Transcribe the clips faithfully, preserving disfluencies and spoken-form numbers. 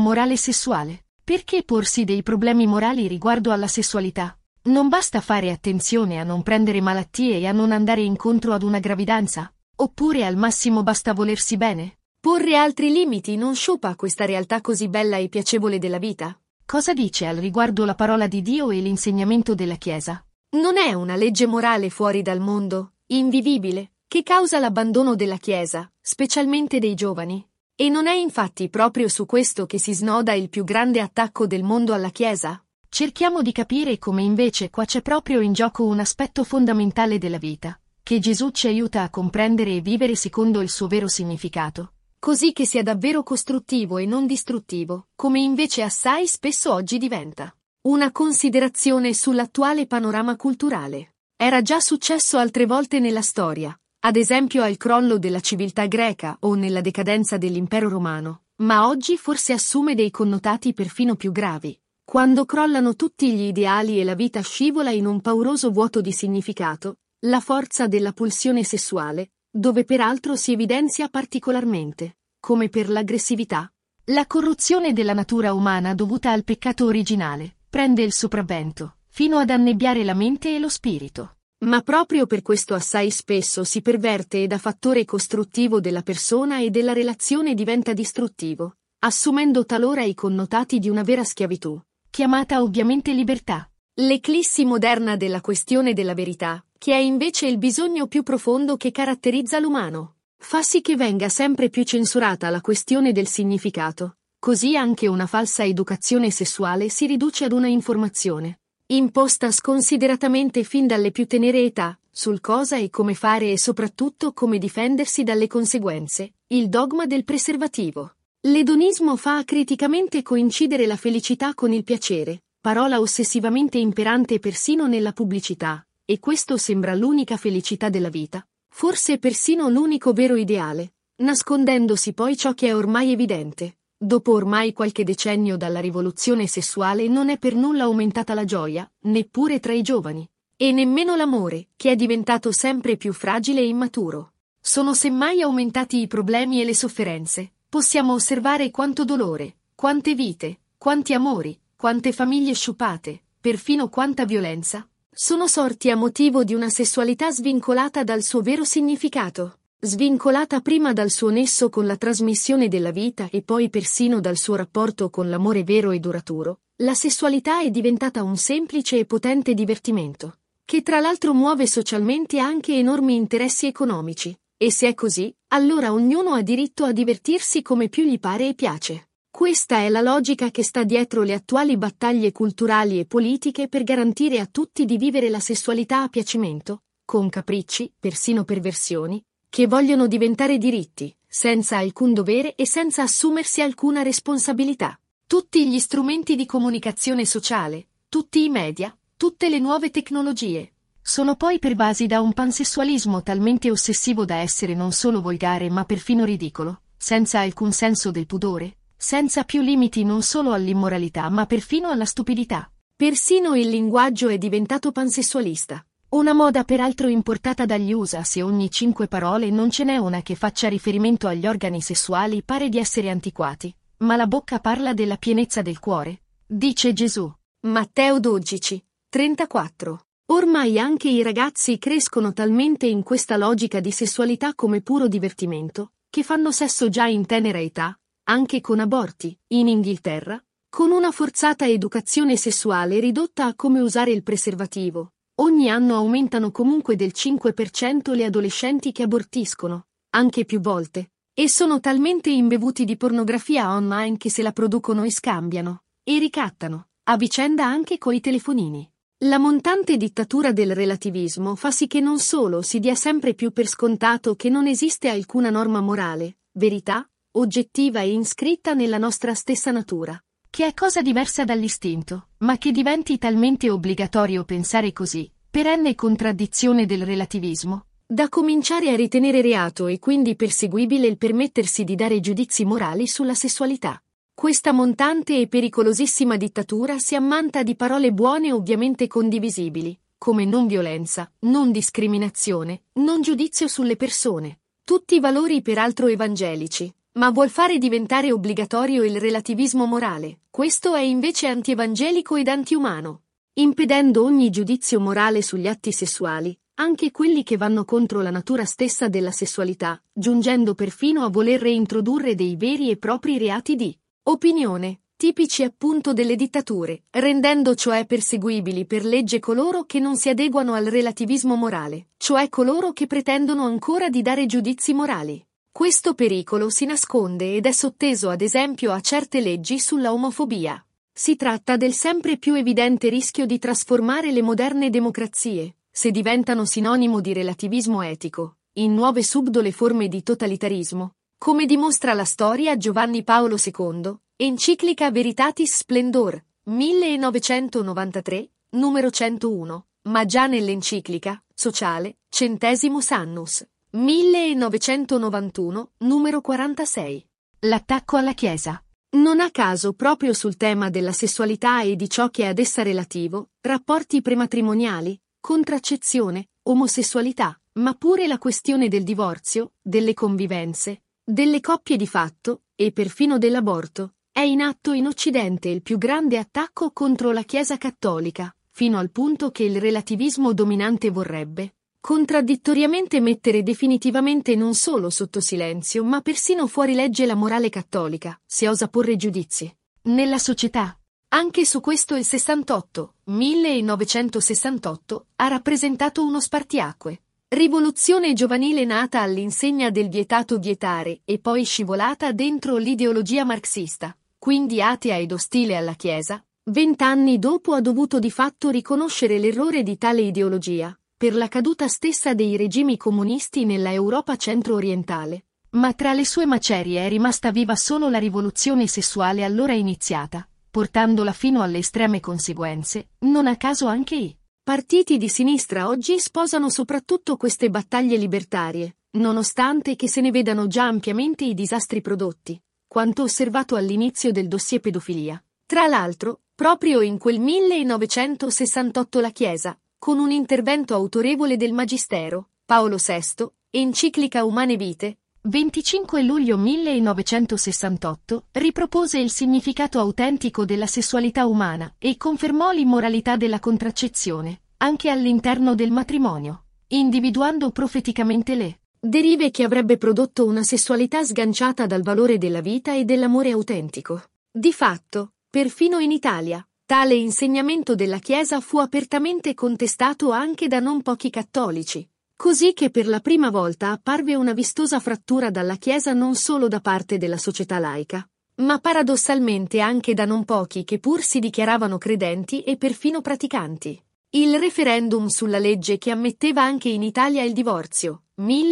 Morale sessuale. Perché porsi dei problemi morali riguardo alla sessualità? Non basta fare attenzione a non prendere malattie e a non andare incontro ad una gravidanza? Oppure al massimo basta volersi bene? Porre altri limiti non sciupa questa realtà così bella e piacevole della vita? Cosa dice al riguardo la parola di Dio e l'insegnamento della Chiesa? Non è una legge morale fuori dal mondo, invivibile, che causa l'abbandono della Chiesa, specialmente dei giovani? E non è infatti proprio su questo che si snoda il più grande attacco del mondo alla Chiesa? Cerchiamo di capire come invece qua c'è proprio in gioco un aspetto fondamentale della vita, che Gesù ci aiuta a comprendere e vivere secondo il suo vero significato, così che sia davvero costruttivo e non distruttivo, come invece assai spesso oggi diventa. Una considerazione sull'attuale panorama culturale. Era già successo altre volte nella storia, ad esempio al crollo della civiltà greca o nella decadenza dell'impero romano, ma oggi forse assume dei connotati perfino più gravi. Quando crollano tutti gli ideali e la vita scivola in un pauroso vuoto di significato, la forza della pulsione sessuale, dove peraltro si evidenzia particolarmente, come per l'aggressività, la corruzione della natura umana dovuta al peccato originale, prende il sopravvento, fino ad annebbiare la mente e lo spirito. Ma proprio per questo assai spesso si perverte e da fattore costruttivo della persona e della relazione diventa distruttivo, assumendo talora i connotati di una vera schiavitù, chiamata ovviamente libertà. L'eclissi moderna della questione della verità, che è invece il bisogno più profondo che caratterizza l'umano, fa sì che venga sempre più censurata la questione del significato, così anche una falsa educazione sessuale si riduce ad una informazione, imposta sconsideratamente fin dalle più tenere età, sul cosa e come fare e soprattutto come difendersi dalle conseguenze, il dogma del preservativo. L'edonismo fa acriticamente coincidere la felicità con il piacere, parola ossessivamente imperante persino nella pubblicità, e questo sembra l'unica felicità della vita, forse persino l'unico vero ideale, nascondendosi poi ciò che è ormai evidente. Dopo ormai qualche decennio dalla rivoluzione sessuale non è per nulla aumentata la gioia, neppure tra i giovani, e nemmeno l'amore, che è diventato sempre più fragile e immaturo. Sono semmai aumentati i problemi e le sofferenze. Possiamo osservare quanto dolore, quante vite, quanti amori, quante famiglie sciupate, perfino quanta violenza, sono sorti a motivo di una sessualità svincolata dal suo vero significato, svincolata prima dal suo nesso con la trasmissione della vita e poi persino dal suo rapporto con l'amore vero e duraturo. La sessualità è diventata un semplice e potente divertimento, che tra l'altro muove socialmente anche enormi interessi economici. E se è così, allora ognuno ha diritto a divertirsi come più gli pare e piace. Questa è la logica che sta dietro le attuali battaglie culturali e politiche per garantire a tutti di vivere la sessualità a piacimento, con capricci, persino perversioni, che vogliono diventare diritti, senza alcun dovere e senza assumersi alcuna responsabilità. Tutti gli strumenti di comunicazione sociale, tutti i media, tutte le nuove tecnologie, sono poi pervasi da un pansessualismo talmente ossessivo da essere non solo volgare ma perfino ridicolo, senza alcun senso del pudore, senza più limiti non solo all'immoralità ma perfino alla stupidità. Persino il linguaggio è diventato pansessualista. Una moda peraltro importata dagli U S A. Se ogni cinque parole non ce n'è una che faccia riferimento agli organi sessuali pare di essere antiquati, ma la bocca parla della pienezza del cuore, dice Gesù. Matteo dodici, trentaquattro. Ormai anche i ragazzi crescono talmente in questa logica di sessualità come puro divertimento, che fanno sesso già in tenera età, anche con aborti, in Inghilterra, con una forzata educazione sessuale ridotta a come usare il preservativo. Ogni anno aumentano comunque del cinque per cento le adolescenti che abortiscono, anche più volte, e sono talmente imbevuti di pornografia online che se la producono e scambiano, e ricattano, a vicenda anche coi telefonini. La montante dittatura del relativismo fa sì che non solo si dia sempre più per scontato che non esiste alcuna norma morale, verità, oggettiva e iscritta nella nostra stessa natura, che è cosa diversa dall'istinto, ma che diventi talmente obbligatorio pensare così, perenne contraddizione del relativismo, da cominciare a ritenere reato e quindi perseguibile il permettersi di dare giudizi morali sulla sessualità. Questa montante e pericolosissima dittatura si ammanta di parole buone ovviamente condivisibili, come non violenza, non discriminazione, non giudizio sulle persone, tutti valori peraltro evangelici, ma vuol fare diventare obbligatorio il relativismo morale. Questo è invece antievangelico ed antiumano, impedendo ogni giudizio morale sugli atti sessuali, anche quelli che vanno contro la natura stessa della sessualità, giungendo perfino a voler reintrodurre dei veri e propri reati di opinione, tipici appunto delle dittature, rendendo cioè perseguibili per legge coloro che non si adeguano al relativismo morale, cioè coloro che pretendono ancora di dare giudizi morali. Questo pericolo si nasconde ed è sotteso ad esempio a certe leggi sulla omofobia. Si tratta del sempre più evidente rischio di trasformare le moderne democrazie, se diventano sinonimo di relativismo etico, in nuove subdole forme di totalitarismo, come dimostra la storia Giovanni Paolo secondo, Enciclica Veritatis Splendor, millenovecentonovantatré, numero centouno, ma già nell'enciclica Sociale, Centesimus Annus, millenovecentonovantuno, numero quarantasei. L'attacco alla Chiesa. Non a caso proprio sul tema della sessualità e di ciò che è ad essa relativo, rapporti prematrimoniali, contraccezione, omosessualità, ma pure la questione del divorzio, delle convivenze, delle coppie di fatto, e perfino dell'aborto, è in atto in Occidente il più grande attacco contro la Chiesa cattolica, fino al punto che il relativismo dominante vorrebbe contraddittoriamente mettere definitivamente non solo sotto silenzio ma persino fuori legge la morale cattolica, se osa porre giudizi nella società. Anche su questo il sessantotto, millenovecentosessantotto, ha rappresentato uno spartiacque. Rivoluzione giovanile nata all'insegna del vietato vietare e poi scivolata dentro l'ideologia marxista, quindi atea ed ostile alla Chiesa, vent'anni dopo ha dovuto di fatto riconoscere l'errore di tale ideologia, per la caduta stessa dei regimi comunisti nella Europa centro-orientale. Ma tra le sue macerie è rimasta viva solo la rivoluzione sessuale allora iniziata, portandola fino alle estreme conseguenze, non a caso anche i partiti di sinistra oggi sposano soprattutto queste battaglie libertarie, nonostante che se ne vedano già ampiamente i disastri prodotti, quanto osservato all'inizio del dossier pedofilia. Tra l'altro, proprio in quel millenovecentosessantotto la Chiesa, con un intervento autorevole del Magistero, Paolo sesto, Enciclica Umane Vite, venticinque luglio millenovecentosessantotto, ripropose il significato autentico della sessualità umana e confermò l'immoralità della contraccezione, anche all'interno del matrimonio, individuando profeticamente le derive che avrebbe prodotto una sessualità sganciata dal valore della vita e dell'amore autentico. Di fatto, perfino in Italia, tale insegnamento della Chiesa fu apertamente contestato anche da non pochi cattolici, così che per la prima volta apparve una vistosa frattura dalla Chiesa non solo da parte della società laica, ma paradossalmente anche da non pochi che pur si dichiaravano credenti e perfino praticanti. Il referendum sulla legge che ammetteva anche in Italia il divorzio,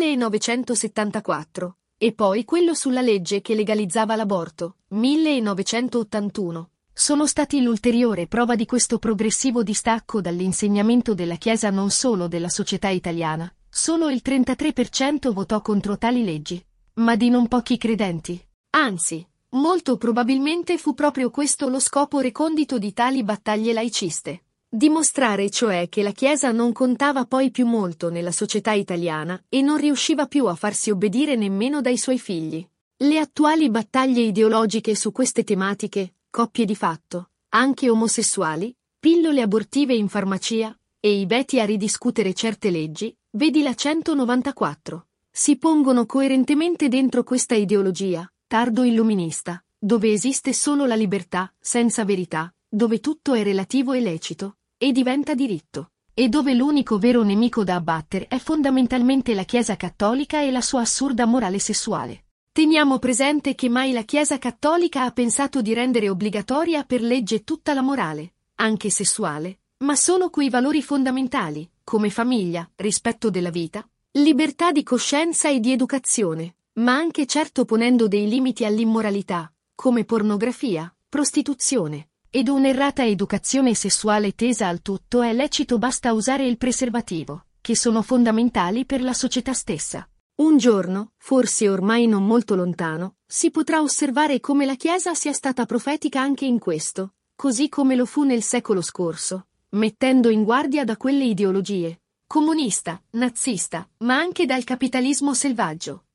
millenovecentosettantaquattro, e poi quello sulla legge che legalizzava l'aborto, millenovecentottantuno. Sono stati l'ulteriore prova di questo progressivo distacco dall'insegnamento della Chiesa non solo della società italiana. Solo il trentatré per cento votò contro tali leggi, ma di non pochi credenti. Anzi, molto probabilmente fu proprio questo lo scopo recondito di tali battaglie laiciste. Dimostrare cioè che la Chiesa non contava poi più molto nella società italiana e non riusciva più a farsi obbedire nemmeno dai suoi figli. Le attuali battaglie ideologiche su queste tematiche, coppie di fatto, anche omosessuali, pillole abortive in farmacia, e i veti a ridiscutere certe leggi, vedi la centonovantaquattro, si pongono coerentemente dentro questa ideologia, tardo illuminista, dove esiste solo la libertà, senza verità, dove tutto è relativo e lecito, e diventa diritto, e dove l'unico vero nemico da abbattere è fondamentalmente la Chiesa cattolica e la sua assurda morale sessuale. Teniamo presente che mai la Chiesa cattolica ha pensato di rendere obbligatoria per legge tutta la morale, anche sessuale, ma solo quei valori fondamentali, come famiglia, rispetto della vita, libertà di coscienza e di educazione, ma anche certo ponendo dei limiti all'immoralità, come pornografia, prostituzione, ed un'errata educazione sessuale tesa al tutto è lecito basta usare il preservativo, che sono fondamentali per la società stessa. Un giorno, forse ormai non molto lontano, si potrà osservare come la Chiesa sia stata profetica anche in questo, così come lo fu nel secolo scorso, mettendo in guardia da quelle ideologie, comunista, nazista, ma anche dal capitalismo selvaggio,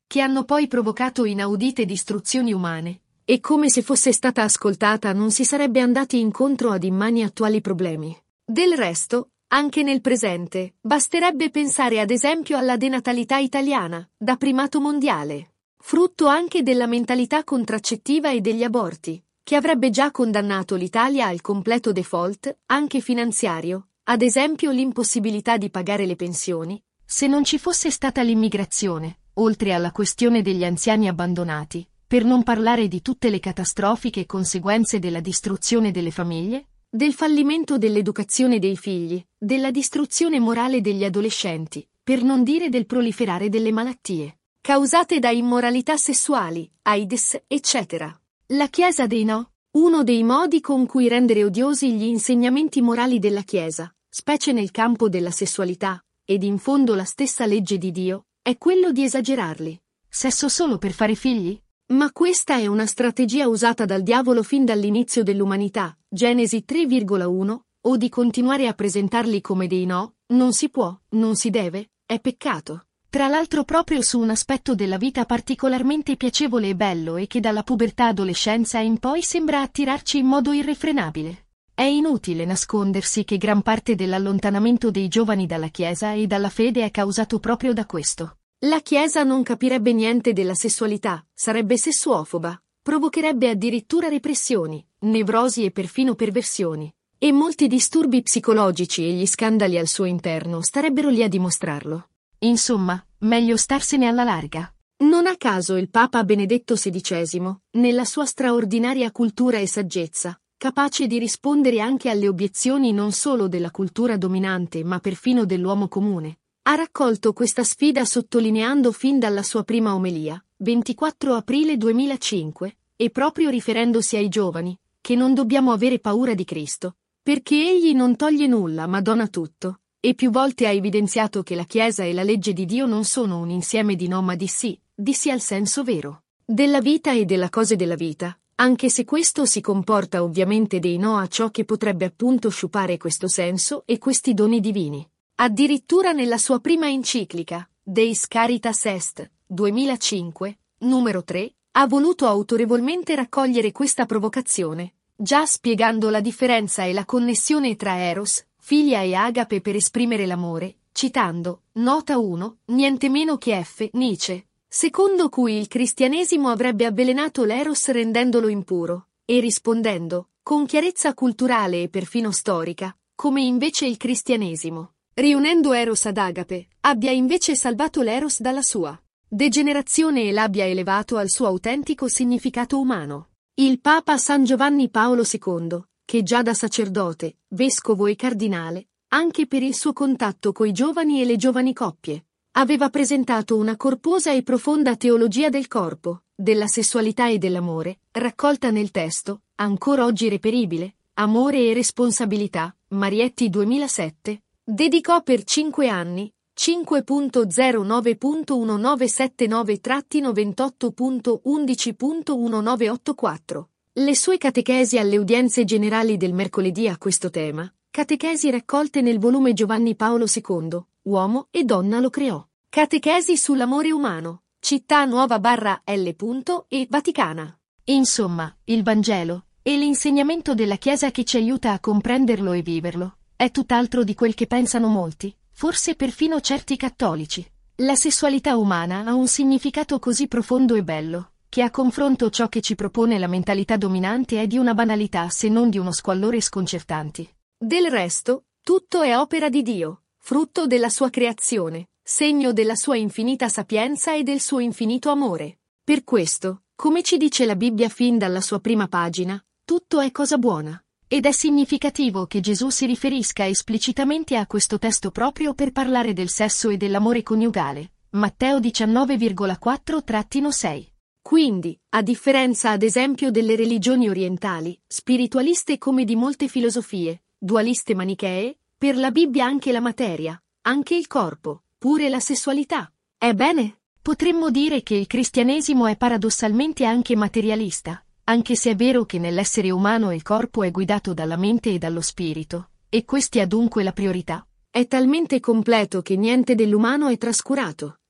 che hanno poi provocato inaudite distruzioni umane, e come se fosse stata ascoltata non si sarebbe andati incontro ad immani attuali problemi. Del resto, anche nel presente, basterebbe pensare ad esempio alla denatalità italiana, da primato mondiale, frutto anche della mentalità contraccettiva e degli aborti, che avrebbe già condannato l'Italia al completo default, anche finanziario, ad esempio l'impossibilità di pagare le pensioni, se non ci fosse stata l'immigrazione, oltre alla questione degli anziani abbandonati, per non parlare di tutte le catastrofiche conseguenze della distruzione delle famiglie, del fallimento dell'educazione dei figli, della distruzione morale degli adolescenti, per non dire del proliferare delle malattie, causate da immoralità sessuali, AIDS, eccetera. La Chiesa dei no? Uno dei modi con cui rendere odiosi gli insegnamenti morali della Chiesa, specie nel campo della sessualità, ed in fondo la stessa legge di Dio, è quello di esagerarli. Sesso solo per fare figli? Ma questa è una strategia usata dal diavolo fin dall'inizio dell'umanità, Genesi tre virgola uno, o di continuare a presentarli come dei no, non si può, non si deve, è peccato. Tra l'altro proprio su un aspetto della vita particolarmente piacevole e bello e che dalla pubertà adolescenza in poi sembra attirarci in modo irrefrenabile. È inutile nascondersi che gran parte dell'allontanamento dei giovani dalla Chiesa e dalla fede è causato proprio da questo. La Chiesa non capirebbe niente della sessualità, sarebbe sessuofoba, provocherebbe addirittura repressioni, nevrosi e perfino perversioni. E molti disturbi psicologici e gli scandali al suo interno starebbero lì a dimostrarlo. Insomma, meglio starsene alla larga. Non a caso il Papa Benedetto sedicesimo, nella sua straordinaria cultura e saggezza, capace di rispondere anche alle obiezioni non solo della cultura dominante ma perfino dell'uomo comune, ha raccolto questa sfida sottolineando fin dalla sua prima omelia, ventiquattro aprile duemilacinque, e proprio riferendosi ai giovani, che non dobbiamo avere paura di Cristo, perché egli non toglie nulla ma dona tutto, e più volte ha evidenziato che la Chiesa e la legge di Dio non sono un insieme di no ma di sì, di sì al senso vero, della vita e della cose della vita, anche se questo si comporta ovviamente dei no a ciò che potrebbe appunto sciupare questo senso e questi doni divini. Addirittura nella sua prima enciclica, Deis Caritas Est, duemilacinque, numero tre, ha voluto autorevolmente raccogliere questa provocazione, già spiegando la differenza e la connessione tra Eros, Filia e Agape per esprimere l'amore, citando, nota uno, niente meno che F. Nietzsche, secondo cui il cristianesimo avrebbe avvelenato l'Eros rendendolo impuro, e rispondendo, con chiarezza culturale e perfino storica, come invece il cristianesimo, riunendo Eros ad Agape, abbia invece salvato l'Eros dalla sua degenerazione e l'abbia elevato al suo autentico significato umano. Il Papa San Giovanni Paolo secondo, che già da sacerdote, vescovo e cardinale, anche per il suo contatto coi giovani e le giovani coppie, aveva presentato una corposa e profonda teologia del corpo, della sessualità e dell'amore, raccolta nel testo, ancora oggi reperibile, Amore e responsabilità, Marietti duemilasette, dedicò per cinque anni, cinque punto zero nove punto millenovecentosettantanove ventotto punto undici punto millenovecentottantaquattro. Le sue catechesi alle udienze generali del mercoledì a questo tema, catechesi raccolte nel volume Giovanni Paolo secondo, Uomo e donna lo creò. Catechesi sull'amore umano, Città Nuova barra L. e Vaticana. Insomma, il Vangelo, e l'insegnamento della Chiesa che ci aiuta a comprenderlo e viverlo, è tutt'altro di quel che pensano molti, forse perfino certi cattolici. La sessualità umana ha un significato così profondo e bello, che a confronto ciò che ci propone la mentalità dominante è di una banalità se non di uno squallore sconcertanti. Del resto, tutto è opera di Dio, frutto della sua creazione, segno della sua infinita sapienza e del suo infinito amore. Per questo, come ci dice la Bibbia fin dalla sua prima pagina, tutto è cosa buona. Ed è significativo che Gesù si riferisca esplicitamente a questo testo proprio per parlare del sesso e dell'amore coniugale. Matteo diciannove virgola quattro sei. Quindi, a differenza ad esempio delle religioni orientali, spiritualiste come di molte filosofie, dualiste manichee, per la Bibbia anche la materia, anche il corpo, pure la sessualità. Ebbene, potremmo dire che il cristianesimo è paradossalmente anche materialista, anche se è vero che nell'essere umano il corpo è guidato dalla mente e dallo spirito, e questi ha dunque la priorità. È talmente completo che niente dell'umano è trascurato.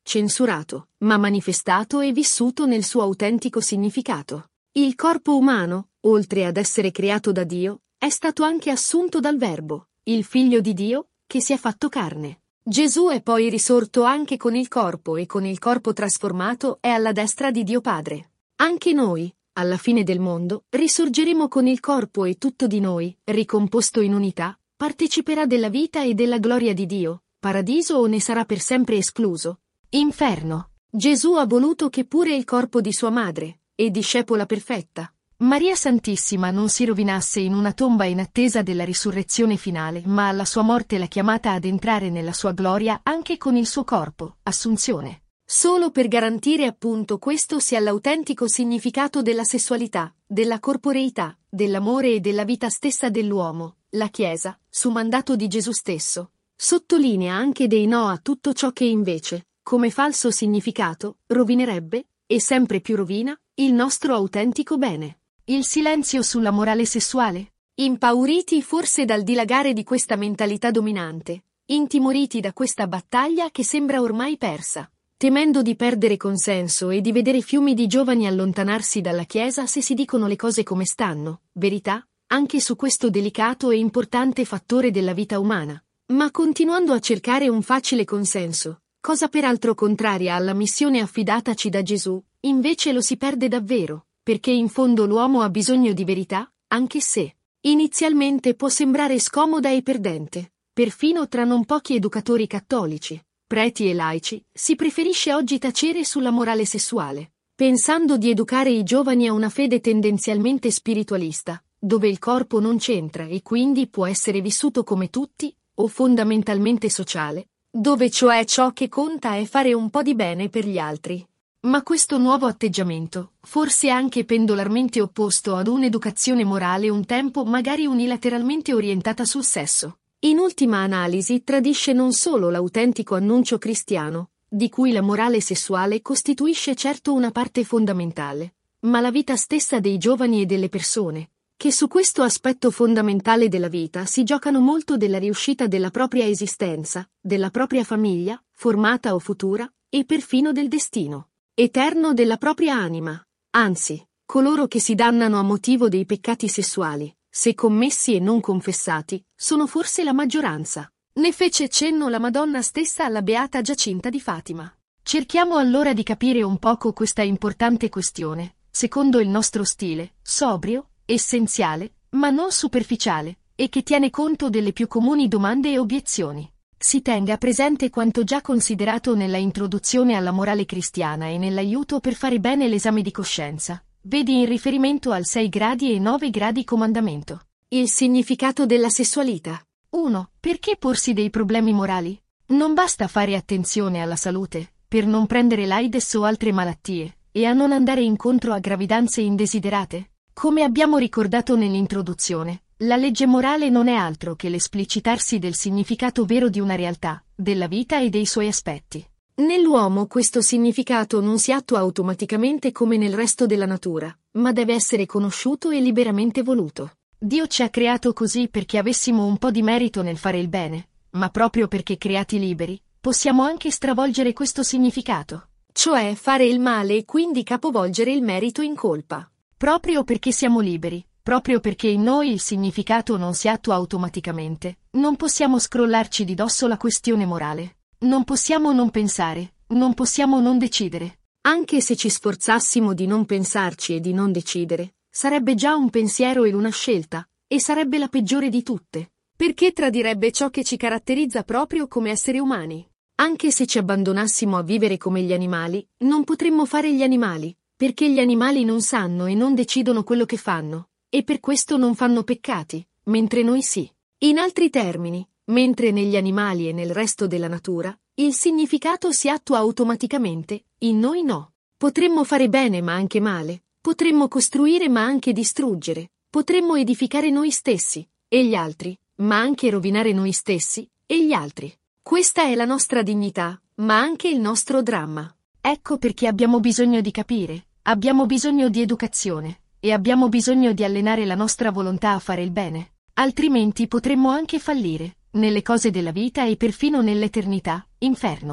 censurato, ma manifestato e vissuto nel suo autentico significato. Il corpo umano, oltre ad essere creato da Dio, è stato anche assunto dal Verbo, il Figlio di Dio, che si è fatto carne. Gesù è poi risorto anche con il corpo e con il corpo trasformato è alla destra di Dio Padre. Anche noi, alla fine del mondo, risorgeremo con il corpo e tutto di noi, ricomposto in unità, parteciperà della vita e della gloria di Dio, paradiso o ne sarà per sempre escluso? Inferno. Gesù ha voluto che pure il corpo di sua madre, e discepola perfetta, Maria Santissima non si rovinasse in una tomba in attesa della risurrezione finale, ma alla sua morte l'ha chiamata ad entrare nella sua gloria anche con il suo corpo, Assunzione. Solo per garantire appunto questo sia l'autentico significato della sessualità, della corporeità, dell'amore e della vita stessa dell'uomo, la Chiesa, su mandato di Gesù stesso, sottolinea anche dei no a tutto ciò che invece, come falso significato, rovinerebbe, e sempre più rovina, il nostro autentico bene. Il silenzio sulla morale sessuale? Impauriti forse dal dilagare di questa mentalità dominante, intimoriti da questa battaglia che sembra ormai persa, temendo di perdere consenso e di vedere fiumi di giovani allontanarsi dalla Chiesa se si dicono le cose come stanno, verità, anche su questo delicato e importante fattore della vita umana, ma continuando a cercare un facile consenso, cosa peraltro contraria alla missione affidataci da Gesù, invece lo si perde davvero, perché in fondo l'uomo ha bisogno di verità, anche se inizialmente può sembrare scomoda e perdente, perfino tra non pochi educatori cattolici, preti e laici, si preferisce oggi tacere sulla morale sessuale, pensando di educare i giovani a una fede tendenzialmente spiritualista, dove il corpo non c'entra e quindi può essere vissuto come tutti, o fondamentalmente sociale, dove cioè ciò che conta è fare un po' di bene per gli altri. Ma questo nuovo atteggiamento, forse anche pendolarmente opposto ad un'educazione morale un tempo magari unilateralmente orientata sul sesso, in ultima analisi tradisce non solo l'autentico annuncio cristiano, di cui la morale sessuale costituisce certo una parte fondamentale, ma la vita stessa dei giovani e delle persone, che su questo aspetto fondamentale della vita si giocano molto della riuscita della propria esistenza, della propria famiglia, formata o futura, e perfino del destino eterno della propria anima. Anzi, coloro che si dannano a motivo dei peccati sessuali, se commessi e non confessati, sono forse la maggioranza. Ne fece cenno la Madonna stessa alla Beata Giacinta di Fatima. Cerchiamo allora di capire un poco questa importante questione, secondo il nostro stile, sobrio, essenziale, ma non superficiale, e che tiene conto delle più comuni domande e obiezioni. Si tenga presente quanto già considerato nella introduzione alla morale cristiana e nell'aiuto per fare bene l'esame di coscienza. Vedi in riferimento al sei gradi e nove gradi comandamento. Il significato della sessualità. uno. Perché porsi dei problemi morali? Non basta fare attenzione alla salute, per non prendere l'AIDS o altre malattie, e a non andare incontro a gravidanze indesiderate? Come abbiamo ricordato nell'introduzione, la legge morale non è altro che l'esplicitarsi del significato vero di una realtà, della vita e dei suoi aspetti. Nell'uomo questo significato non si attua automaticamente come nel resto della natura, ma deve essere conosciuto e liberamente voluto. Dio ci ha creato così perché avessimo un po' di merito nel fare il bene, ma proprio perché creati liberi, possiamo anche stravolgere questo significato. Cioè fare il male e quindi capovolgere il merito in colpa. Proprio perché siamo liberi, proprio perché in noi il significato non si attua automaticamente, non possiamo scrollarci di dosso la questione morale. Non possiamo non pensare, non possiamo non decidere. Anche se ci sforzassimo di non pensarci e di non decidere, sarebbe già un pensiero e una scelta, e sarebbe la peggiore di tutte, perché tradirebbe ciò che ci caratterizza proprio come esseri umani. Anche se ci abbandonassimo a vivere come gli animali, non potremmo fare gli animali, perché gli animali non sanno e non decidono quello che fanno, e per questo non fanno peccati, mentre noi sì. In altri termini, mentre negli animali e nel resto della natura, il significato si attua automaticamente, in noi no. Potremmo fare bene ma anche male, potremmo costruire ma anche distruggere, potremmo edificare noi stessi, e gli altri, ma anche rovinare noi stessi, e gli altri. Questa è la nostra dignità, ma anche il nostro dramma. Ecco perché abbiamo bisogno di capire, abbiamo bisogno di educazione, e abbiamo bisogno di allenare la nostra volontà a fare il bene, altrimenti potremmo anche fallire, nelle cose della vita e perfino nell'eternità, inferno.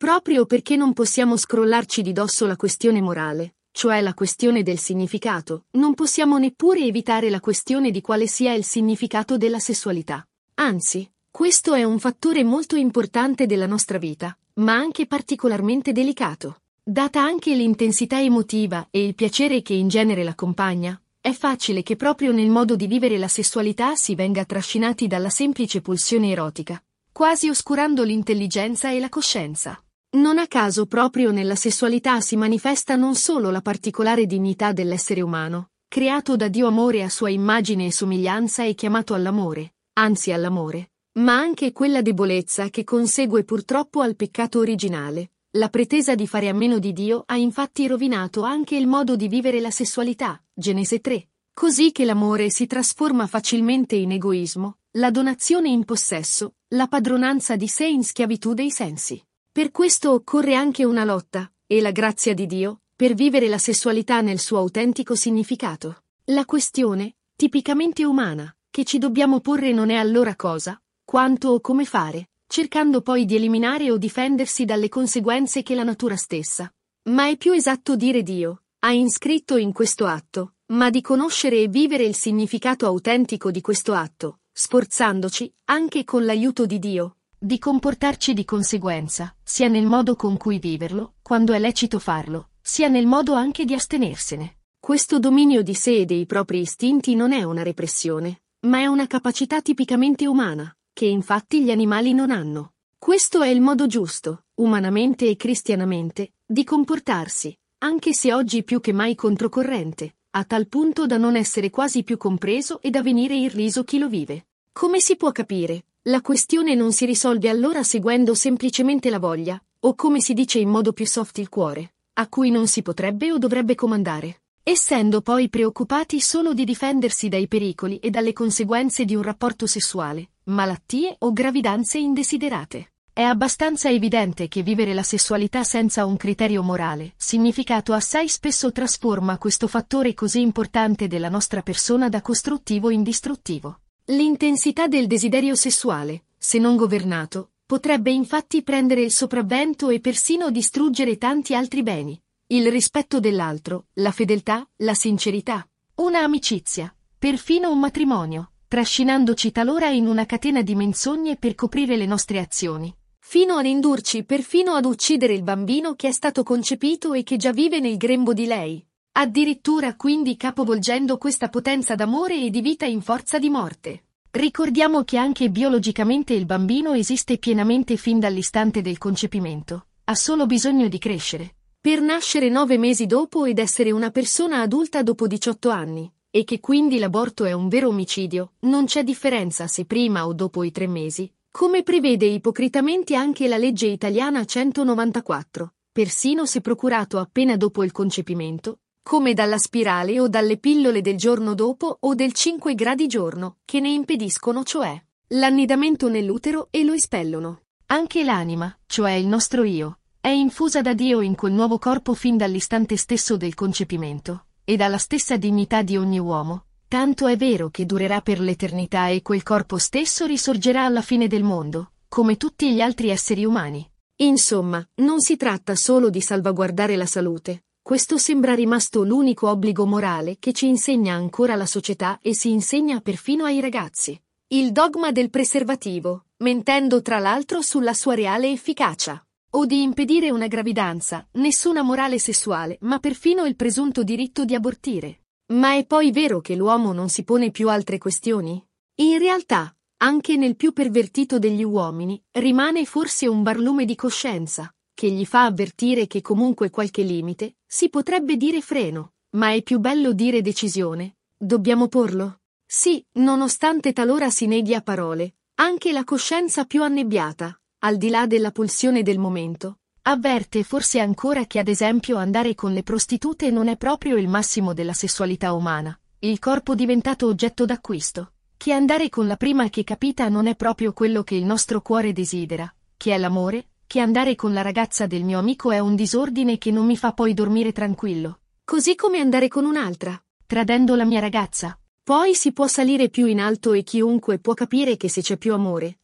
Proprio perché non possiamo scrollarci di dosso la questione morale, cioè la questione del significato, non possiamo neppure evitare la questione di quale sia il significato della sessualità. Anzi, questo è un fattore molto importante della nostra vita, ma anche particolarmente delicato. Data anche l'intensità emotiva e il piacere che in genere l'accompagna, è facile che proprio nel modo di vivere la sessualità si venga trascinati dalla semplice pulsione erotica, quasi oscurando l'intelligenza e la coscienza. Non a caso proprio nella sessualità si manifesta non solo la particolare dignità dell'essere umano, creato da Dio amore a sua immagine e somiglianza e chiamato all'amore, anzi all'amore, ma anche quella debolezza che consegue purtroppo al peccato originale. La pretesa di fare a meno di Dio ha infatti rovinato anche il modo di vivere la sessualità, Genesi tre, così che l'amore si trasforma facilmente in egoismo, la donazione in possesso, la padronanza di sé in schiavitù dei sensi. Per questo occorre anche una lotta, e la grazia di Dio, per vivere la sessualità nel suo autentico significato. La questione, tipicamente umana, che ci dobbiamo porre non è allora cosa, quanto o come fare, cercando poi di eliminare o difendersi dalle conseguenze che la natura stessa, ma è più esatto dire Dio, ha iscritto in questo atto, ma di conoscere e vivere il significato autentico di questo atto, sforzandoci, anche con l'aiuto di Dio, di comportarci di conseguenza, sia nel modo con cui viverlo, quando è lecito farlo, sia nel modo anche di astenersene. Questo dominio di sé e dei propri istinti non è una repressione, ma è una capacità tipicamente umana, che infatti gli animali non hanno. Questo è il modo giusto, umanamente e cristianamente, di comportarsi, anche se oggi più che mai controcorrente, a tal punto da non essere quasi più compreso e da venire irriso chi lo vive. Come si può capire? La questione non si risolve allora seguendo semplicemente la voglia, o come si dice in modo più soft il cuore, a cui non si potrebbe o dovrebbe comandare, essendo poi preoccupati solo di difendersi dai pericoli e dalle conseguenze di un rapporto sessuale, malattie o gravidanze indesiderate. È abbastanza evidente che vivere la sessualità senza un criterio morale, significato assai spesso trasforma questo fattore così importante della nostra persona da costruttivo in distruttivo. L'intensità del desiderio sessuale, se non governato, potrebbe infatti prendere il sopravvento e persino distruggere tanti altri beni. Il rispetto dell'altro, la fedeltà, la sincerità, una amicizia, perfino un matrimonio, trascinandoci talora in una catena di menzogne per coprire le nostre azioni, fino ad indurci perfino ad uccidere il bambino che è stato concepito e che già vive nel grembo di lei. Addirittura quindi capovolgendo questa potenza d'amore e di vita in forza di morte. Ricordiamo che anche biologicamente il bambino esiste pienamente fin dall'istante del concepimento, ha solo bisogno di crescere, per nascere nove mesi dopo ed essere una persona adulta dopo diciotto anni, e che quindi l'aborto è un vero omicidio, non c'è differenza se prima o dopo i tre mesi, come prevede ipocritamente anche la legge italiana centonovantaquattro, persino se procurato appena dopo il concepimento, come dalla spirale o dalle pillole del giorno dopo o del cinque gradi giorno, che ne impediscono cioè l'annidamento nell'utero e lo espellono. Anche l'anima, cioè il nostro io, è infusa da Dio in quel nuovo corpo fin dall'istante stesso del concepimento, ed ha la stessa dignità di ogni uomo, tanto è vero che durerà per l'eternità e quel corpo stesso risorgerà alla fine del mondo, come tutti gli altri esseri umani. Insomma, non si tratta solo di salvaguardare la salute. Questo sembra rimasto l'unico obbligo morale che ci insegna ancora la società e si insegna perfino ai ragazzi. Il dogma del preservativo, mentendo tra l'altro sulla sua reale efficacia. O di impedire una gravidanza, nessuna morale sessuale, ma perfino il presunto diritto di abortire. Ma è poi vero che l'uomo non si pone più altre questioni? In realtà, anche nel più pervertito degli uomini, rimane forse un barlume di coscienza, che gli fa avvertire che comunque qualche limite, si potrebbe dire freno, ma è più bello dire decisione. Dobbiamo porlo? Sì, nonostante talora si neghi a parole, anche la coscienza più annebbiata, al di là della pulsione del momento, avverte forse ancora che ad esempio andare con le prostitute non è proprio il massimo della sessualità umana, il corpo diventato oggetto d'acquisto, che andare con la prima che capita non è proprio quello che il nostro cuore desidera, che è l'amore, che andare con la ragazza del mio amico è un disordine che non mi fa poi dormire tranquillo, così come andare con un'altra, tradendo la mia ragazza. Poi si può salire più in alto e chiunque può capire che se c'è più amore,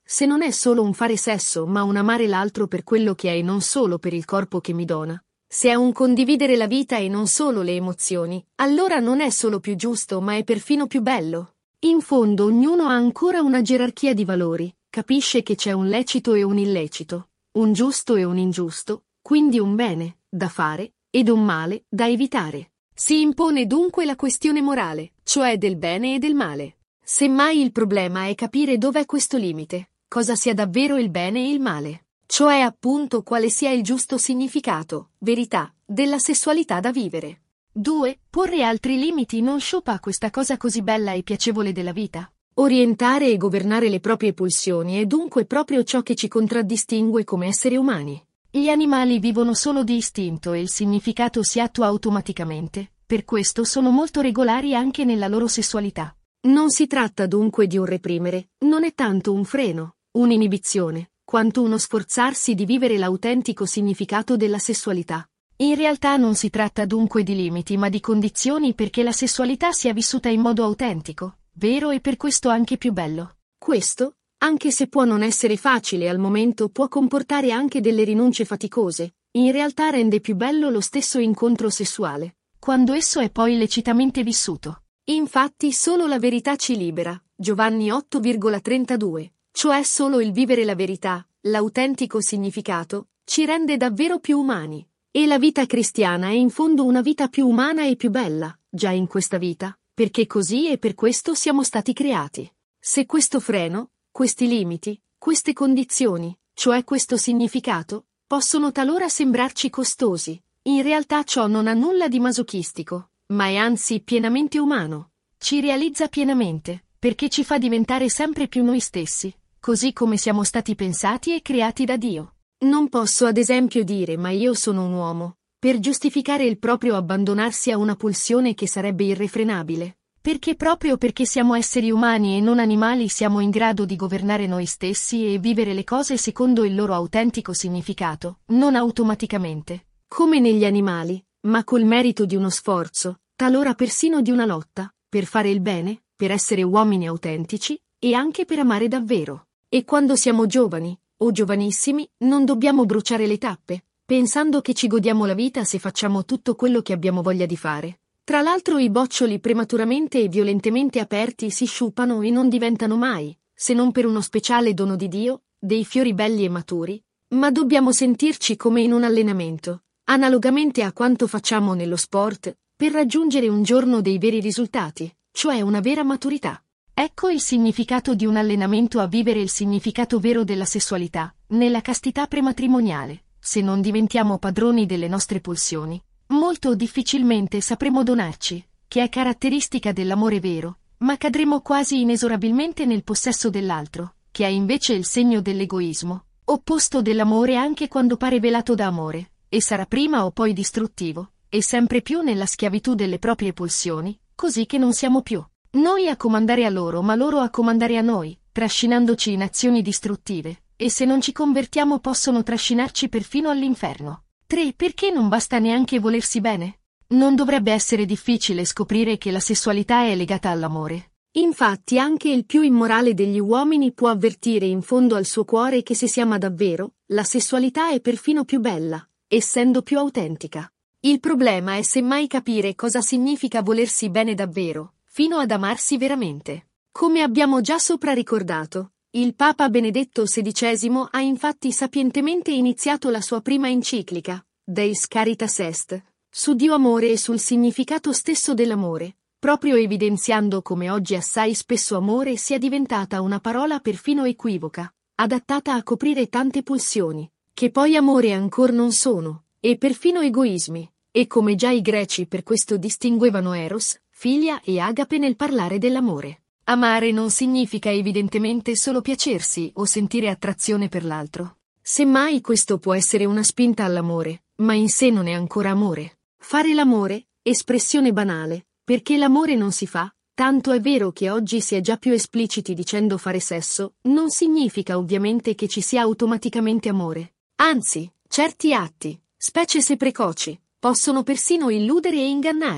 se non è solo un fare sesso ma un amare l'altro per quello che è e non solo per il corpo che mi dona, se è un condividere la vita e non solo le emozioni, allora non è solo più giusto ma è perfino più bello. In fondo ognuno ha ancora una gerarchia di valori, capisce che c'è un lecito e un illecito, un giusto e un ingiusto, quindi un bene da fare ed un male da evitare. Si impone dunque la questione morale, cioè del bene e del male. Semmai il problema è capire dov'è questo limite, cosa sia davvero il bene e il male, cioè appunto quale sia il giusto significato, verità, della sessualità da vivere. due. Porre altri limiti non sciupa questa cosa così bella e piacevole della vita. Orientare e governare le proprie pulsioni è dunque proprio ciò che ci contraddistingue come esseri umani. Gli animali vivono solo di istinto e il significato si attua automaticamente, per questo sono molto regolari anche nella loro sessualità. Non si tratta dunque di un reprimere, non è tanto un freno, un'inibizione, quanto uno sforzarsi di vivere l'autentico significato della sessualità. In realtà non si tratta dunque di limiti ma di condizioni perché la sessualità sia vissuta in modo autentico, vero e per questo anche più bello. Questo, anche se può non essere facile al momento, può comportare anche delle rinunce faticose, in realtà rende più bello lo stesso incontro sessuale, quando esso è poi lecitamente vissuto. Infatti solo la verità ci libera, Giovanni otto virgola trentadue, cioè solo il vivere la verità, l'autentico significato, ci rende davvero più umani. E la vita cristiana è in fondo una vita più umana e più bella, già in questa vita, perché così e per questo siamo stati creati. Se questo freno, questi limiti, queste condizioni, cioè questo significato, possono talora sembrarci costosi, in realtà ciò non ha nulla di masochistico, ma è anzi pienamente umano. Ci realizza pienamente, perché ci fa diventare sempre più noi stessi, così come siamo stati pensati e creati da Dio. Non posso ad esempio dire ma io sono un uomo, per giustificare il proprio abbandonarsi a una pulsione che sarebbe irrefrenabile. Perché proprio perché siamo esseri umani e non animali siamo in grado di governare noi stessi e vivere le cose secondo il loro autentico significato, non automaticamente. Come negli animali, ma col merito di uno sforzo, talora persino di una lotta, per fare il bene, per essere uomini autentici, e anche per amare davvero. E quando siamo giovani, o giovanissimi, non dobbiamo bruciare le tappe, pensando che ci godiamo la vita se facciamo tutto quello che abbiamo voglia di fare. Tra l'altro i boccioli prematuramente e violentemente aperti si sciupano e non diventano mai, se non per uno speciale dono di Dio, dei fiori belli e maturi, ma dobbiamo sentirci come in un allenamento, analogamente a quanto facciamo nello sport, per raggiungere un giorno dei veri risultati, cioè una vera maturità. Ecco il significato di un allenamento a vivere il significato vero della sessualità, nella castità prematrimoniale. Se non diventiamo padroni delle nostre pulsioni, molto difficilmente sapremo donarci, che è caratteristica dell'amore vero, ma cadremo quasi inesorabilmente nel possesso dell'altro, che è invece il segno dell'egoismo, opposto dell'amore anche quando pare velato da amore, e sarà prima o poi distruttivo, e sempre più nella schiavitù delle proprie pulsioni, così che non siamo più noi a comandare a loro ma loro a comandare a noi, trascinandoci in azioni distruttive, e se non ci convertiamo possono trascinarci perfino all'inferno. tre. Perché non basta neanche volersi bene? Non dovrebbe essere difficile scoprire che la sessualità è legata all'amore. Infatti anche il più immorale degli uomini può avvertire in fondo al suo cuore che se si ama davvero, la sessualità è perfino più bella, essendo più autentica. Il problema è semmai capire cosa significa volersi bene davvero, fino ad amarsi veramente. Come abbiamo già sopra ricordato, il Papa Benedetto sedicesimo ha infatti sapientemente iniziato la sua prima enciclica, Deus Caritas Est, su Dio amore e sul significato stesso dell'amore, proprio evidenziando come oggi assai spesso amore sia diventata una parola perfino equivoca, adattata a coprire tante pulsioni, che poi amore ancor non sono, e perfino egoismi, e come già i greci per questo distinguevano eros, filia e agape nel parlare dell'amore. Amare non significa evidentemente solo piacersi o sentire attrazione per l'altro. Semmai questo può essere una spinta all'amore, ma in sé non è ancora amore. Fare l'amore, espressione banale, perché l'amore non si fa, tanto è vero che oggi si è già più espliciti dicendo fare sesso, non significa ovviamente che ci sia automaticamente amore. Anzi, certi atti, specie se precoci, possono persino illudere e ingannare.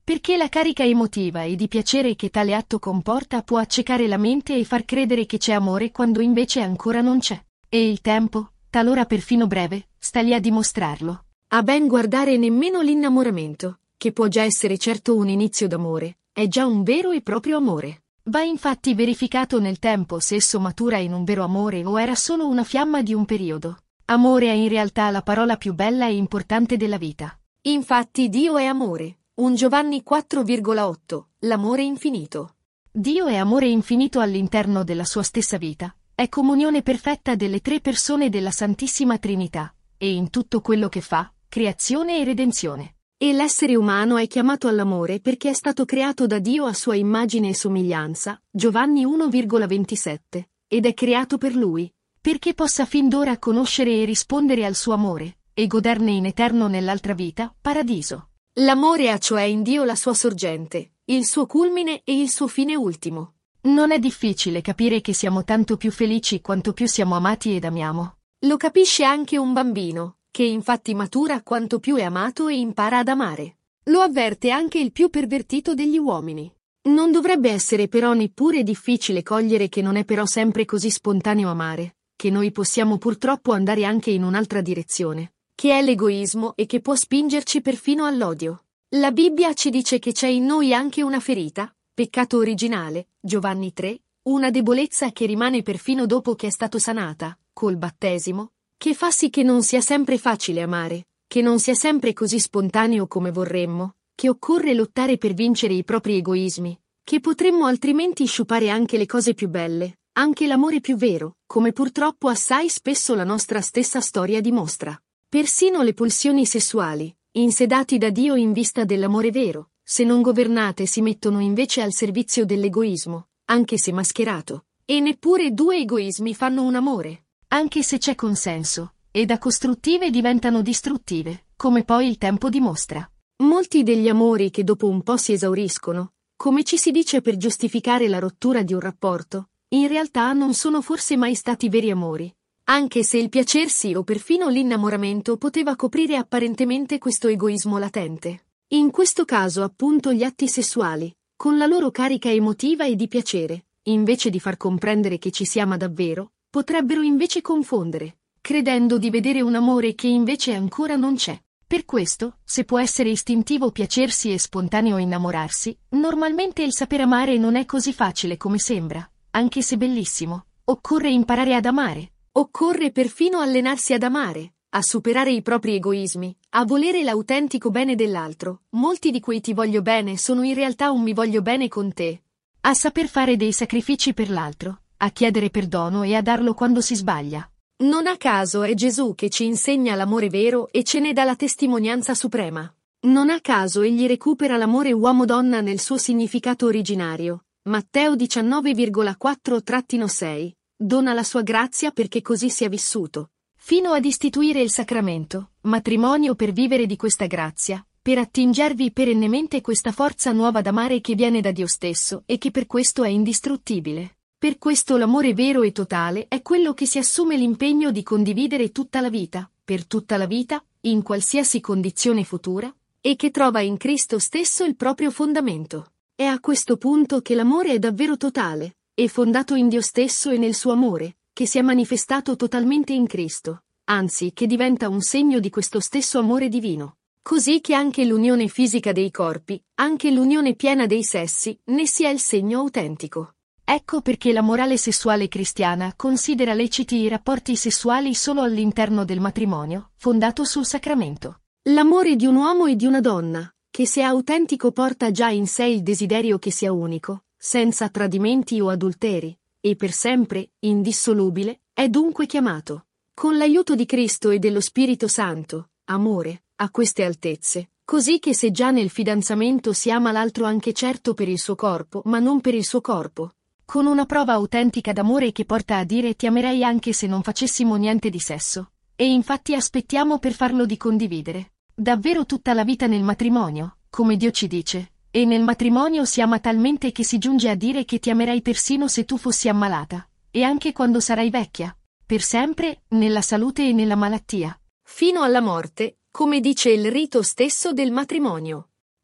Perché la carica emotiva e di piacere che tale atto comporta può accecare la mente e far credere che c'è amore quando invece ancora non c'è. E il tempo, talora perfino breve, sta lì a dimostrarlo. A ben guardare nemmeno l'innamoramento, che può già essere certo un inizio d'amore, è già un vero e proprio amore. Va infatti verificato nel tempo se esso matura in un vero amore o era solo una fiamma di un periodo. Amore è in realtà la parola più bella e importante della vita. Infatti Dio è amore. un Giovanni quattro virgola otto, l'amore infinito. Dio è amore infinito all'interno della sua stessa vita, è comunione perfetta delle tre persone della Santissima Trinità, e in tutto quello che fa, creazione e redenzione. E l'essere umano è chiamato all'amore perché è stato creato da Dio a sua immagine e somiglianza, Giovanni uno virgola ventisette, ed è creato per Lui, perché possa fin d'ora conoscere e rispondere al suo amore, e goderne in eterno nell'altra vita, paradiso. L'amore ha cioè in Dio la sua sorgente, il suo culmine e il suo fine ultimo. Non è difficile capire che siamo tanto più felici quanto più siamo amati ed amiamo. Lo capisce anche un bambino, che infatti matura quanto più è amato e impara ad amare. Lo avverte anche il più pervertito degli uomini. Non dovrebbe essere però neppure difficile cogliere che non è però sempre così spontaneo amare, che noi possiamo purtroppo andare anche in un'altra direzione, che è l'egoismo e che può spingerci perfino all'odio. La Bibbia ci dice che c'è in noi anche una ferita, peccato originale, Giovanni tre, una debolezza che rimane perfino dopo che è stato sanata, col battesimo, che fa sì che non sia sempre facile amare, che non sia sempre così spontaneo come vorremmo, che occorre lottare per vincere i propri egoismi, che potremmo altrimenti sciupare anche le cose più belle, anche l'amore più vero, come purtroppo assai spesso la nostra stessa storia dimostra. Persino le pulsioni sessuali, insedati da Dio in vista dell'amore vero, se non governate si mettono invece al servizio dell'egoismo, anche se mascherato. E neppure due egoismi fanno un amore. Anche se c'è consenso, e da costruttive diventano distruttive, come poi il tempo dimostra. Molti degli amori che dopo un po' si esauriscono, come ci si dice per giustificare la rottura di un rapporto, in realtà non sono forse mai stati veri amori. Anche se il piacersi o perfino l'innamoramento poteva coprire apparentemente questo egoismo latente. In questo caso appunto gli atti sessuali, con la loro carica emotiva e di piacere, invece di far comprendere che ci si ama davvero, potrebbero invece confondere, credendo di vedere un amore che invece ancora non c'è. Per questo, se può essere istintivo piacersi e spontaneo innamorarsi, normalmente il saper amare non è così facile come sembra, anche se bellissimo. Occorre imparare ad amare. Occorre perfino allenarsi ad amare, a superare i propri egoismi, a volere l'autentico bene dell'altro. Molti di quei ti voglio bene sono in realtà un mi voglio bene con te. A saper fare dei sacrifici per l'altro, a chiedere perdono e a darlo quando si sbaglia. Non a caso è Gesù che ci insegna l'amore vero e ce ne dà la testimonianza suprema. Non a caso egli recupera l'amore uomo-donna nel suo significato originario. Matteo diciannove virgola quattro sei. Dona la sua grazia perché così sia vissuto. Fino ad istituire il sacramento, matrimonio per vivere di questa grazia, per attingervi perennemente questa forza nuova d'amare che viene da Dio stesso e che per questo è indistruttibile. Per questo l'amore vero e totale è quello che si assume l'impegno di condividere tutta la vita, per tutta la vita, in qualsiasi condizione futura, e che trova in Cristo stesso il proprio fondamento. È a questo punto che l'amore è davvero totale, e fondato in Dio stesso e nel suo amore, che si è manifestato totalmente in Cristo, anzi che diventa un segno di questo stesso amore divino. Così che anche l'unione fisica dei corpi, anche l'unione piena dei sessi, ne sia il segno autentico. Ecco perché la morale sessuale cristiana considera leciti i rapporti sessuali solo all'interno del matrimonio, fondato sul sacramento. L'amore di un uomo e di una donna, che se autentico porta già in sé il desiderio che sia unico, senza tradimenti o adulteri, e per sempre, indissolubile, è dunque chiamato, con l'aiuto di Cristo e dello Spirito Santo, amore, a queste altezze, così che se già nel fidanzamento si ama l'altro anche certo per il suo corpo, ma non per il suo corpo, con una prova autentica d'amore che porta a dire ti amerei anche se non facessimo niente di sesso, e infatti aspettiamo per farlo di condividere, davvero tutta la vita nel matrimonio, come Dio ci dice. E nel matrimonio si ama talmente che si giunge a dire che ti amerei persino se tu fossi ammalata, e anche quando sarai vecchia, per sempre, nella salute e nella malattia. Fino alla morte, come dice il rito stesso del matrimonio.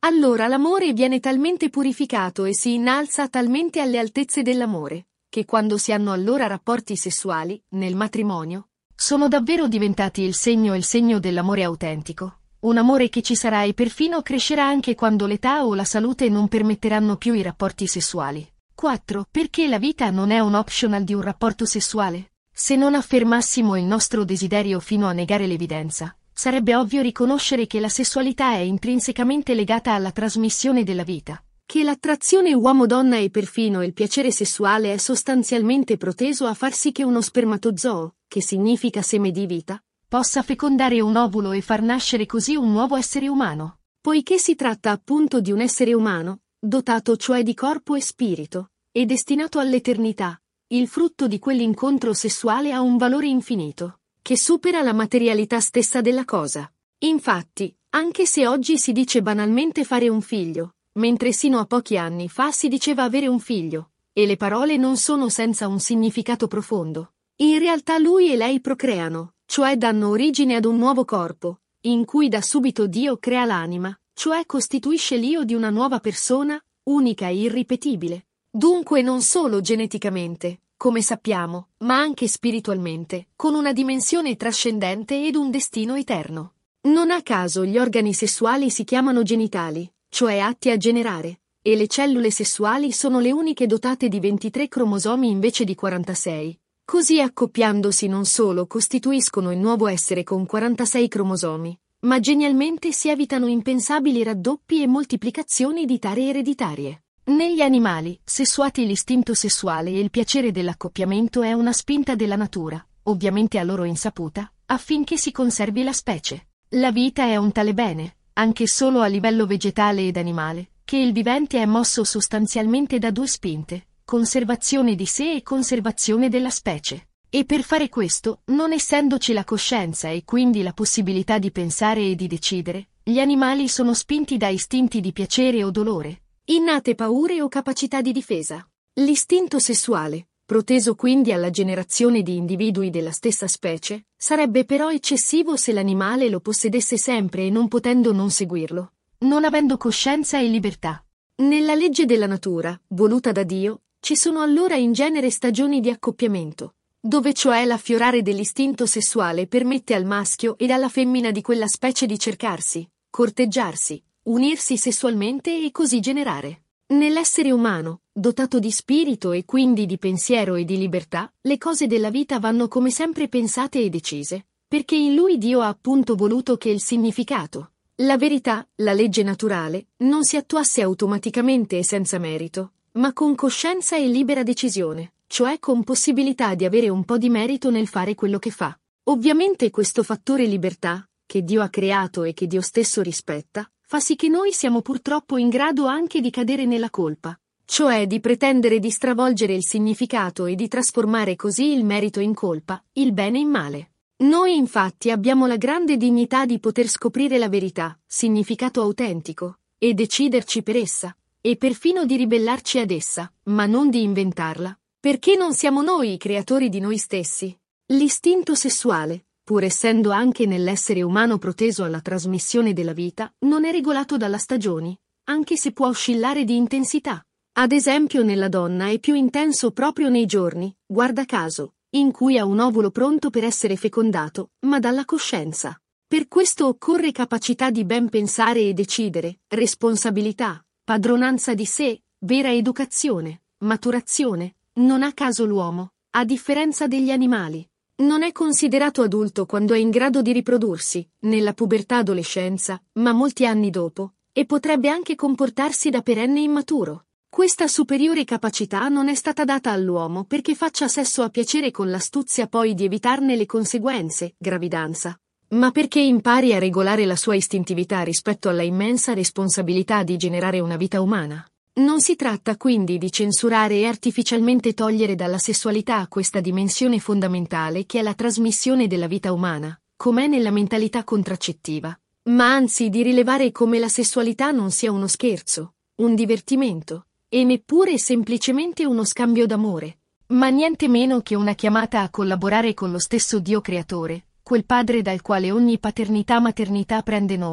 Allora l'amore viene talmente purificato e si innalza talmente alle altezze dell'amore, che quando si hanno allora rapporti sessuali, nel matrimonio, sono davvero diventati il segno e il segno dell'amore autentico. Un amore che ci sarà e perfino crescerà anche quando l'età o la salute non permetteranno più i rapporti sessuali. quattro. Perché la vita non è un optional di un rapporto sessuale? Se non affermassimo il nostro desiderio fino a negare l'evidenza, sarebbe ovvio riconoscere che la sessualità è intrinsecamente legata alla trasmissione della vita, che l'attrazione uomo-donna e perfino il piacere sessuale è sostanzialmente proteso a far sì che uno spermatozoo, che significa seme di vita, possa fecondare un ovulo e far nascere così un nuovo essere umano. Poiché si tratta appunto di un essere umano, dotato cioè di corpo e spirito, e destinato all'eternità, il frutto di quell'incontro sessuale ha un valore infinito, che supera la materialità stessa della cosa. Infatti, anche se oggi si dice banalmente fare un figlio, mentre sino a pochi anni fa si diceva avere un figlio, e le parole non sono senza un significato profondo, in realtà lui e lei procreano, cioè danno origine ad un nuovo corpo, in cui da subito Dio crea l'anima, cioè costituisce l'io di una nuova persona, unica e irripetibile. Dunque non solo geneticamente, come sappiamo, ma anche spiritualmente, con una dimensione trascendente ed un destino eterno. Non a caso gli organi sessuali si chiamano genitali, cioè atti a generare, e le cellule sessuali sono le uniche dotate di ventitré cromosomi invece di quarantasei. Così accoppiandosi non solo costituiscono il nuovo essere con quarantasei cromosomi, ma genialmente si evitano impensabili raddoppi e moltiplicazioni di tare ereditarie. Negli animali, sessuati l'istinto sessuale e il piacere dell'accoppiamento è una spinta della natura, ovviamente a loro insaputa, affinché si conservi la specie. La vita è un tale bene, anche solo a livello vegetale ed animale, che il vivente è mosso sostanzialmente da due spinte: conservazione di sé e conservazione della specie. E per fare questo, non essendoci la coscienza e quindi la possibilità di pensare e di decidere, gli animali sono spinti da istinti di piacere o dolore, innate paure o capacità di difesa. L'istinto sessuale, proteso quindi alla generazione di individui della stessa specie, sarebbe però eccessivo se l'animale lo possedesse sempre e non potendo non seguirlo, non avendo coscienza e libertà. Nella legge della natura, voluta da Dio, ci sono allora in genere stagioni di accoppiamento, dove cioè l'affiorare dell'istinto sessuale permette al maschio ed alla femmina di quella specie di cercarsi, corteggiarsi, unirsi sessualmente e così generare. Nell'essere umano, dotato di spirito e quindi di pensiero e di libertà, le cose della vita vanno come sempre pensate e decise, perché in lui Dio ha appunto voluto che il significato, la verità, la legge naturale, non si attuasse automaticamente e senza merito, ma con coscienza e libera decisione, cioè con possibilità di avere un po' di merito nel fare quello che fa. Ovviamente questo fattore libertà, che Dio ha creato e che Dio stesso rispetta, fa sì che noi siamo purtroppo in grado anche di cadere nella colpa, cioè di pretendere di stravolgere il significato e di trasformare così il merito in colpa, il bene in male. Noi infatti abbiamo la grande dignità di poter scoprire la verità, significato autentico, e deciderci per essa, e perfino di ribellarci ad essa, ma non di inventarla, perché non siamo noi i creatori di noi stessi. L'istinto sessuale, pur essendo anche nell'essere umano proteso alla trasmissione della vita, non è regolato dalla stagioni, anche se può oscillare di intensità. Ad esempio nella donna è più intenso proprio nei giorni, guarda caso, in cui ha un ovulo pronto per essere fecondato, ma dalla coscienza. Per questo occorre capacità di ben pensare e decidere, responsabilità, padronanza di sé, vera educazione, maturazione. Non a caso l'uomo, a differenza degli animali, non è considerato adulto quando è in grado di riprodursi, nella pubertà-adolescenza, ma molti anni dopo, e potrebbe anche comportarsi da perenne immaturo. Questa superiore capacità non è stata data all'uomo perché faccia sesso a piacere con l'astuzia poi di evitarne le conseguenze, gravidanza, ma perché impari a regolare la sua istintività rispetto alla immensa responsabilità di generare una vita umana. Non si tratta quindi di censurare e artificialmente togliere dalla sessualità questa dimensione fondamentale che è la trasmissione della vita umana, com'è nella mentalità contraccettiva, ma anzi di rilevare come la sessualità non sia uno scherzo, un divertimento, e neppure semplicemente uno scambio d'amore, ma niente meno che una chiamata a collaborare con lo stesso Dio creatore, quel Padre dal quale ogni paternità-maternità prende nome,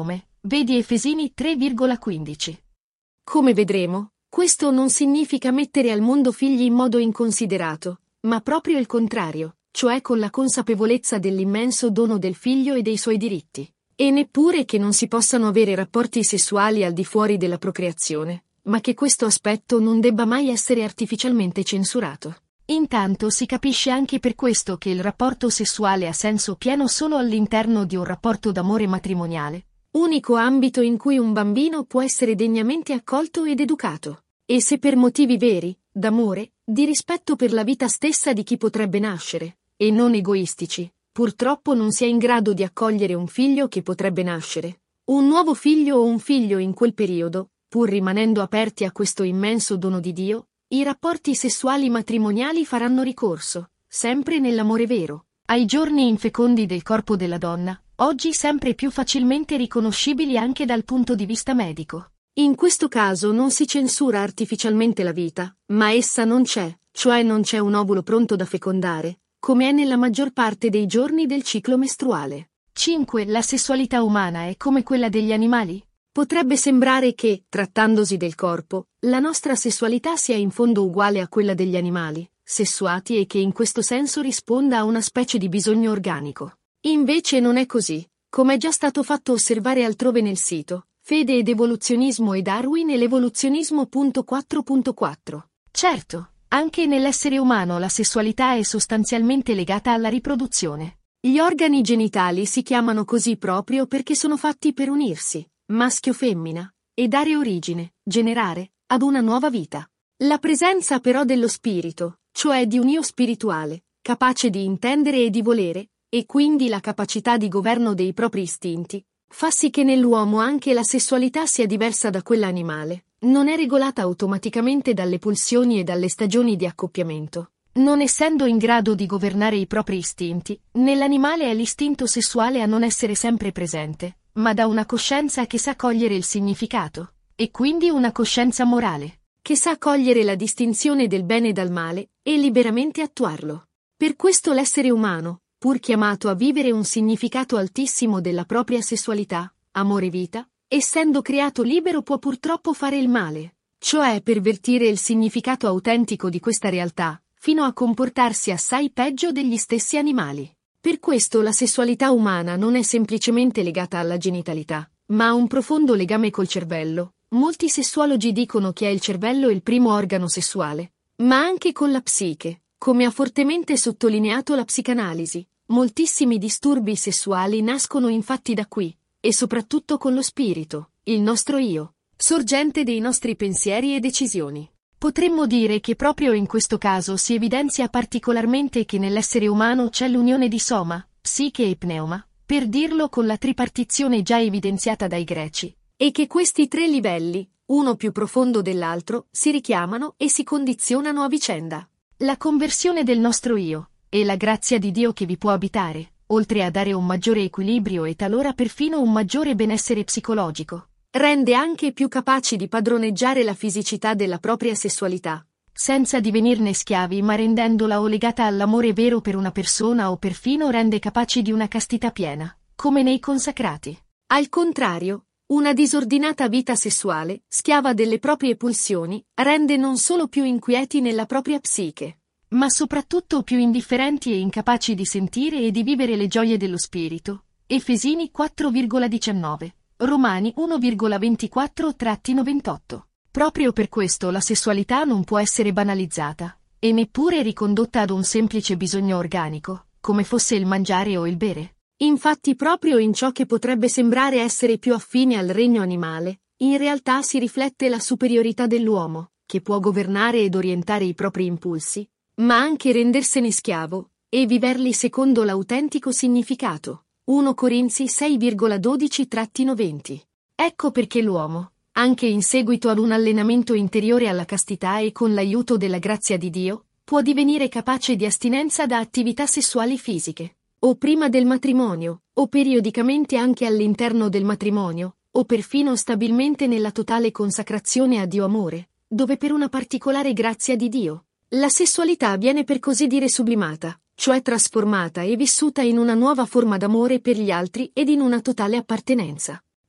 Vedi Efesini tre virgola quindici. Come vedremo, questo non significa mettere al mondo figli in modo inconsiderato, ma proprio il contrario, cioè con la consapevolezza dell'immenso dono del figlio e dei suoi diritti. E neppure che non si possano avere rapporti sessuali al di fuori della procreazione, ma che questo aspetto non debba mai essere artificialmente censurato. Intanto si capisce anche per questo che il rapporto sessuale ha senso pieno solo all'interno di un rapporto d'amore matrimoniale, unico ambito in cui un bambino può essere degnamente accolto ed educato. E se per motivi veri, d'amore, di rispetto per la vita stessa di chi potrebbe nascere, e non egoistici, purtroppo non si è in grado di accogliere un figlio che potrebbe nascere, un nuovo figlio o un figlio in quel periodo, pur rimanendo aperti a questo immenso dono di Dio, i rapporti sessuali matrimoniali faranno ricorso, sempre nell'amore vero, ai giorni infecondi del corpo della donna, oggi sempre più facilmente riconoscibili anche dal punto di vista medico. In questo caso non si censura artificialmente la vita, ma essa non c'è, cioè non c'è un ovulo pronto da fecondare, come è nella maggior parte dei giorni del ciclo mestruale. cinque. La sessualità umana è come quella degli animali? Potrebbe sembrare che, trattandosi del corpo, la nostra sessualità sia in fondo uguale a quella degli animali, sessuati e che in questo senso risponda a una specie di bisogno organico. Invece non è così, come è già stato fatto osservare altrove nel sito, Fede ed evoluzionismo e Darwin e l'evoluzionismo quattro punto quattro. Certo, anche nell'essere umano la sessualità è sostanzialmente legata alla riproduzione. Gli organi genitali si chiamano così proprio perché sono fatti per unirsi, maschio-femmina, e dare origine, generare, ad una nuova vita. La presenza però dello spirito, cioè di un io spirituale, capace di intendere e di volere, e quindi la capacità di governo dei propri istinti, fa sì che nell'uomo anche la sessualità sia diversa da quella animale, non è regolata automaticamente dalle pulsioni e dalle stagioni di accoppiamento. Non essendo in grado di governare i propri istinti, nell'animale è l'istinto sessuale a non essere sempre presente, ma da una coscienza che sa cogliere il significato, e quindi una coscienza morale, che sa cogliere la distinzione del bene dal male, e liberamente attuarlo. Per questo l'essere umano, pur chiamato a vivere un significato altissimo della propria sessualità, amore vita, essendo creato libero può purtroppo fare il male, cioè pervertire il significato autentico di questa realtà, fino a comportarsi assai peggio degli stessi animali. Per questo la sessualità umana non è semplicemente legata alla genitalità, ma ha un profondo legame col cervello. Molti sessuologi dicono che è il cervello il primo organo sessuale, ma anche con la psiche, come ha fortemente sottolineato la psicanalisi. Moltissimi disturbi sessuali nascono infatti da qui, e soprattutto con lo spirito, il nostro io, sorgente dei nostri pensieri e decisioni. Potremmo dire che proprio in questo caso si evidenzia particolarmente che nell'essere umano c'è l'unione di soma, psiche e pneuma, per dirlo con la tripartizione già evidenziata dai greci, e che questi tre livelli, uno più profondo dell'altro, si richiamano e si condizionano a vicenda. La conversione del nostro io, e la grazia di Dio che vi può abitare, oltre a dare un maggiore equilibrio e talora perfino un maggiore benessere psicologico, rende anche più capaci di padroneggiare la fisicità della propria sessualità, senza divenirne schiavi ma rendendola o legata all'amore vero per una persona o perfino rende capaci di una castità piena, come nei consacrati. Al contrario, una disordinata vita sessuale, schiava delle proprie pulsioni, rende non solo più inquieti nella propria psiche, ma soprattutto più indifferenti e incapaci di sentire e di vivere le gioie dello spirito. Efesini quattro virgola diciannove. Romani uno virgola ventiquattro ventotto. Proprio per questo la sessualità non può essere banalizzata, e neppure ricondotta ad un semplice bisogno organico, come fosse il mangiare o il bere. Infatti proprio in ciò che potrebbe sembrare essere più affine al regno animale, in realtà si riflette la superiorità dell'uomo, che può governare ed orientare i propri impulsi, ma anche rendersene schiavo, e viverli secondo l'autentico significato. primo Corinzi sei virgola dodici venti. Ecco perché l'uomo, anche in seguito ad un allenamento interiore alla castità e con l'aiuto della grazia di Dio, può divenire capace di astinenza da attività sessuali fisiche, o prima del matrimonio, o periodicamente anche all'interno del matrimonio, o perfino stabilmente nella totale consacrazione a Dio amore, dove per una particolare grazia di Dio, la sessualità viene per così dire sublimata, cioè trasformata e vissuta in una nuova forma d'amore per gli altri ed in una totale appartenenza.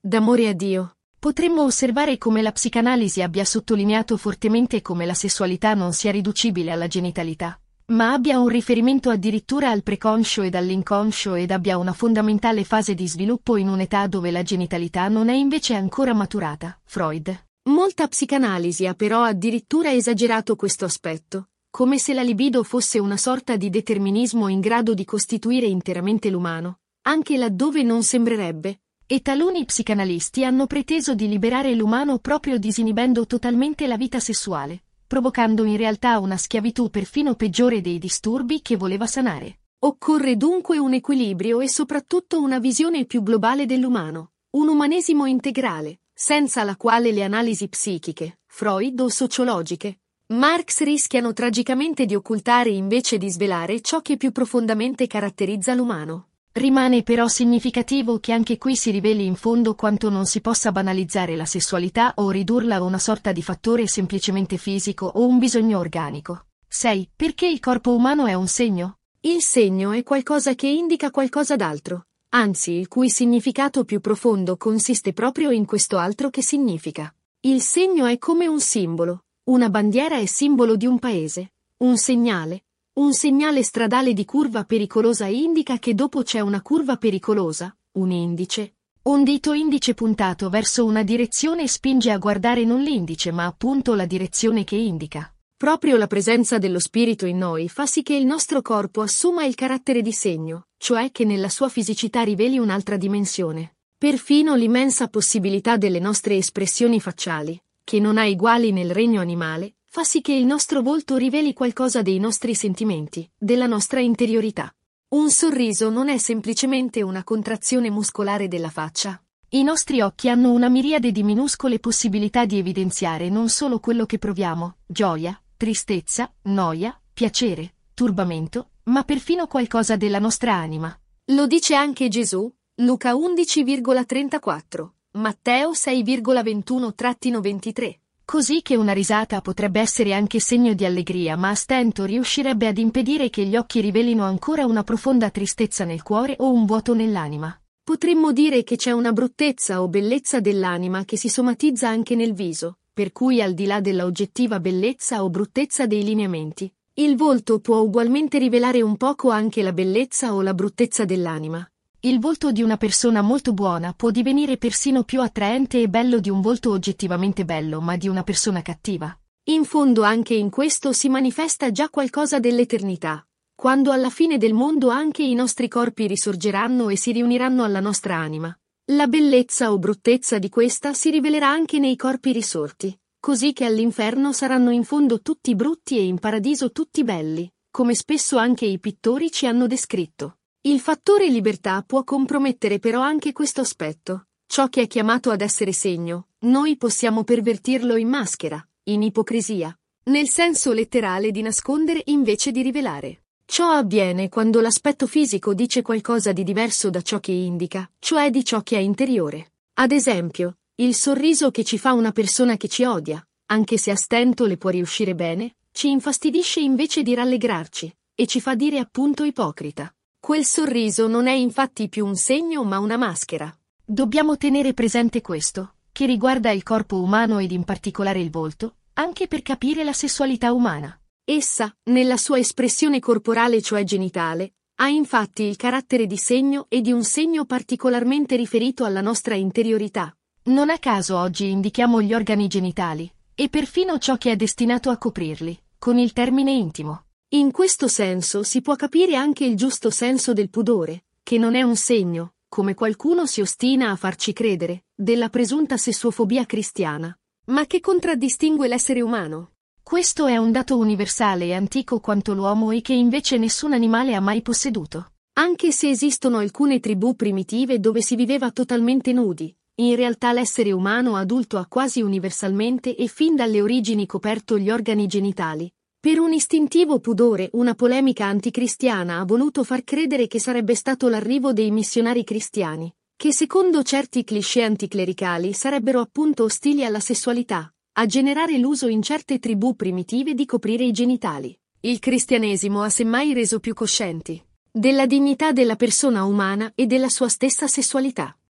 d'amore a Dio. Potremmo osservare come la psicanalisi abbia sottolineato fortemente come la sessualità non sia riducibile alla genitalità, ma abbia un riferimento addirittura al preconscio ed all'inconscio ed abbia una fondamentale fase di sviluppo in un'età dove la genitalità non è invece ancora maturata. Freud. Molta psicanalisi ha però addirittura esagerato questo aspetto, come se la libido fosse una sorta di determinismo in grado di costituire interamente l'umano, anche laddove non sembrerebbe. E taluni psicanalisti hanno preteso di liberare l'umano proprio disinibendo totalmente la vita sessuale, provocando in realtà una schiavitù perfino peggiore dei disturbi che voleva sanare. Occorre dunque un equilibrio e soprattutto una visione più globale dell'umano, un umanesimo integrale, senza la quale le analisi psichiche, Freud o sociologiche, Marx rischiano tragicamente di occultare invece di svelare ciò che più profondamente caratterizza l'umano. Rimane però significativo che anche qui si riveli in fondo quanto non si possa banalizzare la sessualità o ridurla a una sorta di fattore semplicemente fisico o un bisogno organico. sei. Perché il corpo umano è un segno? Il segno è qualcosa che indica qualcosa d'altro, anzi il cui significato più profondo consiste proprio in questo altro che significa. Il segno è come un simbolo, una bandiera è simbolo di un paese, un segnale. Un segnale stradale di curva pericolosa indica che dopo c'è una curva pericolosa, un indice. Un dito indice puntato verso una direzione spinge a guardare non l'indice ma appunto la direzione che indica. Proprio la presenza dello spirito in noi fa sì che il nostro corpo assuma il carattere di segno, cioè che nella sua fisicità riveli un'altra dimensione. Perfino l'immensa possibilità delle nostre espressioni facciali, che non ha eguali nel regno animale, fa sì che il nostro volto riveli qualcosa dei nostri sentimenti, della nostra interiorità. Un sorriso non è semplicemente una contrazione muscolare della faccia. I nostri occhi hanno una miriade di minuscole possibilità di evidenziare non solo quello che proviamo, gioia, tristezza, noia, piacere, turbamento, ma perfino qualcosa della nostra anima. Lo dice anche Gesù, Luca undici virgola trentaquattro, Matteo sei virgola ventuno ventitré. Così che una risata potrebbe essere anche segno di allegria ma a stento riuscirebbe ad impedire che gli occhi rivelino ancora una profonda tristezza nel cuore o un vuoto nell'anima. Potremmo dire che c'è una bruttezza o bellezza dell'anima che si somatizza anche nel viso, per cui al di là della oggettiva bellezza o bruttezza dei lineamenti, il volto può ugualmente rivelare un poco anche la bellezza o la bruttezza dell'anima. Il volto di una persona molto buona può divenire persino più attraente e bello di un volto oggettivamente bello ma di una persona cattiva. In fondo anche in questo si manifesta già qualcosa dell'eternità, quando alla fine del mondo anche i nostri corpi risorgeranno e si riuniranno alla nostra anima. La bellezza o bruttezza di questa si rivelerà anche nei corpi risorti, così che all'inferno saranno in fondo tutti brutti e in paradiso tutti belli, come spesso anche i pittori ci hanno descritto. Il fattore libertà può compromettere però anche questo aspetto. Ciò che è chiamato ad essere segno, noi possiamo pervertirlo in maschera, in ipocrisia, nel senso letterale di nascondere invece di rivelare. Ciò avviene quando l'aspetto fisico dice qualcosa di diverso da ciò che indica, cioè di ciò che è interiore. Ad esempio, il sorriso che ci fa una persona che ci odia, anche se a stento le può riuscire bene, ci infastidisce invece di rallegrarci, e ci fa dire appunto ipocrita. Quel sorriso non è infatti più un segno ma una maschera. Dobbiamo tenere presente questo, che riguarda il corpo umano ed in particolare il volto, anche per capire la sessualità umana. Essa, nella sua espressione corporale cioè genitale, ha infatti il carattere di segno e di un segno particolarmente riferito alla nostra interiorità. Non a caso oggi indichiamo gli organi genitali, e perfino ciò che è destinato a coprirli, con il termine intimo. In questo senso si può capire anche il giusto senso del pudore, che non è un segno, come qualcuno si ostina a farci credere, della presunta sessuofobia cristiana, ma che contraddistingue l'essere umano. Questo è un dato universale e antico quanto l'uomo e che invece nessun animale ha mai posseduto. Anche se esistono alcune tribù primitive dove si viveva totalmente nudi, in realtà l'essere umano adulto ha quasi universalmente e fin dalle origini coperto gli organi genitali. Per un istintivo pudore, una polemica anticristiana ha voluto far credere che sarebbe stato l'arrivo dei missionari cristiani, che secondo certi cliché anticlericali sarebbero appunto ostili alla sessualità, a generare l'uso in certe tribù primitive di coprire i genitali. Il cristianesimo ha semmai reso più coscienti della dignità della persona umana e della sua stessa sessualità.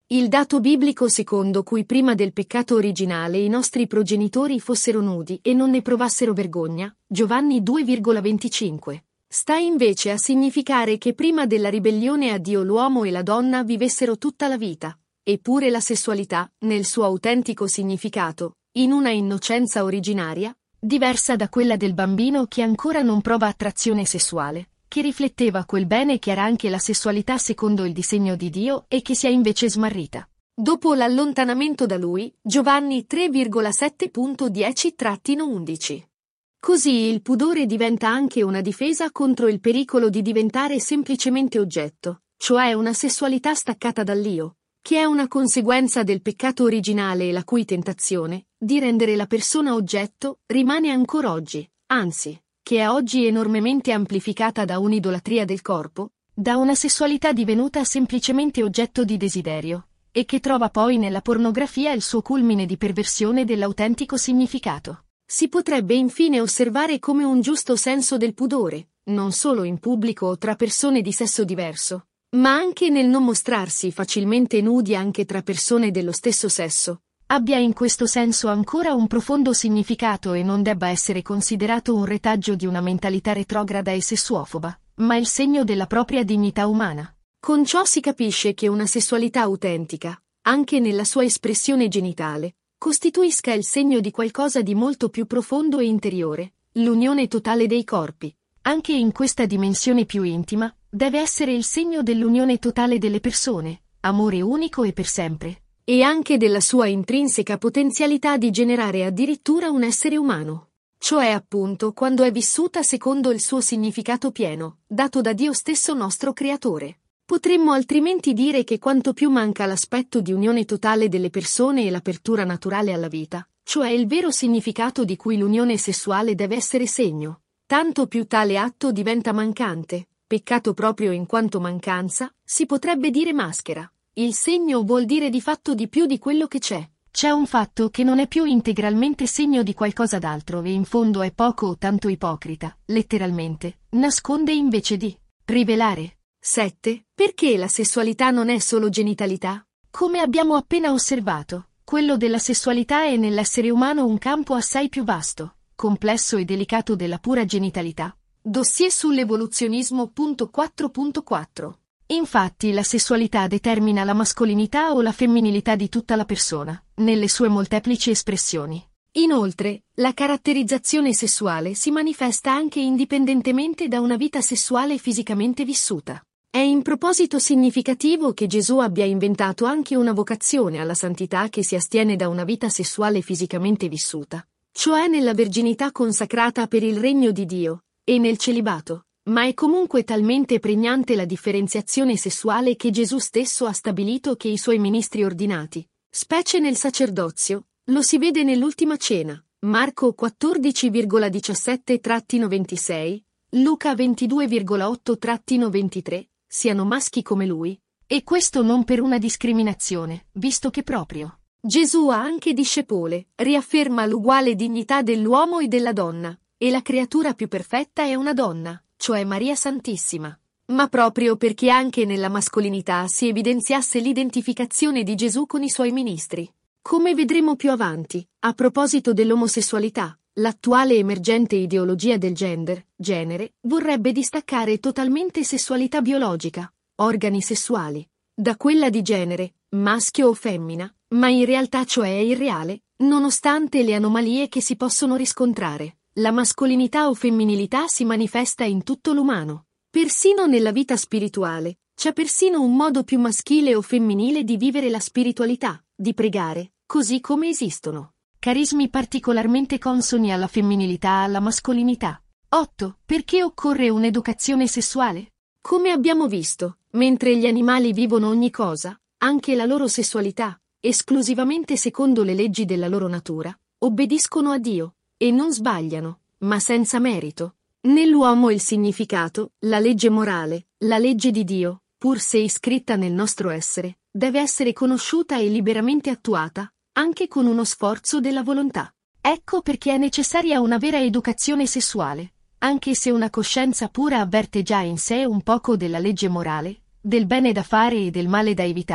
Il dato biblico secondo cui prima del peccato originale i nostri progenitori fossero nudi e non ne provassero vergogna, Giovanni due virgola venticinque, sta invece a significare che prima della ribellione a Dio l'uomo e la donna vivessero tutta la vita, eppure la sessualità, nel suo autentico significato, in una innocenza originaria, diversa da quella del bambino che ancora non prova attrazione sessuale, che rifletteva quel bene che era anche la sessualità secondo il disegno di Dio e che si è invece smarrita. Dopo l'allontanamento da lui, Giovanni tre virgola sette dieci undici. Così il pudore diventa anche una difesa contro il pericolo di diventare semplicemente oggetto, cioè una sessualità staccata dall'Io, che è una conseguenza del peccato originale e la cui tentazione, di rendere la persona oggetto, rimane ancora oggi, anzi, che è oggi enormemente amplificata da un'idolatria del corpo, da una sessualità divenuta semplicemente oggetto di desiderio, e che trova poi nella pornografia il suo culmine di perversione dell'autentico significato. Si potrebbe infine osservare come un giusto senso del pudore, non solo in pubblico o tra persone di sesso diverso, ma anche nel non mostrarsi facilmente nudi anche tra persone dello stesso sesso, abbia in questo senso ancora un profondo significato e non debba essere considerato un retaggio di una mentalità retrograda e sessuofoba, ma il segno della propria dignità umana. Con ciò si capisce che una sessualità autentica, anche nella sua espressione genitale, costituisca il segno di qualcosa di molto più profondo e interiore, l'unione totale dei corpi. Anche in questa dimensione più intima, deve essere il segno dell'unione totale delle persone, amore unico e per sempre, e anche della sua intrinseca potenzialità di generare addirittura un essere umano. Cioè appunto quando è vissuta secondo il suo significato pieno, dato da Dio stesso nostro Creatore. Potremmo altrimenti dire che quanto più manca l'aspetto di unione totale delle persone e l'apertura naturale alla vita, cioè il vero significato di cui l'unione sessuale deve essere segno, tanto più tale atto diventa mancante, peccato proprio in quanto mancanza, si potrebbe dire maschera. Il segno vuol dire di fatto di più di quello che c'è. C'è un fatto che non è più integralmente segno di qualcosa d'altro e in fondo è poco o tanto ipocrita, letteralmente, nasconde invece di rivelare. sette. Perché la sessualità non è solo genitalità? Come abbiamo appena osservato, quello della sessualità è nell'essere umano un campo assai più vasto, complesso e delicato della pura genitalità. Dossier sull'evoluzionismo quattro punto quattro. Infatti la sessualità determina la mascolinità o la femminilità di tutta la persona, nelle sue molteplici espressioni. Inoltre, la caratterizzazione sessuale si manifesta anche indipendentemente da una vita sessuale fisicamente vissuta. È in proposito significativo che Gesù abbia inventato anche una vocazione alla santità che si astiene da una vita sessuale fisicamente vissuta, cioè nella verginità consacrata per il regno di Dio, e nel celibato, ma è comunque talmente pregnante la differenziazione sessuale che Gesù stesso ha stabilito che i suoi ministri ordinati, specie nel sacerdozio, lo si vede nell'ultima cena, Marco quattordici diciassette ventisei, Luca ventidue otto ventitré, siano maschi come lui, e questo non per una discriminazione, visto che proprio Gesù ha anche discepole, riafferma l'uguale dignità dell'uomo e della donna, e la creatura più perfetta è una donna, cioè Maria Santissima. Ma proprio perché anche nella mascolinità si evidenziasse l'identificazione di Gesù con i suoi ministri. Come vedremo più avanti, a proposito dell'omosessualità, l'attuale emergente ideologia del gender, genere, vorrebbe distaccare totalmente sessualità biologica, organi sessuali, da quella di genere, maschio o femmina, ma in realtà cioè è irreale, nonostante le anomalie che si possono riscontrare. La mascolinità o femminilità si manifesta in tutto l'umano. Persino nella vita spirituale, c'è persino un modo più maschile o femminile di vivere la spiritualità, di pregare, così come esistono carismi particolarmente consoni alla femminilità e alla mascolinità. otto. Perché occorre un'educazione sessuale? Come abbiamo visto, mentre gli animali vivono ogni cosa, anche la loro sessualità, esclusivamente secondo le leggi della loro natura, obbediscono a Dio, e non sbagliano, ma senza merito. Nell'uomo il significato, la legge morale, la legge di Dio, pur se iscritta nel nostro essere, deve essere conosciuta e liberamente attuata, anche con uno sforzo della volontà. Ecco perché è necessaria una vera educazione sessuale, anche se una coscienza pura avverte già in sé un poco della legge morale, del bene da fare e del male da evitare,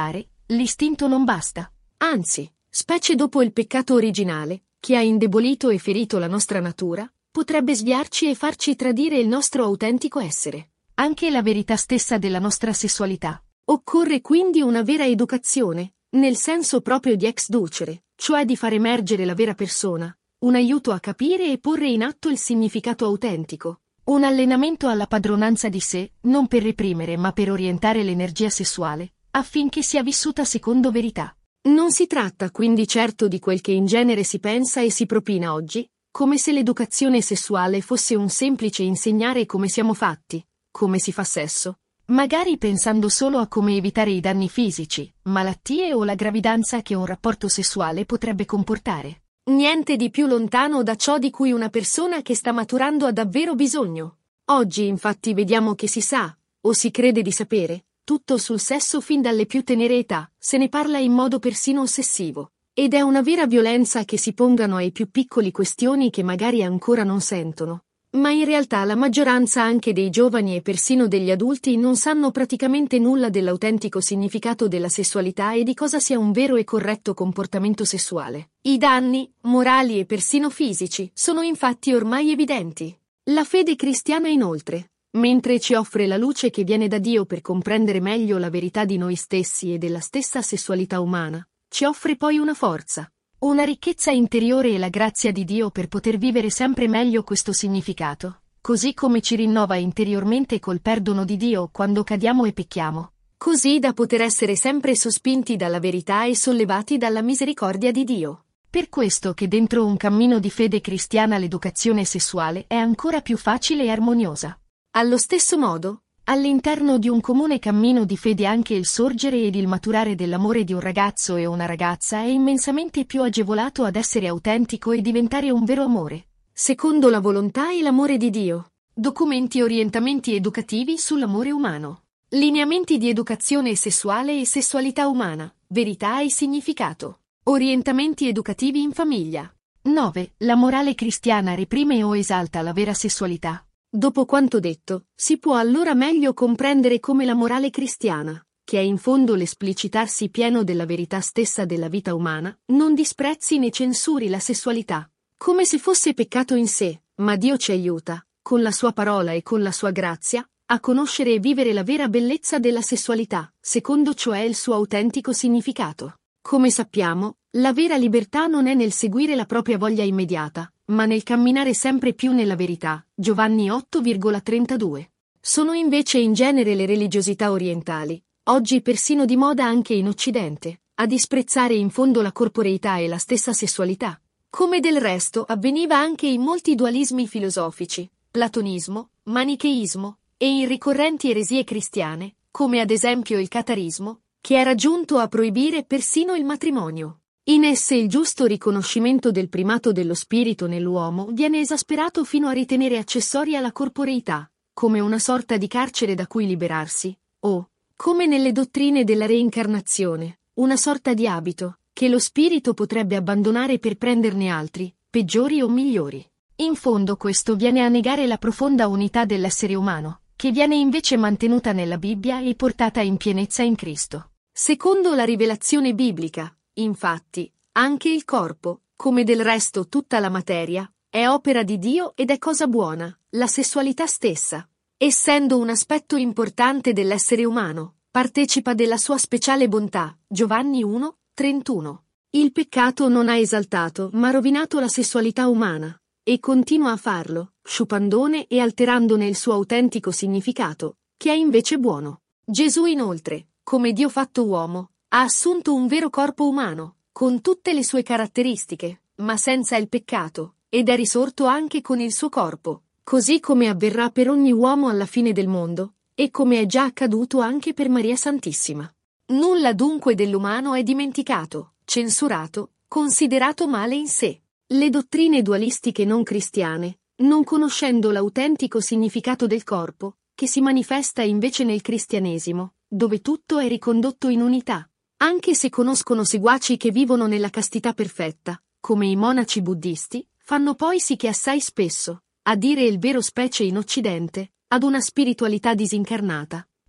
L'istinto non basta. Anzi, specie dopo il peccato originale, che ha indebolito e ferito la nostra natura, potrebbe sviarci e farci tradire il nostro autentico essere. Anche la verità stessa della nostra sessualità. Occorre quindi una vera educazione, nel senso proprio di exducere, cioè di far emergere la vera persona, un aiuto a capire e porre in atto il significato autentico. Un allenamento alla padronanza di sé, non per reprimere ma per orientare l'energia sessuale, affinché sia vissuta secondo verità. Non si tratta quindi certo di quel che in genere si pensa e si propina oggi, come se l'educazione sessuale fosse un semplice insegnare come siamo fatti, come si fa sesso. Magari pensando solo a come evitare i danni fisici, malattie o la gravidanza che un rapporto sessuale potrebbe comportare. Niente di più lontano da ciò di cui una persona che sta maturando ha davvero bisogno. Oggi infatti vediamo che si sa, o si crede di sapere, tutto sul sesso fin dalle più tenere età, se ne parla in modo persino ossessivo. Ed è una vera violenza che si pongano ai più piccoli questioni che magari ancora non sentono. Ma in realtà la maggioranza anche dei giovani e persino degli adulti non sanno praticamente nulla dell'autentico significato della sessualità e di cosa sia un vero e corretto comportamento sessuale. I danni, morali e persino fisici, sono infatti ormai evidenti. La fede cristiana inoltre, mentre ci offre la luce che viene da Dio per comprendere meglio la verità di noi stessi e della stessa sessualità umana, ci offre poi una forza, una ricchezza interiore e la grazia di Dio per poter vivere sempre meglio questo significato, così come ci rinnova interiormente col perdono di Dio quando cadiamo e pecchiamo, così da poter essere sempre sospinti dalla verità e sollevati dalla misericordia di Dio. Per questo che dentro un cammino di fede cristiana l'educazione sessuale è ancora più facile e armoniosa. Allo stesso modo, all'interno di un comune cammino di fede anche il sorgere ed il maturare dell'amore di un ragazzo e una ragazza è immensamente più agevolato ad essere autentico e diventare un vero amore, secondo la volontà e l'amore di Dio. Documenti e orientamenti educativi sull'amore umano. Lineamenti di educazione sessuale e sessualità umana, verità e significato. Orientamenti educativi in famiglia. nove. La morale cristiana reprime o esalta la vera sessualità. Dopo quanto detto, si può allora meglio comprendere come la morale cristiana, che è in fondo l'esplicitarsi pieno della verità stessa della vita umana, non disprezzi né censuri la sessualità, come se fosse peccato in sé, ma Dio ci aiuta, con la sua parola e con la sua grazia, a conoscere e vivere la vera bellezza della sessualità, secondo cioè il suo autentico significato. Come sappiamo, la vera libertà non è nel seguire la propria voglia immediata, ma nel camminare sempre più nella verità. Giovanni otto virgola trentadue. Sono invece in genere le religiosità orientali, oggi persino di moda anche in Occidente, a disprezzare in fondo la corporeità e la stessa sessualità, come del resto avveniva anche in molti dualismi filosofici, platonismo, manicheismo, e in ricorrenti eresie cristiane, come ad esempio il catarismo, che era giunto a proibire persino il matrimonio. In esse il giusto riconoscimento del primato dello spirito nell'uomo viene esasperato fino a ritenere accessoria la corporeità, come una sorta di carcere da cui liberarsi, o, come nelle dottrine della reincarnazione, una sorta di abito, che lo spirito potrebbe abbandonare per prenderne altri, peggiori o migliori. In fondo questo viene a negare la profonda unità dell'essere umano, che viene invece mantenuta nella Bibbia e portata in pienezza in Cristo. Secondo la rivelazione biblica, infatti, anche il corpo, come del resto tutta la materia, è opera di Dio ed è cosa buona, la sessualità stessa, essendo un aspetto importante dell'essere umano, partecipa della sua speciale bontà. Giovanni uno trentuno. Il peccato non ha esaltato ma rovinato la sessualità umana, e continua a farlo, sciupandone e alterandone il suo autentico significato, che è invece buono. Gesù inoltre, come Dio fatto uomo, ha assunto un vero corpo umano, con tutte le sue caratteristiche, ma senza il peccato, ed è risorto anche con il suo corpo, così come avverrà per ogni uomo alla fine del mondo, e come è già accaduto anche per Maria Santissima. Nulla dunque dell'umano è dimenticato, censurato, considerato male in sé. Le dottrine dualistiche non cristiane, non conoscendo l'autentico significato del corpo, che si manifesta invece nel cristianesimo, dove tutto è ricondotto in unità, anche se conoscono seguaci che vivono nella castità perfetta, come i monaci buddisti, fanno poi sì che assai spesso, a dire il vero specie in Occidente, ad una spiritualità disincarnata,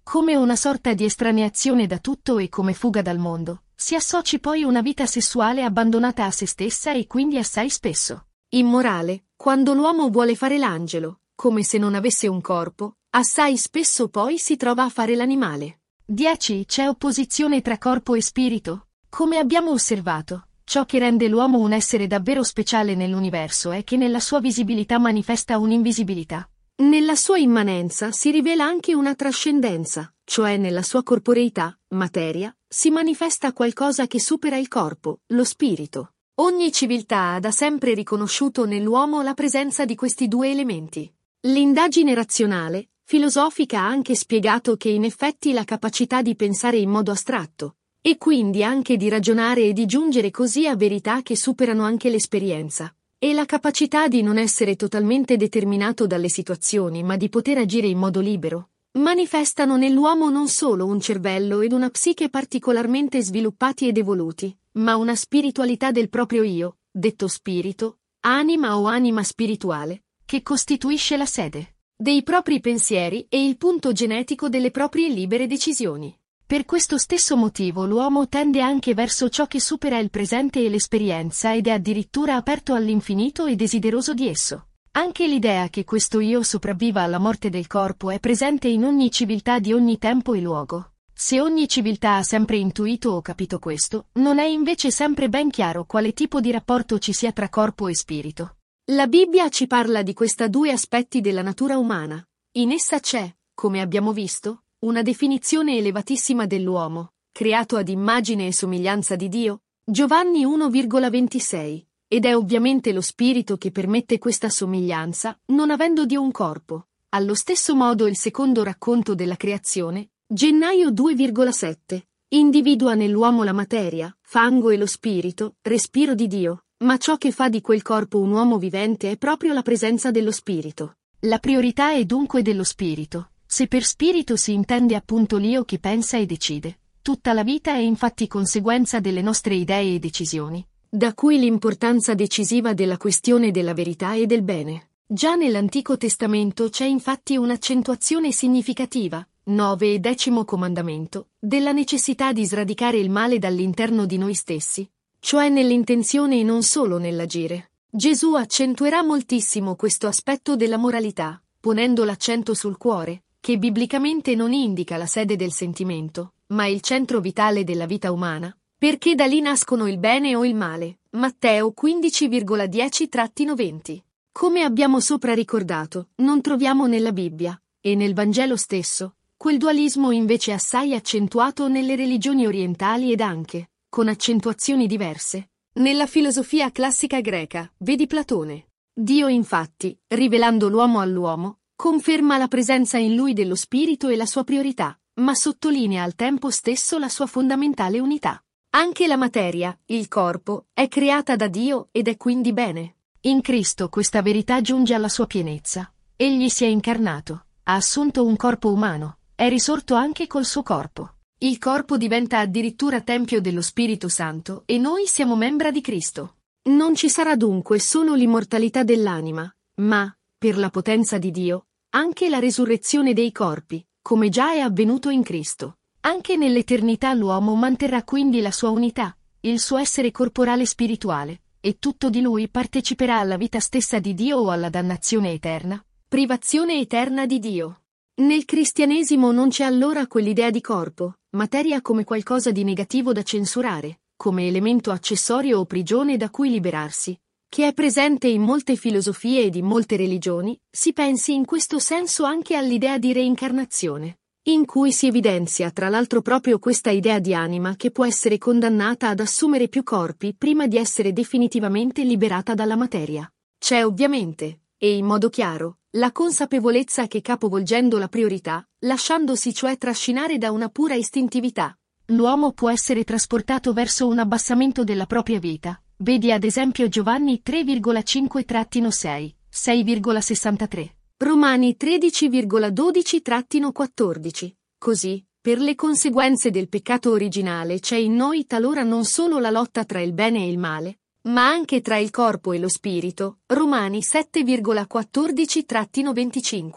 come una sorta di estraneazione da tutto e come fuga dal mondo, si associ poi una vita sessuale abbandonata a se stessa e quindi assai spesso immorale, quando l'uomo vuole fare l'angelo, come se non avesse un corpo, assai spesso poi si trova a fare l'animale. dieci. C'è opposizione tra corpo e spirito? Come abbiamo osservato, ciò che rende l'uomo un essere davvero speciale nell'universo è che nella sua visibilità manifesta un'invisibilità. Nella sua immanenza si rivela anche una trascendenza, cioè nella sua corporeità, materia, si manifesta qualcosa che supera il corpo, lo spirito. Ogni civiltà ha da sempre riconosciuto nell'uomo la presenza di questi due elementi. L'indagine razionale, filosofica ha anche spiegato che in effetti la capacità di pensare in modo astratto, e quindi anche di ragionare e di giungere così a verità che superano anche l'esperienza, e la capacità di non essere totalmente determinato dalle situazioni ma di poter agire in modo libero, manifestano nell'uomo non solo un cervello ed una psiche particolarmente sviluppati ed evoluti, ma una spiritualità del proprio io, detto spirito, anima o anima spirituale, che costituisce la sede dei propri pensieri e il punto genetico delle proprie libere decisioni. Per questo stesso motivo l'uomo tende anche verso ciò che supera il presente e l'esperienza ed è addirittura aperto all'infinito e desideroso di esso. Anche l'idea che questo io sopravviva alla morte del corpo è presente in ogni civiltà di ogni tempo e luogo. Se ogni civiltà ha sempre intuito o capito questo, non è invece sempre ben chiaro quale tipo di rapporto ci sia tra corpo e spirito. La Bibbia ci parla di questi due aspetti della natura umana. In essa c'è, come abbiamo visto, una definizione elevatissima dell'uomo, creato ad immagine e somiglianza di Dio, Giovanni uno virgola ventisei, ed è ovviamente lo spirito che permette questa somiglianza, non avendo Dio un corpo. Allo stesso modo il secondo racconto della creazione, Gennaio due virgola sette, individua nell'uomo la materia, fango e lo spirito, respiro di Dio, ma ciò che fa di quel corpo un uomo vivente è proprio la presenza dello spirito. La priorità è dunque dello spirito. Se per spirito si intende appunto l'io che pensa e decide, tutta la vita è infatti conseguenza delle nostre idee e decisioni. Da cui l'importanza decisiva della questione della verità e del bene. Già nell'Antico Testamento c'è infatti un'accentuazione significativa, nove e decimo comandamento, della necessità di sradicare il male dall'interno di noi stessi, cioè nell'intenzione e non solo nell'agire. Gesù accentuerà moltissimo questo aspetto della moralità, ponendo l'accento sul cuore, che biblicamente non indica la sede del sentimento, ma il centro vitale della vita umana, perché da lì nascono il bene o il male. Matteo quindici virgola dieci venti. Come abbiamo sopra ricordato, non troviamo nella Bibbia, e nel Vangelo stesso, quel dualismo invece assai accentuato nelle religioni orientali ed anche, con accentuazioni diverse, nella filosofia classica greca, vedi Platone. Dio infatti, rivelando l'uomo all'uomo, conferma la presenza in lui dello spirito e la sua priorità, ma sottolinea al tempo stesso la sua fondamentale unità. Anche la materia, il corpo, è creata da Dio ed è quindi bene. In Cristo questa verità giunge alla sua pienezza. Egli si è incarnato, ha assunto un corpo umano, è risorto anche col suo corpo. Il corpo diventa addirittura tempio dello Spirito Santo e noi siamo membra di Cristo. Non ci sarà dunque solo l'immortalità dell'anima, ma, per la potenza di Dio, anche la resurrezione dei corpi, come già è avvenuto in Cristo. Anche nell'eternità l'uomo manterrà quindi la sua unità, il suo essere corporale spirituale, e tutto di lui parteciperà alla vita stessa di Dio o alla dannazione eterna, privazione eterna di Dio. Nel cristianesimo non c'è allora quell'idea di corpo, materia come qualcosa di negativo da censurare, come elemento accessorio o prigione da cui liberarsi, che è presente in molte filosofie ed in molte religioni. Si pensi in questo senso anche all'idea di reincarnazione, in cui si evidenzia tra l'altro proprio questa idea di anima che può essere condannata ad assumere più corpi prima di essere definitivamente liberata dalla materia. C'è ovviamente, e in modo chiaro, la consapevolezza che capovolgendo la priorità, lasciandosi cioè trascinare da una pura istintività, l'uomo può essere trasportato verso un abbassamento della propria vita. Vedi ad esempio Giovanni tre virgola cinque sei, sei virgola sessantatré. Romani tredici virgola dodici quattordici. Così, per le conseguenze del peccato originale c'è in noi talora non solo la lotta tra il bene e il male, ma anche tra il corpo e lo spirito. Romani sette virgola quattordici venticinque.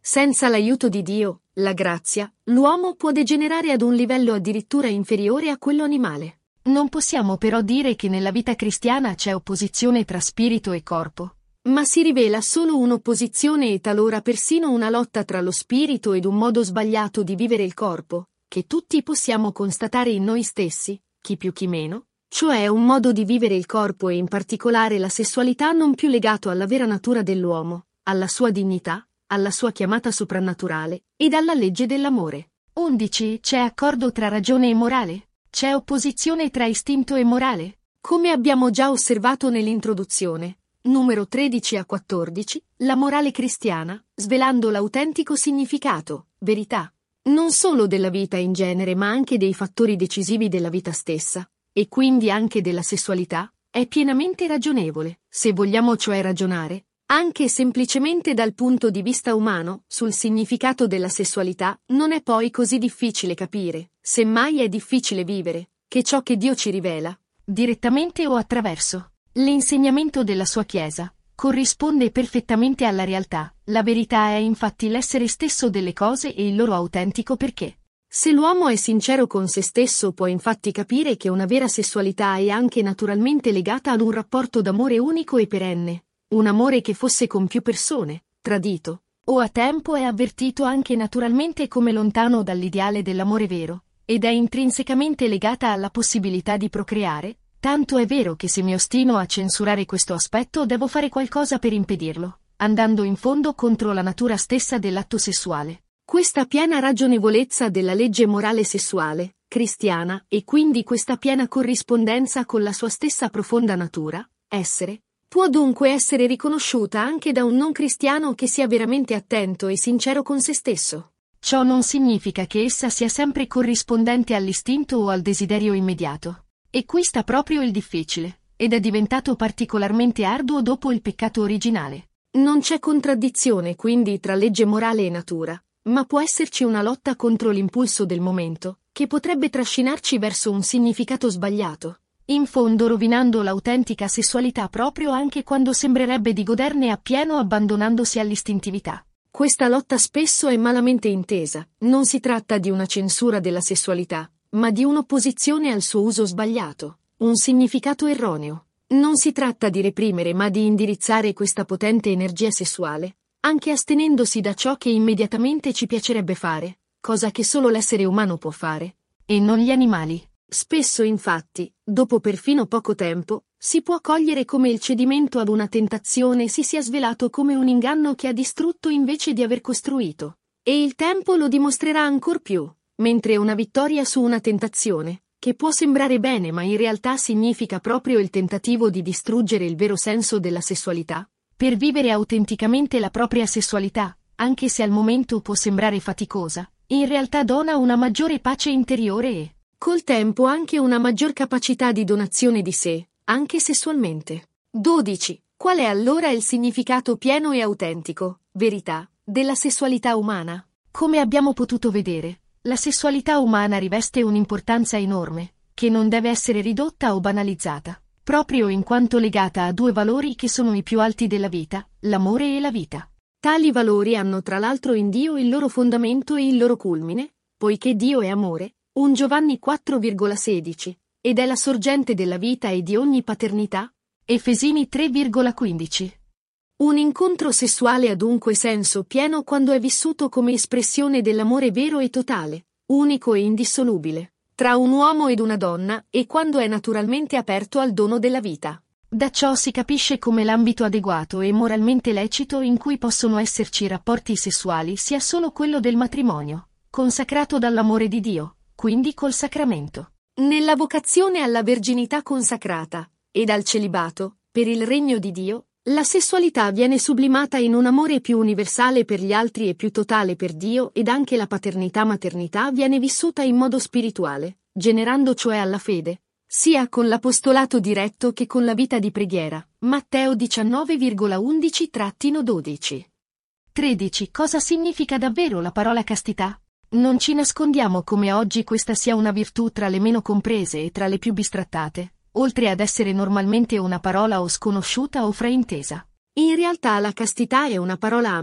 Senza l'aiuto di Dio, la grazia, l'uomo può degenerare ad un livello addirittura inferiore a quello animale. Non possiamo però dire che nella vita cristiana c'è opposizione tra spirito e corpo. Ma si rivela solo un'opposizione e talora persino una lotta tra lo spirito ed un modo sbagliato di vivere il corpo, che tutti possiamo constatare in noi stessi, chi più chi meno, cioè un modo di vivere il corpo e in particolare la sessualità non più legato alla vera natura dell'uomo, alla sua dignità, alla sua chiamata soprannaturale, ed alla legge dell'amore. undici. C'è accordo tra ragione e morale? C'è opposizione tra istinto e morale? Come abbiamo già osservato nell'introduzione, numero tredici a quattordici, la morale cristiana, svelando l'autentico significato, verità, non solo della vita in genere ma anche dei fattori decisivi della vita stessa, e quindi anche della sessualità, è pienamente ragionevole, se vogliamo cioè ragionare, anche semplicemente dal punto di vista umano, sul significato della sessualità, non è poi così difficile capire, semmai è difficile vivere, che ciò che Dio ci rivela, direttamente o attraverso l'insegnamento della sua Chiesa, corrisponde perfettamente alla realtà. La verità è infatti l'essere stesso delle cose e il loro autentico perché. Se l'uomo è sincero con se stesso può infatti capire che una vera sessualità è anche naturalmente legata ad un rapporto d'amore unico e perenne, un amore che fosse con più persone, tradito, o a tempo è avvertito anche naturalmente come lontano dall'ideale dell'amore vero, ed è intrinsecamente legata alla possibilità di procreare. Tanto è vero che se mi ostino a censurare questo aspetto devo fare qualcosa per impedirlo, andando in fondo contro la natura stessa dell'atto sessuale. Questa piena ragionevolezza della legge morale sessuale, cristiana, e quindi questa piena corrispondenza con la sua stessa profonda natura, essere, può dunque essere riconosciuta anche da un non cristiano che sia veramente attento e sincero con se stesso. Ciò non significa che essa sia sempre corrispondente all'istinto o al desiderio immediato. E qui sta proprio il difficile, ed è diventato particolarmente arduo dopo il peccato originale. Non c'è contraddizione quindi tra legge morale e natura, ma può esserci una lotta contro l'impulso del momento, che potrebbe trascinarci verso un significato sbagliato, in fondo rovinando l'autentica sessualità proprio anche quando sembrerebbe di goderne appieno abbandonandosi all'istintività. Questa lotta spesso è malamente intesa, non si tratta di una censura della sessualità, ma di un'opposizione al suo uso sbagliato, un significato erroneo. Non si tratta di reprimere ma di indirizzare questa potente energia sessuale, anche astenendosi da ciò che immediatamente ci piacerebbe fare, cosa che solo l'essere umano può fare, e non gli animali. Spesso infatti, dopo perfino poco tempo, si può cogliere come il cedimento ad una tentazione si sia svelato come un inganno che ha distrutto invece di aver costruito. E il tempo lo dimostrerà ancor più. Mentre una vittoria su una tentazione, che può sembrare bene ma in realtà significa proprio il tentativo di distruggere il vero senso della sessualità, per vivere autenticamente la propria sessualità, anche se al momento può sembrare faticosa, in realtà dona una maggiore pace interiore e, col tempo anche una maggior capacità di donazione di sé, anche sessualmente. dodici. Qual è allora il significato pieno e autentico, verità, della sessualità umana? Come abbiamo potuto vedere, la sessualità umana riveste un'importanza enorme, che non deve essere ridotta o banalizzata, proprio in quanto legata a due valori che sono i più alti della vita, l'amore e la vita. Tali valori hanno tra l'altro in Dio il loro fondamento e il loro culmine, poiché Dio è amore, primo Giovanni quattro virgola sedici, ed è la sorgente della vita e di ogni paternità, Efesini tre virgola quindici. Un incontro sessuale ha dunque senso pieno quando è vissuto come espressione dell'amore vero e totale, unico e indissolubile, tra un uomo ed una donna e quando è naturalmente aperto al dono della vita. Da ciò si capisce come l'ambito adeguato e moralmente lecito in cui possono esserci rapporti sessuali sia solo quello del matrimonio, consacrato dall'amore di Dio, quindi col sacramento. Nella vocazione alla verginità consacrata, e dal celibato, per il regno di Dio, la sessualità viene sublimata in un amore più universale per gli altri e più totale per Dio ed anche la paternità-maternità viene vissuta in modo spirituale, generando cioè alla fede, sia con l'apostolato diretto che con la vita di preghiera. Matteo diciannove virgola undici dodici. tredici. Cosa significa davvero la parola castità? Non ci nascondiamo come oggi questa sia una virtù tra le meno comprese e tra le più bistrattate, oltre ad essere normalmente una parola o sconosciuta o fraintesa. In realtà la castità è una parola ampia,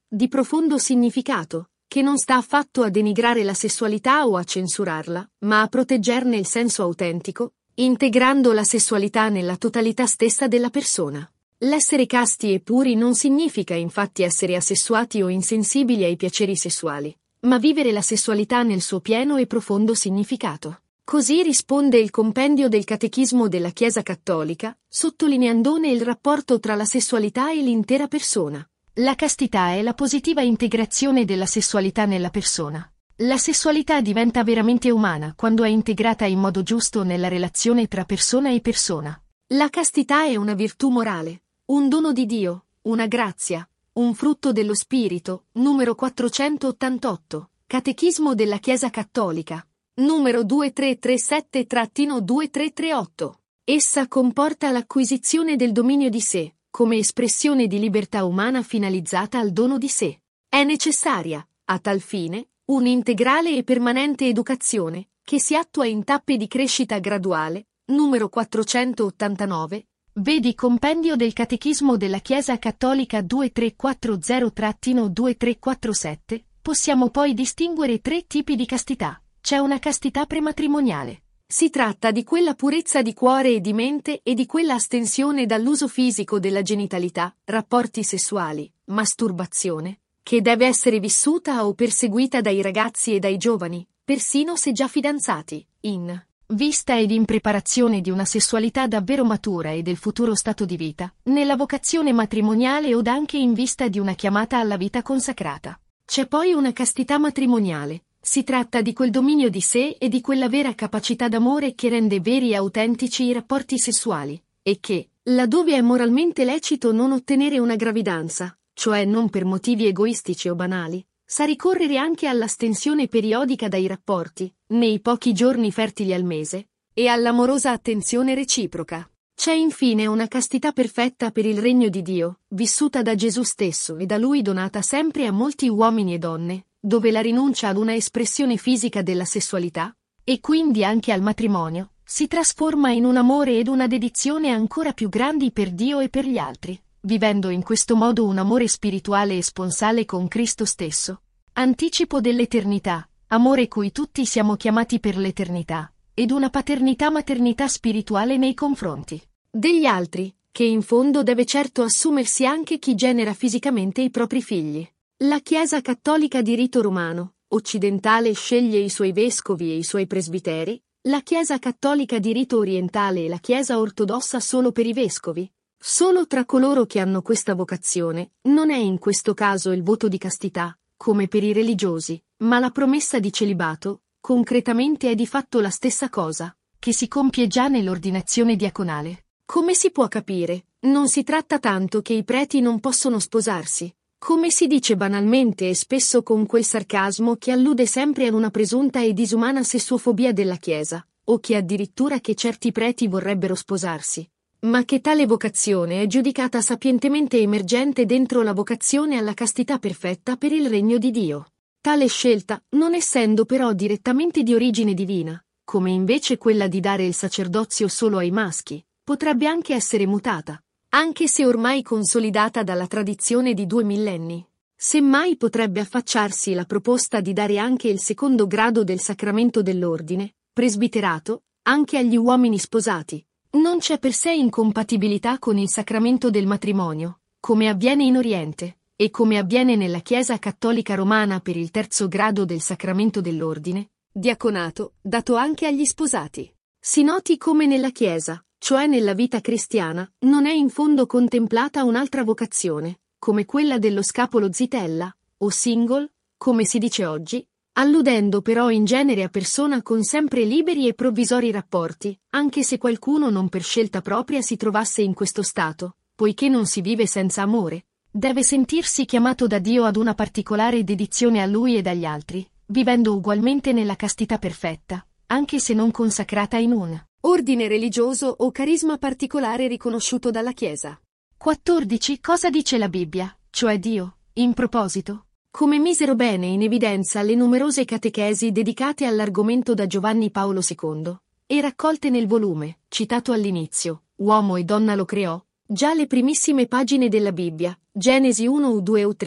di profondo significato, che non sta affatto a denigrare la sessualità o a censurarla, ma a proteggerne il senso autentico, integrando la sessualità nella totalità stessa della persona. L'essere casti e puri non significa infatti essere asessuati o insensibili ai piaceri sessuali, ma vivere la sessualità nel suo pieno e profondo significato. Così risponde il compendio del Catechismo della Chiesa Cattolica, sottolineandone il rapporto tra la sessualità e l'intera persona. La castità è la positiva integrazione della sessualità nella persona. La sessualità diventa veramente umana quando è integrata in modo giusto nella relazione tra persona e persona. La castità è una virtù morale, un dono di Dio, una grazia, un frutto dello Spirito, numero quattrocentottantotto, Catechismo della Chiesa Cattolica, numero duemilatrecentotrentasette duemilatrentotto. Essa comporta l'acquisizione del dominio di sé, come espressione di libertà umana finalizzata al dono di sé. È necessaria, a tal fine, un'integrale e permanente educazione, che si attua in tappe di crescita graduale, numero quattrocentottantanove, vedi Compendio del Catechismo della Chiesa Cattolica duemilatrecentoquaranta duemilatrecentoquarantasette. Possiamo poi distinguere tre tipi di castità. C'è una castità prematrimoniale. Si tratta di quella purezza di cuore e di mente e di quella astensione dall'uso fisico della genitalità, rapporti sessuali, masturbazione, che deve essere vissuta o perseguita dai ragazzi e dai giovani, persino se già fidanzati, in vista ed in preparazione di una sessualità davvero matura e del futuro stato di vita, nella vocazione matrimoniale od anche in vista di una chiamata alla vita consacrata. C'è poi una castità matrimoniale. Si tratta di quel dominio di sé e di quella vera capacità d'amore che rende veri e autentici i rapporti sessuali, e che, laddove è moralmente lecito non ottenere una gravidanza, cioè non per motivi egoistici o banali, sa ricorrere anche all'astensione periodica dai rapporti, nei pochi giorni fertili al mese, e all'amorosa attenzione reciproca. C'è infine una castità perfetta per il regno di Dio, vissuta da Gesù stesso e da Lui donata sempre a molti uomini e donne, dove la rinuncia ad una espressione fisica della sessualità, e quindi anche al matrimonio, si trasforma in un amore ed una dedizione ancora più grandi per Dio e per gli altri, vivendo in questo modo un amore spirituale e sponsale con Cristo stesso, anticipo dell'eternità, amore cui tutti siamo chiamati per l'eternità, ed una paternità-maternità spirituale nei confronti degli altri, che in fondo deve certo assumersi anche chi genera fisicamente i propri figli. La Chiesa Cattolica di rito romano, occidentale, sceglie i suoi vescovi e i suoi presbiteri, la Chiesa Cattolica di rito orientale e la Chiesa ortodossa solo per i vescovi. Solo tra coloro che hanno questa vocazione, non è in questo caso il voto di castità, come per i religiosi, ma la promessa di celibato, concretamente è di fatto la stessa cosa, che si compie già nell'ordinazione diaconale. Come si può capire, non si tratta tanto che i preti non possono sposarsi, come si dice banalmente e spesso con quel sarcasmo che allude sempre ad una presunta e disumana sessuofobia della Chiesa, o che addirittura che certi preti vorrebbero sposarsi, ma che tale vocazione è giudicata sapientemente emergente dentro la vocazione alla castità perfetta per il regno di Dio. Tale scelta, non essendo però direttamente di origine divina, come invece quella di dare il sacerdozio solo ai maschi, potrebbe anche essere mutata, anche se ormai consolidata dalla tradizione di due millenni. Semmai potrebbe affacciarsi la proposta di dare anche il secondo grado del sacramento dell'ordine, presbiterato, anche agli uomini sposati. Non c'è per sé incompatibilità con il sacramento del matrimonio, come avviene in Oriente, e come avviene nella Chiesa Cattolica Romana per il terzo grado del sacramento dell'ordine, diaconato, dato anche agli sposati. Si noti come nella Chiesa, cioè nella vita cristiana, non è in fondo contemplata un'altra vocazione, come quella dello scapolo zitella, o single, come si dice oggi, alludendo però in genere a persona con sempre liberi e provvisori rapporti, anche se qualcuno non per scelta propria si trovasse in questo stato, poiché non si vive senza amore, deve sentirsi chiamato da Dio ad una particolare dedizione a Lui e agli altri, vivendo ugualmente nella castità perfetta, anche se non consacrata in un ordine religioso o carisma particolare riconosciuto dalla Chiesa. quattordici Cosa dice la Bibbia, cioè Dio, in proposito? Come misero bene in evidenza le numerose catechesi dedicate all'argomento da Giovanni Paolo secondo, e raccolte nel volume, citato all'inizio, Uomo e donna lo creò, già le primissime pagine della Bibbia, Genesi uno, due o tre,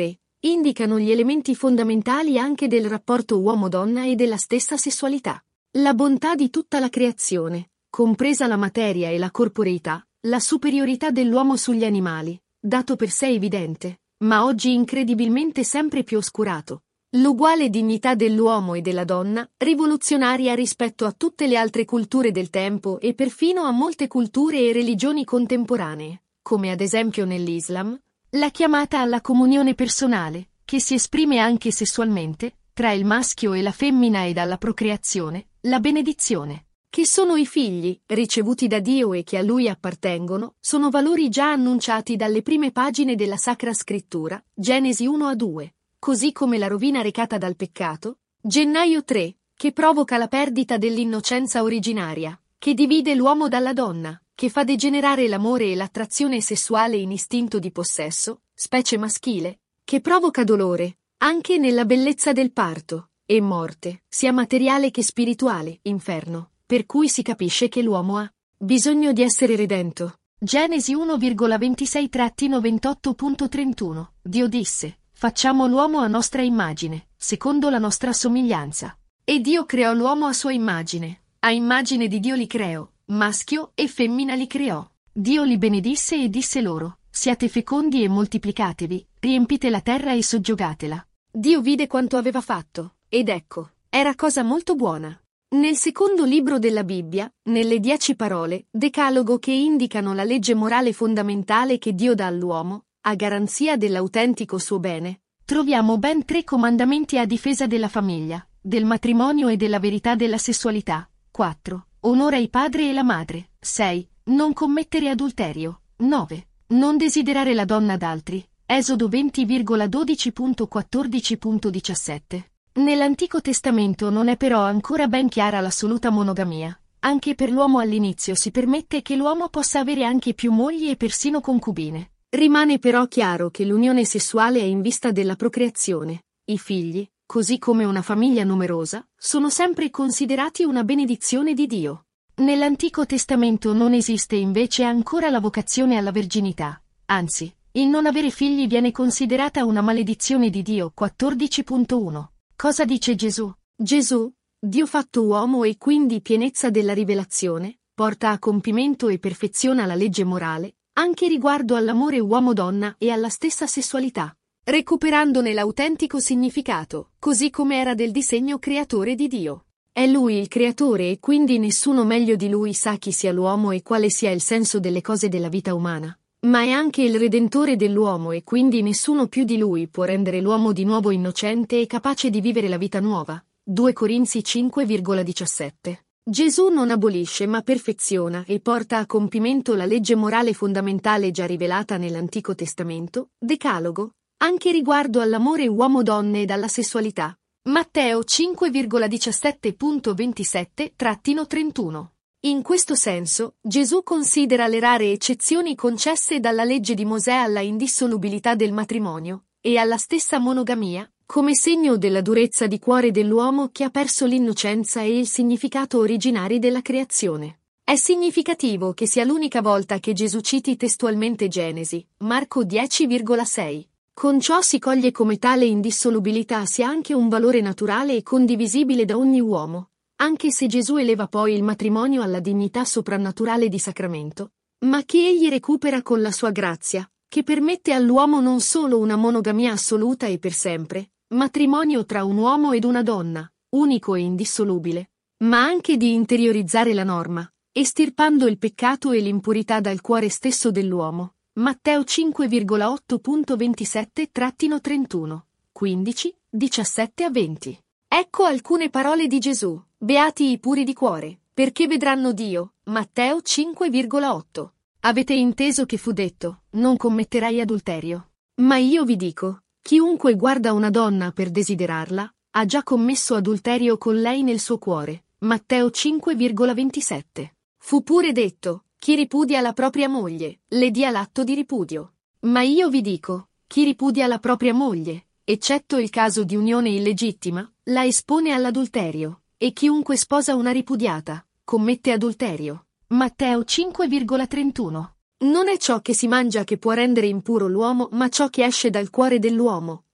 indicano gli elementi fondamentali anche del rapporto uomo-donna e della stessa sessualità. La bontà di tutta la creazione, compresa la materia e la corporeità, la superiorità dell'uomo sugli animali, dato per sé evidente, ma oggi incredibilmente sempre più oscurato. L'uguale dignità dell'uomo e della donna, rivoluzionaria rispetto a tutte le altre culture del tempo e perfino a molte culture e religioni contemporanee, come ad esempio nell'Islam, la chiamata alla comunione personale, che si esprime anche sessualmente, tra il maschio e la femmina ed alla procreazione, la benedizione, che sono i figli, ricevuti da Dio e che a Lui appartengono, sono valori già annunciati dalle prime pagine della Sacra Scrittura, Genesi uno a due, così come la rovina recata dal peccato, Gennaio tre, che provoca la perdita dell'innocenza originaria, che divide l'uomo dalla donna, che fa degenerare l'amore e l'attrazione sessuale in istinto di possesso, specie maschile, che provoca dolore, anche nella bellezza del parto, e morte, sia materiale che spirituale, inferno, per cui si capisce che l'uomo ha bisogno di essere redento. Genesi uno virgola ventisei ventotto punto trentuno. Dio disse: facciamo l'uomo a nostra immagine, secondo la nostra somiglianza. E Dio creò l'uomo a sua immagine, a immagine di Dio li creò, maschio e femmina li creò. Dio li benedisse e disse loro: siate fecondi e moltiplicatevi, riempite la terra e soggiogatela. Dio vide quanto aveva fatto, ed ecco, era cosa molto buona. Nel secondo libro della Bibbia, nelle dieci parole, decalogo che indicano la legge morale fondamentale che Dio dà all'uomo, a garanzia dell'autentico suo bene, troviamo ben tre comandamenti a difesa della famiglia, del matrimonio e della verità della sessualità. quattro. Onora il padre e la madre. sei. Non commettere adulterio. nove. Non desiderare la donna d'altri. Esodo venti dodici quattordici diciassette. Nell'Antico Testamento non è però ancora ben chiara l'assoluta monogamia. Anche per l'uomo all'inizio si permette che l'uomo possa avere anche più mogli e persino concubine. Rimane però chiaro che l'unione sessuale è in vista della procreazione. I figli, così come una famiglia numerosa, sono sempre considerati una benedizione di Dio. Nell'Antico Testamento non esiste invece ancora la vocazione alla verginità, anzi, il non avere figli viene considerata una maledizione di Dio. quattordici punto uno. Cosa dice Gesù? Gesù, Dio fatto uomo e quindi pienezza della rivelazione, porta a compimento e perfeziona la legge morale, anche riguardo all'amore uomo-donna e alla stessa sessualità, recuperandone l'autentico significato, così come era del disegno creatore di Dio. È Lui il creatore e quindi nessuno meglio di Lui sa chi sia l'uomo e quale sia il senso delle cose della vita umana. Ma è anche il redentore dell'uomo e quindi nessuno più di Lui può rendere l'uomo di nuovo innocente e capace di vivere la vita nuova. due Corinzi cinque diciassette. Gesù non abolisce ma perfeziona e porta a compimento la legge morale fondamentale già rivelata nell'Antico Testamento, Decalogo, anche riguardo all'amore uomo-donne e alla sessualità. Matteo cinque diciassette ventisette trentuno. In questo senso, Gesù considera le rare eccezioni concesse dalla legge di Mosè alla indissolubilità del matrimonio, e alla stessa monogamia, come segno della durezza di cuore dell'uomo che ha perso l'innocenza e il significato originari della creazione. È significativo che sia l'unica volta che Gesù citi testualmente Genesi, Marco dieci sei. Con ciò si coglie come tale indissolubilità sia anche un valore naturale e condivisibile da ogni uomo, anche se Gesù eleva poi il matrimonio alla dignità soprannaturale di sacramento, ma che egli recupera con la sua grazia, che permette all'uomo non solo una monogamia assoluta e per sempre, matrimonio tra un uomo ed una donna, unico e indissolubile, ma anche di interiorizzare la norma, estirpando il peccato e l'impurità dal cuore stesso dell'uomo. Matteo cinque otto ventisette trentuno, quindici, diciassette a venti. Ecco alcune parole di Gesù. Beati i puri di cuore, perché vedranno Dio. Matteo cinque otto. Avete inteso che fu detto: non commetterai adulterio. Ma io vi dico, chiunque guarda una donna per desiderarla, ha già commesso adulterio con lei nel suo cuore. Matteo cinque ventisette. Fu pure detto: chi ripudia la propria moglie, le dia l'atto di ripudio. Ma io vi dico, chi ripudia la propria moglie, eccetto il caso di unione illegittima, la espone all'adulterio, e chiunque sposa una ripudiata, commette adulterio. Matteo cinque trentuno. Non è ciò che si mangia che può rendere impuro l'uomo, ma ciò che esce dal cuore dell'uomo,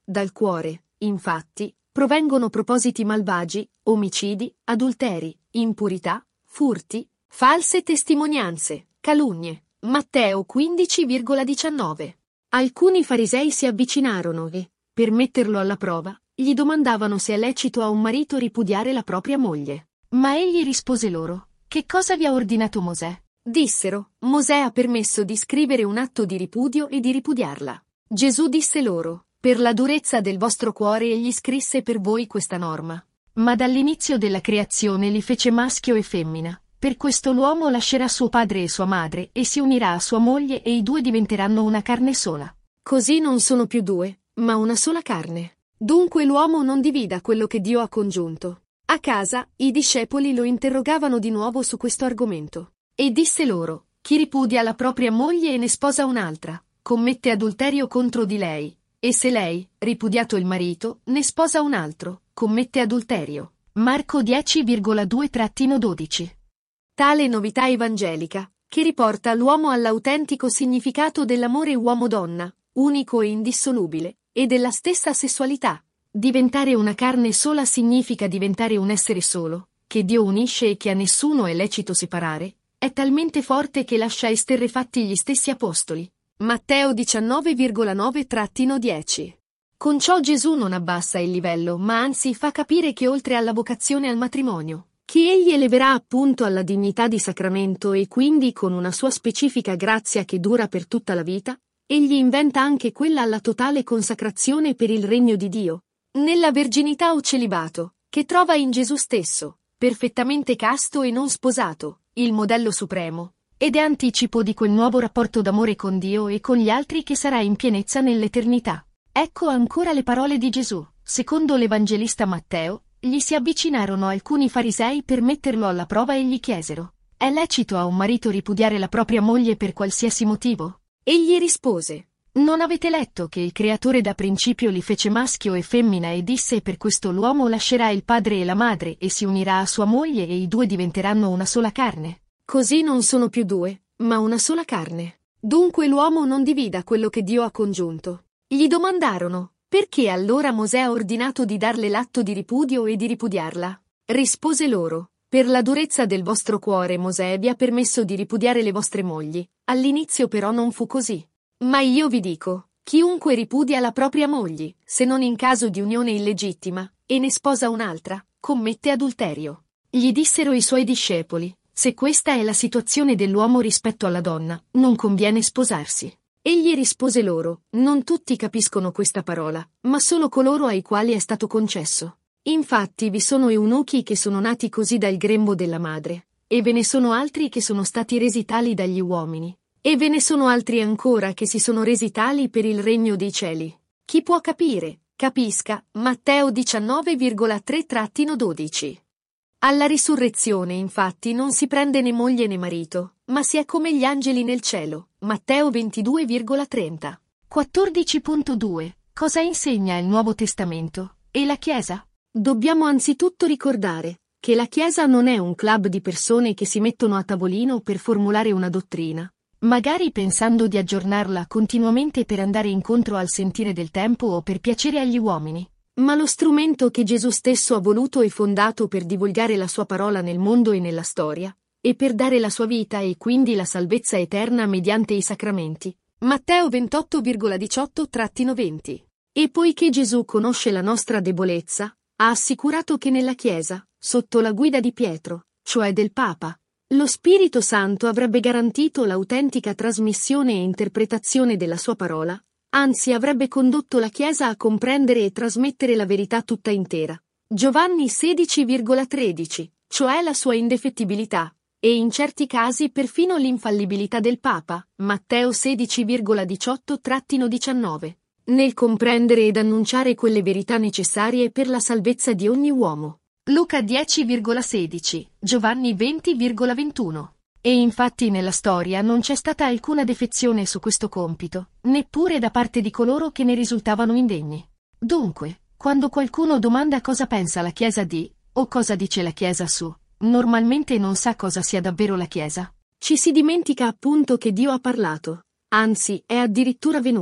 Dal cuore, infatti, provengono propositi malvagi, omicidi, adulteri, impurità, furti, false testimonianze, calunnie. Matteo quindici virgola diciannove. Alcuni farisei si avvicinarono e, per metterlo alla prova, gli domandavano se è lecito a un marito ripudiare la propria moglie. Ma egli rispose loro: che cosa vi ha ordinato Mosè? Dissero: Mosè ha permesso di scrivere un atto di ripudio e di ripudiarla. Gesù disse loro: per la durezza del vostro cuore egli scrisse per voi questa norma. Ma dall'inizio della creazione li fece maschio e femmina. Per questo l'uomo lascerà suo padre e sua madre e si unirà a sua moglie e i due diventeranno una carne sola. Così non sono più due, ma una sola carne. Dunque l'uomo non divida quello che Dio ha congiunto. A casa, i discepoli lo interrogavano di nuovo su questo argomento. E disse loro: chi ripudia la propria moglie e ne sposa un'altra, commette adulterio contro di lei, e se lei, ripudiato il marito, ne sposa un altro, commette adulterio. Marco dieci virgola due dodici. Tale novità evangelica, che riporta l'uomo all'autentico significato dell'amore uomo-donna, unico e indissolubile, e della stessa sessualità. Diventare una carne sola significa diventare un essere solo, che Dio unisce e che a nessuno è lecito separare, è talmente forte che lascia esterrefatti gli stessi apostoli. Matteo diciannove virgola nove dieci. Con ciò Gesù non abbassa il livello, ma anzi fa capire che oltre alla vocazione al matrimonio, che egli eleverà appunto alla dignità di sacramento e quindi con una sua specifica grazia che dura per tutta la vita, egli inventa anche quella alla totale consacrazione per il regno di Dio, nella verginità o celibato, che trova in Gesù stesso, perfettamente casto e non sposato, il modello supremo, ed è anticipo di quel nuovo rapporto d'amore con Dio e con gli altri che sarà in pienezza nell'eternità. Ecco ancora le parole di Gesù. Secondo l'Evangelista Matteo, gli si avvicinarono alcuni farisei per metterlo alla prova e gli chiesero: è lecito a un marito ripudiare la propria moglie per qualsiasi motivo? Egli rispose: non avete letto che il Creatore da principio li fece maschio e femmina e disse: per questo l'uomo lascerà il padre e la madre e si unirà a sua moglie e i due diventeranno una sola carne? Così non sono più due, ma una sola carne. Dunque l'uomo non divida quello che Dio ha congiunto. Gli domandarono: perché allora Mosè ha ordinato di darle l'atto di ripudio e di ripudiarla? Rispose loro: per la durezza del vostro cuore Mosè vi ha permesso di ripudiare le vostre mogli, all'inizio però non fu così. Ma io vi dico, chiunque ripudia la propria moglie, se non in caso di unione illegittima, e ne sposa un'altra, commette adulterio. Gli dissero i suoi discepoli: se questa è la situazione dell'uomo rispetto alla donna, non conviene sposarsi. Egli rispose loro: non tutti capiscono questa parola, ma solo coloro ai quali è stato concesso. Infatti vi sono eunuchi che sono nati così dal grembo della madre, e ve ne sono altri che sono stati resi tali dagli uomini, e ve ne sono altri ancora che si sono resi tali per il regno dei cieli. Chi può capire, capisca. Matteo diciannove virgola tre dodici. Alla risurrezione, infatti, non si prende né moglie né marito, ma si è come gli angeli nel cielo. Matteo ventidue virgola trenta. quattordici punto due. Cosa insegna il Nuovo Testamento? E la Chiesa? Dobbiamo anzitutto ricordare che la Chiesa non è un club di persone che si mettono a tavolino per formulare una dottrina, magari pensando di aggiornarla continuamente per andare incontro al sentire del tempo o per piacere agli uomini, ma lo strumento che Gesù stesso ha voluto e fondato per divulgare la sua parola nel mondo e nella storia, e per dare la sua vita e quindi la salvezza eterna mediante i sacramenti. Matteo ventotto virgola diciotto venti. E poiché Gesù conosce la nostra debolezza, ha assicurato che nella Chiesa, sotto la guida di Pietro, cioè del Papa, lo Spirito Santo avrebbe garantito l'autentica trasmissione e interpretazione della sua parola, anzi avrebbe condotto la Chiesa a comprendere e trasmettere la verità tutta intera. Giovanni sedici virgola tredici, cioè la sua indefettibilità, e in certi casi perfino l'infallibilità del Papa, Matteo sedici virgola diciotto diciannove, nel comprendere ed annunciare quelle verità necessarie per la salvezza di ogni uomo. Luca dieci virgola sedici, Giovanni venti virgola ventuno. E infatti nella storia non c'è stata alcuna defezione su questo compito, neppure da parte di coloro che ne risultavano indegni. Dunque, quando qualcuno domanda cosa pensa la Chiesa di, o cosa dice la Chiesa su, normalmente non sa cosa sia davvero la Chiesa. Ci si dimentica appunto che Dio ha parlato, anzi è addirittura venuto,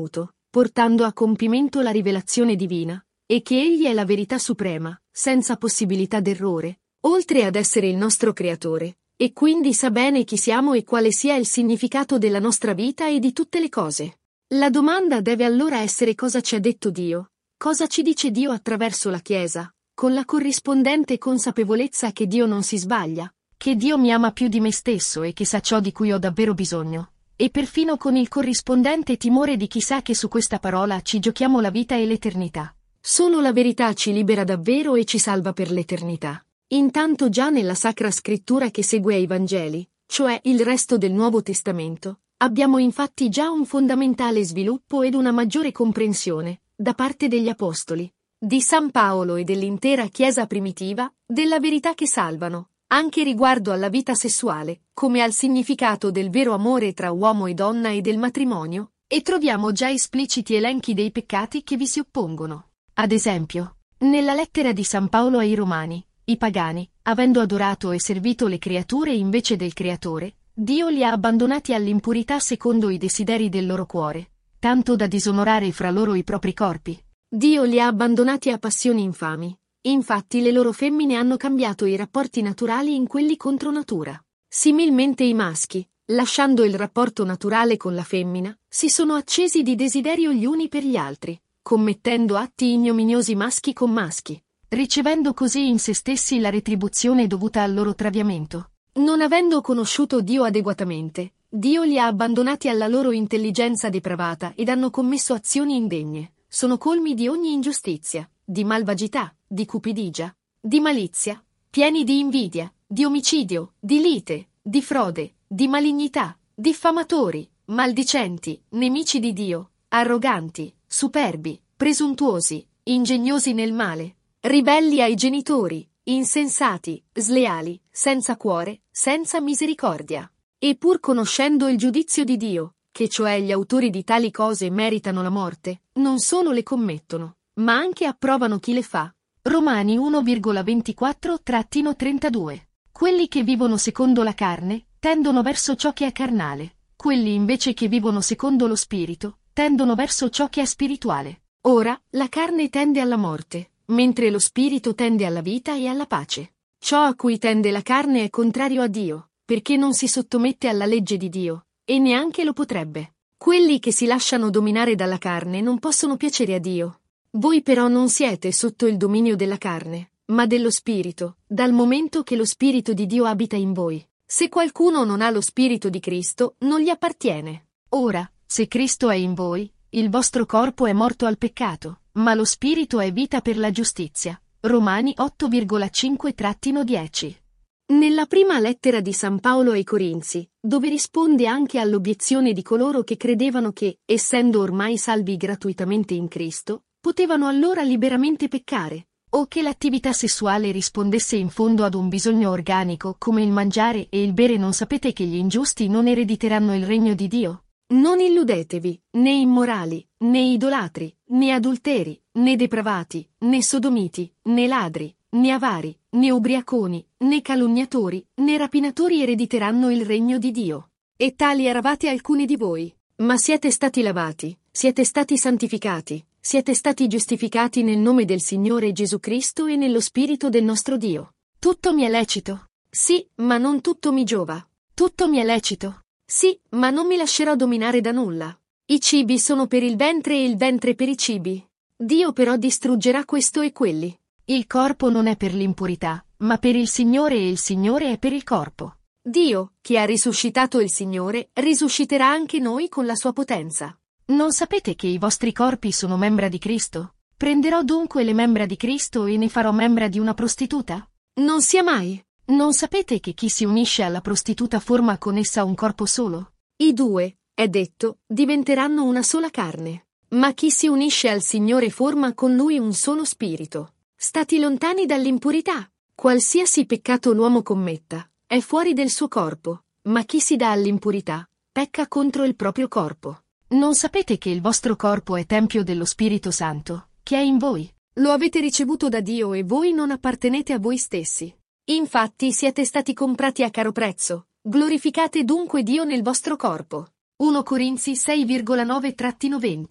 portando a compimento la rivelazione divina, e che Egli è la verità suprema, senza possibilità d'errore, oltre ad essere il nostro creatore, e quindi sa bene chi siamo e quale sia il significato della nostra vita e di tutte le cose. La domanda deve allora essere: cosa ci ha detto Dio? Cosa ci dice Dio attraverso la Chiesa, con la corrispondente consapevolezza che Dio non si sbaglia, che Dio mi ama più di me stesso e che sa ciò di cui ho davvero bisogno, e perfino con il corrispondente timore di chi sa che su questa parola ci giochiamo la vita e l'eternità. Solo la verità ci libera davvero e ci salva per l'eternità. Intanto già nella Sacra Scrittura che segue ai Vangeli, cioè il resto del Nuovo Testamento, abbiamo infatti già un fondamentale sviluppo ed una maggiore comprensione, da parte degli Apostoli, di San Paolo e dell'intera Chiesa primitiva, della verità che salvano, anche riguardo alla vita sessuale, come al significato del vero amore tra uomo e donna e del matrimonio, e troviamo già espliciti elenchi dei peccati che vi si oppongono. Ad esempio, nella lettera di San Paolo ai Romani, i pagani, avendo adorato e servito le creature invece del Creatore, Dio li ha abbandonati all'impurità secondo i desideri del loro cuore, tanto da disonorare fra loro i propri corpi. Dio li ha abbandonati a passioni infami. Infatti le loro femmine hanno cambiato i rapporti naturali in quelli contro natura. Similmente i maschi, lasciando il rapporto naturale con la femmina, si sono accesi di desiderio gli uni per gli altri, commettendo atti ignominiosi maschi con maschi, ricevendo così in se stessi la retribuzione dovuta al loro traviamento. Non avendo conosciuto Dio adeguatamente, Dio li ha abbandonati alla loro intelligenza depravata ed hanno commesso azioni indegne. Sono colmi di ogni ingiustizia, di malvagità, di cupidigia, di malizia, pieni di invidia, di omicidio, di lite, di frode, di malignità, diffamatori, maldicenti, nemici di Dio, arroganti, superbi, presuntuosi, ingegnosi nel male, ribelli ai genitori, insensati, sleali, senza cuore, senza misericordia. E pur conoscendo il giudizio di Dio, che cioè gli autori di tali cose meritano la morte, non solo le commettono, ma anche approvano chi le fa. Romani uno virgola ventiquattro trentadue. Quelli che vivono secondo la carne, tendono verso ciò che è carnale, quelli invece che vivono secondo lo spirito, tendono verso ciò che è spirituale. Ora, la carne tende alla morte, mentre lo spirito tende alla vita e alla pace. Ciò a cui tende la carne è contrario a Dio, perché non si sottomette alla legge di Dio, e neanche lo potrebbe. Quelli che si lasciano dominare dalla carne non possono piacere a Dio. Voi però non siete sotto il dominio della carne, ma dello Spirito, dal momento che lo Spirito di Dio abita in voi. Se qualcuno non ha lo Spirito di Cristo, non gli appartiene. Ora, se Cristo è in voi, il vostro corpo è morto al peccato, ma lo Spirito è vita per la giustizia. Romani otto virgola cinque dieci. Nella prima lettera di San Paolo ai Corinzi, dove risponde anche all'obiezione di coloro che credevano che, essendo ormai salvi gratuitamente in Cristo, potevano allora liberamente peccare, o che l'attività sessuale rispondesse in fondo ad un bisogno organico come il mangiare e il bere, non sapete che gli ingiusti non erediteranno il regno di Dio? Non illudetevi, né immorali, né idolatri, né adulteri, né depravati, né sodomiti, né ladri, né avari, né ubriaconi, né calunniatori, né rapinatori erediteranno il regno di Dio. E tali eravate alcuni di voi. Ma siete stati lavati, siete stati santificati, siete stati giustificati nel nome del Signore Gesù Cristo e nello Spirito del nostro Dio. Tutto mi è lecito. Sì, ma non tutto mi giova. Tutto mi è lecito. Sì, ma non mi lascerò dominare da nulla. I cibi sono per il ventre e il ventre per i cibi. Dio però distruggerà questo e quelli. Il corpo non è per l'impurità, ma per il Signore, e il Signore è per il corpo. Dio, che ha risuscitato il Signore, risusciterà anche noi con la sua potenza. Non sapete che i vostri corpi sono membra di Cristo? Prenderò dunque le membra di Cristo e ne farò membra di una prostituta? Non sia mai. Non sapete che chi si unisce alla prostituta forma con essa un corpo solo? I due, è detto, diventeranno una sola carne. Ma chi si unisce al Signore forma con Lui un solo spirito. Stati lontani dall'impurità. Qualsiasi peccato l'uomo commetta, è fuori del suo corpo, ma chi si dà all'impurità, pecca contro il proprio corpo. Non sapete che il vostro corpo è tempio dello Spirito Santo, che è in voi? Lo avete ricevuto da Dio e voi non appartenete a voi stessi. Infatti siete stati comprati a caro prezzo. Glorificate dunque Dio nel vostro corpo. primo Corinzi sei virgola nove venti.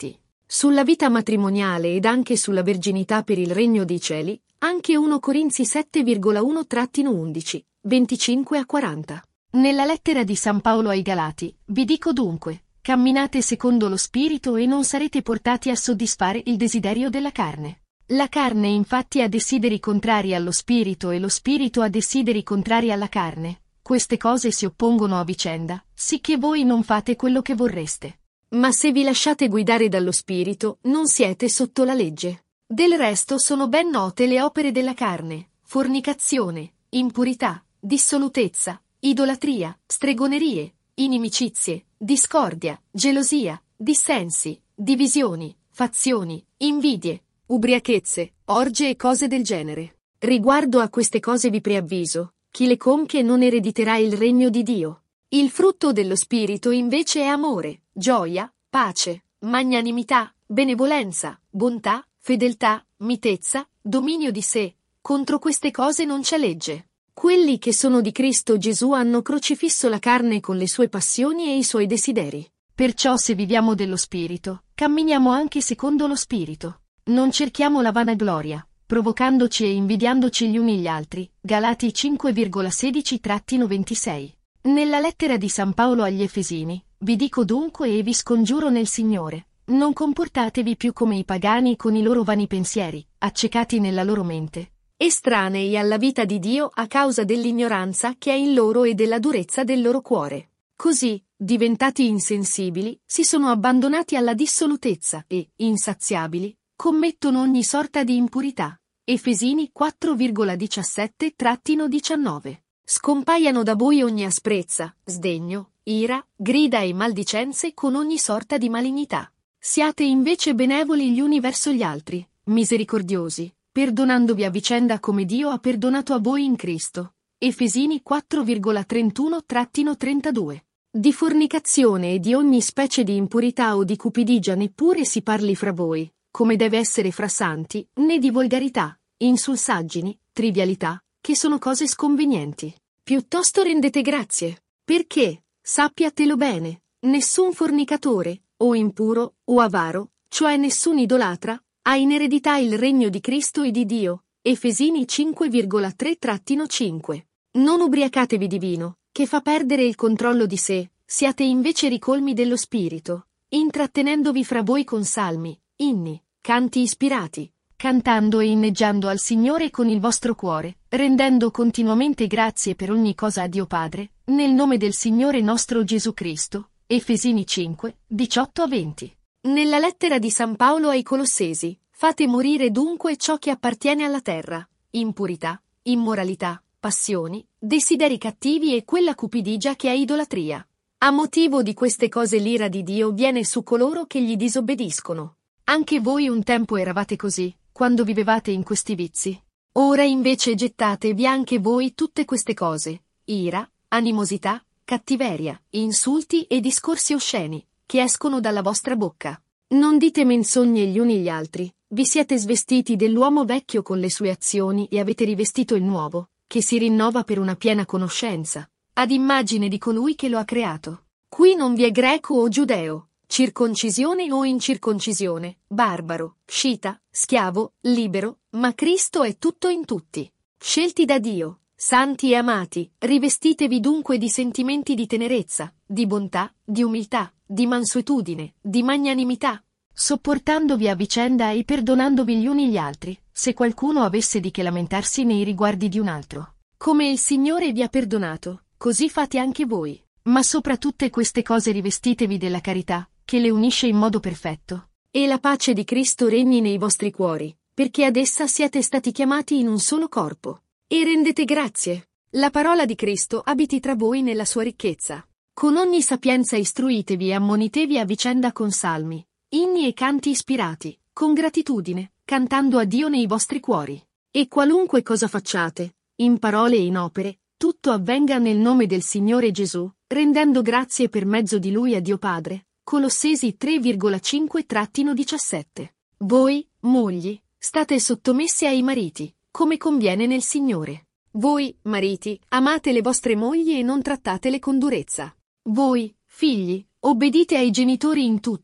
Sulla vita matrimoniale ed anche sulla verginità per il regno dei cieli, anche primo Corinzi sette uno undici, venticinque a quaranta. Nella lettera di San Paolo ai Galati, vi dico dunque, camminate secondo lo Spirito e non sarete portati a soddisfare il desiderio della carne. La carne infatti ha desideri contrari allo Spirito e lo Spirito ha desideri contrari alla carne. Queste cose si oppongono a vicenda, sicché voi non fate quello che vorreste. Ma se vi lasciate guidare dallo Spirito, non siete sotto la legge. Del resto sono ben note le opere della carne: fornicazione, impurità, dissolutezza, idolatria, stregonerie, inimicizie, discordia, gelosia, dissensi, divisioni, fazioni, invidie, ubriachezze, orge e cose del genere. Riguardo a queste cose vi preavviso: chi le compie non erediterà il regno di Dio. Il frutto dello Spirito invece è amore, gioia, pace, magnanimità, benevolenza, bontà, fedeltà, mitezza, dominio di sé. Contro queste cose non c'è legge. Quelli che sono di Cristo Gesù hanno crocifisso la carne con le sue passioni e i suoi desideri. Perciò se viviamo dello Spirito, camminiamo anche secondo lo Spirito. Non cerchiamo la vanagloria, provocandoci e invidiandoci gli uni gli altri. Galati cinque sedici ventisei. Nella lettera di San Paolo agli Efesini, vi dico dunque e vi scongiuro nel Signore, non comportatevi più come i pagani con i loro vani pensieri, accecati nella loro mente, estranei alla vita di Dio a causa dell'ignoranza che è in loro e della durezza del loro cuore. Così, diventati insensibili, si sono abbandonati alla dissolutezza e, insaziabili, commettono ogni sorta di impurità. Efesini quattro diciassette diciannove. Scompaiano da voi ogni asprezza, sdegno, ira, grida e maldicenze con ogni sorta di malignità. Siate invece benevoli gli uni verso gli altri, misericordiosi, perdonandovi a vicenda come Dio ha perdonato a voi in Cristo. Efesini quattro trentuno trentadue. Di fornicazione e di ogni specie di impurità o di cupidigia neppure si parli fra voi, come deve essere fra santi, né di volgarità, insulsaggini, trivialità, che sono cose sconvenienti. Piuttosto rendete grazie, perché, sappiatelo bene, nessun fornicatore, o impuro, o avaro, cioè nessun idolatra, ha in eredità il regno di Cristo e di Dio. Efesini cinque tre cinque. Non ubriacatevi di vino, che fa perdere il controllo di sé, siate invece ricolmi dello Spirito, intrattenendovi fra voi con salmi, inni, canti ispirati, cantando e inneggiando al Signore con il vostro cuore, rendendo continuamente grazie per ogni cosa a Dio Padre, nel nome del Signore nostro Gesù Cristo. Efesini cinque, diciotto a venti. Nella lettera di San Paolo ai Colossesi, fate morire dunque ciò che appartiene alla terra: impurità, immoralità, passioni, desideri cattivi e quella cupidigia che è idolatria. A motivo di queste cose l'ira di Dio viene su coloro che gli disobbediscono. Anche voi un tempo eravate così, quando vivevate in questi vizi. Ora invece gettatevi anche voi tutte queste cose: ira, animosità, cattiveria, insulti e discorsi osceni, che escono dalla vostra bocca. Non dite menzogne gli uni gli altri, vi siete svestiti dell'uomo vecchio con le sue azioni e avete rivestito il nuovo, che si rinnova per una piena conoscenza, ad immagine di colui che lo ha creato. Qui non vi è greco o giudeo, circoncisione o incirconcisione, barbaro, scita, schiavo, libero, ma Cristo è tutto in tutti. Scelti da Dio, santi e amati, rivestitevi dunque di sentimenti di tenerezza, di bontà, di umiltà, di mansuetudine, di magnanimità, sopportandovi a vicenda e perdonandovi gli uni gli altri, se qualcuno avesse di che lamentarsi nei riguardi di un altro. Come il Signore vi ha perdonato, così fate anche voi. Ma sopra tutte queste cose rivestitevi della carità, che le unisce in modo perfetto. E la pace di Cristo regni nei vostri cuori, perché ad essa siete stati chiamati in un solo corpo. E rendete grazie. La parola di Cristo abiti tra voi nella sua ricchezza. Con ogni sapienza istruitevi e ammonitevi a vicenda con salmi, inni e canti ispirati, con gratitudine, cantando a Dio nei vostri cuori. E qualunque cosa facciate, in parole e in opere, tutto avvenga nel nome del Signore Gesù, rendendo grazie per mezzo di Lui a Dio Padre. Colossesi tre cinque diciassette. Voi, mogli, state sottomesse ai mariti, come conviene nel Signore. Voi, mariti, amate le vostre mogli e non trattatele con durezza. Voi, figli, obbedite ai genitori in tutto,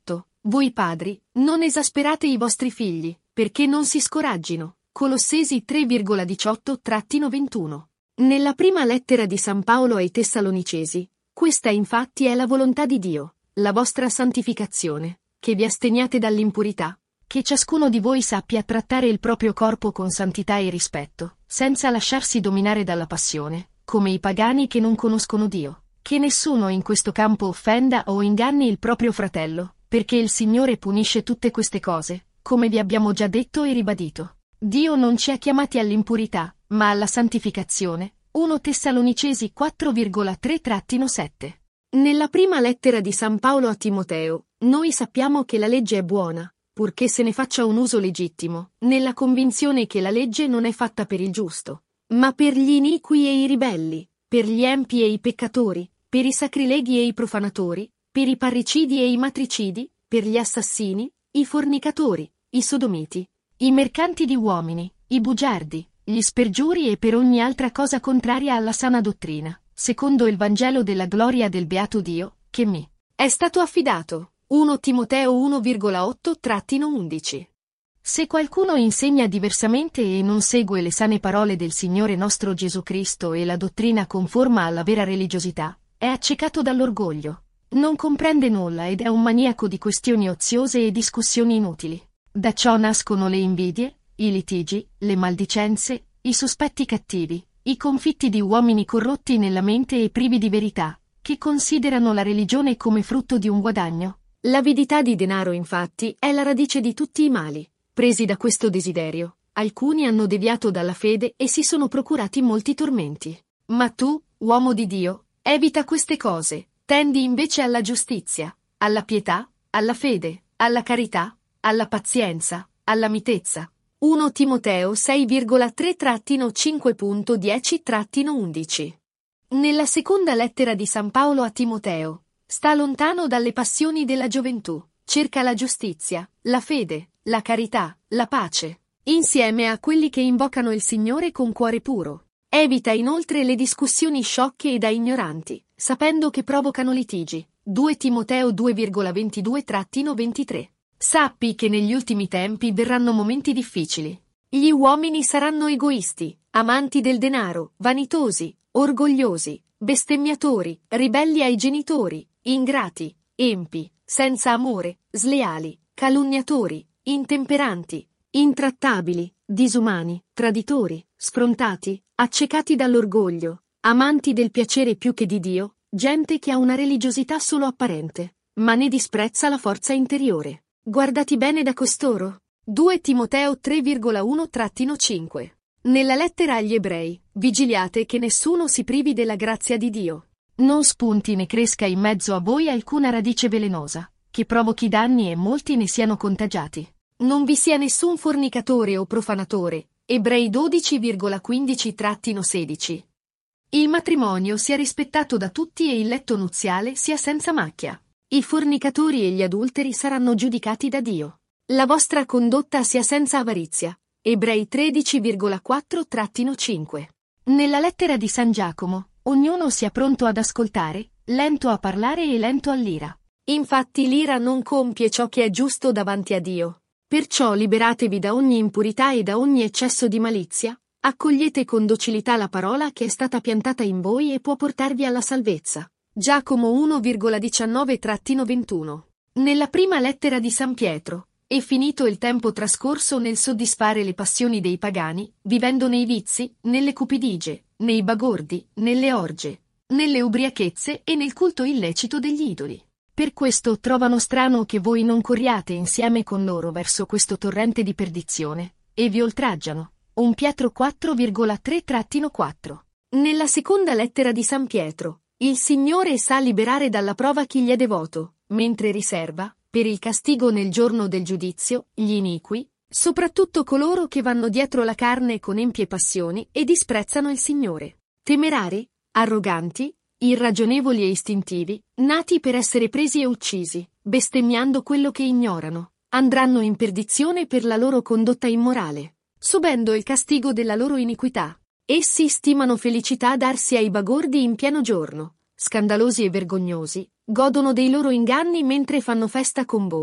Voi padri, non esasperate i vostri figli, perché non si scoraggino. Colossesi tre diciotto ventuno. Nella prima lettera di San Paolo ai Tessalonicesi, questa infatti è la volontà di Dio, la vostra santificazione, che vi asteniate dall'impurità, che ciascuno di voi sappia trattare il proprio corpo con santità e rispetto, senza lasciarsi dominare dalla passione, come i pagani che non conoscono Dio, che nessuno in questo campo offenda o inganni il proprio fratello, perché il Signore punisce tutte queste cose, come vi abbiamo già detto e ribadito. Dio non ci ha chiamati all'impurità, ma alla santificazione. primo Tessalonicesi quattro tre sette. Nella prima lettera di San Paolo a Timoteo, noi sappiamo che la legge è buona, purché se ne faccia un uso legittimo, nella convinzione che la legge non è fatta per il giusto, ma per gli iniqui e i ribelli, per gli empi e i peccatori, per i sacrileghi e i profanatori, per i parricidi e i matricidi, per gli assassini, i fornicatori, i sodomiti, i mercanti di uomini, i bugiardi, gli spergiuri e per ogni altra cosa contraria alla sana dottrina, secondo il Vangelo della gloria del beato Dio, che mi è stato affidato. primo Timoteo uno otto undici. Se qualcuno insegna diversamente e non segue le sane parole del Signore nostro Gesù Cristo e la dottrina conforma alla vera religiosità, è accecato dall'orgoglio, non comprende nulla ed è un maniaco di questioni oziose e discussioni inutili. Da ciò nascono le invidie, i litigi, le maldicenze, i sospetti cattivi, i confitti di uomini corrotti nella mente e privi di verità, che considerano la religione come frutto di un guadagno. L'avidità di denaro, infatti, è la radice di tutti i mali. Presi da questo desiderio, alcuni hanno deviato dalla fede e si sono procurati molti tormenti. Ma tu, uomo di Dio, evita queste cose, tendi invece alla giustizia, alla pietà, alla fede, alla carità, alla pazienza, alla mitezza. primo Timoteo sei tre cinque dieci undici. Nella seconda lettera di San Paolo a Timoteo, sta lontano dalle passioni della gioventù, cerca la giustizia, la fede, la carità, la pace, insieme a quelli che invocano il Signore con cuore puro. Evita inoltre le discussioni sciocche e da ignoranti, sapendo che provocano litigi. due Timoteo due ventidue ventitré. Sappi che negli ultimi tempi verranno momenti difficili. Gli uomini saranno egoisti, amanti del denaro, vanitosi, orgogliosi, bestemmiatori, ribelli ai genitori, ingrati, empi, senza amore, sleali, calunniatori, intemperanti, intrattabili, disumani, traditori, sfrontati, accecati dall'orgoglio, amanti del piacere più che di Dio, gente che ha una religiosità solo apparente, ma ne disprezza la forza interiore. Guardati bene da costoro. due Timoteo tre uno cinque. Nella lettera agli ebrei, vigiliate che nessuno si privi della grazia di Dio. Non spunti né cresca in mezzo a voi alcuna radice velenosa, che provochi danni e molti ne siano contagiati. Non vi sia nessun fornicatore o profanatore. Ebrei dodici quindici sedici. Il matrimonio sia rispettato da tutti e il letto nuziale sia senza macchia. I fornicatori e gli adulteri saranno giudicati da Dio. La vostra condotta sia senza avarizia. Ebrei tredici quattro cinque. Nella lettera di San Giacomo, ognuno sia pronto ad ascoltare, lento a parlare e lento all'ira. Infatti l'ira non compie ciò che è giusto davanti a Dio. Perciò liberatevi da ogni impurità e da ogni eccesso di malizia, accogliete con docilità la parola che è stata piantata in voi e può portarvi alla salvezza. Giacomo uno diciannove ventuno. Nella prima lettera di San Pietro, e finito il tempo trascorso nel soddisfare le passioni dei pagani, vivendo nei vizi, nelle cupidigie, nei bagordi, nelle orge, nelle ubriachezze e nel culto illecito degli idoli. Per questo trovano strano che voi non corriate insieme con loro verso questo torrente di perdizione, e vi oltraggiano. Primo Pietro quattro tre quattro. Nella seconda lettera di San Pietro, il Signore sa liberare dalla prova chi gli è devoto, mentre riserva, per il castigo nel giorno del giudizio, gli iniqui, soprattutto coloro che vanno dietro la carne con empie passioni e disprezzano il Signore. Temerari, arroganti, irragionevoli e istintivi, nati per essere presi e uccisi, bestemmiando quello che ignorano, andranno in perdizione per la loro condotta immorale, subendo il castigo della loro iniquità. Essi stimano felicità darsi ai bagordi in pieno giorno, scandalosi e vergognosi, godono dei loro inganni mentre fanno festa con voi,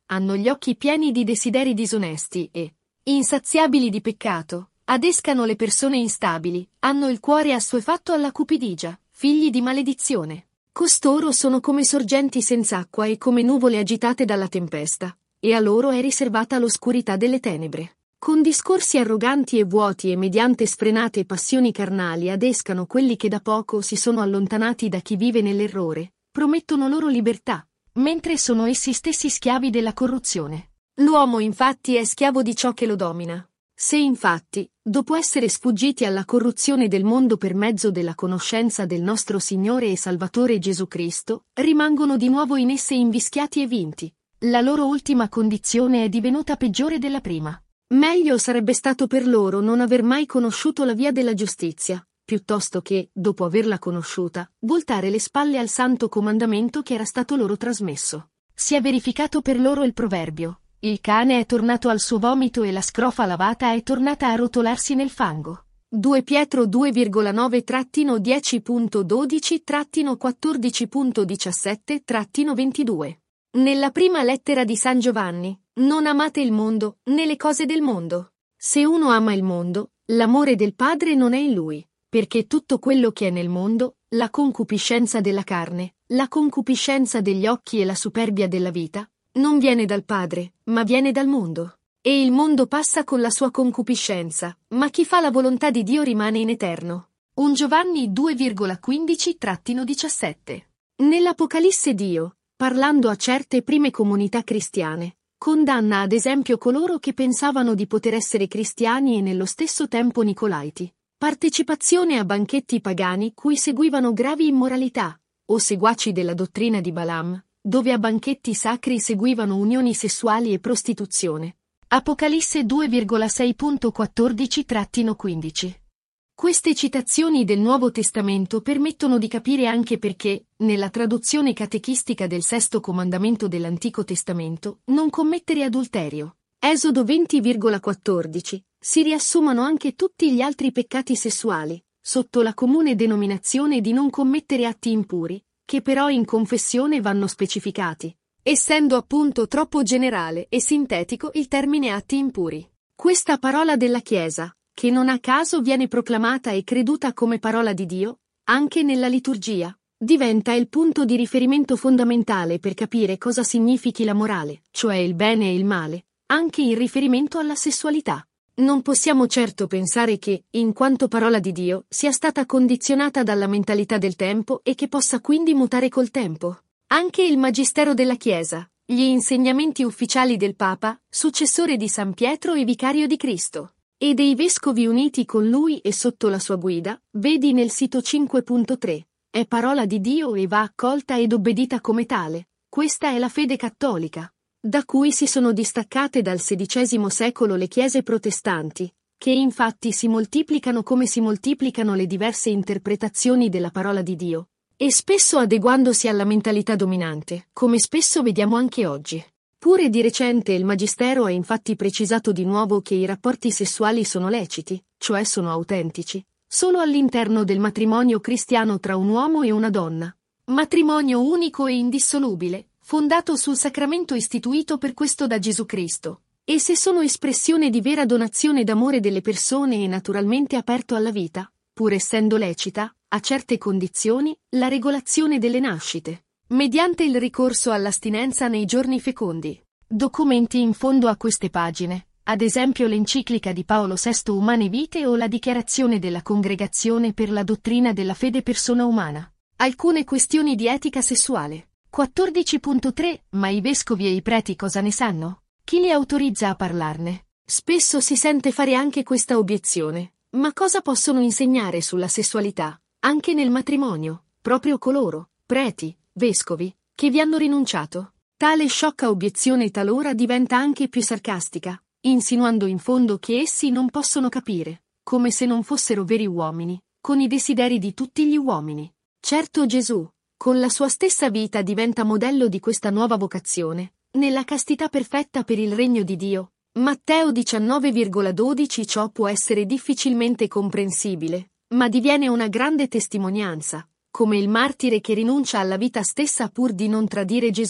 hanno gli occhi pieni di desideri disonesti e, insaziabili di peccato, adescano le persone instabili, hanno il cuore assuefatto alla cupidigia, figli di maledizione. Costoro sono come sorgenti senza acqua e come nuvole agitate dalla tempesta, e a loro è riservata l'oscurità delle tenebre. Con discorsi arroganti e vuoti e mediante sfrenate passioni carnali adescano quelli che da poco si sono allontanati da chi vive nell'errore, promettono loro libertà, mentre sono essi stessi schiavi della corruzione. L'uomo infatti è schiavo di ciò che lo domina. Se infatti, dopo essere sfuggiti alla corruzione del mondo per mezzo della conoscenza del nostro Signore e Salvatore Gesù Cristo, rimangono di nuovo in esse invischiati e vinti, la loro ultima condizione è divenuta peggiore della prima. Meglio sarebbe stato per loro non aver mai conosciuto la via della giustizia, piuttosto che, dopo averla conosciuta, voltare le spalle al santo comandamento che era stato loro trasmesso. Si è verificato per loro il proverbio: il cane è tornato al suo vomito e la scrofa lavata è tornata a rotolarsi nel fango. due Pietro due virgola nove dieci punto dodici quattordici punto diciassette ventidue. Nella prima lettera di San Giovanni: non amate il mondo, né le cose del mondo. Se uno ama il mondo, l'amore del Padre non è in lui, perché tutto quello che è nel mondo, la concupiscenza della carne, la concupiscenza degli occhi e la superbia della vita, non viene dal Padre, ma viene dal mondo. E il mondo passa con la sua concupiscenza, ma chi fa la volontà di Dio rimane in eterno. primo Giovanni due virgola quindici diciassette. Nell'Apocalisse Dio, parlando a certe prime comunità cristiane, condanna ad esempio coloro che pensavano di poter essere cristiani e nello stesso tempo nicolaiti. Partecipazione a banchetti pagani cui seguivano gravi immoralità, o seguaci della dottrina di Balaam, dove a banchetti sacri seguivano unioni sessuali e prostituzione. Apocalisse due virgola sei quattordici quindici. Queste citazioni del Nuovo Testamento permettono di capire anche perché, nella traduzione catechistica del sesto comandamento dell'Antico Testamento, non commettere adulterio, Esodo venti virgola quattordici, si riassumono anche tutti gli altri peccati sessuali, sotto la comune denominazione di non commettere atti impuri, che però in confessione vanno specificati, essendo appunto troppo generale e sintetico il termine atti impuri. Questa parola della Chiesa, che non a caso viene proclamata e creduta come parola di Dio, anche nella liturgia, diventa il punto di riferimento fondamentale per capire cosa significhi la morale, cioè il bene e il male, anche in riferimento alla sessualità. Non possiamo certo pensare che, in quanto parola di Dio, sia stata condizionata dalla mentalità del tempo e che possa quindi mutare col tempo. Anche il Magistero della Chiesa, gli insegnamenti ufficiali del Papa, successore di San Pietro e vicario di Cristo, e dei vescovi uniti con lui e sotto la sua guida, vedi nel sito cinque punto tre, è parola di Dio e va accolta ed obbedita come tale. Questa è la fede cattolica, da cui si sono distaccate dal sedicesimo secolo le chiese protestanti, che infatti si moltiplicano come si moltiplicano le diverse interpretazioni della parola di Dio, e spesso adeguandosi alla mentalità dominante, come spesso vediamo anche oggi. Pure di recente il Magistero ha infatti precisato di nuovo che i rapporti sessuali sono leciti, cioè sono autentici, solo all'interno del matrimonio cristiano tra un uomo e una donna. Matrimonio unico e indissolubile, fondato sul sacramento istituito per questo da Gesù Cristo, e se sono espressione di vera donazione d'amore delle persone e naturalmente aperto alla vita, pur essendo lecita, a certe condizioni, la regolazione delle nascite, mediante il ricorso all'astinenza nei giorni fecondi. Documenti in fondo a queste pagine, ad esempio l'enciclica di Paolo sesto Umane Vite o la dichiarazione della Congregazione per la dottrina della fede persona umana. Alcune questioni di etica sessuale. quattordici punto tre Ma i vescovi e i preti cosa ne sanno? Chi li autorizza a parlarne? Spesso si sente fare anche questa obiezione. Ma cosa possono insegnare sulla sessualità, anche nel matrimonio, proprio coloro, preti, vescovi, che vi hanno rinunciato? Tale sciocca obiezione talora diventa anche più sarcastica, insinuando in fondo che essi non possono capire, come se non fossero veri uomini, con i desideri di tutti gli uomini. Certo Gesù, con la sua stessa vita diventa modello di questa nuova vocazione, nella castità perfetta per il regno di Dio. Matteo diciannove virgola dodici Ciò può essere difficilmente comprensibile, ma diviene una grande testimonianza, come il martire che rinuncia alla vita stessa pur di non tradire Gesù,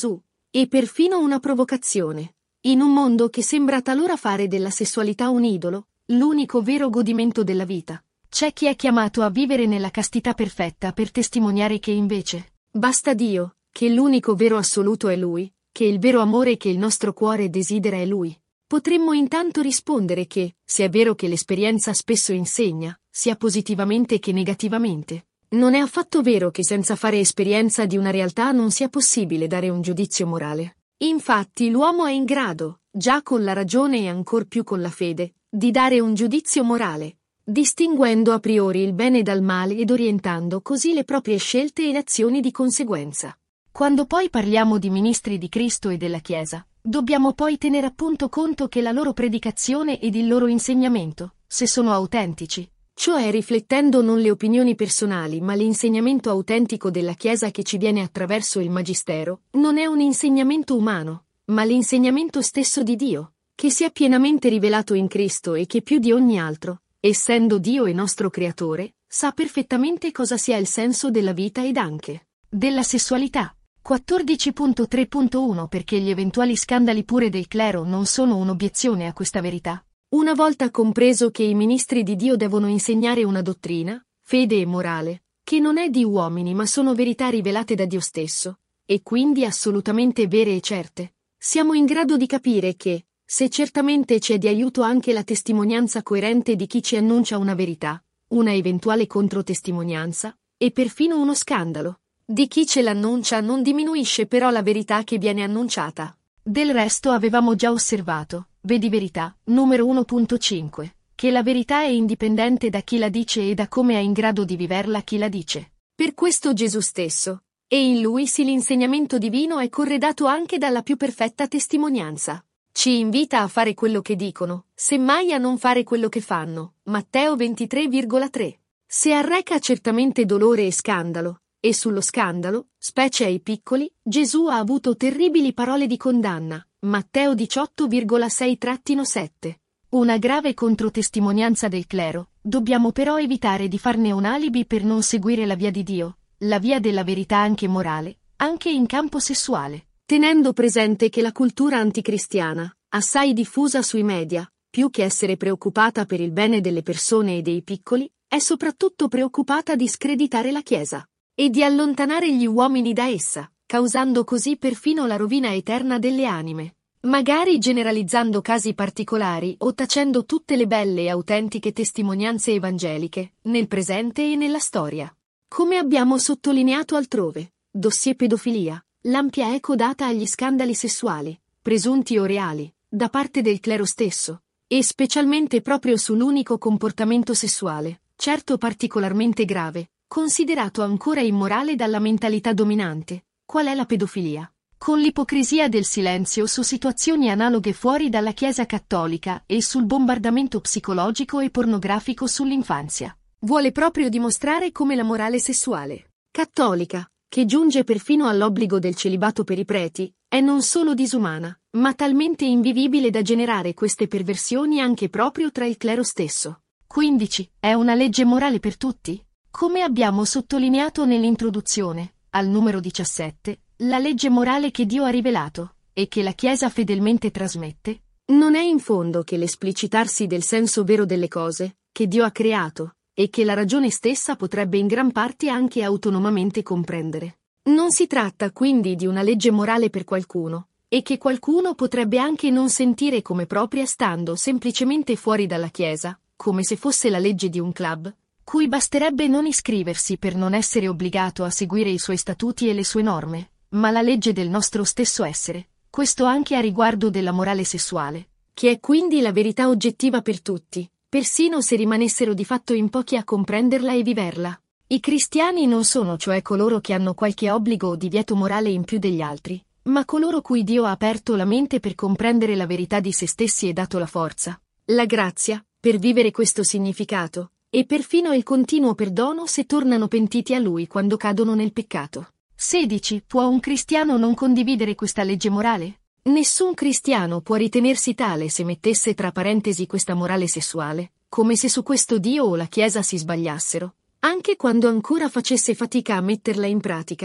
E perfino una provocazione. In un mondo che sembra talora fare della sessualità un idolo, l'unico vero godimento della vita, c'è chi è chiamato a vivere nella castità perfetta per testimoniare che invece basta Dio, che l'unico vero assoluto è Lui, che il vero amore che il nostro cuore desidera è Lui. Potremmo intanto rispondere che, se è vero che l'esperienza spesso insegna, sia positivamente che negativamente, non è affatto vero che senza fare esperienza di una realtà non sia possibile dare un giudizio morale. Infatti l'uomo è in grado, già con la ragione e ancor più con la fede, di dare un giudizio morale, distinguendo a priori il bene dal male ed orientando così le proprie scelte e le azioni di conseguenza. Quando poi parliamo di ministri di Cristo e della Chiesa, dobbiamo poi tenere appunto conto che la loro predicazione ed il loro insegnamento, se sono autentici, cioè riflettendo non le opinioni personali ma l'insegnamento autentico della Chiesa che ci viene attraverso il Magistero, non è un insegnamento umano, ma l'insegnamento stesso di Dio, che si è pienamente rivelato in Cristo e che più di ogni altro, essendo Dio e nostro Creatore, sa perfettamente cosa sia il senso della vita ed anche della sessualità. quattordici punto tre punto uno Perché gli eventuali scandali pure del clero non sono un'obiezione a questa verità. Una volta compreso che i ministri di Dio devono insegnare una dottrina, fede e morale, che non è di uomini ma sono verità rivelate da Dio stesso, e quindi assolutamente vere e certe, siamo in grado di capire che, se certamente c'è di aiuto anche la testimonianza coerente di chi ci annuncia una verità, una eventuale controtestimonianza, e perfino uno scandalo di chi ce l'annuncia non diminuisce però la verità che viene annunciata. Del resto avevamo già osservato, vedi Verità, numero uno punto cinque, che la verità è indipendente da chi la dice e da come è in grado di viverla chi la dice. Per questo Gesù stesso, e in Lui sì l'insegnamento divino è corredato anche dalla più perfetta testimonianza. Ci invita a fare quello che dicono, semmai a non fare quello che fanno. Matteo ventitré virgola tre. Se arreca certamente dolore e scandalo, e sullo scandalo, specie ai piccoli, Gesù ha avuto terribili parole di condanna. Matteo diciotto virgola sei sette. Una grave controtestimonianza del clero, dobbiamo però evitare di farne un alibi per non seguire la via di Dio, la via della verità anche morale, anche in campo sessuale. Tenendo presente che la cultura anticristiana, assai diffusa sui media, più che essere preoccupata per il bene delle persone e dei piccoli, è soprattutto preoccupata di screditare la Chiesa e di allontanare gli uomini da essa, causando così perfino la rovina eterna delle anime, magari generalizzando casi particolari o tacendo tutte le belle e autentiche testimonianze evangeliche, nel presente e nella storia. Come abbiamo sottolineato altrove, dossier pedofilia, l'ampia eco data agli scandali sessuali, presunti o reali, da parte del clero stesso, e specialmente proprio sull'unico comportamento sessuale, certo particolarmente grave, considerato ancora immorale dalla mentalità dominante, qual è la pedofilia, con l'ipocrisia del silenzio su situazioni analoghe fuori dalla Chiesa cattolica e sul bombardamento psicologico e pornografico sull'infanzia. Vuole proprio dimostrare come la morale sessuale cattolica, che giunge perfino all'obbligo del celibato per i preti, è non solo disumana, ma talmente invivibile da generare queste perversioni anche proprio tra il clero stesso. quindici. È una legge morale per tutti? Come abbiamo sottolineato nell'introduzione, al numero diciassette, la legge morale che Dio ha rivelato, e che la Chiesa fedelmente trasmette, non è in fondo che l'esplicitarsi del senso vero delle cose, che Dio ha creato, e che la ragione stessa potrebbe in gran parte anche autonomamente comprendere. Non si tratta quindi di una legge morale per qualcuno, e che qualcuno potrebbe anche non sentire come propria stando semplicemente fuori dalla Chiesa, come se fosse la legge di un club, cui basterebbe non iscriversi per non essere obbligato a seguire i suoi statuti e le sue norme, ma la legge del nostro stesso essere, questo anche a riguardo della morale sessuale, che è quindi la verità oggettiva per tutti, persino se rimanessero di fatto in pochi a comprenderla e viverla. I cristiani non sono cioè coloro che hanno qualche obbligo o divieto morale in più degli altri, ma coloro cui Dio ha aperto la mente per comprendere la verità di se stessi e dato la forza, la grazia, per vivere questo significato, e perfino il continuo perdono se tornano pentiti a Lui quando cadono nel peccato. sedici. Può un cristiano non condividere questa legge morale? Nessun cristiano può ritenersi tale se mettesse tra parentesi questa morale sessuale, come se su questo Dio o la Chiesa si sbagliassero, anche quando ancora facesse fatica a metterla in pratica.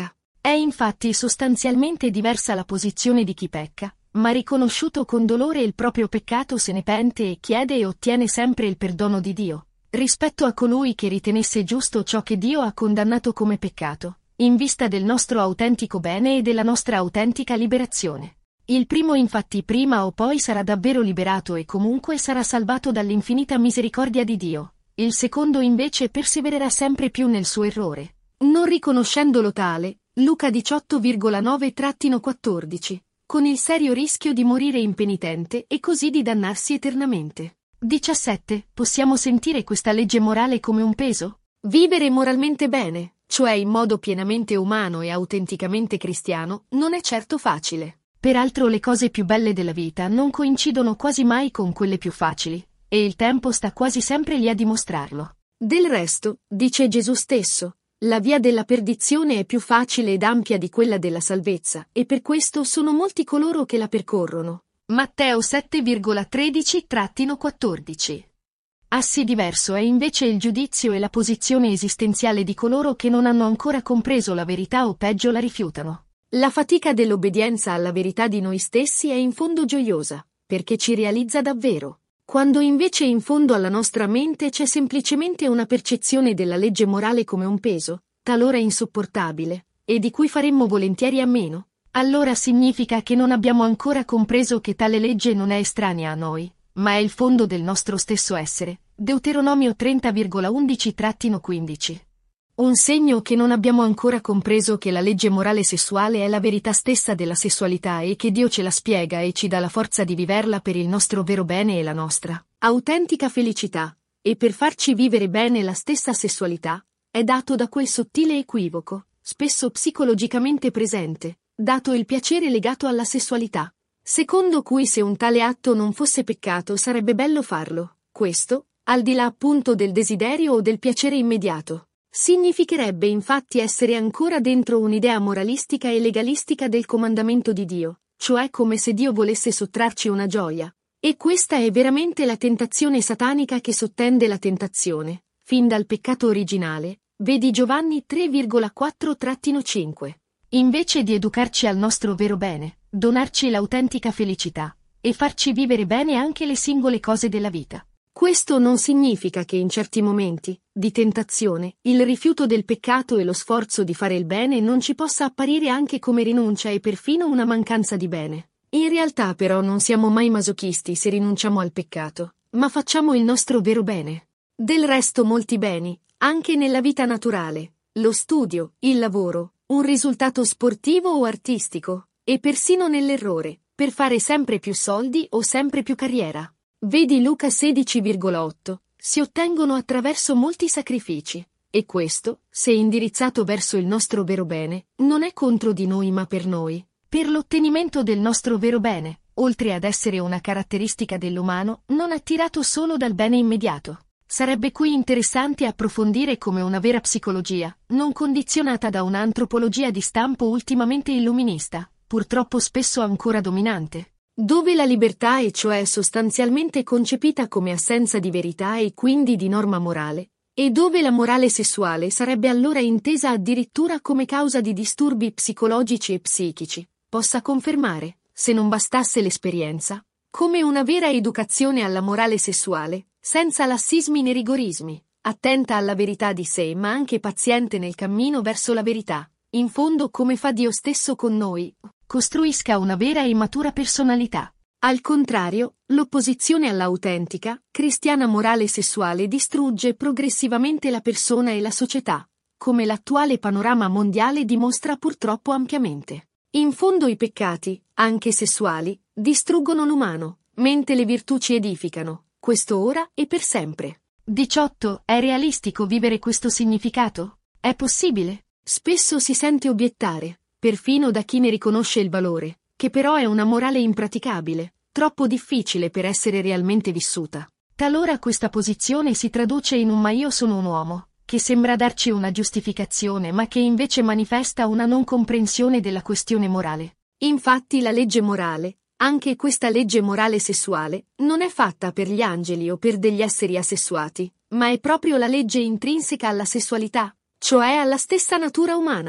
È infatti sostanzialmente diversa la posizione di chi pecca, ma riconosciuto con dolore il proprio peccato se ne pente e chiede e ottiene sempre il perdono di Dio, rispetto a colui che ritenesse giusto ciò che Dio ha condannato come peccato, in vista del nostro autentico bene e della nostra autentica liberazione. Il primo infatti prima o poi sarà davvero liberato e comunque sarà salvato dall'infinita misericordia di Dio. Il secondo invece persevererà sempre più nel suo errore, non riconoscendolo tale, Luca diciotto nove quattordici, con il serio rischio di morire impenitente e così di dannarsi eternamente. diciassette. Possiamo sentire questa legge morale come un peso? Vivere moralmente bene, cioè in modo pienamente umano e autenticamente cristiano, non è certo facile. Peraltro le cose più belle della vita non coincidono quasi mai con quelle più facili, e il tempo sta quasi sempre lì a dimostrarlo. Del resto, dice Gesù stesso, la via della perdizione è più facile ed ampia di quella della salvezza, e per questo sono molti coloro che la percorrono. Matteo sette tredici quattordici. Assi diverso è invece il giudizio e la posizione esistenziale di coloro che non hanno ancora compreso la verità o peggio la rifiutano. La fatica dell'obbedienza alla verità di noi stessi è in fondo gioiosa, perché ci realizza davvero. Quando invece in fondo alla nostra mente c'è semplicemente una percezione della legge morale come un peso, talora insopportabile, e di cui faremmo volentieri a meno, allora significa che non abbiamo ancora compreso che tale legge non è estranea a noi, ma è il fondo del nostro stesso essere. Deuteronomio trenta undici quindici. Un segno che non abbiamo ancora compreso che la legge morale sessuale è la verità stessa della sessualità e che Dio ce la spiega e ci dà la forza di viverla per il nostro vero bene e la nostra autentica felicità, e per farci vivere bene la stessa sessualità, è dato da quel sottile equivoco, spesso psicologicamente presente, dato il piacere legato alla sessualità, secondo cui se un tale atto non fosse peccato sarebbe bello farlo. Questo, al di là appunto del desiderio o del piacere immediato, significherebbe infatti essere ancora dentro un'idea moralistica e legalistica del comandamento di Dio, cioè come se Dio volesse sottrarci una gioia. E questa è veramente la tentazione satanica che sottende la tentazione, fin dal peccato originale, vedi Giovanni tre quattro cinque. Invece di educarci al nostro vero bene, donarci l'autentica felicità, e farci vivere bene anche le singole cose della vita. Questo non significa che in certi momenti, di tentazione, il rifiuto del peccato e lo sforzo di fare il bene non ci possa apparire anche come rinuncia e perfino una mancanza di bene. In realtà però non siamo mai masochisti se rinunciamo al peccato, ma facciamo il nostro vero bene. Del resto molti beni, anche nella vita naturale, lo studio, il lavoro, un risultato sportivo o artistico, e persino nell'errore, per fare sempre più soldi o sempre più carriera. Vedi Luca sedici otto, si ottengono attraverso molti sacrifici, e questo, se indirizzato verso il nostro vero bene, non è contro di noi ma per noi, per l'ottenimento del nostro vero bene, oltre ad essere una caratteristica dell'umano, non attirato solo dal bene immediato. Sarebbe qui interessante approfondire come una vera psicologia, non condizionata da un'antropologia di stampo ultimamente illuminista, purtroppo spesso ancora dominante, dove la libertà è cioè sostanzialmente concepita come assenza di verità e quindi di norma morale, e dove la morale sessuale sarebbe allora intesa addirittura come causa di disturbi psicologici e psichici, possa confermare, se non bastasse l'esperienza, come una vera educazione alla morale sessuale, senza lassismi né rigorismi, attenta alla verità di sé ma anche paziente nel cammino verso la verità, in fondo come fa Dio stesso con noi, costruisca una vera e matura personalità. Al contrario, l'opposizione all'autentica, cristiana morale sessuale distrugge progressivamente la persona e la società, come l'attuale panorama mondiale dimostra purtroppo ampiamente. In fondo i peccati, anche sessuali, distruggono l'umano, mentre le virtù ci edificano, questo ora e per sempre. diciotto. È realistico vivere questo significato? È possibile? Spesso si sente obiettare, perfino da chi ne riconosce il valore, che però è una morale impraticabile, troppo difficile per essere realmente vissuta. Talora questa posizione si traduce in un "ma io sono un uomo", che sembra darci una giustificazione ma che invece manifesta una non comprensione della questione morale. Infatti la legge morale, anche questa legge morale sessuale, non è fatta per gli angeli o per degli esseri asessuati, ma è proprio la legge intrinseca alla sessualità, cioè alla stessa natura umana.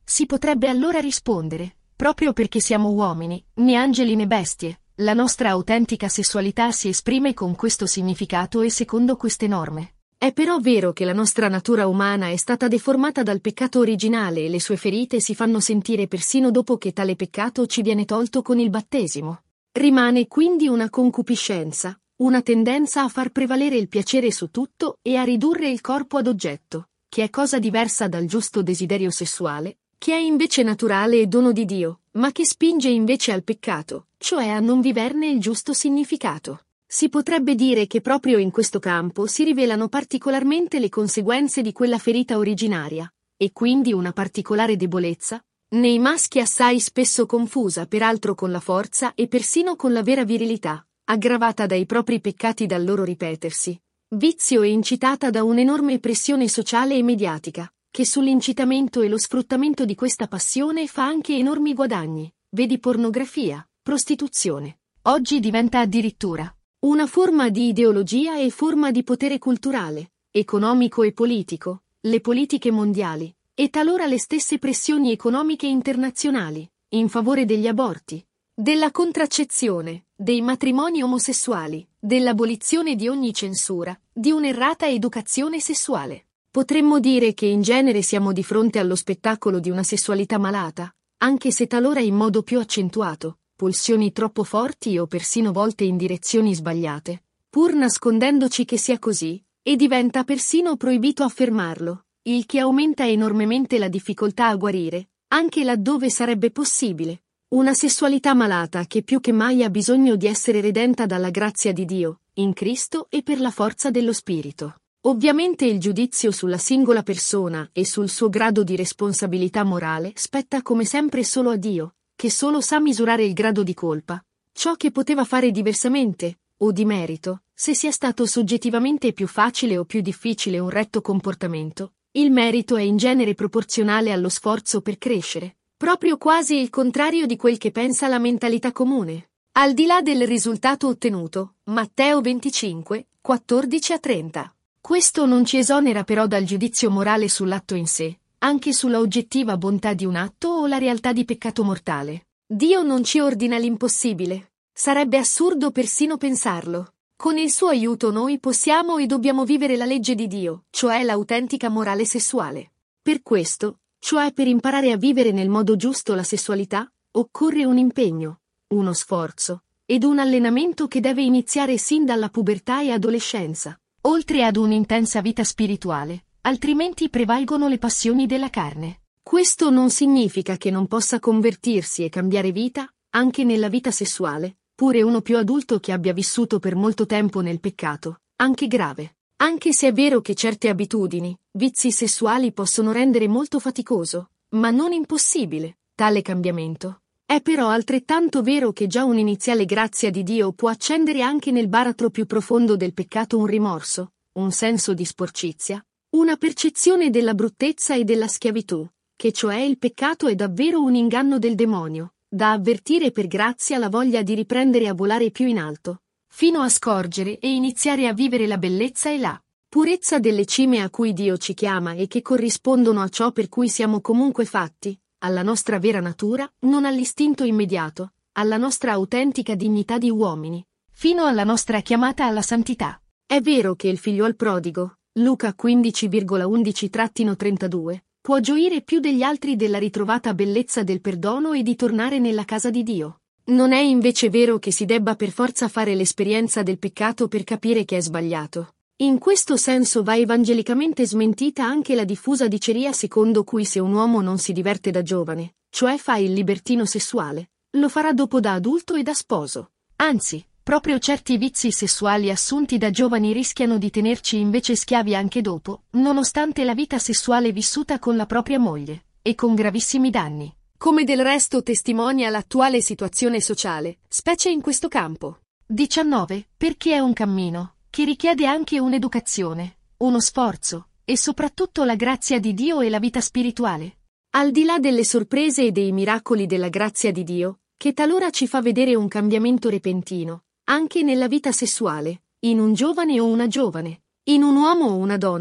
Si potrebbe allora rispondere, proprio perché siamo uomini, né angeli né bestie, la nostra autentica sessualità si esprime con questo significato e secondo queste norme. È però vero che la nostra natura umana è stata deformata dal peccato originale e le sue ferite si fanno sentire persino dopo che tale peccato ci viene tolto con il battesimo. Rimane quindi una concupiscenza, una tendenza a far prevalere il piacere su tutto e a ridurre il corpo ad oggetto, che è cosa diversa dal giusto desiderio sessuale, che è invece naturale e dono di Dio, ma che spinge invece al peccato, cioè a non viverne il giusto significato. Si potrebbe dire che proprio in questo campo si rivelano particolarmente le conseguenze di quella ferita originaria, e quindi una particolare debolezza, nei maschi assai spesso confusa peraltro con la forza e persino con la vera virilità, aggravata dai propri peccati dal loro ripetersi, vizio e incitata da un'enorme pressione sociale e mediatica, che sull'incitamento e lo sfruttamento di questa passione fa anche enormi guadagni, vedi pornografia, prostituzione. Oggi diventa addirittura una forma di ideologia e forma di potere culturale, economico e politico, le politiche mondiali, e talora le stesse pressioni economiche internazionali, in favore degli aborti, della contraccezione, dei matrimoni omosessuali, dell'abolizione di ogni censura, di un'errata educazione sessuale. Potremmo dire che in genere siamo di fronte allo spettacolo di una sessualità malata, anche se talora in modo più accentuato, pulsioni troppo forti o persino volte in direzioni sbagliate, pur nascondendoci che sia così, e diventa persino proibito affermarlo, il che aumenta enormemente la difficoltà a guarire, anche laddove sarebbe possibile. Una sessualità malata che più che mai ha bisogno di essere redenta dalla grazia di Dio, in Cristo e per la forza dello Spirito. Ovviamente il giudizio sulla singola persona e sul suo grado di responsabilità morale spetta come sempre solo a Dio, che solo sa misurare il grado di colpa, ciò che poteva fare diversamente, o di merito, se sia stato soggettivamente più facile o più difficile un retto comportamento. Il merito è in genere proporzionale allo sforzo per crescere, proprio quasi il contrario di quel che pensa la mentalità comune. Al di là del risultato ottenuto, Matteo venticinque, quattordici a trenta. Questo non ci esonera però dal giudizio morale sull'atto in sé, anche sulla oggettiva bontà di un atto o la realtà di peccato mortale. Dio non ci ordina l'impossibile. Sarebbe assurdo persino pensarlo. Con il suo aiuto noi possiamo e dobbiamo vivere la legge di Dio, cioè l'autentica morale sessuale. Per questo, cioè per imparare a vivere nel modo giusto la sessualità, occorre un impegno, uno sforzo, ed un allenamento che deve iniziare sin dalla pubertà e adolescenza, oltre ad un'intensa vita spirituale, altrimenti prevalgono le passioni della carne. Questo non significa che non possa convertirsi e cambiare vita, anche nella vita sessuale, pure uno più adulto che abbia vissuto per molto tempo nel peccato, anche grave. Anche se è vero che certe abitudini, vizi sessuali possono rendere molto faticoso, ma non impossibile, tale cambiamento. È però altrettanto vero che già un'iniziale grazia di Dio può accendere anche nel baratro più profondo del peccato un rimorso, un senso di sporcizia, una percezione della bruttezza e della schiavitù, che cioè il peccato è davvero un inganno del demonio, da avvertire per grazia la voglia di riprendere a volare più in alto, fino a scorgere e iniziare a vivere la bellezza e la purezza delle cime a cui Dio ci chiama e che corrispondono a ciò per cui siamo comunque fatti, alla nostra vera natura, non all'istinto immediato, alla nostra autentica dignità di uomini, fino alla nostra chiamata alla santità. È vero che il figliuol prodigo, Luca quindici undici trentadue, può gioire più degli altri della ritrovata bellezza del perdono e di tornare nella casa di Dio. Non è invece vero che si debba per forza fare l'esperienza del peccato per capire che è sbagliato. In questo senso va evangelicamente smentita anche la diffusa diceria secondo cui se un uomo non si diverte da giovane, cioè fa il libertino sessuale, lo farà dopo da adulto e da sposo. Anzi, proprio certi vizi sessuali assunti da giovani rischiano di tenerci invece schiavi anche dopo, nonostante la vita sessuale vissuta con la propria moglie, e con gravissimi danni. Come del resto testimonia l'attuale situazione sociale, specie in questo campo. diciannove. Perché è un cammino che richiede anche un'educazione, uno sforzo, e soprattutto la grazia di Dio e la vita spirituale. Al di là delle sorprese e dei miracoli della grazia di Dio, che talora ci fa vedere un cambiamento repentino, anche nella vita sessuale, in un giovane o una giovane, in un uomo o una donna,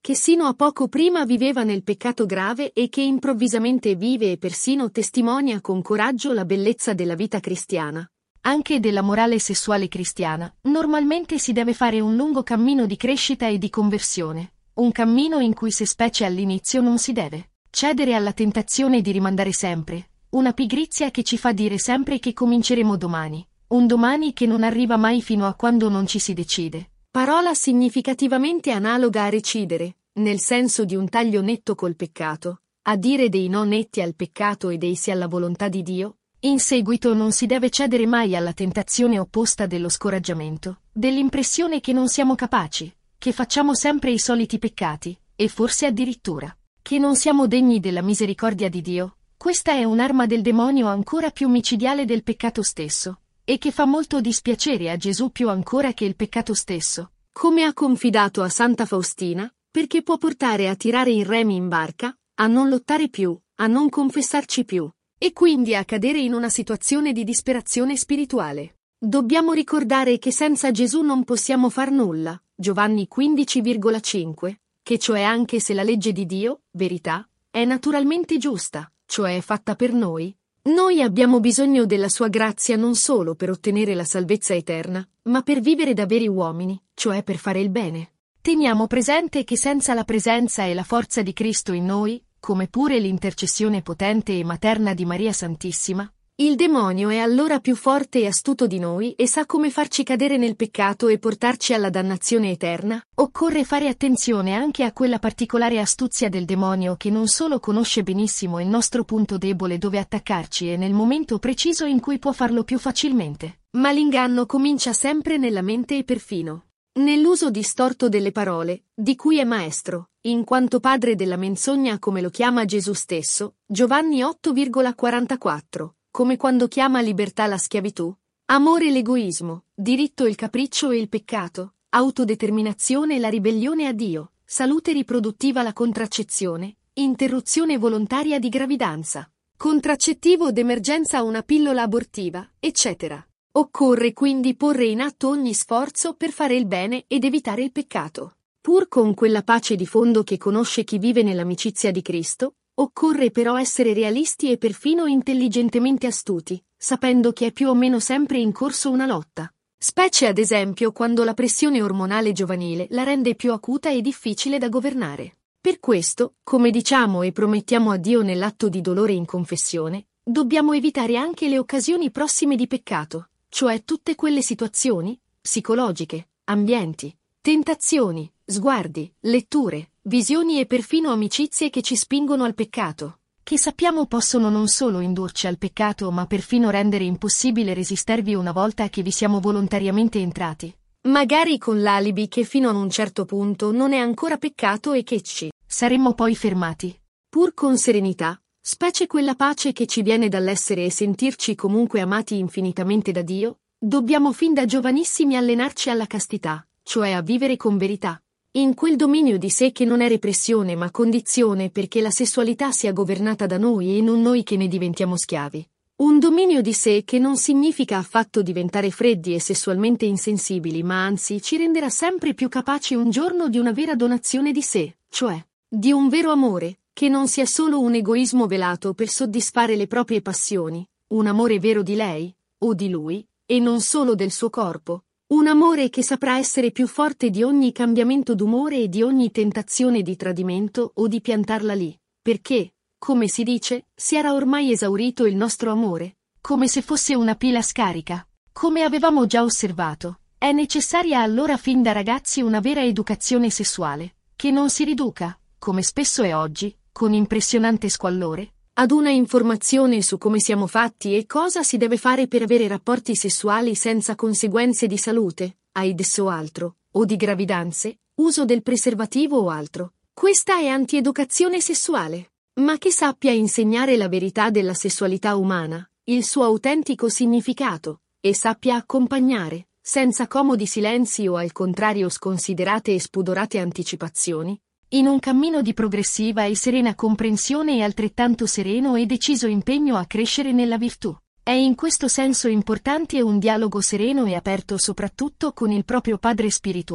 che sino a poco prima viveva nel peccato grave e che improvvisamente vive e persino testimonia con coraggio la bellezza della vita cristiana. Anche della morale sessuale cristiana, normalmente si deve fare un lungo cammino di crescita e di conversione, un cammino in cui se specie all'inizio non si deve cedere alla tentazione di rimandare sempre, una pigrizia che ci fa dire sempre che cominceremo domani, un domani che non arriva mai fino a quando non ci si decide. Parola significativamente analoga a recidere, nel senso di un taglio netto col peccato, a dire dei no netti al peccato e dei sì alla volontà di Dio. In seguito non si deve cedere mai alla tentazione opposta dello scoraggiamento, dell'impressione che non siamo capaci, che facciamo sempre i soliti peccati, e forse addirittura che non siamo degni della misericordia di Dio. Questa è un'arma del demonio ancora più micidiale del peccato stesso, e che fa molto dispiacere a Gesù più ancora che il peccato stesso. Come ha confidato a Santa Faustina, perché può portare a tirare i remi in barca, a non lottare più, a non confessarci più, e quindi a cadere in una situazione di disperazione spirituale. Dobbiamo ricordare che senza Gesù non possiamo far nulla, Giovanni quindici virgola cinque, che cioè anche se la legge di Dio, verità, è naturalmente giusta, cioè fatta per noi, noi abbiamo bisogno della sua grazia non solo per ottenere la salvezza eterna, ma per vivere da veri uomini, cioè per fare il bene. Teniamo presente che senza la presenza e la forza di Cristo in noi, come pure l'intercessione potente e materna di Maria Santissima, il demonio è allora più forte e astuto di noi e sa come farci cadere nel peccato e portarci alla dannazione eterna. Occorre fare attenzione anche a quella particolare astuzia del demonio che non solo conosce benissimo il nostro punto debole dove attaccarci e nel momento preciso in cui può farlo più facilmente, ma l'inganno comincia sempre nella mente e perfino nell'uso distorto delle parole, di cui è maestro, in quanto padre della menzogna come lo chiama Gesù stesso, Giovanni otto virgola quarantaquattro, come quando chiama libertà la schiavitù, amore l'egoismo, diritto il capriccio e il peccato, autodeterminazione la ribellione a Dio, salute riproduttiva la contraccezione, interruzione volontaria di gravidanza, contraccettivo d'emergenza una pillola abortiva, eccetera. Occorre quindi porre in atto ogni sforzo per fare il bene ed evitare il peccato. Pur con quella pace di fondo che conosce chi vive nell'amicizia di Cristo, occorre però essere realisti e perfino intelligentemente astuti, sapendo che è più o meno sempre in corso una lotta. Specie ad esempio quando la pressione ormonale giovanile la rende più acuta e difficile da governare. Per questo, come diciamo e promettiamo a Dio nell'atto di dolore in confessione, dobbiamo evitare anche le occasioni prossime di peccato, cioè tutte quelle situazioni, psicologiche, ambienti, tentazioni, sguardi, letture, visioni e perfino amicizie che ci spingono al peccato, che sappiamo possono non solo indurci al peccato ma perfino rendere impossibile resistervi una volta che vi siamo volontariamente entrati. Magari con l'alibi che fino ad un certo punto non è ancora peccato e che ci saremmo poi fermati. Pur con serenità, specie quella pace che ci viene dall'essere e sentirci comunque amati infinitamente da Dio, dobbiamo fin da giovanissimi allenarci alla castità, cioè a vivere con verità, in quel dominio di sé che non è repressione ma condizione perché la sessualità sia governata da noi e non noi che ne diventiamo schiavi. Un dominio di sé che non significa affatto diventare freddi e sessualmente insensibili ma anzi ci renderà sempre più capaci un giorno di una vera donazione di sé, cioè di un vero amore, che non sia solo un egoismo velato per soddisfare le proprie passioni, un amore vero di lei, o di lui, e non solo del suo corpo, un amore che saprà essere più forte di ogni cambiamento d'umore e di ogni tentazione di tradimento o di piantarla lì, perché, come si dice, si era ormai esaurito il nostro amore, come se fosse una pila scarica. Come avevamo già osservato, è necessaria allora fin da ragazzi una vera educazione sessuale, che non si riduca, come spesso è oggi, con impressionante squallore, ad una informazione su come siamo fatti e cosa si deve fare per avere rapporti sessuali senza conseguenze di salute, AIDS o altro, o di gravidanze, uso del preservativo o altro. Questa è antieducazione sessuale, ma che sappia insegnare la verità della sessualità umana, il suo autentico significato, e sappia accompagnare, senza comodi silenzi o al contrario sconsiderate e spudorate anticipazioni, in un cammino di progressiva e serena comprensione e altrettanto sereno e deciso impegno a crescere nella virtù. È in questo senso importante un dialogo sereno e aperto soprattutto con il proprio padre spirituale,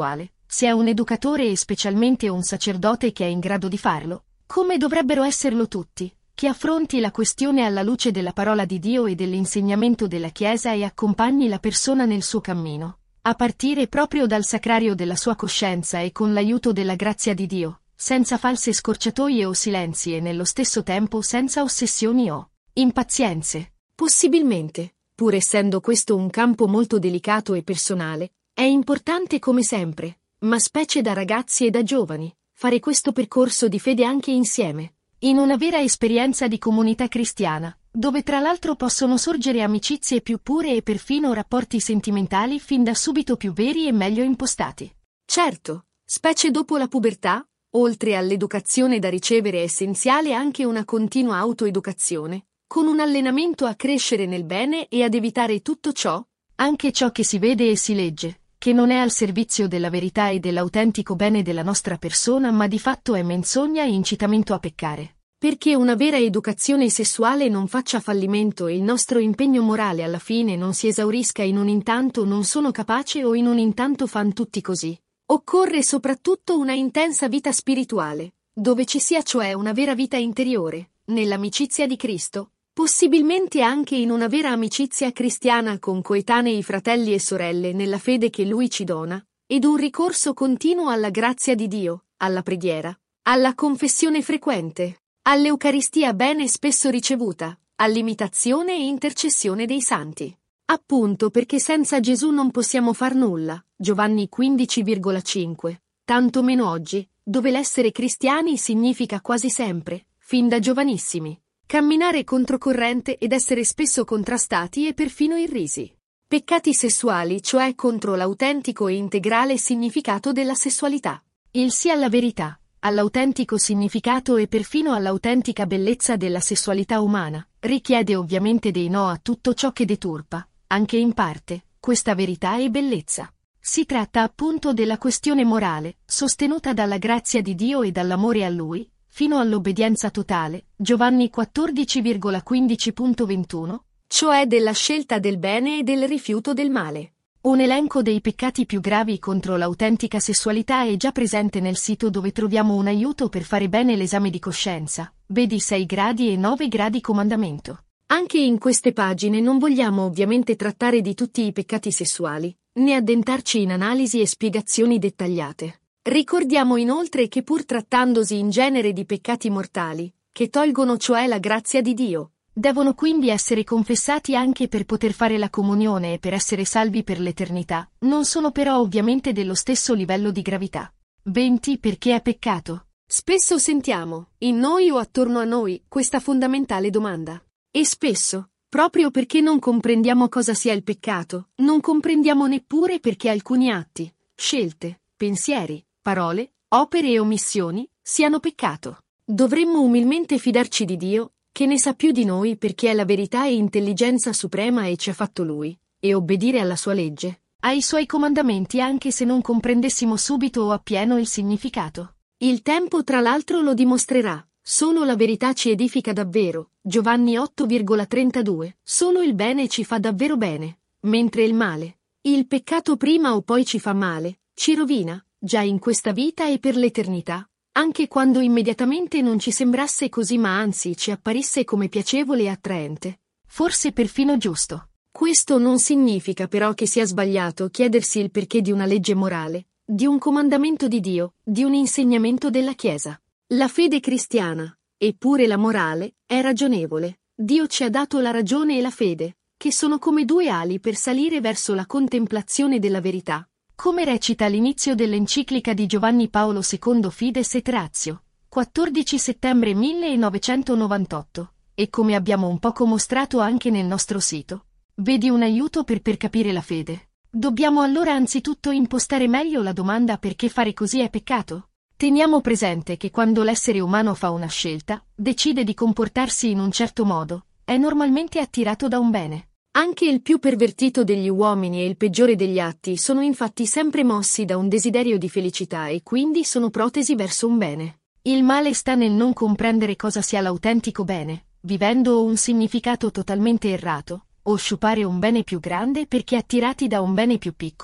Se è un educatore e specialmente un sacerdote che è in grado di farlo, come dovrebbero esserlo tutti, che affronti la questione alla luce della parola di Dio e dell'insegnamento della Chiesa e accompagni la persona nel suo cammino, a partire proprio dal sacrario della sua coscienza e con l'aiuto della grazia di Dio, senza false scorciatoie o silenzi e nello stesso tempo senza ossessioni o impazienze. Possibilmente, pur essendo questo un campo molto delicato e personale, è importante come sempre, ma specie da ragazzi e da giovani, fare questo percorso di fede anche insieme, in una vera esperienza di comunità cristiana, dove tra l'altro possono sorgere amicizie più pure e perfino rapporti sentimentali fin da subito più veri e meglio impostati. Certo, specie dopo la pubertà, oltre all'educazione da ricevere è essenziale anche una continua autoeducazione, con un allenamento a crescere nel bene e ad evitare tutto ciò, anche ciò che si vede e si legge, che non è al servizio della verità e dell'autentico bene della nostra persona ma di fatto è menzogna e incitamento a peccare. Perché una vera educazione sessuale non faccia fallimento e il nostro impegno morale alla fine non si esaurisca in un intanto non sono capace o in un intanto fan tutti così. Occorre soprattutto una intensa vita spirituale, dove ci sia cioè una vera vita interiore, nell'amicizia di Cristo, possibilmente anche in una vera amicizia cristiana con coetanei fratelli e sorelle nella fede che Lui ci dona, ed un ricorso continuo alla grazia di Dio, alla preghiera, alla confessione frequente, all'Eucaristia bene spesso ricevuta, all'imitazione e intercessione dei santi. Appunto perché senza Gesù non possiamo far nulla, Giovanni quindici virgola cinque, tanto meno oggi, dove l'essere cristiani significa quasi sempre, fin da giovanissimi, camminare controcorrente ed essere spesso contrastati e perfino irrisi. Peccati sessuali, cioè contro l'autentico e integrale significato della sessualità. Il sì alla verità, all'autentico significato e perfino all'autentica bellezza della sessualità umana, richiede ovviamente dei no a tutto ciò che deturpa, anche in parte, questa verità e bellezza. Si tratta appunto della questione morale, sostenuta dalla grazia di Dio e dall'amore a Lui, fino all'obbedienza totale, Giovanni quattordici virgola quindici ventuno, cioè della scelta del bene e del rifiuto del male. Un elenco dei peccati più gravi contro l'autentica sessualità è già presente nel sito dove troviamo un aiuto per fare bene l'esame di coscienza, vedi sei gradi e nove gradi comandamento. Anche in queste pagine non vogliamo ovviamente trattare di tutti i peccati sessuali, né addentrarci in analisi e spiegazioni dettagliate. Ricordiamo inoltre che pur trattandosi in genere di peccati mortali, che tolgono cioè la grazia di Dio, devono quindi essere confessati anche per poter fare la comunione e per essere salvi per l'eternità, non sono però ovviamente dello stesso livello di gravità. venti Perché è peccato? Spesso sentiamo, in noi o attorno a noi, questa fondamentale domanda. E spesso, proprio perché non comprendiamo cosa sia il peccato, non comprendiamo neppure perché alcuni atti, scelte, pensieri, parole, opere e omissioni siano peccato. Dovremmo umilmente fidarci di Dio, che ne sa più di noi perché è la verità e intelligenza suprema e ci ha fatto Lui, e obbedire alla sua legge, ai suoi comandamenti anche se non comprendessimo subito o appieno il significato. Il tempo tra l'altro lo dimostrerà. Solo la verità ci edifica davvero, Giovanni otto virgola trentadue, solo il bene ci fa davvero bene, mentre il male, il peccato prima o poi ci fa male, ci rovina, già in questa vita e per l'eternità, anche quando immediatamente non ci sembrasse così ma anzi ci apparisse come piacevole e attraente, forse perfino giusto. Questo non significa però che sia sbagliato chiedersi il perché di una legge morale, di un comandamento di Dio, di un insegnamento della Chiesa. La fede cristiana, eppure la morale, è ragionevole. Dio ci ha dato la ragione e la fede, che sono come due ali per salire verso la contemplazione della verità. Come recita l'inizio dell'enciclica di Giovanni Paolo secondo Fides et Ratio, quattordici settembre millenovecentonovantotto, e come abbiamo un poco mostrato anche nel nostro sito. Vedi un aiuto per per capire la fede. Dobbiamo allora anzitutto impostare meglio la domanda perché fare così è peccato? Teniamo presente che quando l'essere umano fa una scelta, decide di comportarsi in un certo modo, è normalmente attirato da un bene. Anche il più pervertito degli uomini e il peggiore degli atti sono infatti sempre mossi da un desiderio di felicità e quindi sono protesi verso un bene. Il male sta nel non comprendere cosa sia l'autentico bene, vivendo un significato totalmente errato, o sciupare un bene più grande perché attirati da un bene più piccolo.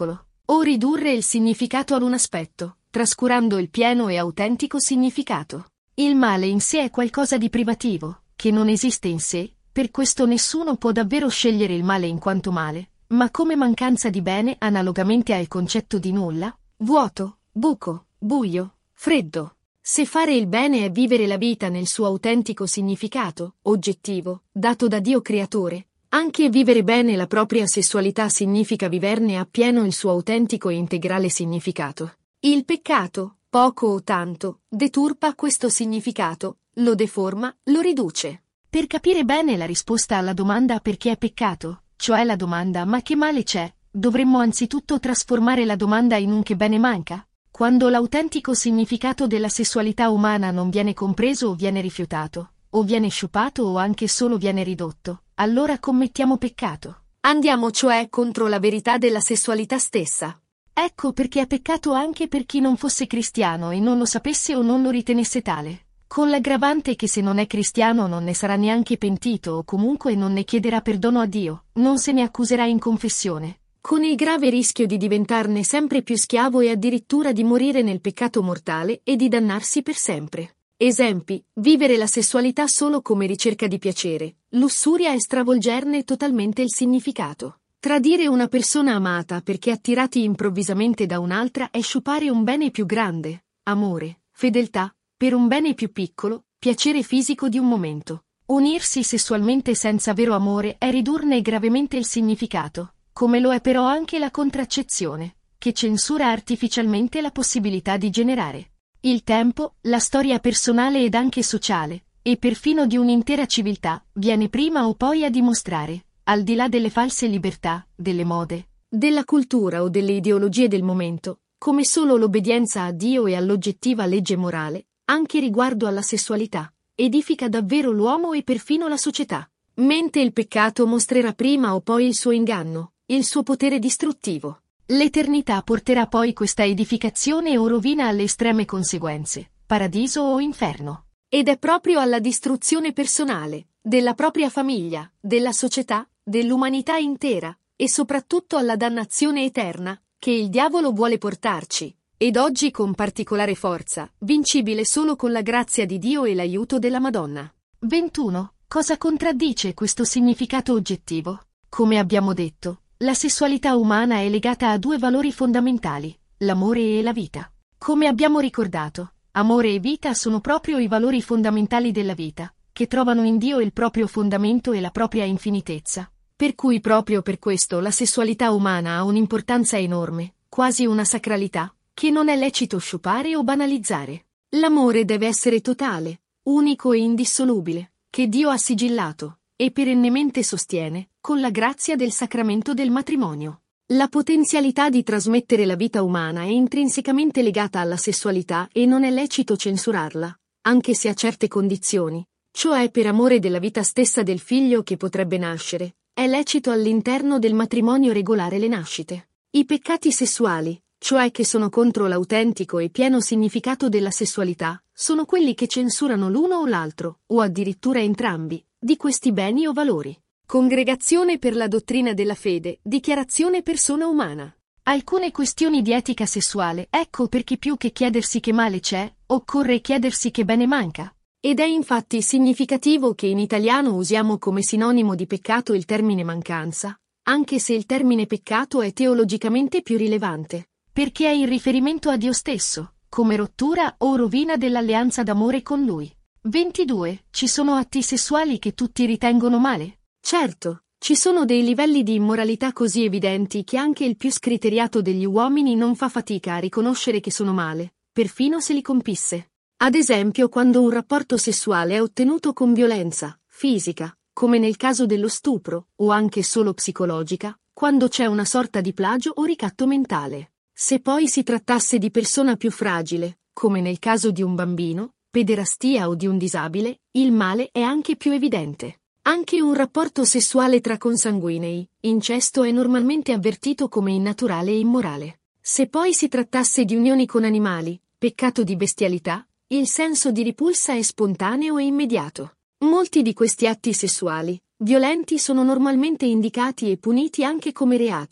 o ridurre il significato ad un aspetto, trascurando il pieno e autentico significato. Il male in sé è qualcosa di privativo, che non esiste in sé, per questo nessuno può davvero scegliere il male in quanto male, ma come mancanza di bene analogamente al concetto di nulla, vuoto, buco, buio, freddo. Se fare il bene è vivere la vita nel suo autentico significato, oggettivo, dato da Dio creatore, anche vivere bene la propria sessualità significa viverne appieno il suo autentico e integrale significato. Il peccato, poco o tanto, deturpa questo significato, lo deforma, lo riduce. Per capire bene la risposta alla domanda perché è peccato, cioè la domanda ma che male c'è, dovremmo anzitutto trasformare la domanda in un che bene manca. Quando l'autentico significato della sessualità umana non viene compreso o viene rifiutato, o viene sciupato o anche solo viene ridotto, allora commettiamo peccato. Andiamo cioè contro la verità della sessualità stessa. Ecco perché è peccato anche per chi non fosse cristiano e non lo sapesse o non lo ritenesse tale, con l'aggravante che se non è cristiano non ne sarà neanche pentito o comunque non ne chiederà perdono a Dio, non se ne accuserà in confessione, con il grave rischio di diventarne sempre più schiavo e addirittura di morire nel peccato mortale e di dannarsi per sempre. Esempi: vivere la sessualità solo come ricerca di piacere, lussuria e stravolgerne totalmente il significato. Tradire una persona amata perché attirati improvvisamente da un'altra è sciupare un bene più grande, amore, fedeltà, per un bene più piccolo, piacere fisico di un momento. Unirsi sessualmente senza vero amore è ridurne gravemente il significato. Come lo è però anche la contraccezione, che censura artificialmente la possibilità di generare. Il tempo, la storia personale ed anche sociale, e perfino di un'intera civiltà, viene prima o poi a dimostrare, al di là delle false libertà, delle mode, della cultura o delle ideologie del momento, come solo l'obbedienza a Dio e all'oggettiva legge morale, anche riguardo alla sessualità, edifica davvero l'uomo e perfino la società. Mentre il peccato mostrerà prima o poi il suo inganno, il suo potere distruttivo. L'eternità porterà poi questa edificazione o rovina alle estreme conseguenze, paradiso o inferno. Ed è proprio alla distruzione personale, della propria famiglia, della società, dell'umanità intera, e soprattutto alla dannazione eterna, che il diavolo vuole portarci, ed oggi con particolare forza, vincibile solo con la grazia di Dio e l'aiuto della Madonna. ventuno. Cosa contraddice questo significato oggettivo? Come abbiamo detto, la sessualità umana è legata a due valori fondamentali, l'amore e la vita. Come abbiamo ricordato, amore e vita sono proprio i valori fondamentali della vita, che trovano in Dio il proprio fondamento e la propria infinitezza. Per cui proprio per questo la sessualità umana ha un'importanza enorme, quasi una sacralità, che non è lecito sciupare o banalizzare. L'amore deve essere totale, unico e indissolubile, che Dio ha sigillato, e perennemente sostiene, con la grazia del sacramento del matrimonio. La potenzialità di trasmettere la vita umana è intrinsecamente legata alla sessualità e non è lecito censurarla, anche se a certe condizioni, cioè per amore della vita stessa del figlio che potrebbe nascere, è lecito all'interno del matrimonio regolare le nascite. I peccati sessuali, cioè che sono contro l'autentico e pieno significato della sessualità, sono quelli che censurano l'uno o l'altro, o addirittura entrambi, di questi beni o valori. Congregazione per la dottrina della fede, dichiarazione persona umana. Alcune questioni di etica sessuale, ecco perché più che chiedersi che male c'è, occorre chiedersi che bene manca. Ed è infatti significativo che in italiano usiamo come sinonimo di peccato il termine mancanza, anche se il termine peccato è teologicamente più rilevante. Perché è in riferimento a Dio stesso, come rottura o rovina dell'alleanza d'amore con Lui. ventidue. Ci sono atti sessuali che tutti ritengono male? Certo, ci sono dei livelli di immoralità così evidenti che anche il più scriteriato degli uomini non fa fatica a riconoscere che sono male, perfino se li compisse. Ad esempio quando un rapporto sessuale è ottenuto con violenza, fisica, come nel caso dello stupro, o anche solo psicologica, quando c'è una sorta di plagio o ricatto mentale. Se poi si trattasse di persona più fragile, come nel caso di un bambino, pederastia o di un disabile, il male è anche più evidente. Anche un rapporto sessuale tra consanguinei, incesto, è normalmente avvertito come innaturale e immorale. Se poi si trattasse di unioni con animali, peccato di bestialità, il senso di ripulsa è spontaneo e immediato. Molti di questi atti sessuali, violenti, sono normalmente indicati e puniti anche come reati,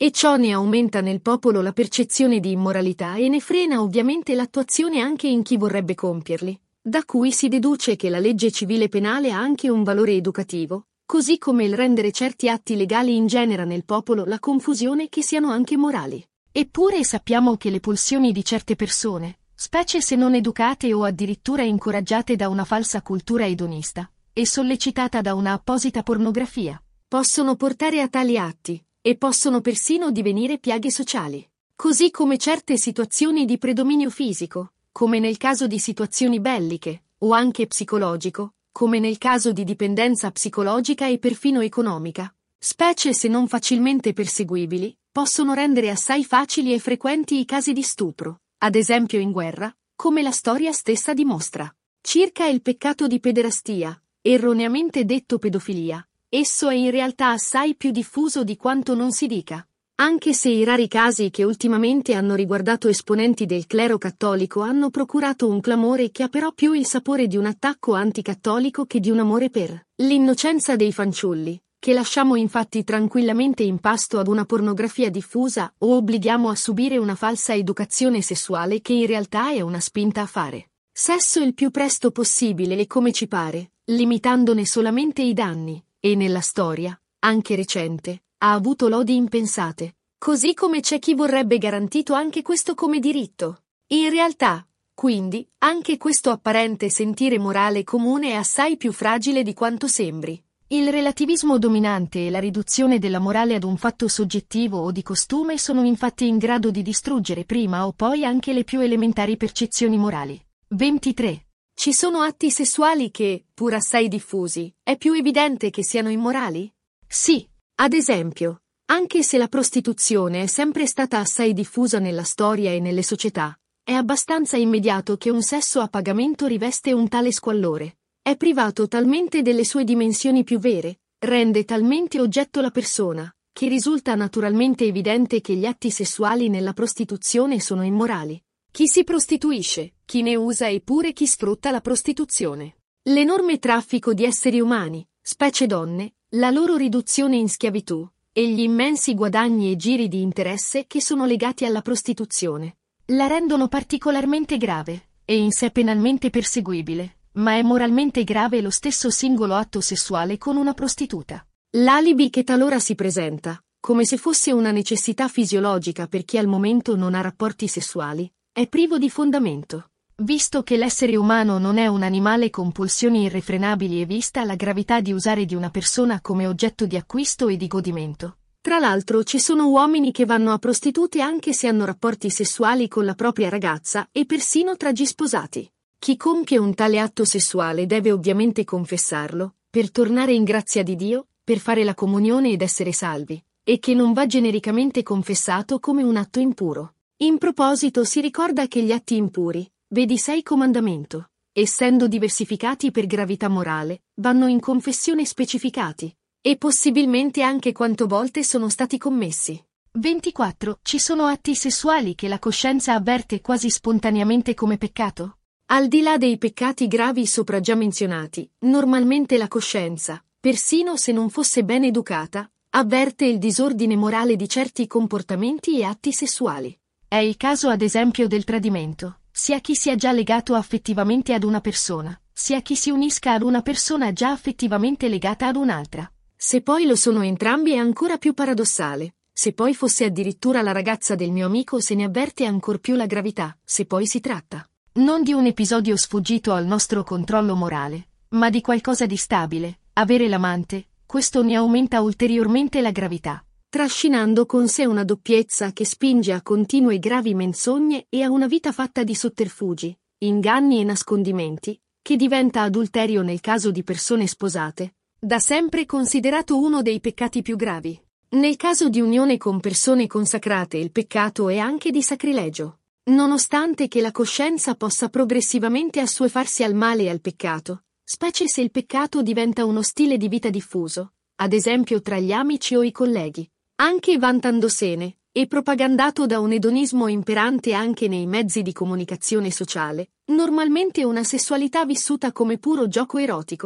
E ciò ne aumenta nel popolo la percezione di immoralità e ne frena ovviamente l'attuazione anche in chi vorrebbe compierli, da cui si deduce che la legge civile penale ha anche un valore educativo, così come il rendere certi atti legali ingenera nel popolo la confusione che siano anche morali. Eppure sappiamo che le pulsioni di certe persone, specie se non educate o addirittura incoraggiate da una falsa cultura edonista, e sollecitata da una apposita pornografia, possono portare a tali atti, e possono persino divenire piaghe sociali. Così come certe situazioni di predominio fisico, come nel caso di situazioni belliche, o anche psicologico, come nel caso di dipendenza psicologica e perfino economica, specie se non facilmente perseguibili, possono rendere assai facili e frequenti i casi di stupro, ad esempio in guerra, come la storia stessa dimostra. Circa il peccato di pederastia, erroneamente detto pedofilia, esso è in realtà assai più diffuso di quanto non si dica. Anche se i rari casi che ultimamente hanno riguardato esponenti del clero cattolico hanno procurato un clamore che ha però più il sapore di un attacco anticattolico che di un amore per l'innocenza dei fanciulli, che lasciamo infatti tranquillamente in pasto ad una pornografia diffusa o obblighiamo a subire una falsa educazione sessuale che in realtà è una spinta a fare sesso il più presto possibile e come ci pare, limitandone solamente i danni, e nella storia, anche recente, ha avuto lodi impensate, così come c'è chi vorrebbe garantito anche questo come diritto. In realtà, quindi, anche questo apparente sentire morale comune è assai più fragile di quanto sembri. Il relativismo dominante e la riduzione della morale ad un fatto soggettivo o di costume sono infatti in grado di distruggere prima o poi anche le più elementari percezioni morali. ventitré. Ci sono atti sessuali che, pur assai diffusi, è più evidente che siano immorali? Sì. Ad esempio, anche se la prostituzione è sempre stata assai diffusa nella storia e nelle società, è abbastanza immediato che un sesso a pagamento riveste un tale squallore. È privato talmente delle sue dimensioni più vere, rende talmente oggetto la persona, che risulta naturalmente evidente che gli atti sessuali nella prostituzione sono immorali. Chi si prostituisce, chi ne usa e pure chi sfrutta la prostituzione. L'enorme traffico di esseri umani, specie donne, la loro riduzione in schiavitù, e gli immensi guadagni e giri di interesse che sono legati alla prostituzione, la rendono particolarmente grave, e in sé penalmente perseguibile, ma è moralmente grave lo stesso singolo atto sessuale con una prostituta. L'alibi che talora si presenta, come se fosse una necessità fisiologica per chi al momento non ha rapporti sessuali, è privo di fondamento. Visto che l'essere umano non è un animale con pulsioni irrefrenabili e vista la gravità di usare di una persona come oggetto di acquisto e di godimento. Tra l'altro ci sono uomini che vanno a prostitute anche se hanno rapporti sessuali con la propria ragazza e persino tra gli sposati. Chi compie un tale atto sessuale deve ovviamente confessarlo, per tornare in grazia di Dio, per fare la comunione ed essere salvi, e che non va genericamente confessato come un atto impuro. In proposito si ricorda che gli atti impuri, vedi sei comandamento, essendo diversificati per gravità morale, vanno in confessione specificati, e possibilmente anche quanto volte sono stati commessi. ventiquattro. Ci sono atti sessuali che la coscienza avverte quasi spontaneamente come peccato? Al di là dei peccati gravi sopra già menzionati, normalmente la coscienza, persino se non fosse ben educata, avverte il disordine morale di certi comportamenti e atti sessuali. È il caso ad esempio del tradimento, sia chi sia già legato affettivamente ad una persona, sia chi si unisca ad una persona già affettivamente legata ad un'altra. Se poi lo sono entrambi è ancora più paradossale. Se poi fosse addirittura la ragazza del mio amico se ne avverte ancor più la gravità, se poi si tratta non di un episodio sfuggito al nostro controllo morale, ma di qualcosa di stabile. Avere l'amante, questo ne aumenta ulteriormente la gravità, trascinando con sé una doppiezza che spinge a continue gravi menzogne e a una vita fatta di sotterfugi, inganni e nascondimenti, che diventa adulterio nel caso di persone sposate, da sempre considerato uno dei peccati più gravi. Nel caso di unione con persone consacrate il peccato è anche di sacrilegio. Nonostante che la coscienza possa progressivamente assuefarsi al male e al peccato, specie se il peccato diventa uno stile di vita diffuso, ad esempio tra gli amici o i colleghi, anche vantandosene, e propagandato da un edonismo imperante anche nei mezzi di comunicazione sociale, normalmente una sessualità vissuta come puro gioco erotico,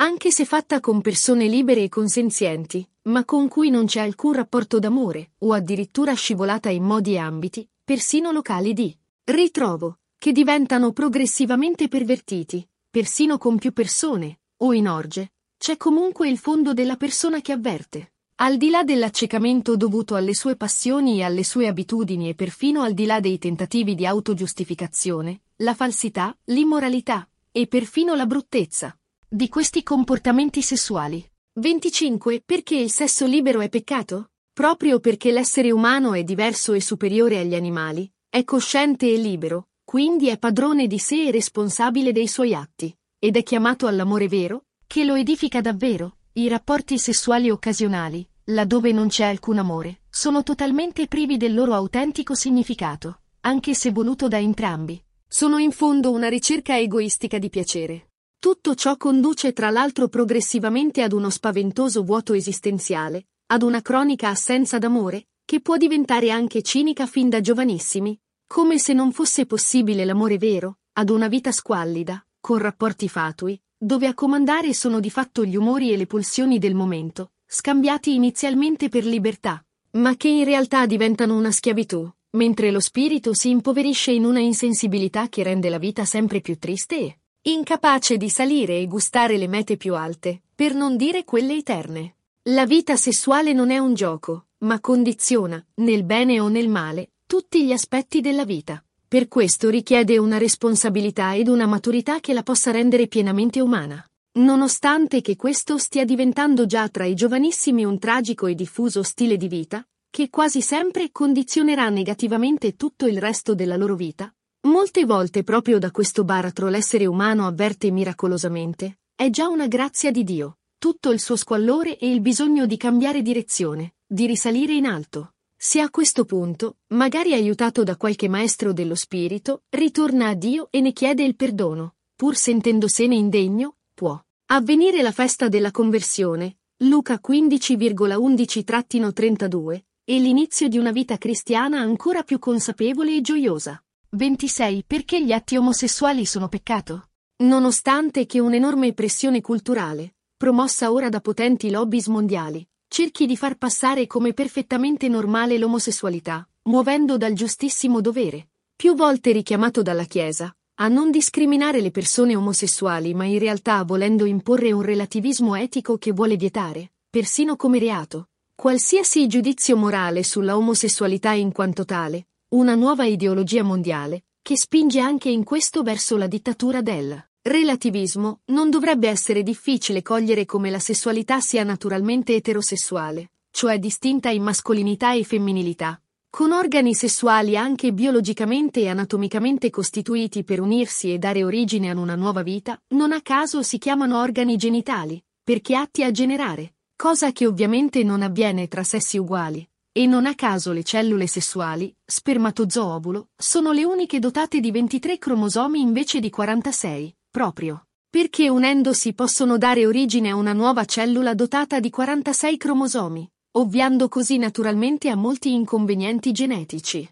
anche se fatta con persone libere e consenzienti, ma con cui non c'è alcun rapporto d'amore, o addirittura scivolata in modi e ambiti, persino locali di ritrovo, che diventano progressivamente pervertiti, persino con più persone, o in orge, c'è comunque il fondo della persona che avverte. Al di là dell'accecamento dovuto alle sue passioni e alle sue abitudini e perfino al di là dei tentativi di autogiustificazione, la falsità, l'immoralità, e perfino la bruttezza di questi comportamenti sessuali. venticinque. Perché il sesso libero è peccato? Proprio perché l'essere umano è diverso e superiore agli animali, è cosciente e libero, quindi è padrone di sé e responsabile dei suoi atti, ed è chiamato all'amore vero, che lo edifica davvero. I rapporti sessuali occasionali, laddove non c'è alcun amore, sono totalmente privi del loro autentico significato, anche se voluto da entrambi. Sono in fondo una ricerca egoistica di piacere. Tutto ciò conduce tra l'altro progressivamente ad uno spaventoso vuoto esistenziale, ad una cronica assenza d'amore, che può diventare anche cinica fin da giovanissimi, come se non fosse possibile l'amore vero, ad una vita squallida, con rapporti fatui, dove a comandare sono di fatto gli umori e le pulsioni del momento, scambiati inizialmente per libertà, ma che in realtà diventano una schiavitù, mentre lo spirito si impoverisce in una insensibilità che rende la vita sempre più triste e incapace di salire e gustare le mete più alte, per non dire quelle eterne. La vita sessuale non è un gioco, ma condiziona, nel bene o nel male, tutti gli aspetti della vita. Per questo richiede una responsabilità ed una maturità che la possa rendere pienamente umana. Nonostante che questo stia diventando già tra i giovanissimi un tragico e diffuso stile di vita, che quasi sempre condizionerà negativamente tutto il resto della loro vita, molte volte proprio da questo baratro l'essere umano avverte miracolosamente, è già una grazia di Dio, tutto il suo squallore e il bisogno di cambiare direzione, di risalire in alto. Se a questo punto, magari aiutato da qualche maestro dello spirito, ritorna a Dio e ne chiede il perdono, pur sentendosene indegno, può avvenire la festa della conversione, Luca quindici undici trentadue, e l'inizio di una vita cristiana ancora più consapevole e gioiosa. ventisei. Perché gli atti omosessuali sono peccato? Nonostante che un'enorme pressione culturale, promossa ora da potenti lobbies mondiali, cerchi di far passare come perfettamente normale l'omosessualità, muovendo dal giustissimo dovere, più volte richiamato dalla Chiesa, a non discriminare le persone omosessuali ma in realtà volendo imporre un relativismo etico che vuole vietare, persino come reato, qualsiasi giudizio morale sulla omosessualità in quanto tale, una nuova ideologia mondiale, che spinge anche in questo verso la dittatura del relativismo. Non dovrebbe essere difficile cogliere come la sessualità sia naturalmente eterosessuale, cioè distinta in mascolinità e femminilità, con organi sessuali anche biologicamente e anatomicamente costituiti per unirsi e dare origine a una nuova vita. Non a caso si chiamano organi genitali, perché atti a generare, cosa che ovviamente non avviene tra sessi uguali, e non a caso le cellule sessuali, spermatozoo-ovulo, sono le uniche dotate di ventitré cromosomi invece di quarantasei. Proprio perché unendosi possono dare origine a una nuova cellula dotata di quarantasei cromosomi, ovviando così naturalmente a molti inconvenienti genetici.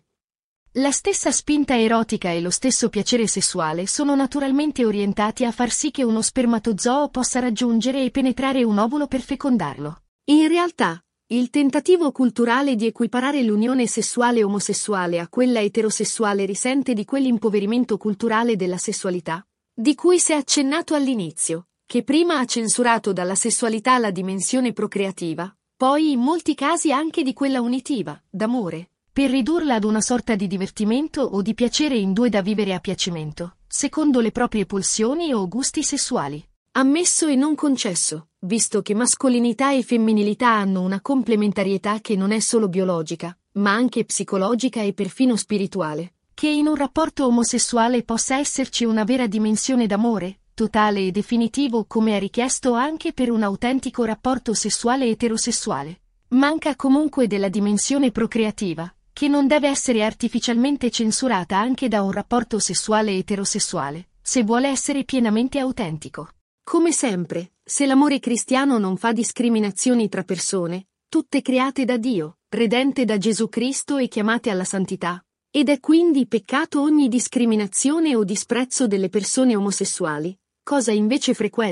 La stessa spinta erotica e lo stesso piacere sessuale sono naturalmente orientati a far sì che uno spermatozoo possa raggiungere e penetrare un ovulo per fecondarlo. In realtà, il tentativo culturale di equiparare l'unione sessuale omosessuale a quella eterosessuale risente di quell'impoverimento culturale della sessualità, di cui si è accennato all'inizio, che prima ha censurato dalla sessualità la dimensione procreativa, poi in molti casi anche di quella unitiva, d'amore, per ridurla ad una sorta di divertimento o di piacere in due da vivere a piacimento, secondo le proprie pulsioni o gusti sessuali. Ammesso e non concesso, visto che mascolinità e femminilità hanno una complementarietà che non è solo biologica, ma anche psicologica e perfino spirituale. Che in un rapporto omosessuale possa esserci una vera dimensione d'amore, totale e definitivo come è richiesto anche per un autentico rapporto sessuale eterosessuale. Manca comunque della dimensione procreativa, che non deve essere artificialmente censurata anche da un rapporto sessuale eterosessuale, se vuole essere pienamente autentico. Come sempre, se l'amore cristiano non fa discriminazioni tra persone, tutte create da Dio, redente da Gesù Cristo e chiamate alla santità, ed è quindi peccato ogni discriminazione o disprezzo delle persone omosessuali, cosa invece frequente,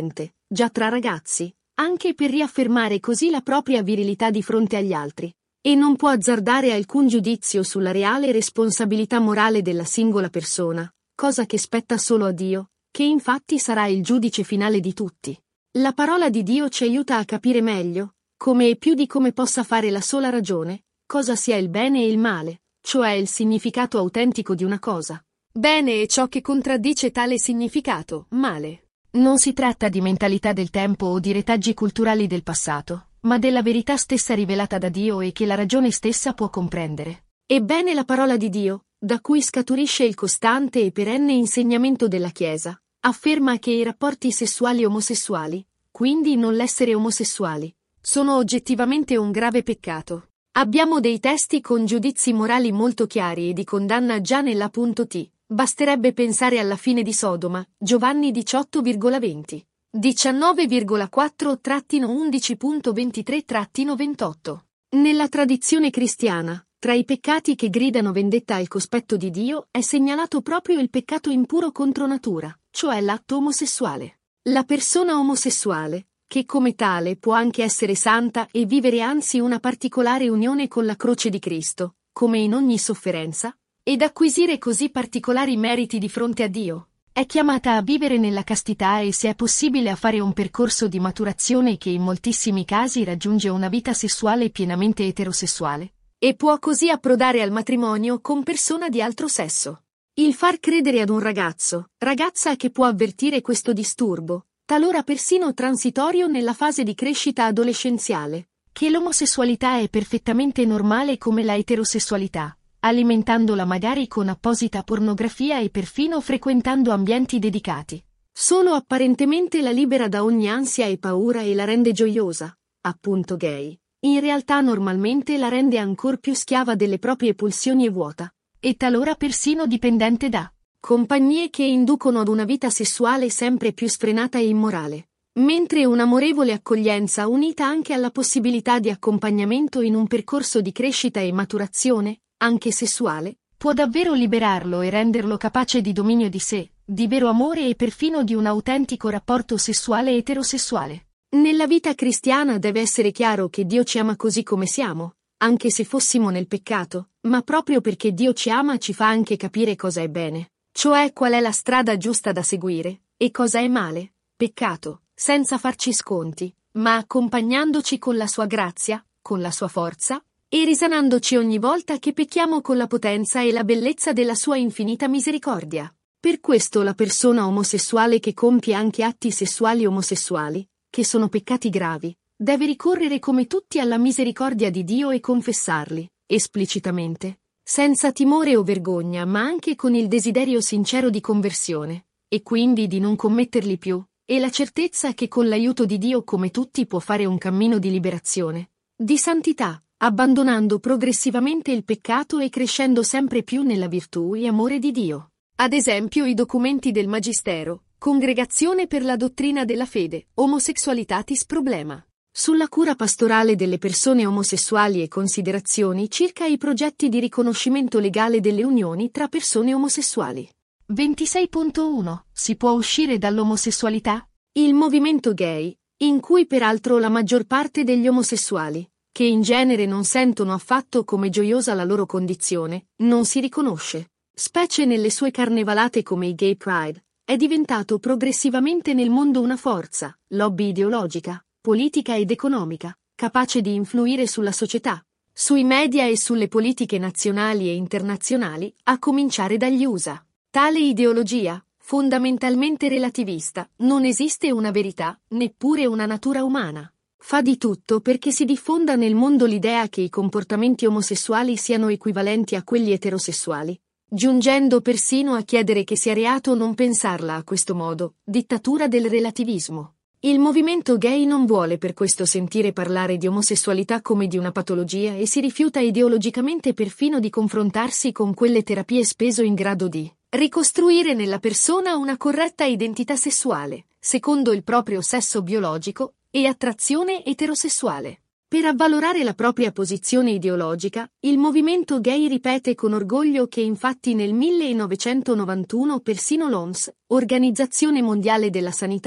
già tra ragazzi, anche per riaffermare così la propria virilità di fronte agli altri, e non può azzardare alcun giudizio sulla reale responsabilità morale della singola persona, cosa che spetta solo a Dio, che infatti sarà il giudice finale di tutti. La parola di Dio ci aiuta a capire meglio, come e più di come possa fare la sola ragione, cosa sia il bene e il male, cioè il significato autentico di una cosa. Bene è ciò che contraddice tale significato, male. Non si tratta di mentalità del tempo o di retaggi culturali del passato, ma della verità stessa rivelata da Dio e che la ragione stessa può comprendere. Ebbene la parola di Dio, da cui scaturisce il costante e perenne insegnamento della Chiesa, afferma che i rapporti sessuali omosessuali, quindi non l'essere omosessuali, sono oggettivamente un grave peccato. Abbiamo dei testi con giudizi morali molto chiari e di condanna già nell'a punto T. Basterebbe pensare alla fine di Sodoma, Giovanni diciotto virgola venti, diciannove virgola quattro undici ventitré ventotto. Nella tradizione cristiana, tra i peccati che gridano vendetta al cospetto di Dio è segnalato proprio il peccato impuro contro natura, cioè l'atto omosessuale. La persona omosessuale, che come tale può anche essere santa e vivere anzi una particolare unione con la croce di Cristo, come in ogni sofferenza, ed acquisire così particolari meriti di fronte a Dio, è chiamata a vivere nella castità e, se è possibile, a fare un percorso di maturazione che in moltissimi casi raggiunge una vita sessuale pienamente eterosessuale, e può così approdare al matrimonio con persona di altro sesso. Il far credere ad un ragazzo, ragazza che può avvertire questo disturbo, talora persino transitorio nella fase di crescita adolescenziale, che l'omosessualità è perfettamente normale come la eterosessualità, alimentandola magari con apposita pornografia e perfino frequentando ambienti dedicati, solo apparentemente la libera da ogni ansia e paura e la rende gioiosa, appunto gay, in realtà normalmente la rende ancor più schiava delle proprie pulsioni e vuota, e talora persino dipendente da compagnie che inducono ad una vita sessuale sempre più sfrenata e immorale, mentre un'amorevole accoglienza unita anche alla possibilità di accompagnamento in un percorso di crescita e maturazione, anche sessuale, può davvero liberarlo e renderlo capace di dominio di sé, di vero amore e perfino di un autentico rapporto sessuale eterosessuale. Nella vita cristiana deve essere chiaro che Dio ci ama così come siamo, anche se fossimo nel peccato, ma proprio perché Dio ci ama ci fa anche capire cosa è bene, cioè qual è la strada giusta da seguire, e cosa è male, peccato, senza farci sconti, ma accompagnandoci con la sua grazia, con la sua forza, e risanandoci ogni volta che pecchiamo con la potenza e la bellezza della sua infinita misericordia. Per questo la persona omosessuale che compie anche atti sessuali omosessuali, che sono peccati gravi, deve ricorrere come tutti alla misericordia di Dio e confessarli, esplicitamente, senza timore o vergogna, ma anche con il desiderio sincero di conversione, e quindi di non commetterli più, e la certezza che con l'aiuto di Dio come tutti può fare un cammino di liberazione, di santità, abbandonando progressivamente il peccato e crescendo sempre più nella virtù e amore di Dio. Ad esempio i documenti del Magistero, Congregazione per la dottrina della fede, Homosexualitatis Problema, sulla cura pastorale delle persone omosessuali e considerazioni circa i progetti di riconoscimento legale delle unioni tra persone omosessuali. ventisei punto uno Si può uscire dall'omosessualità? Il movimento gay, in cui peraltro la maggior parte degli omosessuali, che in genere non sentono affatto come gioiosa la loro condizione, non si riconosce, specie nelle sue carnevalate come i Gay Pride, è diventato progressivamente nel mondo una forza, lobby ideologica, politica ed economica, capace di influire sulla società, sui media e sulle politiche nazionali e internazionali, a cominciare dagli U S A. Tale ideologia, fondamentalmente relativista, non esiste una verità, neppure una natura umana. Fa di tutto perché si diffonda nel mondo l'idea che i comportamenti omosessuali siano equivalenti a quelli eterosessuali, giungendo persino a chiedere che sia reato non pensarla a questo modo, dittatura del relativismo. Il movimento gay non vuole per questo sentire parlare di omosessualità come di una patologia e si rifiuta ideologicamente perfino di confrontarsi con quelle terapie spesso in grado di ricostruire nella persona una corretta identità sessuale, secondo il proprio sesso biologico, e attrazione eterosessuale. Per avvalorare la propria posizione ideologica, il movimento gay ripete con orgoglio che infatti nel millenovecentonovantuno persino l'O M S, Organizzazione Mondiale della Sanità,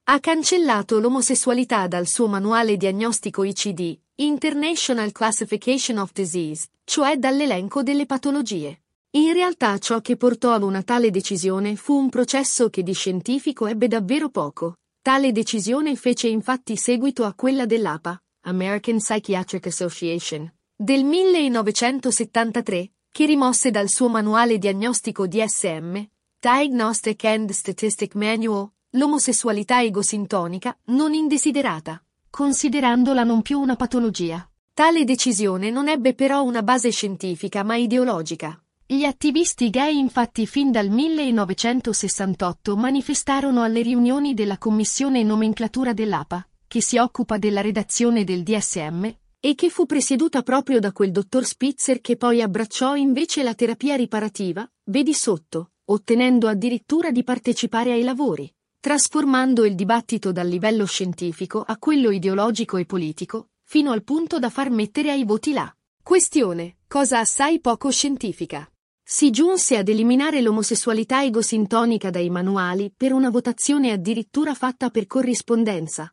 Ha cancellato l'omosessualità dal suo manuale diagnostico I C D, International Classification of Disease, cioè dall'elenco delle patologie. In realtà ciò che portò ad una tale decisione fu un processo che di scientifico ebbe davvero poco. Tale decisione fece infatti seguito a quella dell'A P A, American Psychiatric Association, del millenovecentosettantatré, che rimosse dal suo manuale diagnostico D S M, Diagnostic and Statistic Manual, l'omosessualità egosintonica non indesiderata, considerandola non più una patologia. Tale decisione non ebbe però una base scientifica ma ideologica. Gli attivisti gay infatti fin dal millenovecentosessantotto manifestarono alle riunioni della Commissione Nomenclatura dell'A P A, che si occupa della redazione del D S M, e che fu presieduta proprio da quel dottor Spitzer che poi abbracciò invece la terapia riparativa, vedi sotto, ottenendo addirittura di partecipare ai lavori, trasformando il dibattito dal livello scientifico a quello ideologico e politico, fino al punto da far mettere ai voti la questione, cosa assai poco scientifica. Si giunse ad eliminare l'omosessualità egosintonica dai manuali per una votazione addirittura fatta per corrispondenza,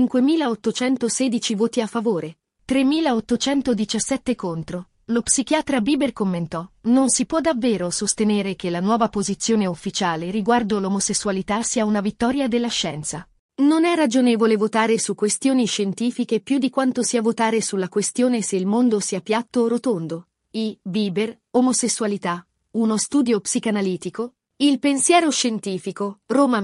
cinquemilaottocentosedici voti a favore, tremilaottocentodiciassette contro. Lo psichiatra Bieber commentò: non si può davvero sostenere che la nuova posizione ufficiale riguardo l'omosessualità sia una vittoria della scienza. Non è ragionevole votare su questioni scientifiche più di quanto sia votare sulla questione se il mondo sia piatto o rotondo. I. Bieber, Omosessualità, uno studio psicanalitico, Il pensiero scientifico, Roma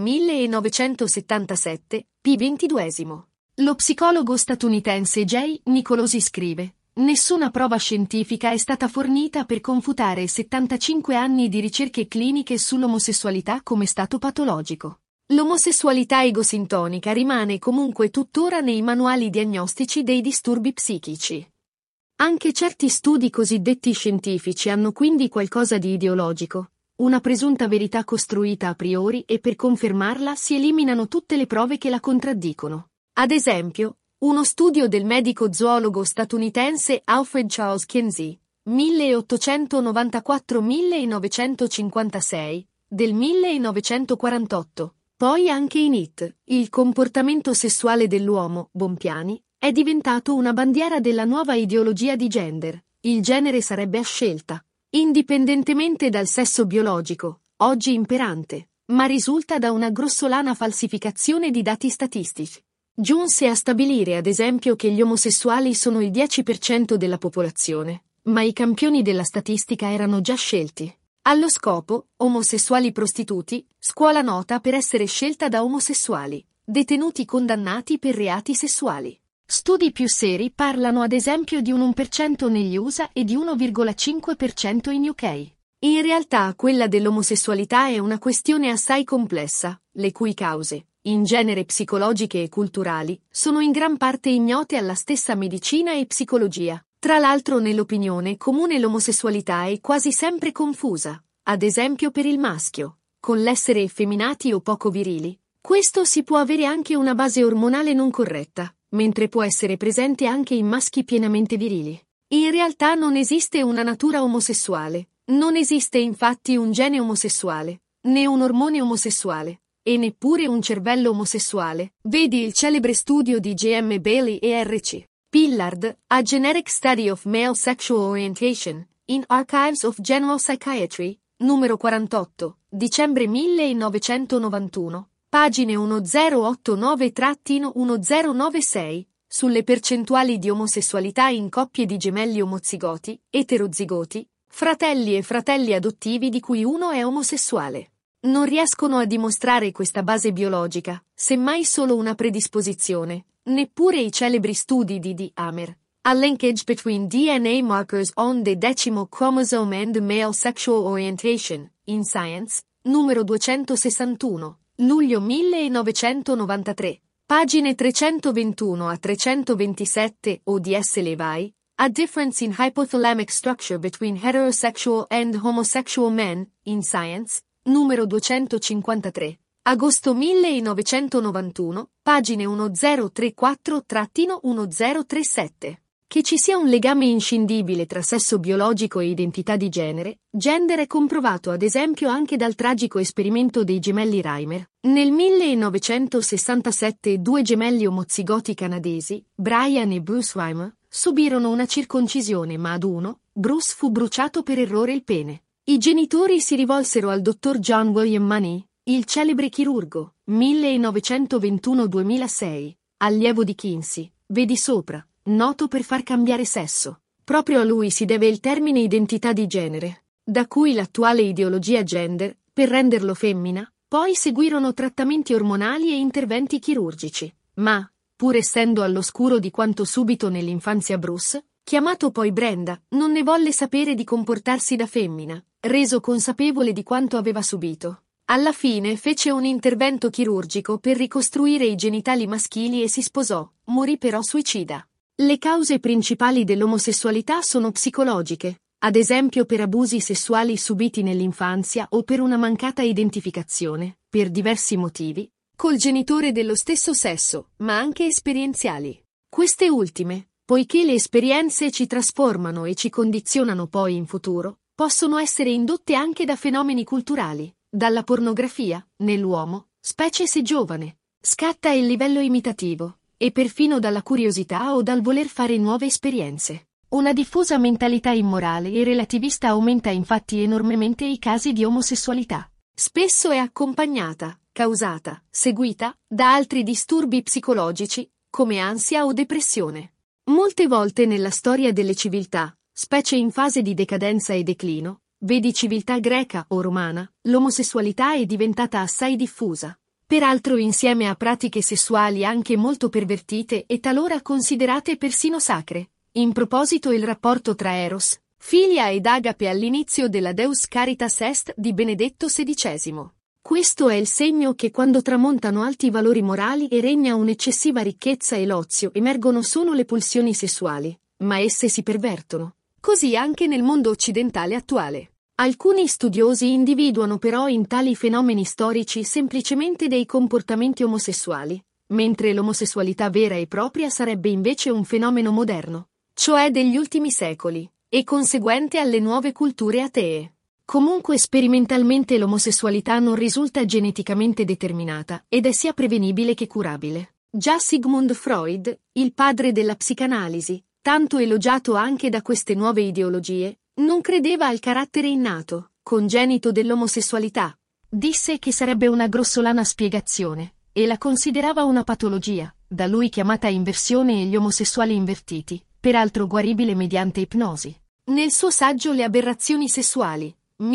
millenovecentosettantasette, p. ventiduesimo. Lo psicologo statunitense J. Nicolosi scrive: nessuna prova scientifica è stata fornita per confutare settantacinque anni di ricerche cliniche sull'omosessualità come stato patologico. L'omosessualità egosintonica rimane comunque tuttora nei manuali diagnostici dei disturbi psichici. Anche certi studi cosiddetti scientifici hanno quindi qualcosa di ideologico, una presunta verità costruita a priori e per confermarla si eliminano tutte le prove che la contraddicono. Ad esempio, uno studio del medico zoologo statunitense Alfred Charles Kinsey, milleottocentonovantaquattro millenovecentocinquantasei, del millenovecentoquarantotto, poi anche in It, il comportamento sessuale dell'uomo, Bompiani, è diventato una bandiera della nuova ideologia di gender. Il genere sarebbe a scelta, indipendentemente dal sesso biologico, oggi imperante, ma risulta da una grossolana falsificazione di dati statistici. Giunse a stabilire ad esempio che gli omosessuali sono il dieci per cento della popolazione, ma i campioni della statistica erano già scelti. Allo scopo, omosessuali prostituti, scuola nota per essere scelta da omosessuali, detenuti condannati per reati sessuali. Studi più seri parlano ad esempio di un uno per cento negli U S A e di uno virgola cinque per cento in U K. In realtà quella dell'omosessualità è una questione assai complessa, le cui cause, in genere psicologiche e culturali, sono in gran parte ignote alla stessa medicina e psicologia. Tra l'altro nell'opinione comune l'omosessualità è quasi sempre confusa, ad esempio per il maschio, con l'essere effeminati o poco virili. Questo si può avere anche una base ormonale non corretta, mentre può essere presente anche in maschi pienamente virili. In realtà non esiste una natura omosessuale, non esiste infatti un gene omosessuale, né un ormone omosessuale, e neppure un cervello omosessuale. Vedi il celebre studio di J M Bailey e R C Pillard, A Generic Study of Male Sexual Orientation, in Archives of General Psychiatry, numero quarantotto, dicembre millenovecentonovantuno, pagine milleottantanove millenovesei, sulle percentuali di omosessualità in coppie di gemelli omozigoti, eterozigoti, fratelli e fratelli adottivi di cui uno è omosessuale. Non riescono a dimostrare questa base biologica, semmai solo una predisposizione. Neppure i celebri studi di D. Amer, A Linkage Between D N A Markers on the Decimal Chromosome and Male Sexual Orientation, in Science, numero duecentosessantuno, luglio millenovecentonovantatré, pagine trecentoventuno a trecentoventisette o D S Levi, A Difference in Hypothalamic Structure Between Heterosexual and Homosexual Men, in Science, numero duecentocinquantatré. Agosto millenovecentonovantuno, pagine milletrentaquattro milletrentasette. Che ci sia un legame inscindibile tra sesso biologico e identità di genere, gender è comprovato ad esempio anche dal tragico esperimento dei gemelli Reimer. Nel millenovecentosessantasette due gemelli omozigoti canadesi, Brian e Bruce Reimer, subirono una circoncisione ma ad uno, Bruce fu bruciato per errore il pene. I genitori si rivolsero al dottor John William Money, il celebre chirurgo, millenovecentoventuno duemilasei, allievo di Kinsey, vedi sopra, noto per far cambiare sesso. Proprio a lui si deve il termine identità di genere, da cui l'attuale ideologia gender, per renderlo femmina, poi seguirono trattamenti ormonali e interventi chirurgici. Ma, pur essendo all'oscuro di quanto subito nell'infanzia Bruce, chiamato poi Brenda, non ne volle sapere di comportarsi da femmina, reso consapevole di quanto aveva subito. Alla fine fece un intervento chirurgico per ricostruire i genitali maschili e si sposò, morì però suicida. Le cause principali dell'omosessualità sono psicologiche, ad esempio per abusi sessuali subiti nell'infanzia o per una mancata identificazione, per diversi motivi, col genitore dello stesso sesso, ma anche esperienziali. Queste ultime, poiché le esperienze ci trasformano e ci condizionano poi in futuro, possono essere indotte anche da fenomeni culturali, dalla pornografia, nell'uomo, specie se giovane, scatta il livello imitativo, e perfino dalla curiosità o dal voler fare nuove esperienze. Una diffusa mentalità immorale e relativista aumenta infatti enormemente i casi di omosessualità. Spesso è accompagnata, causata, seguita, da altri disturbi psicologici, come ansia o depressione. Molte volte nella storia delle civiltà, specie in fase di decadenza e declino, vedi civiltà greca o romana, l'omosessualità è diventata assai diffusa. Peraltro insieme a pratiche sessuali anche molto pervertite e talora considerate persino sacre. In proposito il rapporto tra Eros, Filia ed Agape all'inizio della Deus Caritas Est di Benedetto sedicesimo. Questo è il segno che quando tramontano alti valori morali e regna un'eccessiva ricchezza e l'ozio emergono solo le pulsioni sessuali, ma esse si pervertono. Così anche nel mondo occidentale attuale. Alcuni studiosi individuano però in tali fenomeni storici semplicemente dei comportamenti omosessuali, mentre l'omosessualità vera e propria sarebbe invece un fenomeno moderno, cioè degli ultimi secoli, e conseguente alle nuove culture atee. Comunque sperimentalmente l'omosessualità non risulta geneticamente determinata ed è sia prevenibile che curabile. Già Sigmund Freud, il padre della psicanalisi, tanto elogiato anche da queste nuove ideologie, non credeva al carattere innato, congenito dell'omosessualità. Disse che sarebbe una grossolana spiegazione, e la considerava una patologia, da lui chiamata inversione e gli omosessuali invertiti, peraltro guaribile mediante ipnosi. Nel suo saggio Le aberrazioni sessuali,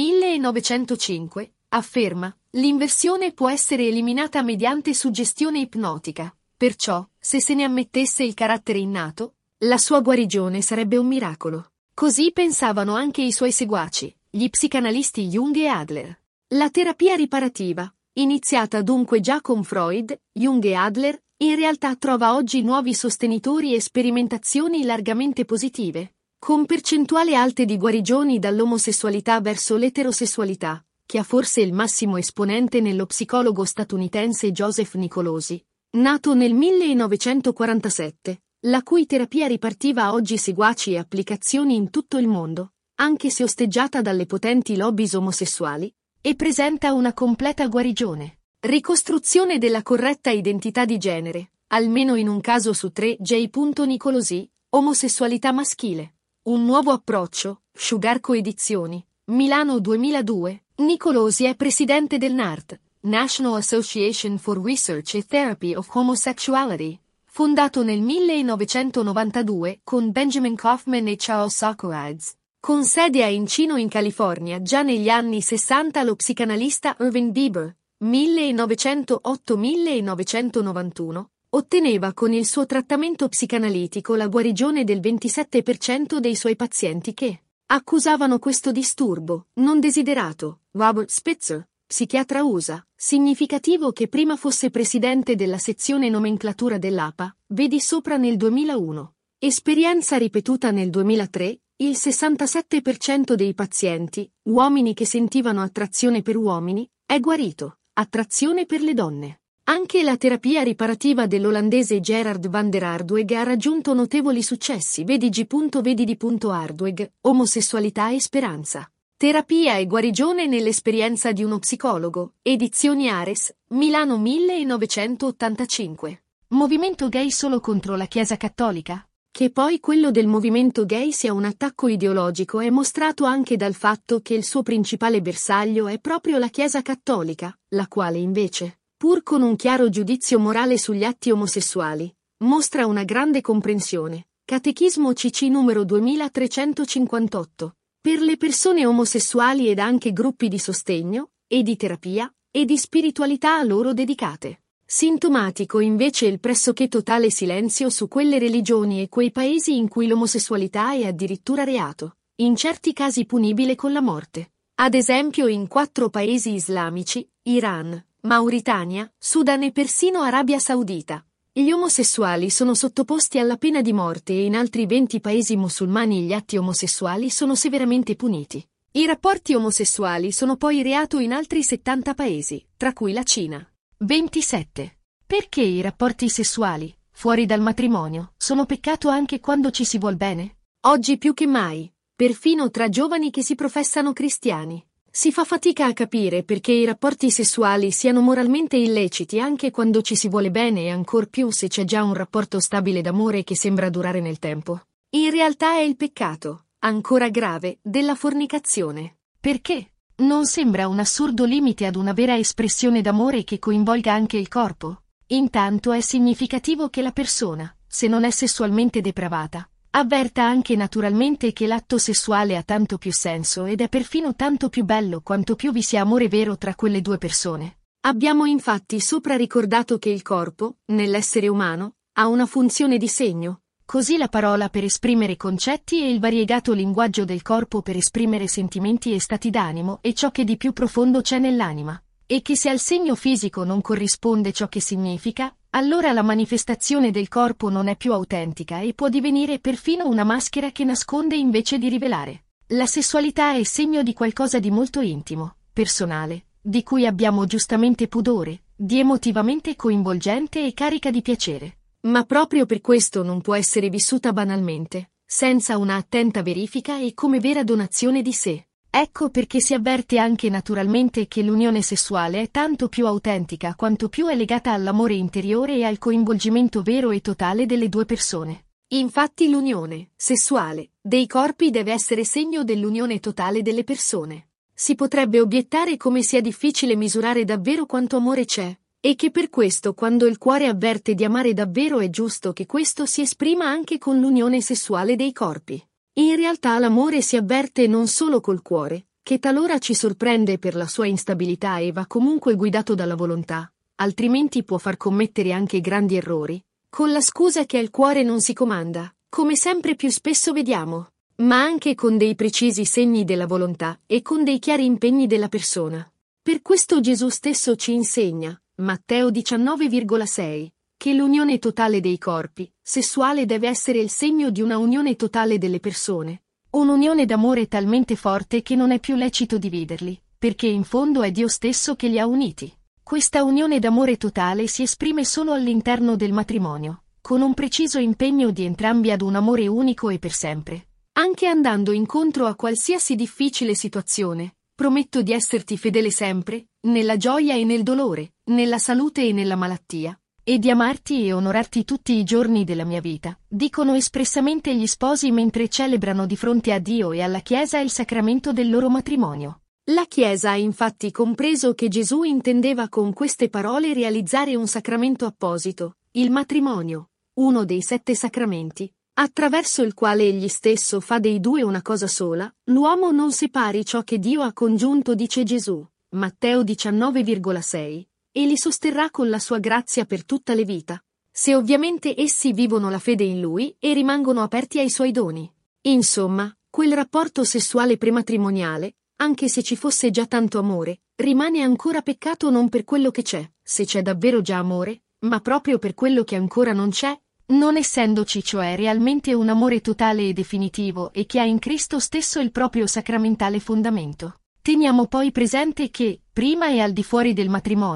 millenovecentocinque, afferma: l'inversione può essere eliminata mediante suggestione ipnotica, perciò, se se ne ammettesse il carattere innato, la sua guarigione sarebbe un miracolo. Così pensavano anche i suoi seguaci, gli psicanalisti Jung e Adler. La terapia riparativa, iniziata dunque già con Freud, Jung e Adler, in realtà trova oggi nuovi sostenitori e sperimentazioni largamente positive, con percentuali alte di guarigioni dall'omosessualità verso l'eterosessualità, che ha forse il massimo esponente nello psicologo statunitense Joseph Nicolosi, nato nel millenovecentoquarantasette. La cui terapia ripartiva ha oggi seguaci e applicazioni in tutto il mondo, anche se osteggiata dalle potenti lobbies omosessuali, e presenta una completa guarigione. Ricostruzione della corretta identità di genere, almeno in un caso su tre. J. Nicolosi, omosessualità maschile. Un nuovo approccio, Sugar Coedizioni, Milano duemiladue. Nicolosi è presidente del N A R T, National Association for Research and Therapy of Homosexuality, fondato nel millenovecentonovantadue con Benjamin Kaufman e Charles Socrates. Con sede a Encino in California già negli anni sessanta lo psicanalista Irving Bieber, millenovecentootto millenovecentonovantuno, otteneva con il suo trattamento psicanalitico la guarigione del ventisette per cento dei suoi pazienti che accusavano questo disturbo non desiderato. Robert Spitzer, psichiatra U S A, significativo che prima fosse presidente della sezione nomenclatura dell'A P A, vedi sopra nel duemilauno. Esperienza ripetuta nel duemilatré, il sessantasette per cento dei pazienti, uomini che sentivano attrazione per uomini, è guarito, attrazione per le donne. Anche la terapia riparativa dell'olandese Gerard van der Hardweg ha raggiunto notevoli successi. Vedi G. Vedi di Hardweg, omosessualità e speranza. Terapia e guarigione nell'esperienza di uno psicologo. Edizioni Ares, Milano millenovecentottantacinque. Movimento gay solo contro la Chiesa Cattolica? Che poi quello del movimento gay sia un attacco ideologico è mostrato anche dal fatto che il suo principale bersaglio è proprio la Chiesa Cattolica, la quale invece, pur con un chiaro giudizio morale sugli atti omosessuali, mostra una grande comprensione. Catechismo C C numero duemilatrecentocinquantotto. Per le persone omosessuali ed anche gruppi di sostegno, e di terapia, e di spiritualità a loro dedicate. Sintomatico invece il pressoché totale silenzio su quelle religioni e quei paesi in cui l'omosessualità è addirittura reato, in certi casi punibile con la morte. Ad esempio in quattro paesi islamici, Iran, Mauritania, Sudan e persino Arabia Saudita. Gli omosessuali sono sottoposti alla pena di morte e in altri venti paesi musulmani gli atti omosessuali sono severamente puniti. I rapporti omosessuali sono poi reato in altri settanta paesi, tra cui la Cina. ventisette. Perché i rapporti sessuali, fuori dal matrimonio, sono peccato anche quando ci si vuol bene? Oggi più che mai, perfino tra giovani che si professano cristiani, si fa fatica a capire perché i rapporti sessuali siano moralmente illeciti anche quando ci si vuole bene e ancor più se c'è già un rapporto stabile d'amore che sembra durare nel tempo. In realtà è il peccato, ancora grave, della fornicazione. Perché? Non sembra un assurdo limite ad una vera espressione d'amore che coinvolga anche il corpo? Intanto è significativo che la persona, se non è sessualmente depravata, avverta anche naturalmente che l'atto sessuale ha tanto più senso ed è perfino tanto più bello quanto più vi sia amore vero tra quelle due persone. Abbiamo infatti sopra ricordato che il corpo, nell'essere umano, ha una funzione di segno. Così la parola per esprimere concetti e il variegato linguaggio del corpo per esprimere sentimenti e stati d'animo e ciò che di più profondo c'è nell'anima. E che se al segno fisico non corrisponde ciò che significa, allora la manifestazione del corpo non è più autentica e può divenire perfino una maschera che nasconde invece di rivelare. La sessualità è segno di qualcosa di molto intimo, personale, di cui abbiamo giustamente pudore, di emotivamente coinvolgente e carica di piacere. Ma proprio per questo non può essere vissuta banalmente, senza una attenta verifica e come vera donazione di sé. Ecco perché si avverte anche naturalmente che l'unione sessuale è tanto più autentica quanto più è legata all'amore interiore e al coinvolgimento vero e totale delle due persone. Infatti l'unione sessuale dei corpi deve essere segno dell'unione totale delle persone. Si potrebbe obiettare come sia difficile misurare davvero quanto amore c'è, e che per questo quando il cuore avverte di amare davvero è giusto che questo si esprima anche con l'unione sessuale dei corpi. In realtà l'amore si avverte non solo col cuore, che talora ci sorprende per la sua instabilità e va comunque guidato dalla volontà, altrimenti può far commettere anche grandi errori, con la scusa che al cuore non si comanda, come sempre più spesso vediamo, ma anche con dei precisi segni della volontà e con dei chiari impegni della persona. Per questo Gesù stesso ci insegna, Matteo diciannove virgola sei, che l'unione totale dei corpi, sessuale deve essere il segno di una unione totale delle persone. Un'unione d'amore talmente forte che non è più lecito dividerli, perché in fondo è Dio stesso che li ha uniti. Questa unione d'amore totale si esprime solo all'interno del matrimonio, con un preciso impegno di entrambi ad un amore unico e per sempre. Anche andando incontro a qualsiasi difficile situazione, prometto di esserti fedele sempre, nella gioia e nel dolore, nella salute e nella malattia, e di amarti e onorarti tutti i giorni della mia vita, dicono espressamente gli sposi mentre celebrano di fronte a Dio e alla Chiesa il sacramento del loro matrimonio. La Chiesa ha infatti compreso che Gesù intendeva con queste parole realizzare un sacramento apposito, il matrimonio, uno dei sette sacramenti, attraverso il quale egli stesso fa dei due una cosa sola, l'uomo non separi ciò che Dio ha congiunto, dice Gesù, Matteo diciannove virgola sei, e li sosterrà con la sua grazia per tutta le vita, se ovviamente essi vivono la fede in Lui e rimangono aperti ai suoi doni. Insomma, quel rapporto sessuale prematrimoniale, anche se ci fosse già tanto amore, rimane ancora peccato non per quello che c'è, se c'è davvero già amore, ma proprio per quello che ancora non c'è, non essendoci cioè realmente un amore totale e definitivo e che ha in Cristo stesso il proprio sacramentale fondamento. Teniamo poi presente che, prima e al di fuori del matrimonio,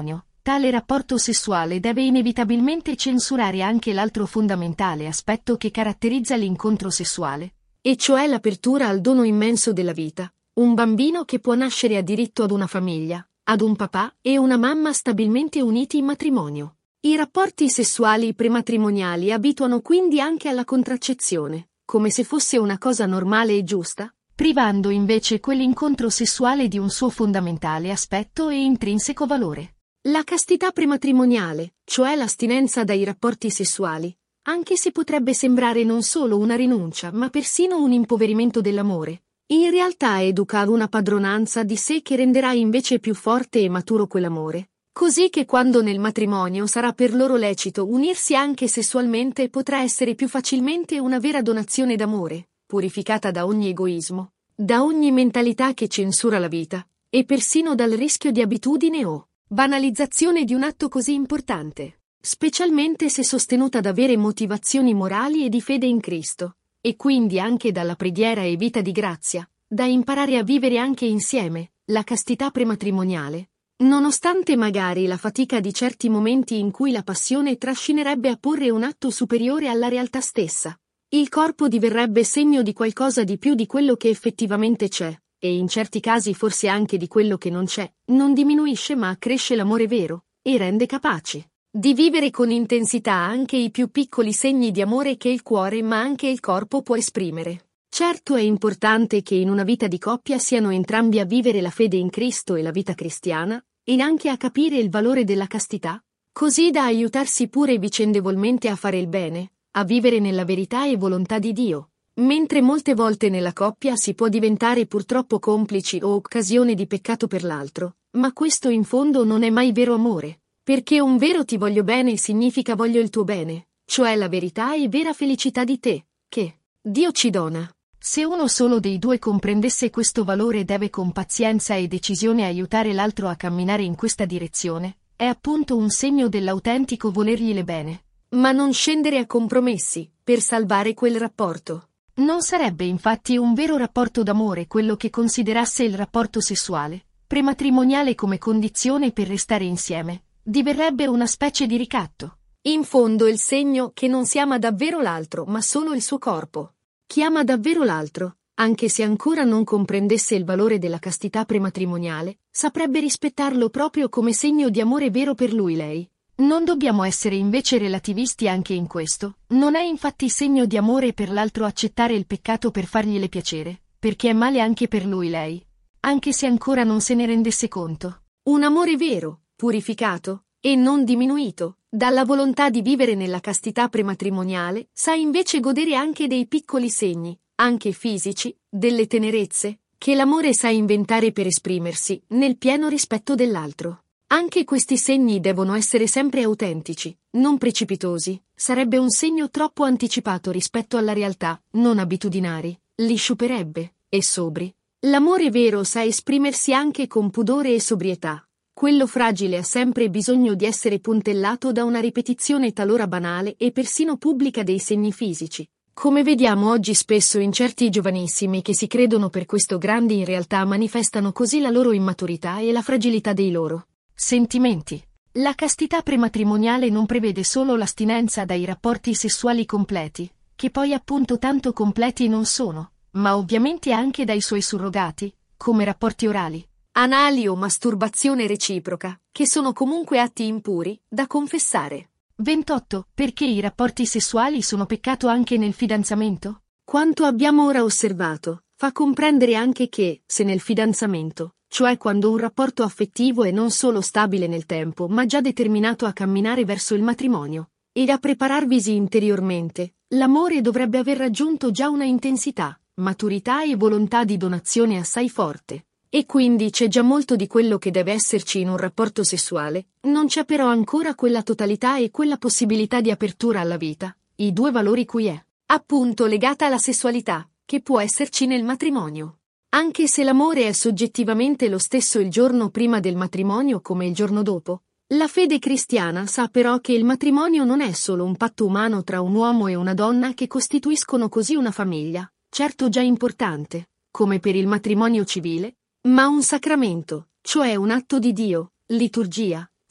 Tale rapporto sessuale deve inevitabilmente censurare anche l'altro fondamentale aspetto che caratterizza l'incontro sessuale, e cioè l'apertura al dono immenso della vita, un bambino che può nascere a diritto ad una famiglia, ad un papà e una mamma stabilmente uniti in matrimonio. I rapporti sessuali prematrimoniali abituano quindi anche alla contraccezione, come se fosse una cosa normale e giusta, privando invece quell'incontro sessuale di un suo fondamentale aspetto e intrinseco valore. La castità prematrimoniale, cioè l'astinenza dai rapporti sessuali, anche se potrebbe sembrare non solo una rinuncia ma persino un impoverimento dell'amore, in realtà educa ad una padronanza di sé che renderà invece più forte e maturo quell'amore, così che quando nel matrimonio sarà per loro lecito unirsi anche sessualmente potrà essere più facilmente una vera donazione d'amore, purificata da ogni egoismo, da ogni mentalità che censura la vita, e persino dal rischio di abitudine o banalizzazione di un atto così importante, specialmente se sostenuta da vere motivazioni morali e di fede in Cristo, e quindi anche dalla preghiera e vita di grazia, da imparare a vivere anche insieme, la castità prematrimoniale, nonostante magari la fatica di certi momenti in cui la passione trascinerebbe a porre un atto superiore alla realtà stessa. Il corpo diverrebbe segno di qualcosa di più di quello che effettivamente c'è, e in certi casi forse anche di quello che non c'è, non diminuisce ma accresce l'amore vero, e rende capaci di vivere con intensità anche i più piccoli segni di amore che il cuore ma anche il corpo può esprimere. Certo è importante che in una vita di coppia siano entrambi a vivere la fede in Cristo e la vita cristiana, e anche a capire il valore della castità, così da aiutarsi pure vicendevolmente a fare il bene, a vivere nella verità e volontà di Dio. Mentre molte volte nella coppia si può diventare purtroppo complici o occasione di peccato per l'altro, ma questo in fondo non è mai vero amore, perché un vero ti voglio bene significa voglio il tuo bene, cioè la verità e vera felicità di te, che Dio ci dona. Se uno solo dei due comprendesse questo valore deve con pazienza e decisione aiutare l'altro a camminare in questa direzione, è appunto un segno dell'autentico volergli bene. Ma non scendere a compromessi, per salvare quel rapporto. Non sarebbe infatti un vero rapporto d'amore quello che considerasse il rapporto sessuale, prematrimoniale come condizione per restare insieme, diverrebbe una specie di ricatto. In fondo il segno che non si ama davvero l'altro ma solo il suo corpo. Chi ama davvero l'altro, anche se ancora non comprendesse il valore della castità prematrimoniale, saprebbe rispettarlo proprio come segno di amore vero per lui lei. Non dobbiamo essere invece relativisti anche in questo, non è infatti segno di amore per l'altro accettare il peccato per fargliele piacere, perché è male anche per lui lei, anche se ancora non se ne rendesse conto. Un amore vero, purificato, e non diminuito, dalla volontà di vivere nella castità prematrimoniale, sa invece godere anche dei piccoli segni, anche fisici, delle tenerezze, che l'amore sa inventare per esprimersi, nel pieno rispetto dell'altro. Anche questi segni devono essere sempre autentici, non precipitosi, sarebbe un segno troppo anticipato rispetto alla realtà, non abitudinari, li sciuperebbe, e sobri. L'amore vero sa esprimersi anche con pudore e sobrietà. Quello fragile ha sempre bisogno di essere puntellato da una ripetizione talora banale e persino pubblica dei segni fisici. Come vediamo oggi spesso in certi giovanissimi che si credono per questo grandi in realtà manifestano così la loro immaturità e la fragilità dei loro sentimenti. La castità prematrimoniale non prevede solo l'astinenza dai rapporti sessuali completi, che poi appunto tanto completi non sono, ma ovviamente anche dai suoi surrogati, come rapporti orali, anali o masturbazione reciproca, che sono comunque atti impuri, da confessare. ventotto. Perché i rapporti sessuali sono peccato anche nel fidanzamento? Quanto abbiamo ora osservato, fa comprendere anche che, se nel fidanzamento, cioè quando un rapporto affettivo è non solo stabile nel tempo ma già determinato a camminare verso il matrimonio, e a prepararvisi interiormente, l'amore dovrebbe aver raggiunto già una intensità, maturità e volontà di donazione assai forte. E quindi c'è già molto di quello che deve esserci in un rapporto sessuale, non c'è però ancora quella totalità e quella possibilità di apertura alla vita, i due valori cui è, appunto, legata alla sessualità, che può esserci nel matrimonio. Anche se l'amore è soggettivamente lo stesso il giorno prima del matrimonio come il giorno dopo, la fede cristiana sa però che il matrimonio non è solo un patto umano tra un uomo e una donna che costituiscono così una famiglia, certo già importante, come per il matrimonio civile, ma un sacramento, cioè un atto di Dio, liturgia,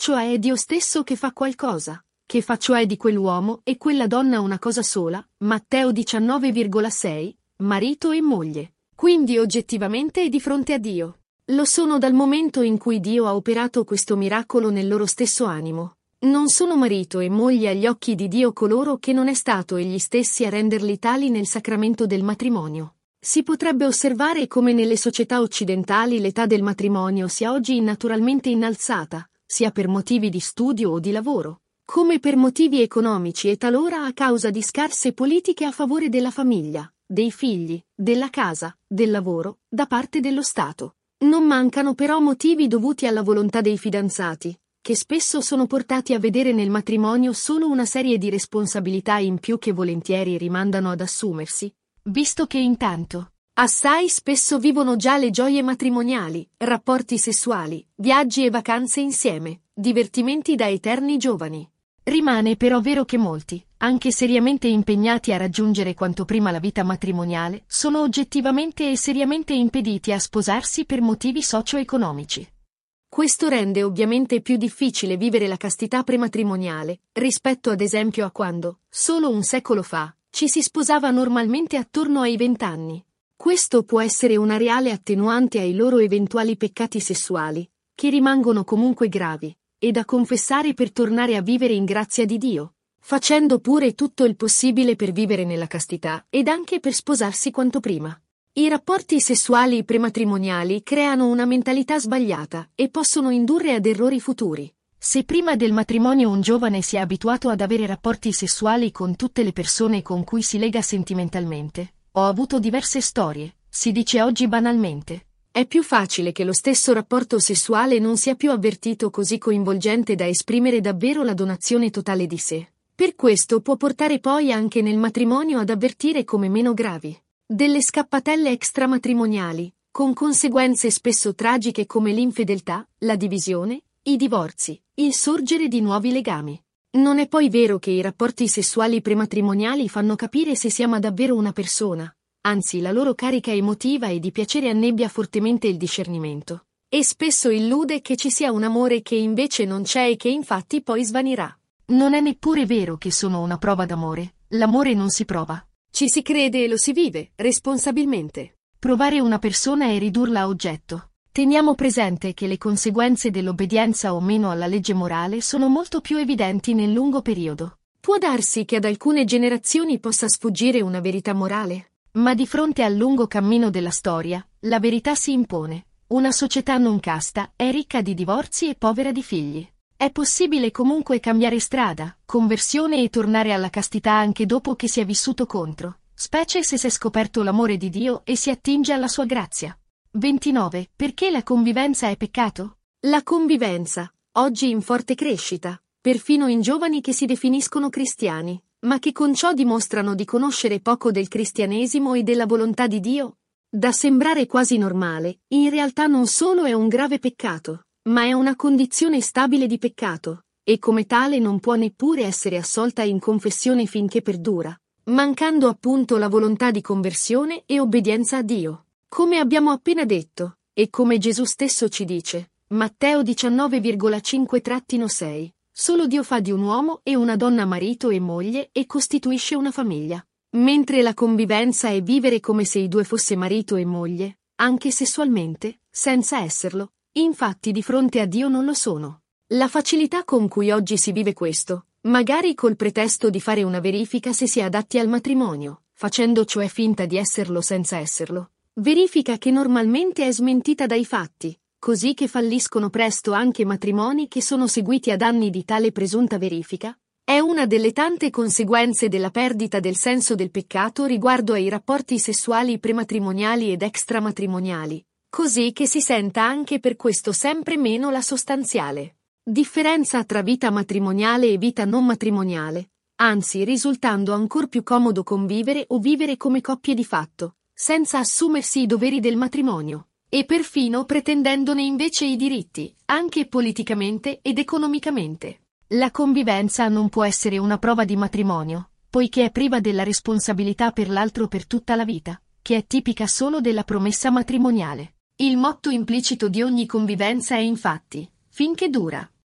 cioè è Dio stesso che fa qualcosa, che fa cioè di quell'uomo e quella donna una cosa sola, Matteo diciannove virgola sei, marito e moglie. Quindi oggettivamente è di fronte a Dio. Lo sono dal momento in cui Dio ha operato questo miracolo nel loro stesso animo. Non sono marito e moglie agli occhi di Dio coloro che non è stato egli stessi a renderli tali nel sacramento del matrimonio. Si potrebbe osservare come nelle società occidentali l'età del matrimonio sia oggi naturalmente innalzata, sia per motivi di studio o di lavoro, come per motivi economici e talora a causa di scarse politiche a favore della famiglia, dei figli, della casa, del lavoro, da parte dello Stato. Non mancano però motivi dovuti alla volontà dei fidanzati, che spesso sono portati a vedere nel matrimonio solo una serie di responsabilità in più che volentieri rimandano ad assumersi, visto che intanto assai spesso vivono già le gioie matrimoniali, rapporti sessuali, viaggi e vacanze insieme, divertimenti da eterni giovani. Rimane però vero che molti, anche seriamente impegnati a raggiungere quanto prima la vita matrimoniale, sono oggettivamente e seriamente impediti a sposarsi per motivi socio-economici. Questo rende ovviamente più difficile vivere la castità prematrimoniale, rispetto ad esempio a quando, solo un secolo fa, ci si sposava normalmente attorno ai vent'anni. Questo può essere una reale attenuante ai loro eventuali peccati sessuali, che rimangono comunque gravi, e da confessare per tornare a vivere in grazia di Dio, facendo pure tutto il possibile per vivere nella castità ed anche per sposarsi quanto prima. I rapporti sessuali prematrimoniali creano una mentalità sbagliata e possono indurre ad errori futuri. Se prima del matrimonio un giovane si è abituato ad avere rapporti sessuali con tutte le persone con cui si lega sentimentalmente, ho avuto diverse storie, si dice oggi banalmente. È più facile che lo stesso rapporto sessuale non sia più avvertito così coinvolgente da esprimere davvero la donazione totale di sé. Per questo può portare poi anche nel matrimonio ad avvertire come meno gravi delle scappatelle extramatrimoniali, con conseguenze spesso tragiche come l'infedeltà, la divisione, i divorzi, il sorgere di nuovi legami. Non è poi vero che i rapporti sessuali prematrimoniali fanno capire se si ama davvero una persona. Anzi, la loro carica emotiva e di piacere annebbia fortemente il discernimento, e spesso illude che ci sia un amore che invece non c'è e che infatti poi svanirà. Non è neppure vero che sono una prova d'amore, l'amore non si prova. Ci si crede e lo si vive, responsabilmente. Provare una persona e ridurla a oggetto. Teniamo presente che le conseguenze dell'obbedienza o meno alla legge morale sono molto più evidenti nel lungo periodo. Può darsi che ad alcune generazioni possa sfuggire una verità morale, ma di fronte al lungo cammino della storia, la verità si impone. Una società non casta è ricca di divorzi e povera di figli. È possibile comunque cambiare strada, conversione e tornare alla castità anche dopo che si è vissuto contro, specie se si è scoperto l'amore di Dio e si attinge alla sua grazia. ventinove. Perché la convivenza è peccato? La convivenza, oggi in forte crescita, perfino in giovani che si definiscono cristiani, ma che con ciò dimostrano di conoscere poco del cristianesimo e della volontà di Dio, da sembrare quasi normale, in realtà non solo è un grave peccato, ma è una condizione stabile di peccato, e come tale non può neppure essere assolta in confessione finché perdura, mancando appunto la volontà di conversione e obbedienza a Dio. Come abbiamo appena detto, e come Gesù stesso ci dice, Matteo diciannove virgola cinque sei, solo Dio fa di un uomo e una donna marito e moglie e costituisce una famiglia. Mentre la convivenza è vivere come se i due fosse marito e moglie, anche sessualmente, senza esserlo. Infatti di fronte a Dio non lo sono. La facilità con cui oggi si vive questo, magari col pretesto di fare una verifica se si è adatti al matrimonio, facendo cioè finta di esserlo senza esserlo, verifica che normalmente è smentita dai fatti, così che falliscono presto anche matrimoni che sono seguiti ad anni di tale presunta verifica, è una delle tante conseguenze della perdita del senso del peccato riguardo ai rapporti sessuali prematrimoniali ed extramatrimoniali, così che si senta anche per questo sempre meno la sostanziale differenza tra vita matrimoniale e vita non matrimoniale, anzi risultando ancor più comodo convivere o vivere come coppie di fatto, senza assumersi i doveri del matrimonio, e perfino pretendendone invece i diritti, anche politicamente ed economicamente. La convivenza non può essere una prova di matrimonio, poiché è priva della responsabilità per l'altro per tutta la vita, che è tipica solo della promessa matrimoniale. Il motto implicito di ogni convivenza è infatti, finché dura.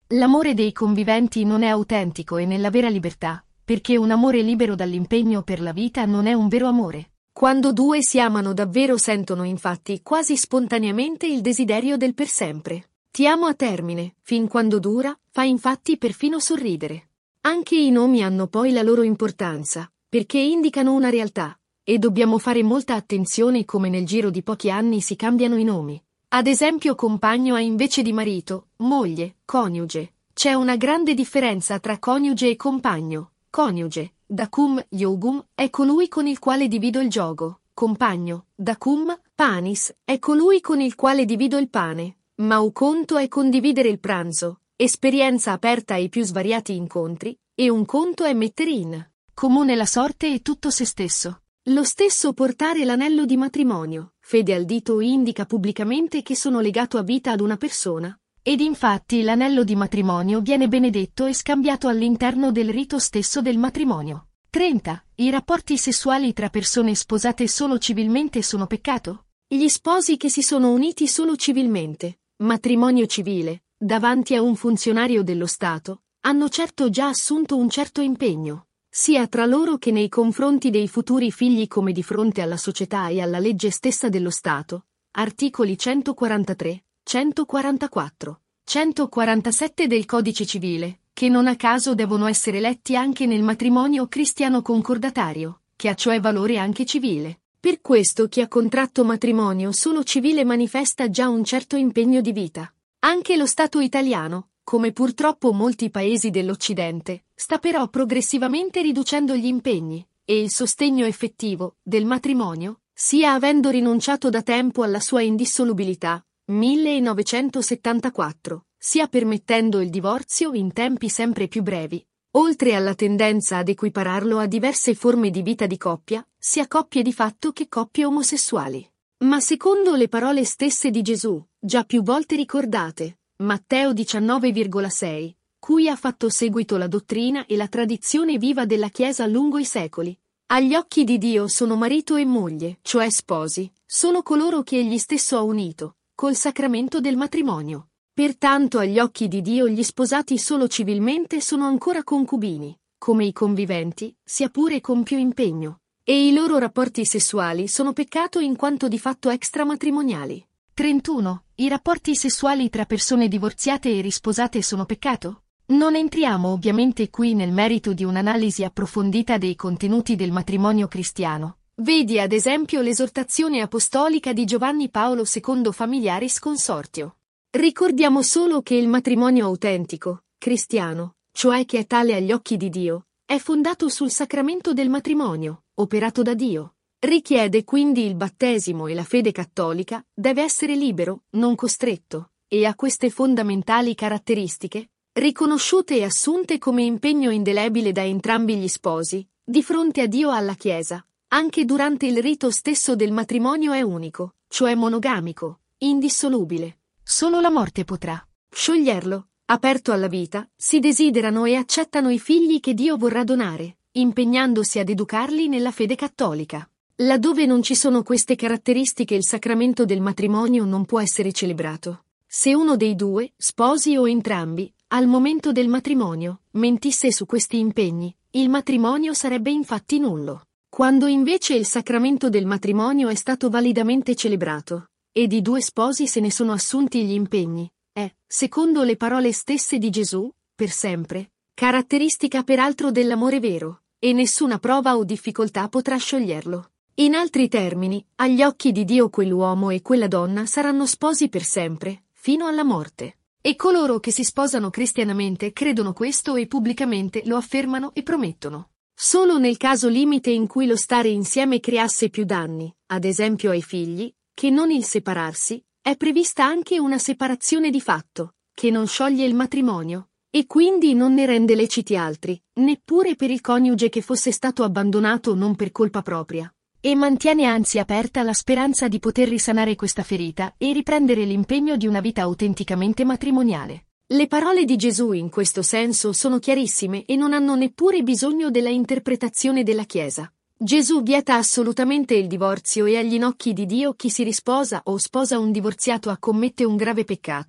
L'amore dei conviventi non è autentico e nella vera libertà, perché un amore libero dall'impegno per la vita non è un vero amore. Quando due si amano davvero sentono infatti quasi spontaneamente il desiderio del per sempre. Ti amo a termine, fin quando dura, fa infatti perfino sorridere. Anche i nomi hanno poi la loro importanza, perché indicano una realtà, e dobbiamo fare molta attenzione come nel giro di pochi anni si cambiano i nomi. Ad esempio compagno a invece di marito, moglie, coniuge. C'è una grande differenza tra coniuge e compagno. Coniuge, dacum, iugum, è colui con il quale divido il giogo. Compagno, dacum, panis, è colui con il quale divido il pane. Mauconto è condividere il pranzo, esperienza aperta ai più svariati incontri, e un conto è mettere in comune la sorte e tutto se stesso. Lo stesso portare l'anello di matrimonio, fede al dito indica pubblicamente che sono legato a vita ad una persona. Ed infatti l'anello di matrimonio viene benedetto e scambiato all'interno del rito stesso del matrimonio. trenta. I rapporti sessuali tra persone sposate solo civilmente sono peccato? Gli sposi che si sono uniti solo civilmente, matrimonio civile, davanti a un funzionario dello Stato, hanno certo già assunto un certo impegno, sia tra loro che nei confronti dei futuri figli come di fronte alla società e alla legge stessa dello Stato. Articoli centoquarantatré, centoquarantaquattro, centoquarantasette del Codice Civile, che non a caso devono essere letti anche nel matrimonio cristiano concordatario, che ha cioè valore anche civile. Per questo chi ha contratto matrimonio solo civile manifesta già un certo impegno di vita. Anche lo Stato italiano, come purtroppo molti paesi dell'Occidente, sta però progressivamente riducendo gli impegni e il sostegno effettivo del matrimonio, sia avendo rinunciato da tempo alla sua indissolubilità, millenovecentosettantaquattro, sia permettendo il divorzio in tempi sempre più brevi, oltre alla tendenza ad equipararlo a diverse forme di vita di coppia, sia coppie di fatto che coppie omosessuali. Ma secondo le parole stesse di Gesù, già più volte ricordate, Matteo diciannove virgola sei, cui ha fatto seguito la dottrina e la tradizione viva della Chiesa lungo i secoli, agli occhi di Dio sono marito e moglie, cioè sposi, solo coloro che egli stesso ha unito, col sacramento del matrimonio. Pertanto agli occhi di Dio gli sposati solo civilmente sono ancora concubini, come i conviventi, sia pure con più impegno, e i loro rapporti sessuali sono peccato in quanto di fatto extramatrimoniali. trentuno. I rapporti sessuali tra persone divorziate e risposate sono peccato? Non entriamo ovviamente qui nel merito di un'analisi approfondita dei contenuti del matrimonio cristiano. Vedi ad esempio l'esortazione apostolica di Giovanni Paolo secondo Familiaris Consortio. Ricordiamo solo che il matrimonio autentico, cristiano, cioè che è tale agli occhi di Dio, è fondato sul sacramento del matrimonio, operato da Dio. Richiede quindi il battesimo e la fede cattolica, deve essere libero, non costretto, e ha queste fondamentali caratteristiche, riconosciute e assunte come impegno indelebile da entrambi gli sposi, di fronte a Dio e alla Chiesa. Anche durante il rito stesso del matrimonio è unico, cioè monogamico, indissolubile. Solo la morte potrà scioglierlo. Aperto alla vita, si desiderano e accettano i figli che Dio vorrà donare, impegnandosi ad educarli nella fede cattolica. Laddove non ci sono queste caratteristiche il sacramento del matrimonio non può essere celebrato. Se uno dei due, sposi o entrambi, al momento del matrimonio, mentisse su questi impegni, il matrimonio sarebbe infatti nullo. Quando invece il sacramento del matrimonio è stato validamente celebrato, ed i due sposi se ne sono assunti gli impegni, è, secondo le parole stesse di Gesù, per sempre, caratteristica peraltro dell'amore vero, e nessuna prova o difficoltà potrà scioglierlo. In altri termini, agli occhi di Dio quell'uomo e quella donna saranno sposi per sempre, fino alla morte. E coloro che si sposano cristianamente credono questo e pubblicamente lo affermano e promettono. Solo nel caso limite in cui lo stare insieme creasse più danni, ad esempio ai figli, che non il separarsi, è prevista anche una separazione di fatto, che non scioglie il matrimonio, e quindi non ne rende leciti altri, neppure per il coniuge che fosse stato abbandonato non per colpa propria. E mantiene anzi aperta la speranza di poter risanare questa ferita e riprendere l'impegno di una vita autenticamente matrimoniale. Le parole di Gesù in questo senso sono chiarissime e non hanno neppure bisogno della interpretazione della Chiesa. Gesù vieta assolutamente il divorzio e agli occhi di Dio chi si risposa o sposa un divorziato a commette un grave peccato.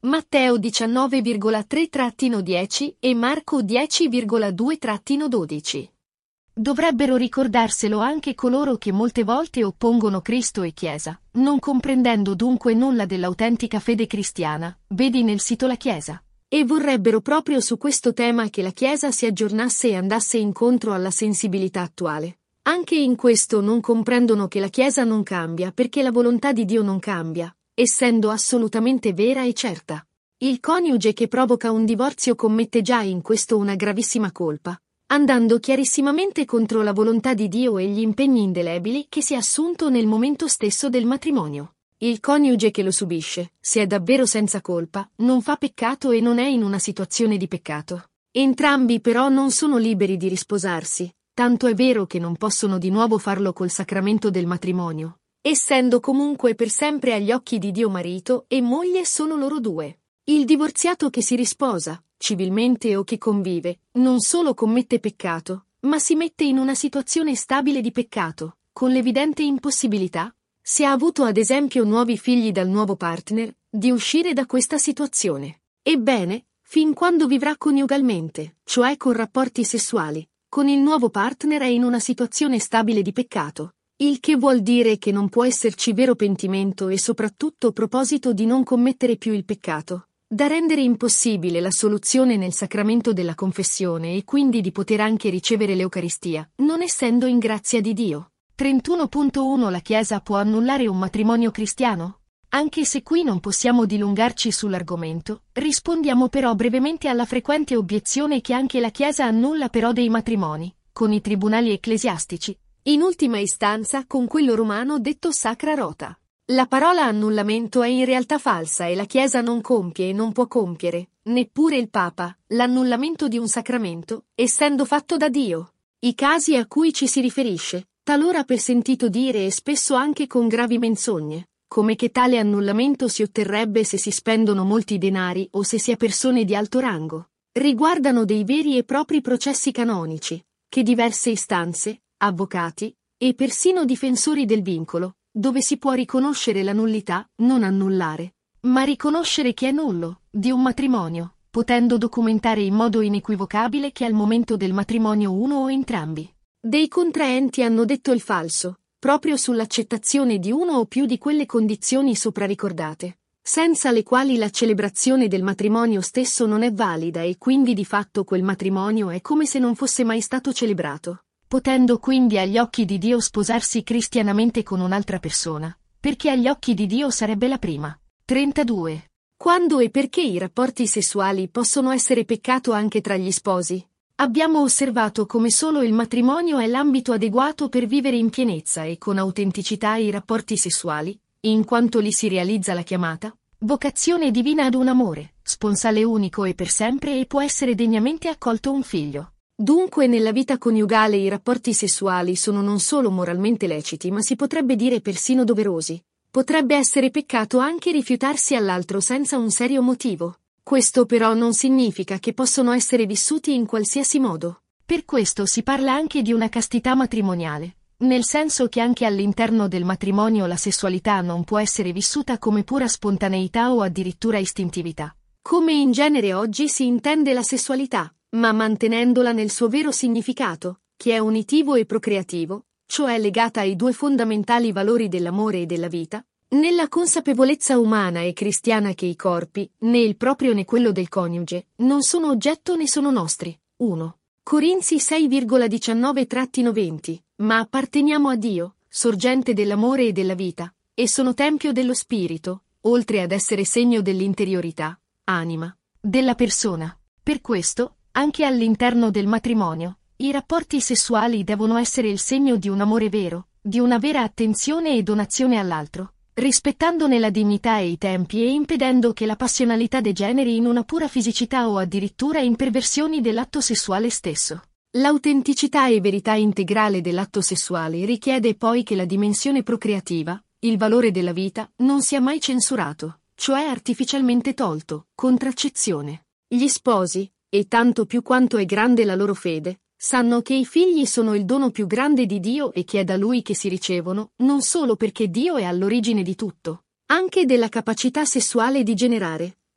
Matteo diciannove virgola tre dieci e Marco dieci virgola due dodici. Dovrebbero ricordarselo anche coloro che molte volte oppongono Cristo e Chiesa, non comprendendo dunque nulla dell'autentica fede cristiana, vedi nel sito La Chiesa. E vorrebbero proprio su questo tema che la Chiesa si aggiornasse e andasse incontro alla sensibilità attuale. Anche in questo non comprendono che la Chiesa non cambia perché la volontà di Dio non cambia, essendo assolutamente vera e certa. Il coniuge che provoca un divorzio commette già in questo una gravissima colpa, andando chiarissimamente contro la volontà di Dio e gli impegni indelebili che si è assunto nel momento stesso del matrimonio. Il coniuge che lo subisce, se è davvero senza colpa, non fa peccato e non è in una situazione di peccato. Entrambi però non sono liberi di risposarsi, tanto è vero che non possono di nuovo farlo col sacramento del matrimonio, essendo comunque per sempre agli occhi di Dio marito e moglie solo loro due. Il divorziato che si risposa, civilmente o che convive, non solo commette peccato, ma si mette in una situazione stabile di peccato, con l'evidente impossibilità, se ha avuto ad esempio nuovi figli dal nuovo partner, di uscire da questa situazione. Ebbene, fin quando vivrà coniugalmente, cioè con rapporti sessuali, con il nuovo partner è in una situazione stabile di peccato, il che vuol dire che non può esserci vero pentimento e soprattutto proposito di non commettere più il peccato, da rendere impossibile la soluzione nel sacramento della confessione e quindi di poter anche ricevere l'Eucaristia, non essendo in grazia di Dio. trentuno punto uno La Chiesa può annullare un matrimonio cristiano? Anche se qui non possiamo dilungarci sull'argomento, rispondiamo però brevemente alla frequente obiezione che anche la Chiesa annulla però dei matrimoni, con i tribunali ecclesiastici, in ultima istanza con quello romano detto sacra rota. La parola annullamento è in realtà falsa e la Chiesa non compie e non può compiere, neppure il Papa, l'annullamento di un sacramento, essendo fatto da Dio. I casi a cui ci si riferisce, talora per sentito dire e spesso anche con gravi menzogne, come che tale annullamento si otterrebbe se si spendono molti denari o se si è persone di alto rango, riguardano dei veri e propri processi canonici, che diverse istanze, avvocati, e persino difensori del vincolo, dove si può riconoscere la nullità, non annullare, ma riconoscere che è nullo, di un matrimonio, potendo documentare in modo inequivocabile che al momento del matrimonio uno o entrambi dei contraenti hanno detto il falso, proprio sull'accettazione di uno o più di quelle condizioni sopra ricordate, senza le quali la celebrazione del matrimonio stesso non è valida e quindi di fatto quel matrimonio è come se non fosse mai stato celebrato, potendo quindi agli occhi di Dio sposarsi cristianamente con un'altra persona, perché agli occhi di Dio sarebbe la prima. trentadue. Quando e perché i rapporti sessuali possono essere peccato anche tra gli sposi? Abbiamo osservato come solo il matrimonio è l'ambito adeguato per vivere in pienezza e con autenticità i rapporti sessuali, in quanto lì si realizza la chiamata, vocazione divina ad un amore, sponsale unico e per sempre e può essere degnamente accolto un figlio. Dunque nella vita coniugale i rapporti sessuali sono non solo moralmente leciti ma si potrebbe dire persino doverosi. Potrebbe essere peccato anche rifiutarsi all'altro senza un serio motivo. Questo però non significa che possono essere vissuti in qualsiasi modo. Per questo si parla anche di una castità matrimoniale, nel senso che anche all'interno del matrimonio la sessualità non può essere vissuta come pura spontaneità o addirittura istintività, come in genere oggi si intende la sessualità, ma mantenendola nel suo vero significato, che è unitivo e procreativo, cioè legata ai due fondamentali valori dell'amore e della vita, nella consapevolezza umana e cristiana che i corpi, né il proprio né quello del coniuge, non sono oggetto né sono nostri. uno Corinzi sei virgola diciannove venti, ma apparteniamo a Dio, sorgente dell'amore e della vita, e sono tempio dello Spirito, oltre ad essere segno dell'interiorità, anima, della persona. Per questo, anche all'interno del matrimonio, i rapporti sessuali devono essere il segno di un amore vero, di una vera attenzione e donazione all'altro, rispettandone la dignità e i tempi e impedendo che la passionalità degeneri in una pura fisicità o addirittura in perversioni dell'atto sessuale stesso. L'autenticità e verità integrale dell'atto sessuale richiede poi che la dimensione procreativa, il valore della vita, non sia mai censurato, cioè artificialmente tolto, contraccezione. Gli sposi, e tanto più quanto è grande la loro fede, sanno che i figli sono il dono più grande di Dio e che è da Lui che si ricevono, non solo perché Dio è all'origine di tutto, anche della capacità sessuale di generare,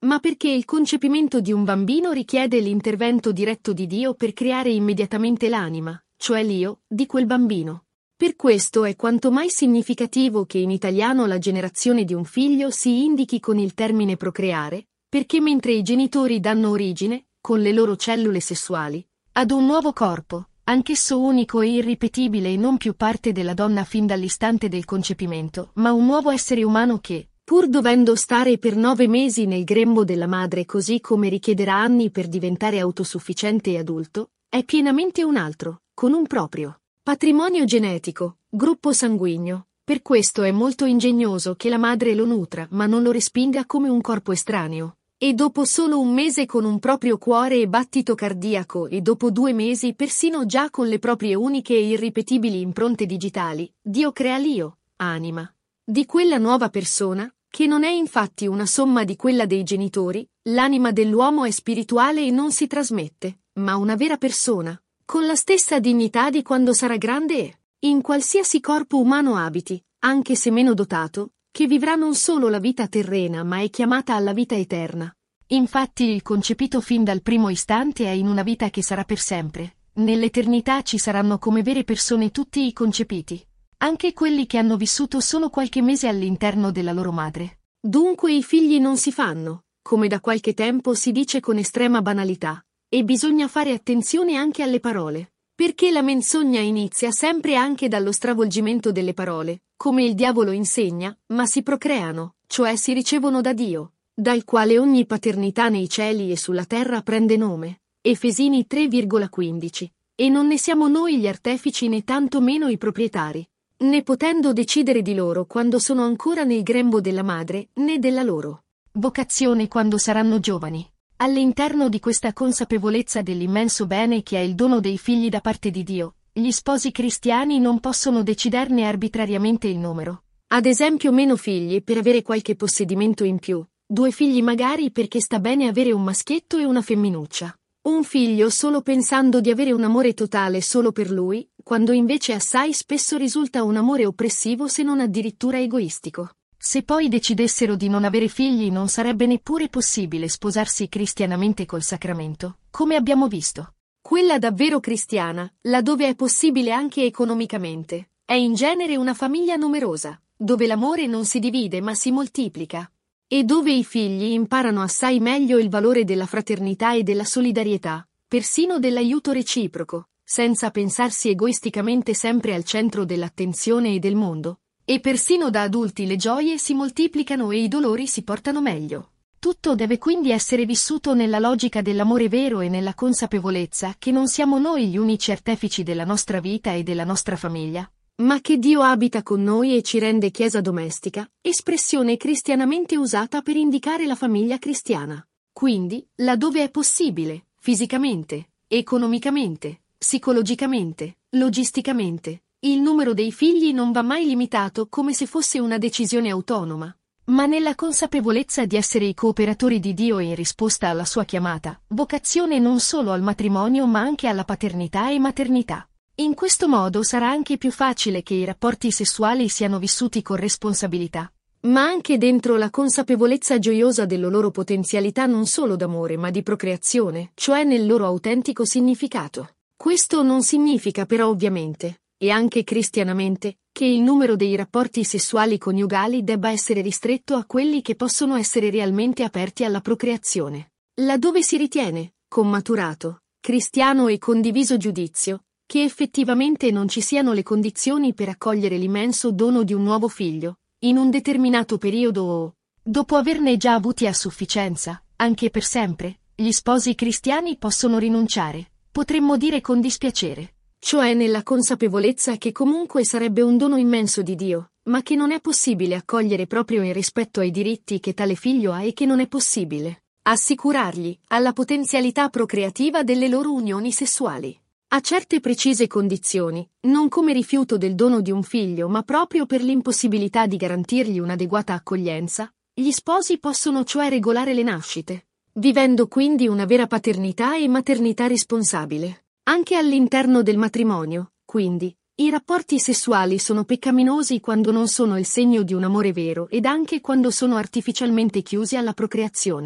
ma perché il concepimento di un bambino richiede l'intervento diretto di Dio per creare immediatamente l'anima, cioè l'io, di quel bambino. Per questo è quanto mai significativo che in italiano la generazione di un figlio si indichi con il termine procreare, perché mentre i genitori danno origine, con le loro cellule sessuali, ad un nuovo corpo, anch'esso unico e irripetibile e non più parte della donna fin dall'istante del concepimento, ma un nuovo essere umano che, pur dovendo stare per nove mesi nel grembo della madre così come richiederà anni per diventare autosufficiente e adulto, è pienamente un altro, con un proprio patrimonio genetico, gruppo sanguigno. Per questo è molto ingegnoso che la madre lo nutra ma non lo respinga come un corpo estraneo. E dopo solo un mese con un proprio cuore e battito cardiaco e dopo due mesi persino già con le proprie uniche e irripetibili impronte digitali, Dio crea l'io, anima, di quella nuova persona, che non è infatti una somma di quella dei genitori. L'anima dell'uomo è spirituale e non si trasmette, ma una vera persona, con la stessa dignità di quando sarà grande e, in qualsiasi corpo umano abiti, anche se meno dotato, che vivrà non solo la vita terrena ma è chiamata alla vita eterna. Infatti il concepito fin dal primo istante è in una vita che sarà per sempre. Nell'eternità ci saranno come vere persone tutti i concepiti, anche quelli che hanno vissuto solo qualche mese all'interno della loro madre. Dunque i figli non si fanno, come da qualche tempo si dice con estrema banalità, e bisogna fare attenzione anche alle parole, perché la menzogna inizia sempre anche dallo stravolgimento delle parole, come il diavolo insegna, ma si procreano, cioè si ricevono da Dio, dal quale ogni paternità nei cieli e sulla terra prende nome. Efesini tre virgola quindici. E non ne siamo noi gli artefici né tanto meno i proprietari, né potendo decidere di loro quando sono ancora nel grembo della madre, né della loro vocazione quando saranno giovani. All'interno di questa consapevolezza dell'immenso bene che è il dono dei figli da parte di Dio, gli sposi cristiani non possono deciderne arbitrariamente il numero. Ad esempio meno figli per avere qualche possedimento in più, due figli magari perché sta bene avere un maschietto e una femminuccia. Un figlio solo pensando di avere un amore totale solo per lui, quando invece assai spesso risulta un amore oppressivo se non addirittura egoistico. Se poi decidessero di non avere figli non sarebbe neppure possibile sposarsi cristianamente col sacramento, come abbiamo visto. Quella davvero cristiana, laddove è possibile anche economicamente, è in genere una famiglia numerosa, dove l'amore non si divide ma si moltiplica, e dove i figli imparano assai meglio il valore della fraternità e della solidarietà, persino dell'aiuto reciproco, senza pensarsi egoisticamente sempre al centro dell'attenzione e del mondo. E persino da adulti le gioie si moltiplicano e i dolori si portano meglio. Tutto deve quindi essere vissuto nella logica dell'amore vero e nella consapevolezza che non siamo noi gli unici artefici della nostra vita e della nostra famiglia, ma che Dio abita con noi e ci rende chiesa domestica, espressione cristianamente usata per indicare la famiglia cristiana. Quindi, laddove è possibile, fisicamente, economicamente, psicologicamente, logisticamente, il numero dei figli non va mai limitato come se fosse una decisione autonoma, ma nella consapevolezza di essere i cooperatori di Dio in risposta alla sua chiamata, vocazione non solo al matrimonio ma anche alla paternità e maternità. In questo modo sarà anche più facile che i rapporti sessuali siano vissuti con responsabilità, ma anche dentro la consapevolezza gioiosa della loro potenzialità non solo d'amore ma di procreazione, cioè nel loro autentico significato. Questo non significa però ovviamente, e anche cristianamente, che il numero dei rapporti sessuali coniugali debba essere ristretto a quelli che possono essere realmente aperti alla procreazione. Laddove si ritiene, con maturato, cristiano e condiviso giudizio, che effettivamente non ci siano le condizioni per accogliere l'immenso dono di un nuovo figlio, in un determinato periodo o, dopo averne già avuti a sufficienza, anche per sempre, gli sposi cristiani possono rinunciare, potremmo dire con dispiacere. Cioè nella consapevolezza che comunque sarebbe un dono immenso di Dio, ma che non è possibile accogliere proprio in rispetto ai diritti che tale figlio ha e che non è possibile assicurargli alla potenzialità procreativa delle loro unioni sessuali. A certe precise condizioni, non come rifiuto del dono di un figlio ma proprio per l'impossibilità di garantirgli un'adeguata accoglienza, gli sposi possono cioè regolare le nascite, vivendo quindi una vera paternità e maternità responsabile. Anche all'interno del matrimonio, quindi, i rapporti sessuali sono peccaminosi quando non sono il segno di un amore vero ed anche quando sono artificialmente chiusi alla procreazione.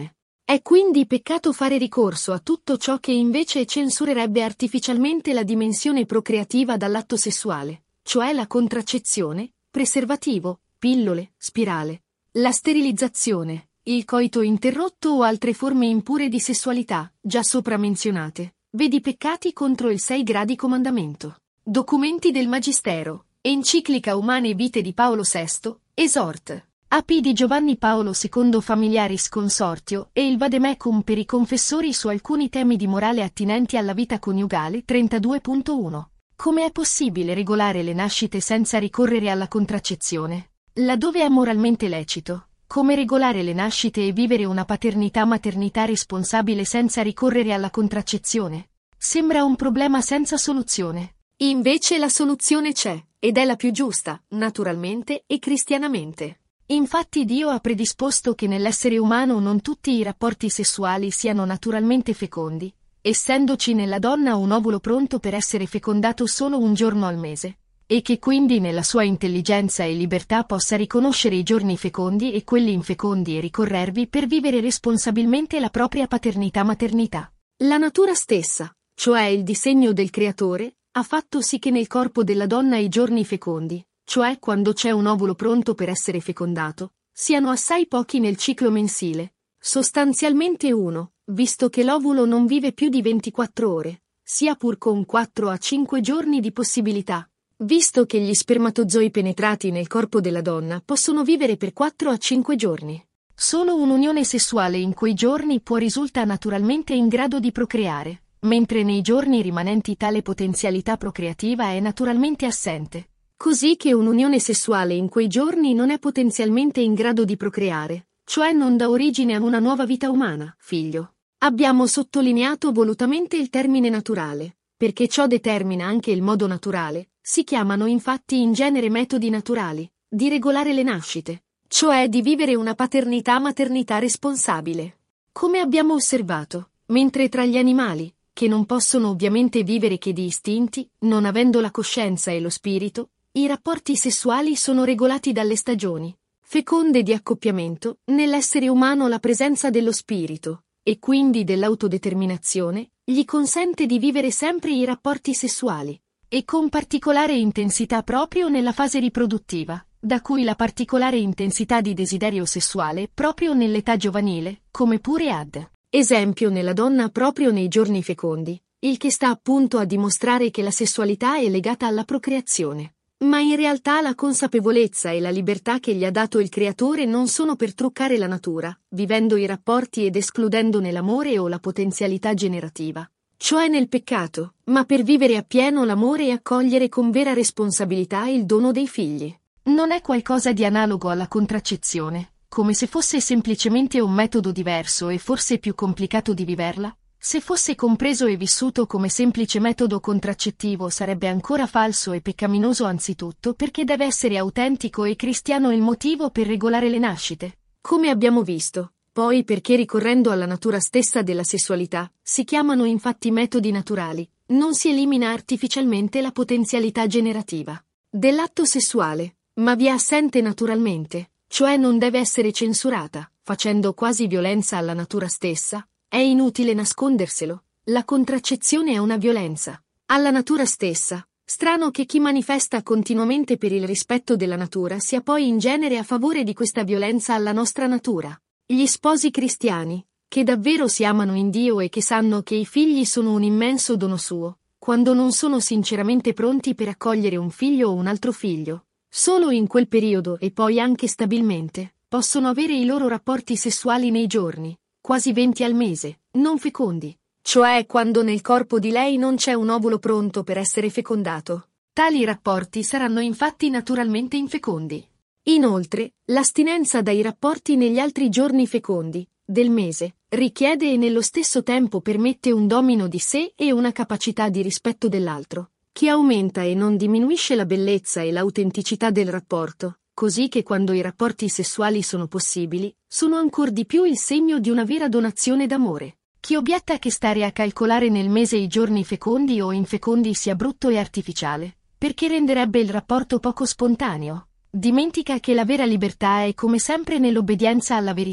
È quindi peccato fare ricorso a tutto ciò che invece censurerebbe artificialmente la dimensione procreativa dall'atto sessuale, cioè la contraccezione, preservativo, pillole, spirale, la sterilizzazione, il coito interrotto o altre forme impure di sessualità, già sopra menzionate. Vedi peccati contro il sei gradi comandamento. Documenti del Magistero, Enciclica Umane Vite di Paolo sesto, Esort. A P di Giovanni Paolo secondo Familiaris Consortio e il Vademecum per i confessori su alcuni temi di morale attinenti alla vita coniugale trentadue punto uno. Come è possibile regolare le nascite senza ricorrere alla contraccezione? Laddove è moralmente lecito, come regolare le nascite e vivere una paternità-maternità responsabile senza ricorrere alla contraccezione? Sembra un problema senza soluzione. Invece la soluzione c'è, ed è la più giusta, naturalmente e cristianamente. Infatti Dio ha predisposto che nell'essere umano non tutti i rapporti sessuali siano naturalmente fecondi, essendoci nella donna un ovulo pronto per essere fecondato solo un giorno al mese, e che quindi nella sua intelligenza e libertà possa riconoscere i giorni fecondi e quelli infecondi e ricorrervi per vivere responsabilmente la propria paternità-maternità. La natura stessa, cioè il disegno del Creatore, ha fatto sì che nel corpo della donna i giorni fecondi, cioè quando c'è un ovulo pronto per essere fecondato, siano assai pochi nel ciclo mensile, sostanzialmente uno, visto che l'ovulo non vive più di ventiquattro ore, sia pur con quattro a cinque giorni di possibilità, visto che gli spermatozoi penetrati nel corpo della donna possono vivere per quattro a cinque giorni. Solo un'unione sessuale in quei giorni può risulta naturalmente in grado di procreare, mentre nei giorni rimanenti tale potenzialità procreativa è naturalmente assente. Così che un'unione sessuale in quei giorni non è potenzialmente in grado di procreare, cioè non dà origine a una nuova vita umana, figlio. Abbiamo sottolineato volutamente il termine naturale, perché ciò determina anche il modo naturale, si chiamano infatti in genere metodi naturali, di regolare le nascite, cioè di vivere una paternità-maternità responsabile. Come abbiamo osservato, mentre tra gli animali, che non possono ovviamente vivere che di istinti, non avendo la coscienza e lo spirito, i rapporti sessuali sono regolati dalle stagioni, feconde di accoppiamento, nell'essere umano la presenza dello spirito, e quindi dell'autodeterminazione, gli consente di vivere sempre i rapporti sessuali, e con particolare intensità proprio nella fase riproduttiva, da cui la particolare intensità di desiderio sessuale proprio nell'età giovanile, come pure ad esempio nella donna proprio nei giorni fecondi, il che sta appunto a dimostrare che la sessualità è legata alla procreazione. Ma in realtà la consapevolezza e la libertà che gli ha dato il Creatore non sono per truccare la natura, vivendo i rapporti ed escludendone l'amore o la potenzialità generativa, cioè nel peccato, ma per vivere appieno l'amore e accogliere con vera responsabilità il dono dei figli. Non è qualcosa di analogo alla contraccezione, come se fosse semplicemente un metodo diverso e forse più complicato di viverla? Se fosse compreso e vissuto come semplice metodo contraccettivo sarebbe ancora falso e peccaminoso anzitutto perché deve essere autentico e cristiano il motivo per regolare le nascite. Come abbiamo visto, poi perché ricorrendo alla natura stessa della sessualità, si chiamano infatti metodi naturali, non si elimina artificialmente la potenzialità generativa dell'atto sessuale, ma vi è assente naturalmente, cioè non deve essere censurata, facendo quasi violenza alla natura stessa. È inutile nasconderselo, la contraccezione è una violenza alla natura stessa. Strano che chi manifesta continuamente per il rispetto della natura sia poi in genere a favore di questa violenza alla nostra natura. Gli sposi cristiani, che davvero si amano in Dio e che sanno che i figli sono un immenso dono suo, quando non sono sinceramente pronti per accogliere un figlio o un altro figlio, solo in quel periodo e poi anche stabilmente, possono avere i loro rapporti sessuali nei giorni, quasi venti al mese, non fecondi, cioè quando nel corpo di lei non c'è un ovulo pronto per essere fecondato. Tali rapporti saranno infatti naturalmente infecondi. Inoltre, l'astinenza dai rapporti negli altri giorni fecondi del mese richiede e nello stesso tempo permette un domino di sé e una capacità di rispetto dell'altro, che aumenta e non diminuisce la bellezza e l'autenticità del rapporto, così che quando i rapporti sessuali sono possibili, sono ancor di più il segno di una vera donazione d'amore. Chi obietta che stare a calcolare nel mese i giorni fecondi o infecondi sia brutto e artificiale, perché renderebbe il rapporto poco spontaneo, dimentica che la vera libertà è come sempre nell'obbedienza alla verità,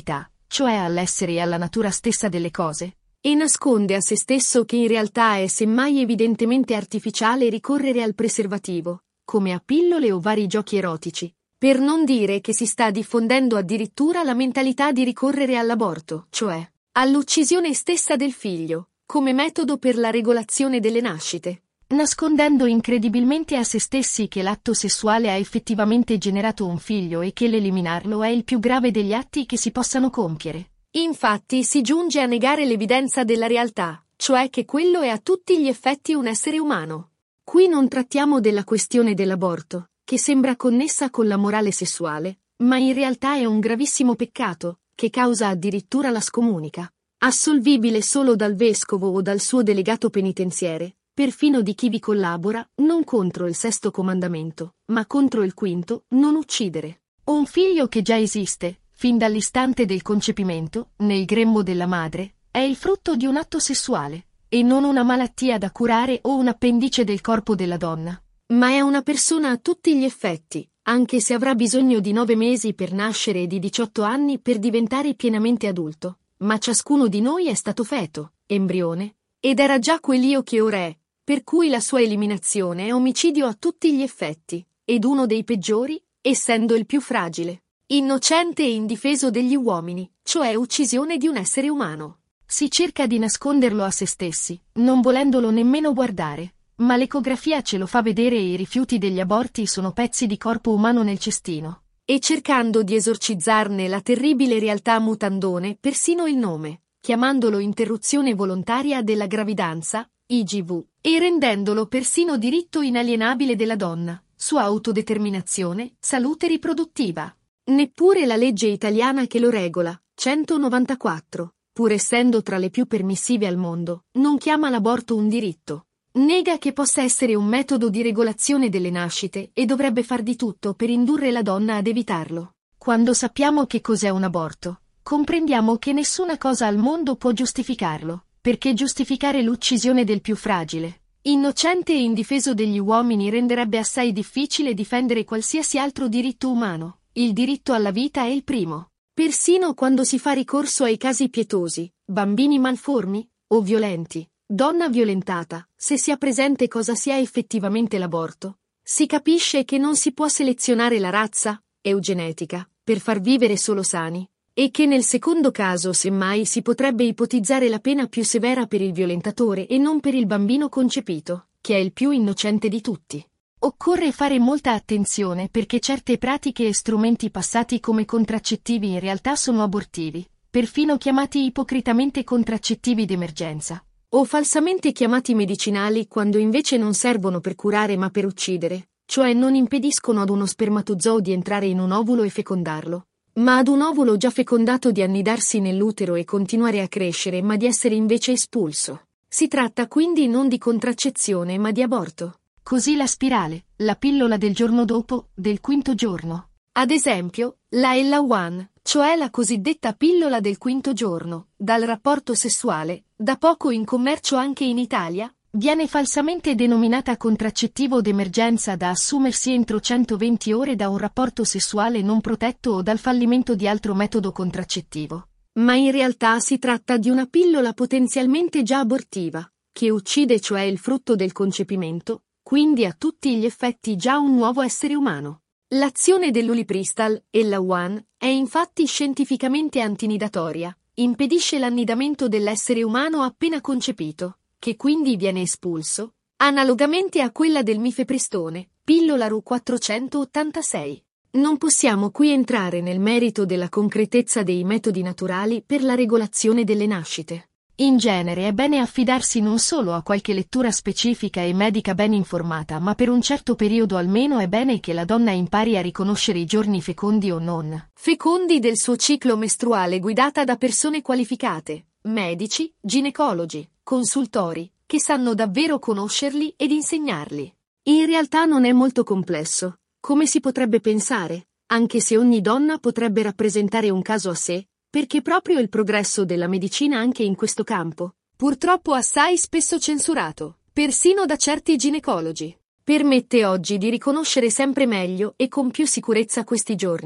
cioè all'essere e alla natura stessa delle cose, e nasconde a se stesso che in realtà è semmai evidentemente artificiale ricorrere al preservativo, come a pillole o vari giochi erotici, per non dire che si sta diffondendo addirittura la mentalità di ricorrere all'aborto, cioè all'uccisione stessa del figlio, come metodo per la regolazione delle nascite, nascondendo incredibilmente a se stessi che l'atto sessuale ha effettivamente generato un figlio e che l'eliminarlo è il più grave degli atti che si possano compiere. Infatti si giunge a negare l'evidenza della realtà, cioè che quello è a tutti gli effetti un essere umano. Qui non trattiamo della questione dell'aborto, che sembra connessa con la morale sessuale, ma in realtà è un gravissimo peccato, che causa addirittura la scomunica, assolvibile solo dal vescovo o dal suo delegato penitenziere, perfino di chi vi collabora, non contro il sesto comandamento, ma contro il quinto, non uccidere. Un figlio che già esiste, fin dall'istante del concepimento, nel grembo della madre, è il frutto di un atto sessuale, e non una malattia da curare o un appendice del corpo della donna. Ma è una persona a tutti gli effetti, anche se avrà bisogno di nove mesi per nascere e di diciotto anni per diventare pienamente adulto. Ma ciascuno di noi è stato feto, embrione, ed era già quell'io che ora è, per cui la sua eliminazione è omicidio a tutti gli effetti, ed uno dei peggiori, essendo il più fragile, innocente e indifeso degli uomini, cioè uccisione di un essere umano. Si cerca di nasconderlo a se stessi, non volendolo nemmeno guardare, ma l'ecografia ce lo fa vedere e i rifiuti degli aborti sono pezzi di corpo umano nel cestino. E cercando di esorcizzarne la terribile realtà mutandone persino il nome, chiamandolo interruzione volontaria della gravidanza, I G V, e rendendolo persino diritto inalienabile della donna, sua autodeterminazione, salute riproduttiva. Neppure la legge italiana che lo regola, centonovantaquattro, pur essendo tra le più permissive al mondo, non chiama l'aborto un diritto. Nega che possa essere un metodo di regolazione delle nascite e dovrebbe far di tutto per indurre la donna ad evitarlo. Quando sappiamo che cos'è un aborto, comprendiamo che nessuna cosa al mondo può giustificarlo, perché giustificare l'uccisione del più fragile, innocente e indifeso degli uomini renderebbe assai difficile difendere qualsiasi altro diritto umano. Il diritto alla vita è il primo. Persino quando si fa ricorso ai casi pietosi, bambini malformi o violenti, donna violentata, se si ha presente cosa sia effettivamente l'aborto, si capisce che non si può selezionare la razza, eugenetica, per far vivere solo sani, e che nel secondo caso semmai si potrebbe ipotizzare la pena più severa per il violentatore e non per il bambino concepito, che è il più innocente di tutti. Occorre fare molta attenzione perché certe pratiche e strumenti passati come contraccettivi in realtà sono abortivi, perfino chiamati ipocritamente contraccettivi d'emergenza, o falsamente chiamati medicinali quando invece non servono per curare ma per uccidere, cioè non impediscono ad uno spermatozoo di entrare in un ovulo e fecondarlo, ma ad un ovulo già fecondato di annidarsi nell'utero e continuare a crescere ma di essere invece espulso. Si tratta quindi non di contraccezione ma di aborto. Così la spirale, la pillola del giorno dopo, del quinto giorno. Ad esempio, la Ella One, cioè la cosiddetta pillola del quinto giorno, dal rapporto sessuale, da poco in commercio anche in Italia, viene falsamente denominata contraccettivo d'emergenza da assumersi entro centoventi ore da un rapporto sessuale non protetto o dal fallimento di altro metodo contraccettivo. Ma in realtà si tratta di una pillola potenzialmente già abortiva, che uccide cioè il frutto del concepimento, quindi a tutti gli effetti già un nuovo essere umano. L'azione dell'ulipristal, Ella One, è infatti scientificamente antinidatoria, impedisce l'annidamento dell'essere umano appena concepito, che quindi viene espulso, analogamente a quella del mifepristone, pillola R U quattrocentottantasei. Non possiamo qui entrare nel merito della concretezza dei metodi naturali per la regolazione delle nascite. In genere è bene affidarsi non solo a qualche lettura specifica e medica ben informata, ma per un certo periodo almeno è bene che la donna impari a riconoscere i giorni fecondi o non fecondi del suo ciclo mestruale guidata da persone qualificate, medici, ginecologi, consultori, che sanno davvero conoscerli ed insegnarli. In realtà non è molto complesso, come si potrebbe pensare, anche se ogni donna potrebbe rappresentare un caso a sé, perché proprio il progresso della medicina anche in questo campo, purtroppo assai spesso censurato, persino da certi ginecologi, permette oggi di riconoscere sempre meglio e con più sicurezza questi giorni.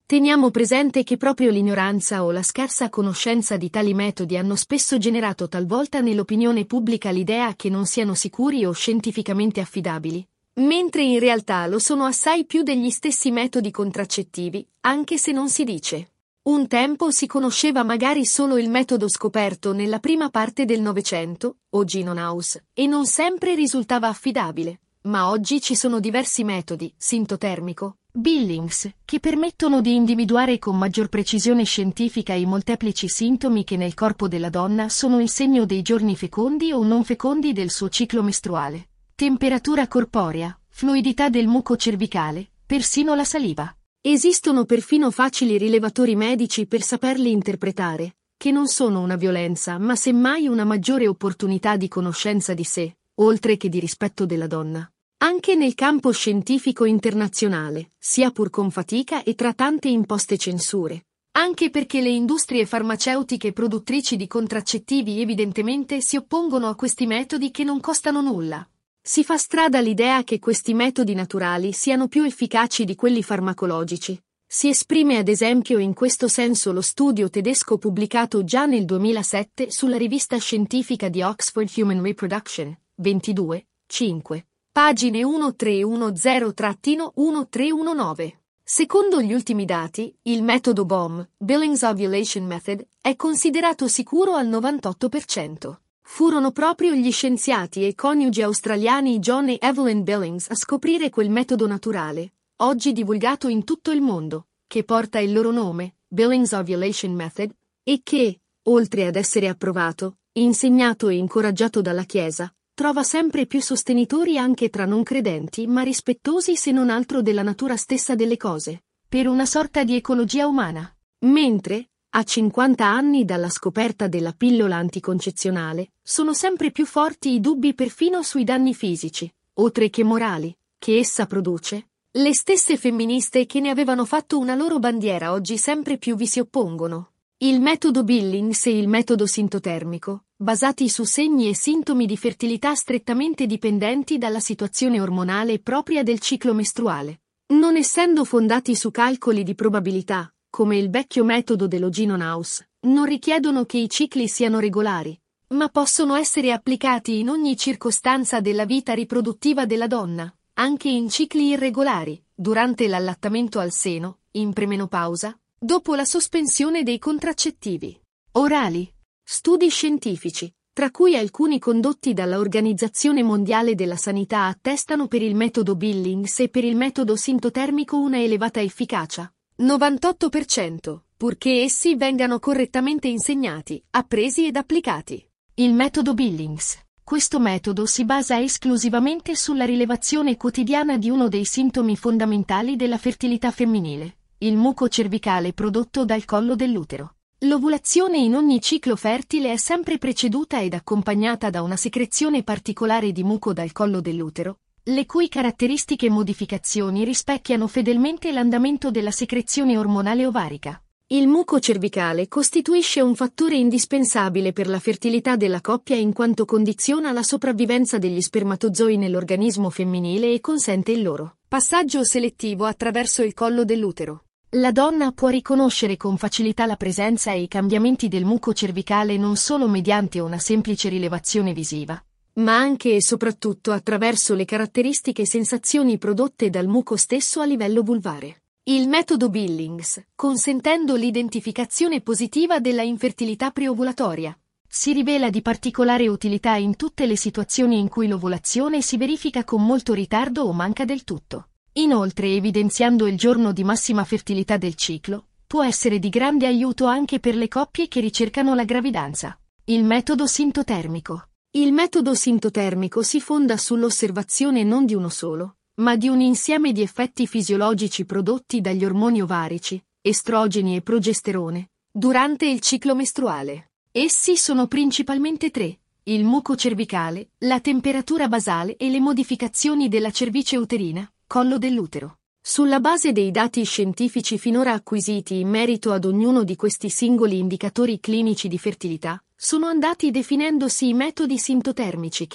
Teniamo presente che proprio l'ignoranza o la scarsa conoscenza di tali metodi hanno spesso generato talvolta nell'opinione pubblica l'idea che non siano sicuri o scientificamente affidabili, mentre in realtà lo sono assai più degli stessi metodi contraccettivi, anche se non si dice. Un tempo si conosceva magari solo il metodo scoperto nella prima parte del Novecento, oggi non house, e non sempre risultava affidabile, ma oggi ci sono diversi metodi, sintotermico, Billings, che permettono di individuare con maggior precisione scientifica i molteplici sintomi che nel corpo della donna sono il segno dei giorni fecondi o non fecondi del suo ciclo mestruale. Temperatura corporea, fluidità del muco cervicale, persino la saliva. Esistono perfino facili rilevatori medici per saperli interpretare, che non sono una violenza ma semmai una maggiore opportunità di conoscenza di sé, oltre che di rispetto della donna. Anche nel campo scientifico internazionale, sia pur con fatica e tra tante imposte censure. Anche perché le industrie farmaceutiche produttrici di contraccettivi evidentemente si oppongono a questi metodi che non costano nulla. Si fa strada l'idea che questi metodi naturali siano più efficaci di quelli farmacologici. Si esprime ad esempio in questo senso lo studio tedesco pubblicato già nel duemilasette sulla rivista scientifica di Oxford Human Reproduction, ventidue, cinque, pagine trecentodicannove trecentodiciannove. Secondo gli ultimi dati, il metodo B O M, Billings Ovulation Method, è considerato sicuro al novantotto per cento. Furono proprio gli scienziati e coniugi australiani John e Evelyn Billings a scoprire quel metodo naturale, oggi divulgato in tutto il mondo, che porta il loro nome, Billings Ovulation Method, e che, oltre ad essere approvato, insegnato e incoraggiato dalla Chiesa, trova sempre più sostenitori anche tra non credenti ma rispettosi se non altro della natura stessa delle cose, per una sorta di ecologia umana. Mentre, a cinquanta anni dalla scoperta della pillola anticoncezionale, sono sempre più forti i dubbi perfino sui danni fisici, oltre che morali, che essa produce. Le stesse femministe che ne avevano fatto una loro bandiera oggi sempre più vi si oppongono. Il metodo Billings e il metodo sintotermico, basati su segni e sintomi di fertilità strettamente dipendenti dalla situazione ormonale propria del ciclo mestruale, non essendo fondati su calcoli di probabilità, come il vecchio metodo dello Ginon House, non richiedono che i cicli siano regolari, ma possono essere applicati in ogni circostanza della vita riproduttiva della donna, anche in cicli irregolari, durante l'allattamento al seno, in premenopausa, dopo la sospensione dei contraccettivi orali. Studi scientifici, tra cui alcuni condotti dalla Organizzazione Mondiale della Sanità, attestano per il metodo Billings e per il metodo sintotermico una elevata efficacia, novantotto per cento, purché essi vengano correttamente insegnati, appresi ed applicati. Il metodo Billings. Questo metodo si basa esclusivamente sulla rilevazione quotidiana di uno dei sintomi fondamentali della fertilità femminile, il muco cervicale prodotto dal collo dell'utero. L'ovulazione in ogni ciclo fertile è sempre preceduta ed accompagnata da una secrezione particolare di muco dal collo dell'utero, le cui caratteristiche e modificazioni rispecchiano fedelmente l'andamento della secrezione ormonale ovarica. Il muco cervicale costituisce un fattore indispensabile per la fertilità della coppia in quanto condiziona la sopravvivenza degli spermatozoi nell'organismo femminile e consente il loro passaggio selettivo attraverso il collo dell'utero. La donna può riconoscere con facilità la presenza e i cambiamenti del muco cervicale non solo mediante una semplice rilevazione visiva, ma anche e soprattutto attraverso le caratteristiche sensazioni prodotte dal muco stesso a livello vulvare. Il metodo Billings, consentendo l'identificazione positiva della infertilità preovulatoria, si rivela di particolare utilità in tutte le situazioni in cui l'ovulazione si verifica con molto ritardo o manca del tutto. Inoltre, evidenziando il giorno di massima fertilità del ciclo, può essere di grande aiuto anche per le coppie che ricercano la gravidanza. Il metodo sintotermico. Il metodo sintotermico si fonda sull'osservazione non di uno solo, ma di un insieme di effetti fisiologici prodotti dagli ormoni ovarici, estrogeni e progesterone, durante il ciclo mestruale. Essi sono principalmente tre: il muco cervicale, la temperatura basale e le modificazioni della cervice uterina, collo dell'utero. Sulla base dei dati scientifici finora acquisiti in merito ad ognuno di questi singoli indicatori clinici di fertilità, sono andati definendosi i metodi sintotermici che,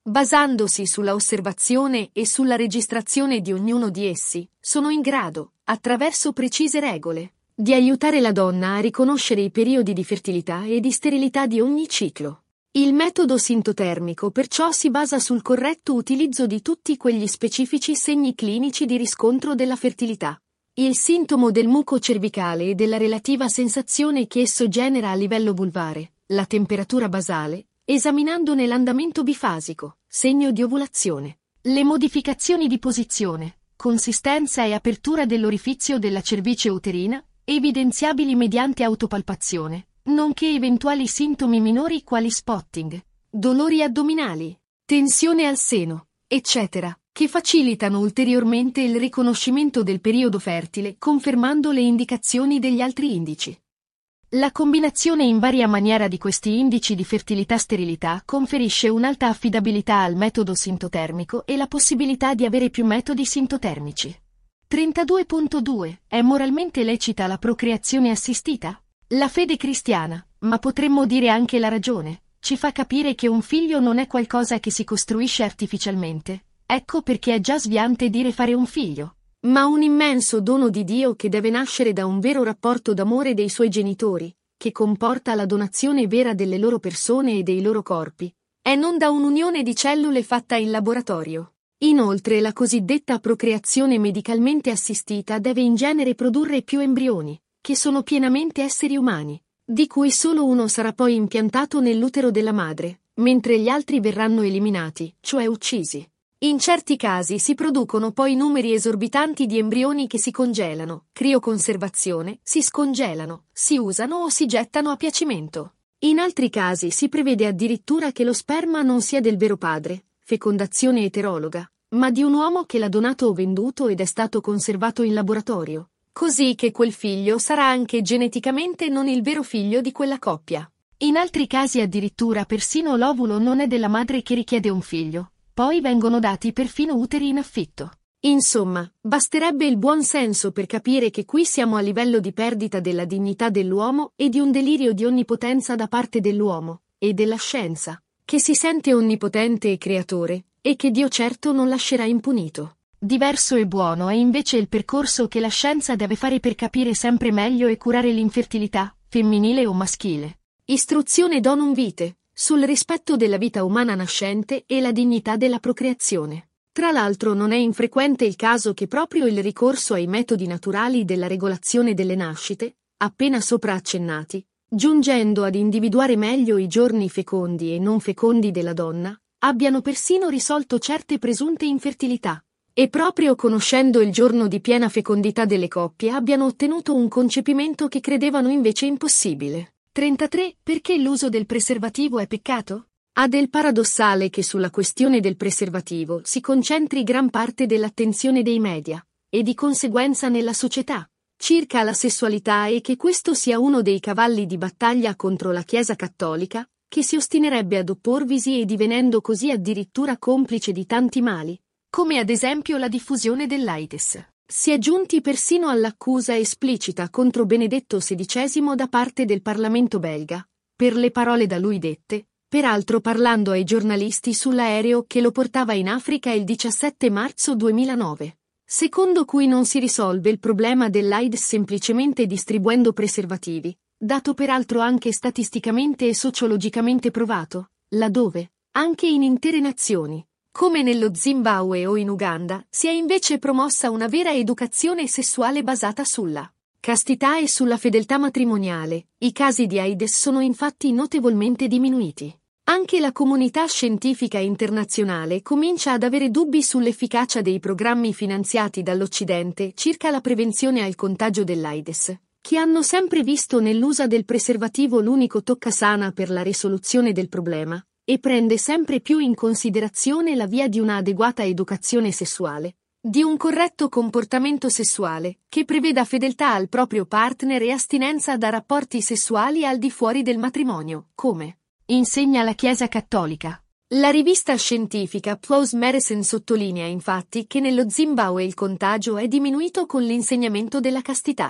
Basandosi sulla osservazione e sulla registrazione di ognuno di essi, sono in grado, attraverso precise regole, di aiutare la donna a riconoscere i periodi di fertilità e di sterilità di ogni ciclo. Il metodo sintotermico perciò si basa sul corretto utilizzo di tutti quegli specifici segni clinici di riscontro della fertilità, il sintomo del muco cervicale e della relativa sensazione che esso genera a livello vulvare, la temperatura basale, esaminandone l'andamento bifasico, segno di ovulazione, le modificazioni di posizione, consistenza e apertura dell'orifizio della cervice uterina, evidenziabili mediante autopalpazione, nonché eventuali sintomi minori quali spotting, dolori addominali, tensione al seno, eccetera, che facilitano ulteriormente il riconoscimento del periodo fertile confermando le indicazioni degli altri indici. La combinazione in varia maniera di questi indici di fertilità-sterilità conferisce un'alta affidabilità al metodo sintotermico e la possibilità di avere più metodi sintotermici. trentadue punto due. È moralmente lecita la procreazione assistita? La fede cristiana, ma potremmo dire anche la ragione, ci fa capire che un figlio non è qualcosa che si costruisce artificialmente. Ecco perché è già sviante dire fare un figlio, ma un immenso dono di Dio che deve nascere da un vero rapporto d'amore dei suoi genitori, che comporta la donazione vera delle loro persone e dei loro corpi, e non da un'unione di cellule fatta in laboratorio. Inoltre la cosiddetta procreazione medicalmente assistita deve in genere produrre più embrioni, che sono pienamente esseri umani, di cui solo uno sarà poi impiantato nell'utero della madre, mentre gli altri verranno eliminati, cioè uccisi. In certi casi si producono poi numeri esorbitanti di embrioni che si congelano, crioconservazione, si scongelano, si usano o si gettano a piacimento. In altri casi si prevede addirittura che lo sperma non sia del vero padre, fecondazione eterologa, ma di un uomo che l'ha donato o venduto ed è stato conservato in laboratorio, così che quel figlio sarà anche geneticamente non il vero figlio di quella coppia. In altri casi addirittura persino l'ovulo non è della madre che richiede un figlio. Poi vengono dati perfino uteri in affitto. Insomma, basterebbe il buon senso per capire che qui siamo a livello di perdita della dignità dell'uomo e di un delirio di onnipotenza da parte dell'uomo, e della scienza, che si sente onnipotente e creatore, e che Dio certo non lascerà impunito. Diverso e buono è invece il percorso che la scienza deve fare per capire sempre meglio e curare l'infertilità, femminile o maschile. Istruzione Donum Vitae, sul rispetto della vita umana nascente e la dignità della procreazione. Tra l'altro non è infrequente il caso che proprio il ricorso ai metodi naturali della regolazione delle nascite, appena sopra accennati, giungendo ad individuare meglio i giorni fecondi e non fecondi della donna, abbiano persino risolto certe presunte infertilità, e proprio conoscendo il giorno di piena fecondità delle coppie abbiano ottenuto un concepimento che credevano invece impossibile. trentatré. Perché l'uso del preservativo è peccato? Ha del paradossale che sulla questione del preservativo si concentri gran parte dell'attenzione dei media, e di conseguenza nella società, circa la sessualità e che questo sia uno dei cavalli di battaglia contro la Chiesa cattolica, che si ostinerebbe ad opporvisi e divenendo così addirittura complice di tanti mali, come ad esempio la diffusione dell'AIDS. Si è giunti persino all'accusa esplicita contro Benedetto sedicesimo da parte del Parlamento belga, per le parole da lui dette, peraltro parlando ai giornalisti sull'aereo che lo portava in Africa il diciassette marzo duemilanove, secondo cui non si risolve il problema dell'AIDS semplicemente distribuendo preservativi, dato peraltro anche statisticamente e sociologicamente provato, laddove, anche in intere nazioni, come nello Zimbabwe o in Uganda, si è invece promossa una vera educazione sessuale basata sulla castità e sulla fedeltà matrimoniale. I casi di AIDS sono infatti notevolmente diminuiti. Anche la comunità scientifica internazionale comincia ad avere dubbi sull'efficacia dei programmi finanziati dall'Occidente circa la prevenzione al contagio dell'AIDS, che hanno sempre visto nell'uso del preservativo l'unico toccasana per la risoluzione del problema, e prende sempre più in considerazione la via di una adeguata educazione sessuale, di un corretto comportamento sessuale, che preveda fedeltà al proprio partner e astinenza da rapporti sessuali al di fuori del matrimonio, come insegna la Chiesa cattolica. La rivista scientifica PLOS Medicine sottolinea infatti che nello Zimbabwe il contagio è diminuito con l'insegnamento della castità.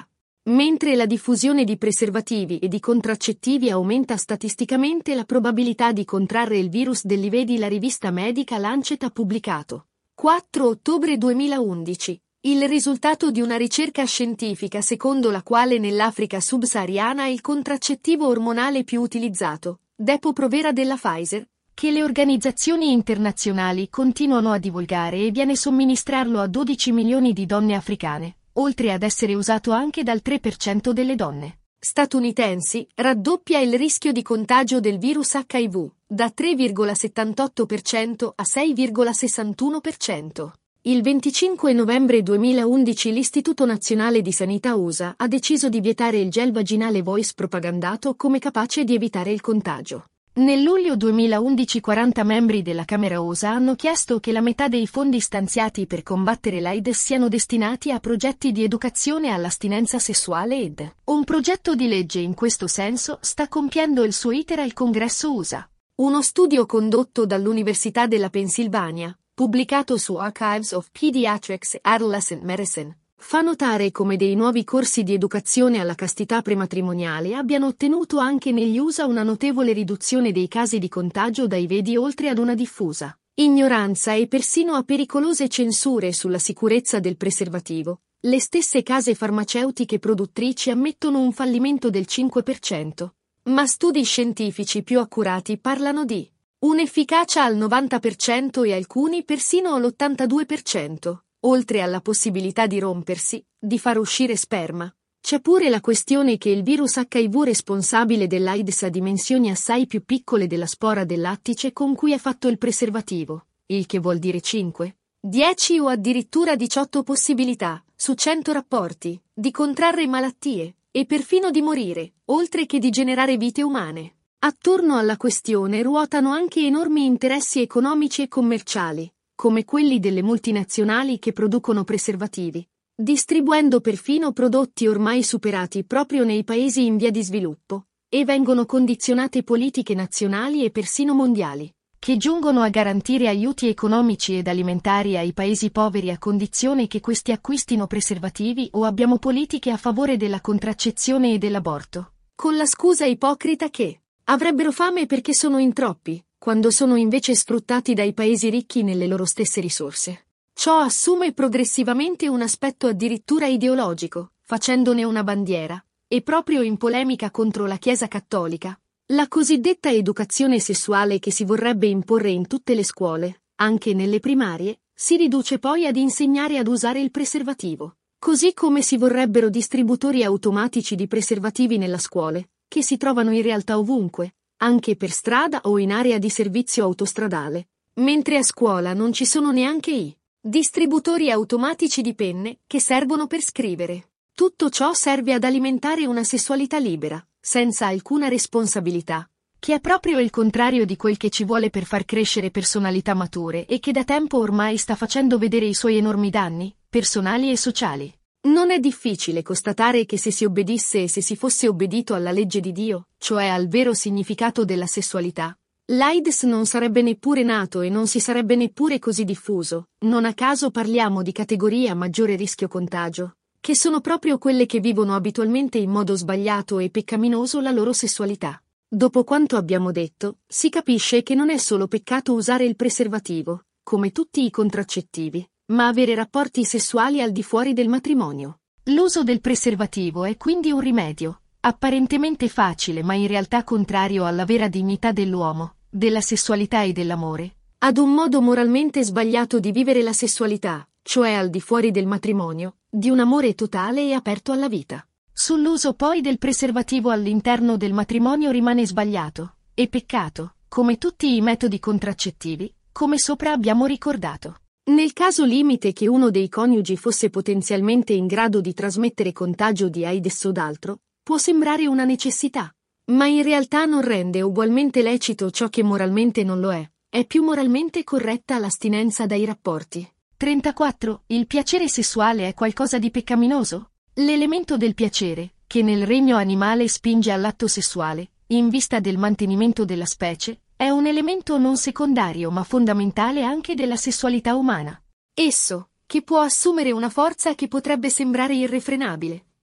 Mentre la diffusione di preservativi e di contraccettivi aumenta statisticamente la probabilità di contrarre il virus dell'I V, vedi la rivista medica Lancet ha pubblicato quattro ottobre duemilaundici il risultato di una ricerca scientifica secondo la quale nell'Africa subsahariana il contraccettivo ormonale più utilizzato, Depo-Provera della Pfizer, che le organizzazioni internazionali continuano a divulgare e viene somministrarlo a dodici milioni di donne africane, oltre ad essere usato anche dal tre per cento delle donne statunitensi, raddoppia il rischio di contagio del virus H I V, da tre virgola settantotto per cento a sei virgola sessantuno per cento. Il venticinque novembre duemilaundici l'Istituto Nazionale di Sanità U S A ha deciso di vietare il gel vaginale Voice propagandato come capace di evitare il contagio. Nel luglio duemilaundici quaranta membri della Camera U S A hanno chiesto che la metà dei fondi stanziati per combattere l'AIDS siano destinati a progetti di educazione all'astinenza sessuale ed un progetto di legge in questo senso sta compiendo il suo iter al Congresso U S A. Uno studio condotto dall'Università della Pennsylvania, pubblicato su Archives of Pediatrics and Adolescent Medicine, fa notare come dei nuovi corsi di educazione alla castità prematrimoniale abbiano ottenuto anche negli U S A una notevole riduzione dei casi di contagio da I V D oltre ad una diffusa ignoranza e persino a pericolose censure sulla sicurezza del preservativo. Le stesse case farmaceutiche produttrici ammettono un fallimento del cinque per cento, ma studi scientifici più accurati parlano di un'efficacia al novanta per cento e alcuni persino all'ottantadue per cento. Oltre alla possibilità di rompersi, di far uscire sperma, c'è pure la questione che il virus H I V responsabile dell'AIDS ha dimensioni assai più piccole della spora del lattice con cui è fatto il preservativo, il che vuol dire cinque, dieci o addirittura diciotto possibilità, su cento rapporti, di contrarre malattie, e perfino di morire, oltre che di generare vite umane. Attorno alla questione ruotano anche enormi interessi economici e commerciali, come quelli delle multinazionali che producono preservativi, distribuendo perfino prodotti ormai superati proprio nei paesi in via di sviluppo, e vengono condizionate politiche nazionali e persino mondiali, che giungono a garantire aiuti economici ed alimentari ai paesi poveri a condizione che questi acquistino preservativi o abbiamo politiche a favore della contraccezione e dell'aborto, con la scusa ipocrita che avrebbero fame perché sono in troppi, quando sono invece sfruttati dai paesi ricchi nelle loro stesse risorse. Ciò assume progressivamente un aspetto addirittura ideologico, facendone una bandiera, e proprio in polemica contro la Chiesa cattolica, la cosiddetta educazione sessuale che si vorrebbe imporre in tutte le scuole, anche nelle primarie, si riduce poi ad insegnare ad usare il preservativo, così come si vorrebbero distributori automatici di preservativi nella scuola, che si trovano in realtà ovunque, anche per strada o in area di servizio autostradale, mentre a scuola non ci sono neanche i distributori automatici di penne che servono per scrivere. Tutto ciò serve ad alimentare una sessualità libera, senza alcuna responsabilità, che è proprio il contrario di quel che ci vuole per far crescere personalità mature e che da tempo ormai sta facendo vedere i suoi enormi danni, personali e sociali. Non è difficile constatare che se si obbedisse e se si fosse obbedito alla legge di Dio, cioè al vero significato della sessualità, l'AIDS non sarebbe neppure nato e non si sarebbe neppure così diffuso. Non a caso parliamo di categorie a maggiore rischio contagio, che sono proprio quelle che vivono abitualmente in modo sbagliato e peccaminoso la loro sessualità. Dopo quanto abbiamo detto, si capisce che non è solo peccato usare il preservativo, come tutti i contraccettivi, ma avere rapporti sessuali al di fuori del matrimonio. L'uso del preservativo è quindi un rimedio, apparentemente facile ma in realtà contrario alla vera dignità dell'uomo, della sessualità e dell'amore, ad un modo moralmente sbagliato di vivere la sessualità, cioè al di fuori del matrimonio, di un amore totale e aperto alla vita. Sull'uso poi del preservativo all'interno del matrimonio rimane sbagliato, e peccato, come tutti i metodi contraccettivi, come sopra abbiamo ricordato. Nel caso limite che uno dei coniugi fosse potenzialmente in grado di trasmettere contagio di AIDS o d'altro, può sembrare una necessità, ma in realtà non rende ugualmente lecito ciò che moralmente non lo è. È più moralmente corretta l'astinenza dai rapporti. trentaquattro. Il piacere sessuale è qualcosa di peccaminoso? L'elemento del piacere, che nel regno animale spinge all'atto sessuale, in vista del mantenimento della specie, è un elemento non secondario ma fondamentale anche della sessualità umana. Esso, che può assumere una forza che potrebbe sembrare irrefrenabile,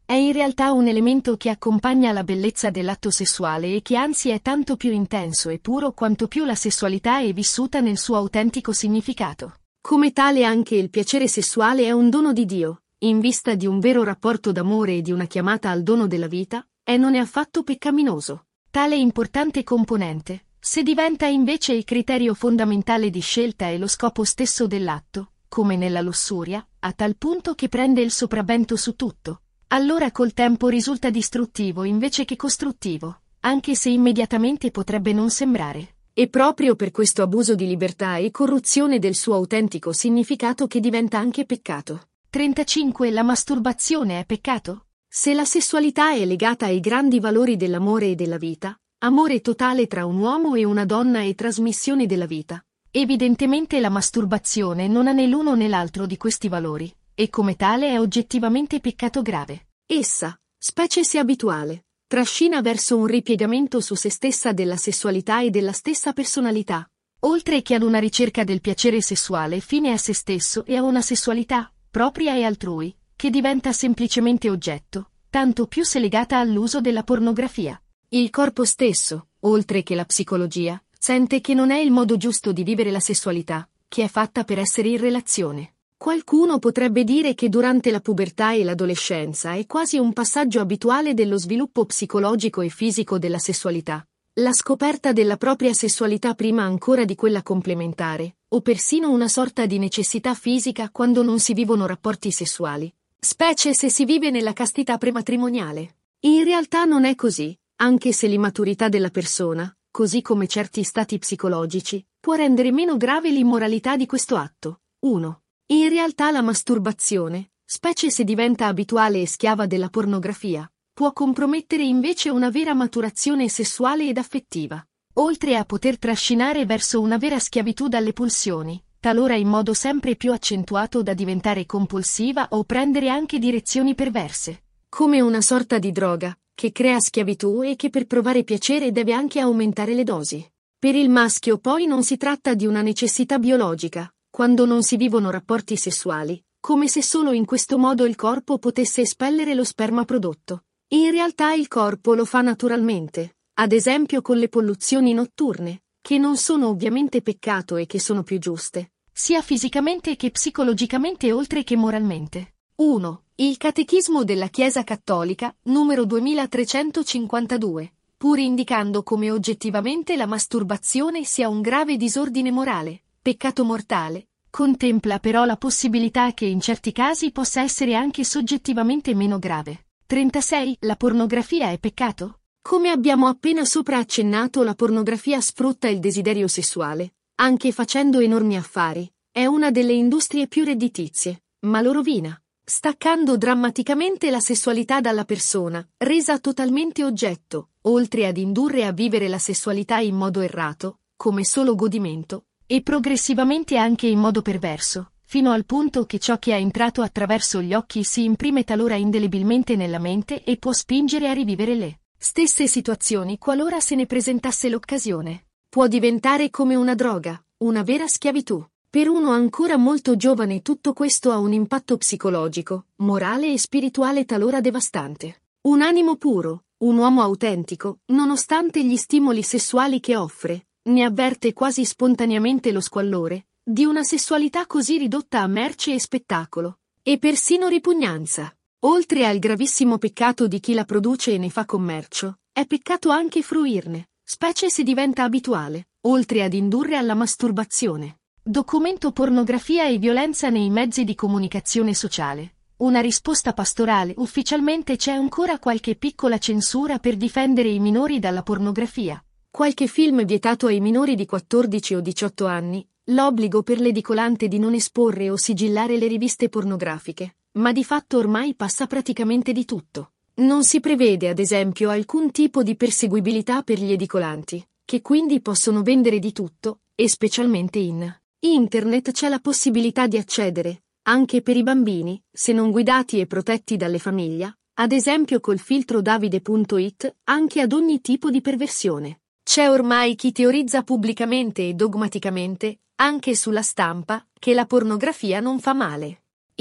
È in realtà un elemento che accompagna la bellezza dell'atto sessuale e che anzi è tanto più intenso e puro quanto più la sessualità è vissuta nel suo autentico significato. Come tale anche il piacere sessuale è un dono di Dio, in vista di un vero rapporto d'amore e di una chiamata al dono della vita, e non è affatto peccaminoso. Tale importante componente, se diventa invece il criterio fondamentale di scelta e lo scopo stesso dell'atto, come nella lussuria, a tal punto che prende il sopravvento su tutto, allora col tempo risulta distruttivo invece che costruttivo, anche se immediatamente potrebbe non sembrare. E proprio per questo abuso di libertà e corruzione del suo autentico significato che diventa anche peccato. trentacinque La masturbazione è peccato? Se la sessualità è legata ai grandi valori dell'amore e della vita, amore totale tra un uomo e una donna e trasmissione della vita, evidentemente la masturbazione non ha né l'uno né l'altro di questi valori, e come tale è oggettivamente peccato grave. Essa, specie se abituale, trascina verso un ripiegamento su se stessa della sessualità e della stessa personalità. Oltre che ad una ricerca del piacere sessuale fine a se stesso e a una sessualità, propria e altrui, che diventa semplicemente oggetto, tanto più se legata all'uso della pornografia. Il corpo stesso, oltre che la psicologia, sente che non è il modo giusto di vivere la sessualità, che è fatta per essere in relazione. Qualcuno potrebbe dire che durante la pubertà e l'adolescenza è quasi un passaggio abituale dello sviluppo psicologico e fisico della sessualità. La scoperta della propria sessualità prima ancora di quella complementare, o persino una sorta di necessità fisica quando non si vivono rapporti sessuali, specie se si vive nella castità prematrimoniale. In realtà non è così, anche se l'immaturità della persona, così come certi stati psicologici, può rendere meno grave l'immoralità di questo atto. uno. In realtà la masturbazione, specie se diventa abituale e schiava della pornografia, può compromettere invece una vera maturazione sessuale ed affettiva, oltre a poter trascinare verso una vera schiavitù dalle pulsioni, talora in modo sempre più accentuato da diventare compulsiva o prendere anche direzioni perverse. Come una sorta di droga, che crea schiavitù e che per provare piacere deve anche aumentare le dosi. Per il maschio poi non si tratta di una necessità biologica, quando non si vivono rapporti sessuali, come se solo in questo modo il corpo potesse espellere lo sperma prodotto. In realtà il corpo lo fa naturalmente, ad esempio con le polluzioni notturne, che non sono ovviamente peccato e che sono più giuste, sia fisicamente che psicologicamente oltre che moralmente. uno. Il Catechismo della Chiesa Cattolica, numero duemilatrecentocinquantadue, pur indicando come oggettivamente la masturbazione sia un grave disordine morale, peccato mortale, contempla però la possibilità che in certi casi possa essere anche soggettivamente meno grave. trentasei La pornografia è peccato? Come abbiamo appena sopra accennato, la pornografia sfrutta il desiderio sessuale, anche facendo enormi affari. È una delle industrie più redditizie, ma lo rovina, staccando drammaticamente la sessualità dalla persona, resa totalmente oggetto, oltre ad indurre a vivere la sessualità in modo errato, come solo godimento, e progressivamente anche in modo perverso, fino al punto che ciò che è entrato attraverso gli occhi si imprime talora indelebilmente nella mente e può spingere a rivivere le stesse situazioni qualora se ne presentasse l'occasione. Può diventare come una droga, una vera schiavitù. Per uno ancora molto giovane tutto questo ha un impatto psicologico, morale e spirituale talora devastante. Un animo puro, un uomo autentico, nonostante gli stimoli sessuali che offre, ne avverte quasi spontaneamente lo squallore, di una sessualità così ridotta a merce e spettacolo, e persino ripugnanza. Oltre al gravissimo peccato di chi la produce e ne fa commercio, è peccato anche fruirne, specie se diventa abituale, oltre ad indurre alla masturbazione. Documento Pornografia e violenza nei mezzi di comunicazione sociale. Una risposta pastorale. Ufficialmente c'è ancora qualche piccola censura per difendere i minori dalla pornografia. Qualche film vietato ai minori di quattordici o diciotto anni, l'obbligo per l'edicolante di non esporre o sigillare le riviste pornografiche, ma di fatto ormai passa praticamente di tutto. Non si prevede ad esempio alcun tipo di perseguibilità per gli edicolanti, che quindi possono vendere di tutto, e specialmente in Internet c'è la possibilità di accedere, anche per i bambini, se non guidati e protetti dalle famiglie, ad esempio col filtro davide punto it, anche ad ogni tipo di perversione. C'è ormai chi teorizza pubblicamente e dogmaticamente, anche sulla stampa, che la pornografia non fa male.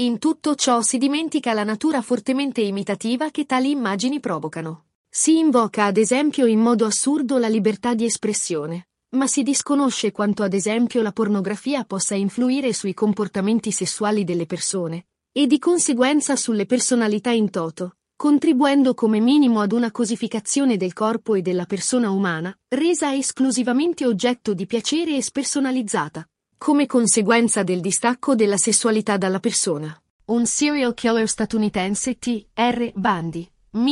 In tutto ciò si dimentica la natura fortemente imitativa che tali immagini provocano. Si invoca ad esempio in modo assurdo la libertà di espressione, ma si disconosce quanto ad esempio la pornografia possa influire sui comportamenti sessuali delle persone, e di conseguenza sulle personalità in toto, contribuendo come minimo ad una cosificazione del corpo e della persona umana, resa esclusivamente oggetto di piacere e spersonalizzata, come conseguenza del distacco della sessualità dalla persona. Un serial killer statunitense T R Bundy,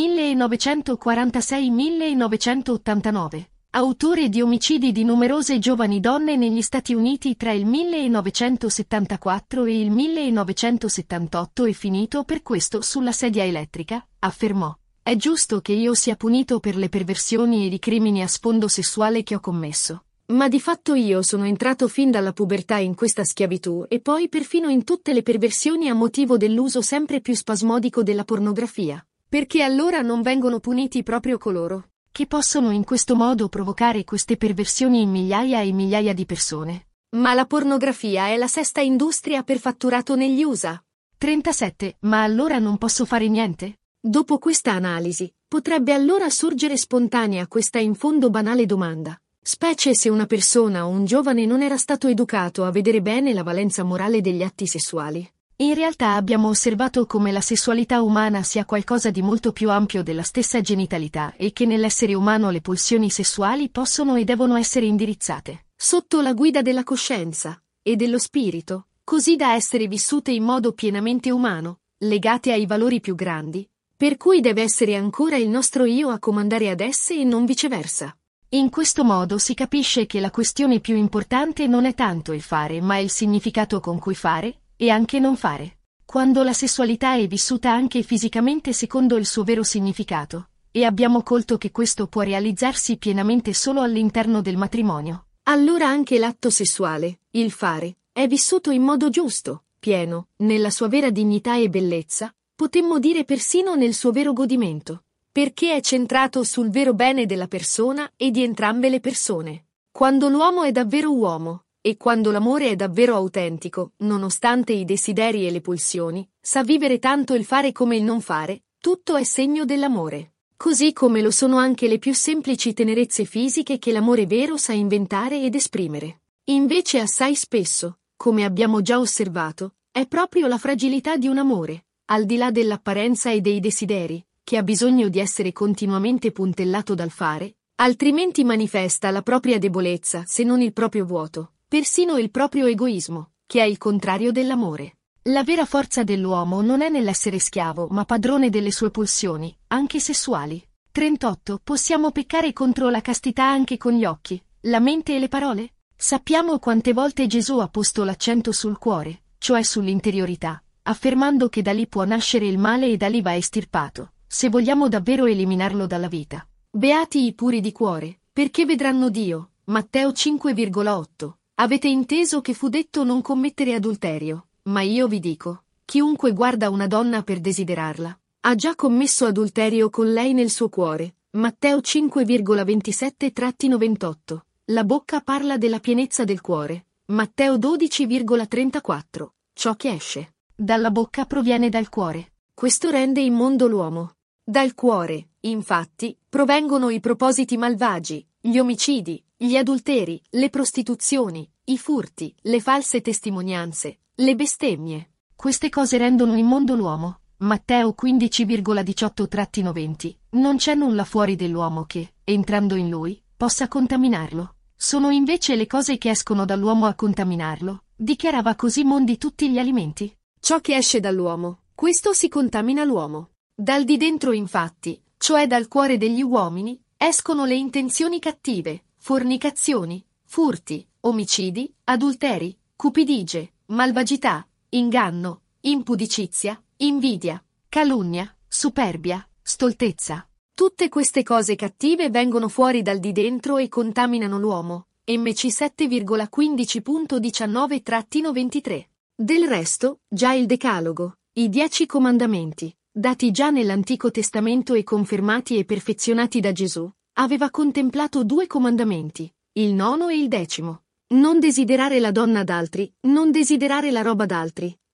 millenovecentoquarantasei millenovecentottantanove, autore di omicidi di numerose giovani donne negli Stati Uniti tra il millenovecentosettantaquattro e il millenovecentosettantotto e finito per questo sulla sedia elettrica, affermò: «È giusto che io sia punito per le perversioni ed i crimini a sfondo sessuale che ho commesso. Ma di fatto io sono entrato fin dalla pubertà in questa schiavitù e poi perfino in tutte le perversioni a motivo dell'uso sempre più spasmodico della pornografia. Perché allora non vengono puniti proprio coloro che possono in questo modo provocare queste perversioni in migliaia e migliaia di persone?» Ma la pornografia è la sesta industria per fatturato negli U S A. trentasette Ma allora non posso fare niente? Dopo questa analisi, potrebbe allora sorgere spontanea questa in fondo banale domanda. Specie se una persona o un giovane non era stato educato a vedere bene la valenza morale degli atti sessuali. In realtà abbiamo osservato come la sessualità umana sia qualcosa di molto più ampio della stessa genitalità e che nell'essere umano le pulsioni sessuali possono e devono essere indirizzate sotto la guida della coscienza e dello spirito, così da essere vissute in modo pienamente umano, legate ai valori più grandi, per cui deve essere ancora il nostro io a comandare ad esse e non viceversa. In questo modo si capisce che la questione più importante non è tanto il fare ma il significato con cui fare, e anche non fare. Quando la sessualità è vissuta anche fisicamente secondo il suo vero significato, e abbiamo colto che questo può realizzarsi pienamente solo all'interno del matrimonio, allora anche l'atto sessuale, il fare, è vissuto in modo giusto, pieno, nella sua vera dignità e bellezza, potremmo dire persino nel suo vero godimento, perché è centrato sul vero bene della persona e di entrambe le persone. Quando l'uomo è davvero uomo, e quando l'amore è davvero autentico, nonostante i desideri e le pulsioni, sa vivere tanto il fare come il non fare, tutto è segno dell'amore. Così come lo sono anche le più semplici tenerezze fisiche che l'amore vero sa inventare ed esprimere. Invece assai spesso, come abbiamo già osservato, è proprio la fragilità di un amore, al di là dell'apparenza e dei desideri, che ha bisogno di essere continuamente puntellato dal fare, altrimenti manifesta la propria debolezza se non il proprio vuoto. Persino il proprio egoismo, che è il contrario dell'amore. La vera forza dell'uomo non è nell'essere schiavo, ma padrone delle sue pulsioni, anche sessuali. trentotto Possiamo peccare contro la castità anche con gli occhi, la mente e le parole? Sappiamo quante volte Gesù ha posto l'accento sul cuore, cioè sull'interiorità, affermando che da lì può nascere il male e da lì va estirpato, se vogliamo davvero eliminarlo dalla vita. Beati i puri di cuore, perché vedranno Dio. Matteo cinque virgola otto Avete inteso che fu detto non commettere adulterio, ma io vi dico, chiunque guarda una donna per desiderarla, ha già commesso adulterio con lei nel suo cuore. Matteo cinque virgola ventisette ventotto La bocca parla della pienezza del cuore. Matteo dodici virgola trentaquattro Ciò che esce dalla bocca proviene dal cuore. Questo rende immondo l'uomo. Dal cuore, infatti, provengono i propositi malvagi, gli omicidi, gli adulteri, le prostituzioni, i furti, le false testimonianze, le bestemmie. Queste cose rendono immondo l'uomo. Matteo quindici virgola diciotto venti Non c'è nulla fuori dell'uomo che, entrando in lui, possa contaminarlo. Sono invece le cose che escono dall'uomo a contaminarlo. Dichiarava così mondi tutti gli alimenti. Ciò che esce dall'uomo, questo si contamina l'uomo. Dal di dentro infatti, cioè dal cuore degli uomini, escono le intenzioni cattive, fornicazioni, furti, omicidi, adulteri, cupidigie, malvagità, inganno, impudicizia, invidia, calunnia, superbia, stoltezza. Tutte queste cose cattive vengono fuori dal di dentro e contaminano l'uomo. M C sette virgola quindici diciannove ventitré Del resto, già il Decalogo, i dieci comandamenti, dati già nell'Antico Testamento e confermati e perfezionati da Gesù, aveva contemplato due comandamenti, il nono e il decimo. Non desiderare la donna d'altri, non desiderare la roba d'altri,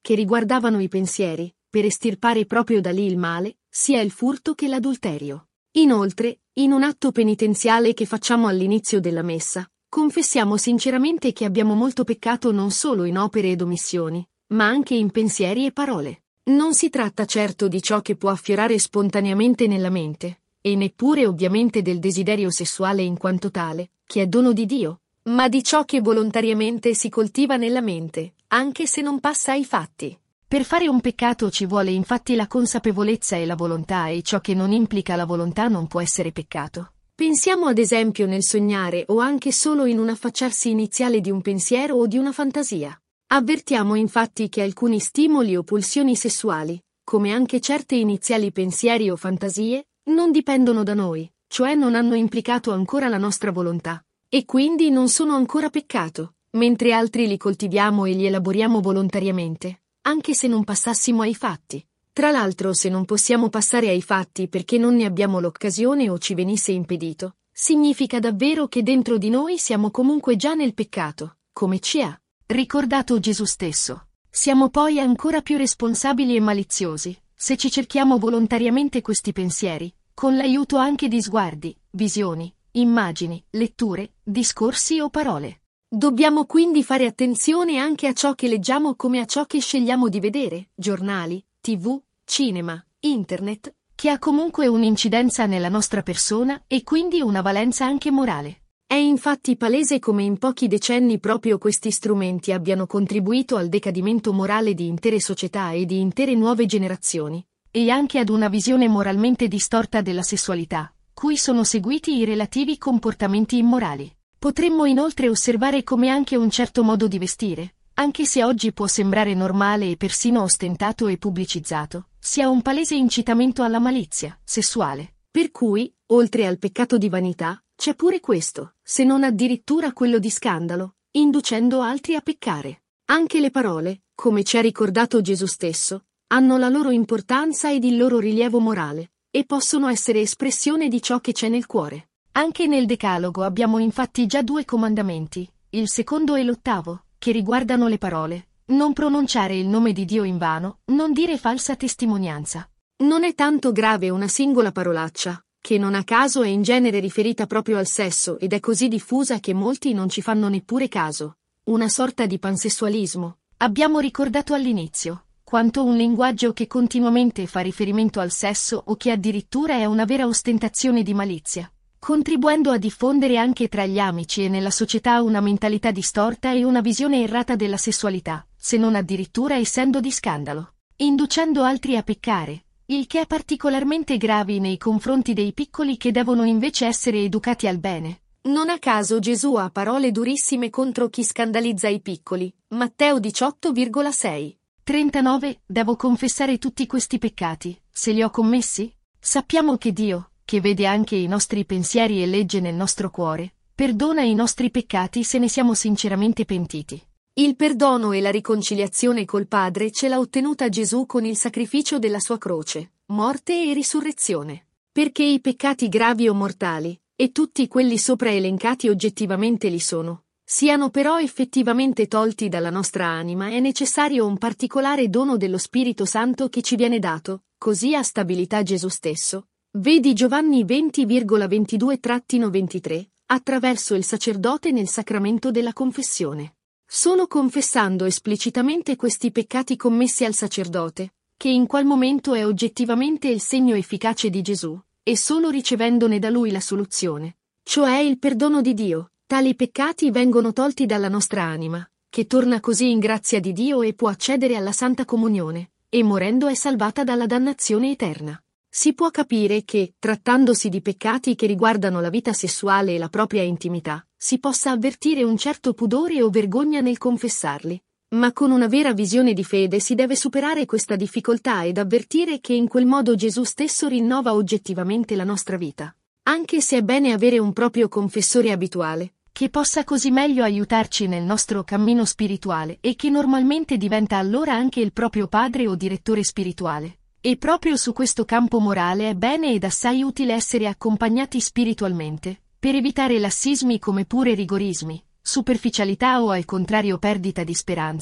che riguardavano i pensieri, per estirpare proprio da lì il male, sia il furto che l'adulterio. Inoltre, in un atto penitenziale che facciamo all'inizio della messa, confessiamo sinceramente che abbiamo molto peccato non solo in opere ed omissioni, ma anche in pensieri e parole. Non si tratta certo di ciò che può affiorare spontaneamente nella mente, e neppure ovviamente del desiderio sessuale in quanto tale, che è dono di Dio, ma di ciò che volontariamente si coltiva nella mente, anche se non passa ai fatti. Per fare un peccato ci vuole infatti la consapevolezza e la volontà, e ciò che non implica la volontà non può essere peccato. Pensiamo ad esempio nel sognare o anche solo in un affacciarsi iniziale di un pensiero o di una fantasia. Avvertiamo infatti che alcuni stimoli o pulsioni sessuali, come anche certe iniziali pensieri o fantasie, non dipendono da noi, cioè non hanno implicato ancora la nostra volontà, e quindi non sono ancora peccato, mentre altri li coltiviamo e li elaboriamo volontariamente, anche se non passassimo ai fatti. Tra l'altro, se non possiamo passare ai fatti perché non ne abbiamo l'occasione o ci venisse impedito, significa davvero che dentro di noi siamo comunque già nel peccato, come ci ha ricordato Gesù stesso. Siamo poi ancora più responsabili e maliziosi, se ci cerchiamo volontariamente questi pensieri, con l'aiuto anche di sguardi, visioni, immagini, letture, discorsi o parole. Dobbiamo quindi fare attenzione anche a ciò che leggiamo come a ciò che scegliamo di vedere, giornali, tivù, cinema, internet, che ha comunque un'incidenza nella nostra persona e quindi una valenza anche morale. È infatti palese come in pochi decenni proprio questi strumenti abbiano contribuito al decadimento morale di intere società e di intere nuove generazioni, e anche ad una visione moralmente distorta della sessualità, cui sono seguiti i relativi comportamenti immorali. Potremmo inoltre osservare come anche un certo modo di vestire, anche se oggi può sembrare normale e persino ostentato e pubblicizzato, sia un palese incitamento alla malizia sessuale. Per cui, oltre al peccato di vanità, c'è pure questo, se non addirittura quello di scandalo, inducendo altri a peccare. Anche le parole, come ci ha ricordato Gesù stesso, hanno la loro importanza ed il loro rilievo morale, e possono essere espressione di ciò che c'è nel cuore. Anche nel Decalogo abbiamo infatti già due comandamenti, il secondo e l'ottavo, che riguardano le parole: non pronunciare il nome di Dio in vano, non dire falsa testimonianza. Non è tanto grave una singola parolaccia, che non a caso è in genere riferita proprio al sesso ed è così diffusa che molti non ci fanno neppure caso. Una sorta di pansessualismo. Abbiamo ricordato all'inizio, quanto un linguaggio che continuamente fa riferimento al sesso o che addirittura è una vera ostentazione di malizia, contribuendo a diffondere anche tra gli amici e nella società una mentalità distorta e una visione errata della sessualità, se non addirittura essendo di scandalo, inducendo altri a peccare, il che è particolarmente grave nei confronti dei piccoli che devono invece essere educati al bene. Non a caso Gesù ha parole durissime contro chi scandalizza i piccoli. Matteo diciotto virgola sei. trentanove Devo confessare tutti questi peccati, se li ho commessi? Sappiamo che Dio, che vede anche i nostri pensieri e legge nel nostro cuore, perdona i nostri peccati se ne siamo sinceramente pentiti. Il perdono e la riconciliazione col Padre ce l'ha ottenuta Gesù con il sacrificio della sua croce, morte e risurrezione. Perché i peccati gravi o mortali, e tutti quelli sopra elencati oggettivamente li sono, siano però effettivamente tolti dalla nostra anima, è necessario un particolare dono dello Spirito Santo che ci viene dato, così ha stabilità Gesù stesso. Vedi Giovanni venti virgola ventidue ventitré, attraverso il sacerdote nel sacramento della confessione. Solo confessando esplicitamente questi peccati commessi al sacerdote, che in qual momento è oggettivamente il segno efficace di Gesù, e solo ricevendone da lui la soluzione, cioè il perdono di Dio, tali peccati vengono tolti dalla nostra anima, che torna così in grazia di Dio e può accedere alla Santa Comunione, e morendo è salvata dalla dannazione eterna. Si può capire che, trattandosi di peccati che riguardano la vita sessuale e la propria intimità, si possa avvertire un certo pudore o vergogna nel confessarli. Ma con una vera visione di fede si deve superare questa difficoltà ed avvertire che in quel modo Gesù stesso rinnova oggettivamente la nostra vita. Anche se è bene avere un proprio confessore abituale, che possa così meglio aiutarci nel nostro cammino spirituale e che normalmente diventa allora anche il proprio padre o direttore spirituale. E proprio su questo campo morale è bene ed assai utile essere accompagnati spiritualmente, per evitare lassismi come pure rigorismi, superficialità o al contrario perdita di speranza,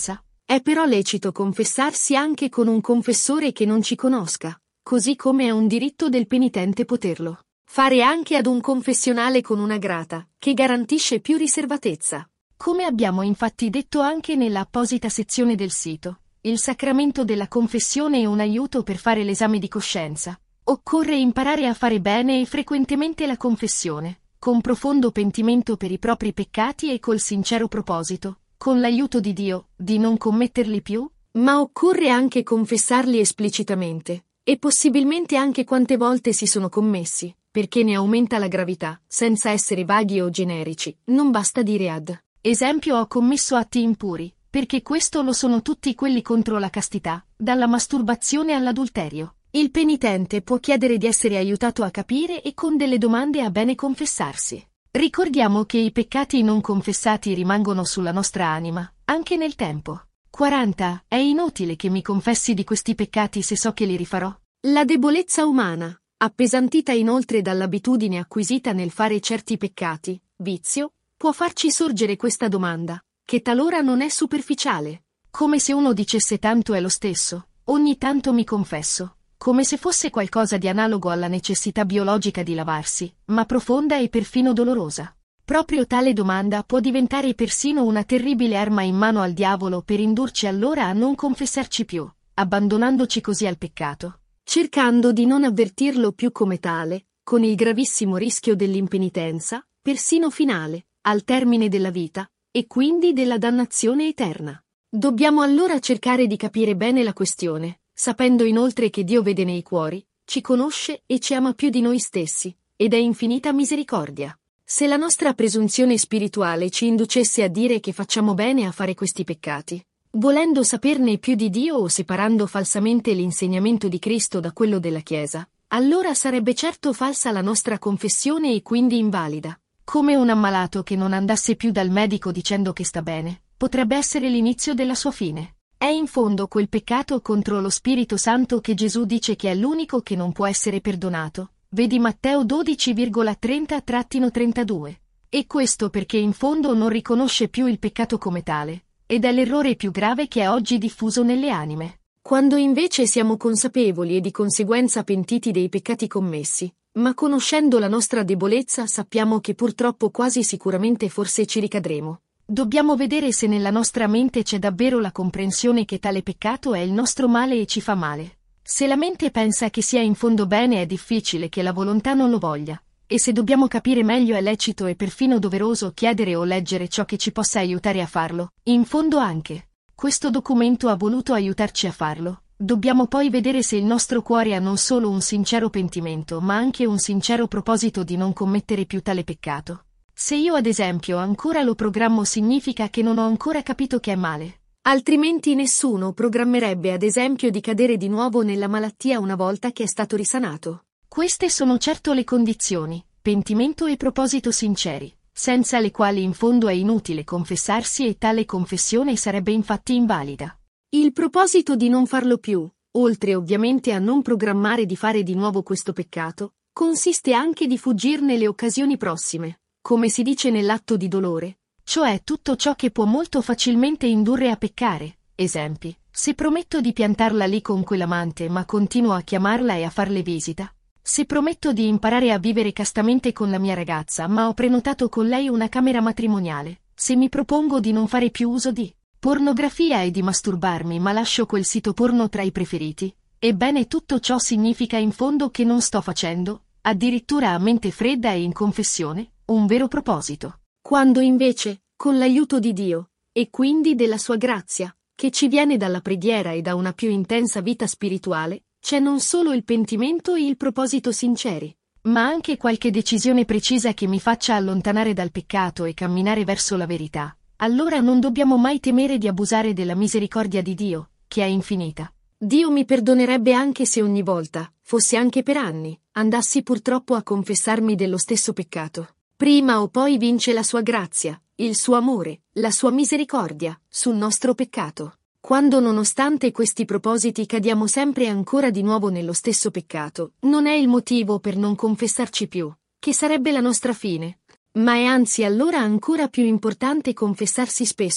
È però lecito confessarsi anche con un confessore che non ci conosca, così come è un diritto del penitente poterlo fare anche ad un confessionale con una grata, che garantisce più riservatezza. Come abbiamo infatti detto anche nella apposita sezione del sito, il sacramento della confessione è un aiuto per fare l'esame di coscienza. Occorre imparare a fare bene e frequentemente la confessione, con profondo pentimento per i propri peccati e col sincero proposito, con l'aiuto di Dio, di non commetterli più. Ma occorre anche confessarli esplicitamente, e possibilmente anche quante volte si sono commessi, perché ne aumenta la gravità, senza essere vaghi o generici. Non basta dire ad esempio ho commesso atti impuri, perché questo lo sono tutti quelli contro la castità, dalla masturbazione all'adulterio. Il penitente può chiedere di essere aiutato a capire e con delle domande a bene confessarsi. Ricordiamo che i peccati non confessati rimangono sulla nostra anima, anche nel tempo. quaranta. È inutile che mi confessi di questi peccati se so che li rifarò. La debolezza umana, appesantita inoltre dall'abitudine acquisita nel fare certi peccati, vizio, può farci sorgere questa domanda, che talora non è superficiale. Come se uno dicesse tanto è lo stesso, ogni tanto mi confesso, come se fosse qualcosa di analogo alla necessità biologica di lavarsi, ma profonda e perfino dolorosa. Proprio tale domanda può diventare persino una terribile arma in mano al diavolo per indurci allora a non confessarci più, abbandonandoci così al peccato, cercando di non avvertirlo più come tale, con il gravissimo rischio dell'impenitenza, persino finale, al termine della vita, e quindi della dannazione eterna. Dobbiamo allora cercare di capire bene la questione, sapendo inoltre che Dio vede nei cuori, ci conosce e ci ama più di noi stessi, ed è infinita misericordia. Se la nostra presunzione spirituale ci inducesse a dire che facciamo bene a fare questi peccati, volendo saperne più di Dio o separando falsamente l'insegnamento di Cristo da quello della Chiesa, allora sarebbe certo falsa la nostra confessione e quindi invalida. Come un ammalato che non andasse più dal medico dicendo che sta bene, potrebbe essere l'inizio della sua fine. È in fondo quel peccato contro lo Spirito Santo che Gesù dice che è l'unico che non può essere perdonato. Vedi Matteo dodici trenta trentadue. E questo perché in fondo non riconosce più il peccato come tale, ed è l'errore più grave che è oggi diffuso nelle anime. Quando invece siamo consapevoli e di conseguenza pentiti dei peccati commessi, ma conoscendo la nostra debolezza sappiamo che purtroppo quasi sicuramente forse ci ricadremo. Dobbiamo vedere se nella nostra mente c'è davvero la comprensione che tale peccato è il nostro male e ci fa male. Se la mente pensa che sia in fondo bene è difficile che la volontà non lo voglia, e se dobbiamo capire meglio è lecito e perfino doveroso chiedere o leggere ciò che ci possa aiutare a farlo. In fondo anche questo documento ha voluto aiutarci a farlo. Dobbiamo poi vedere se il nostro cuore ha non solo un sincero pentimento ma anche un sincero proposito di non commettere più tale peccato. Se io ad esempio ancora lo programmo significa che non ho ancora capito che è male. Altrimenti nessuno programmerebbe ad esempio di cadere di nuovo nella malattia una volta che è stato risanato. Queste sono certo le condizioni, pentimento e proposito sinceri, senza le quali in fondo è inutile confessarsi e tale confessione sarebbe infatti invalida. Il proposito di non farlo più, oltre ovviamente a non programmare di fare di nuovo questo peccato, consiste anche di fuggirne le occasioni prossime, come si dice nell'atto di dolore, cioè tutto ciò che può molto facilmente indurre a peccare. Esempi: se prometto di piantarla lì con quell'amante ma continuo a chiamarla e a farle visita. Se prometto di imparare a vivere castamente con la mia ragazza ma ho prenotato con lei una camera matrimoniale. Se mi propongo di non fare più uso di pornografia e di masturbarmi ma lascio quel sito porno tra i preferiti. Ebbene tutto ciò significa in fondo che non sto facendo, addirittura a mente fredda e in confessione, un vero proposito. Quando invece, con l'aiuto di Dio, e quindi della sua grazia, che ci viene dalla preghiera e da una più intensa vita spirituale, c'è non solo il pentimento e il proposito sinceri, ma anche qualche decisione precisa che mi faccia allontanare dal peccato e camminare verso la verità, allora non dobbiamo mai temere di abusare della misericordia di Dio, che è infinita. Dio mi perdonerebbe anche se ogni volta, fosse anche per anni, andassi purtroppo a confessarmi dello stesso peccato. Prima o poi vince la sua grazia, il suo amore, la sua misericordia, sul nostro peccato. Quando nonostante questi propositi cadiamo sempre ancora di nuovo nello stesso peccato, non è il motivo per non confessarci più, che sarebbe la nostra fine, ma è anzi allora ancora più importante confessarsi spesso,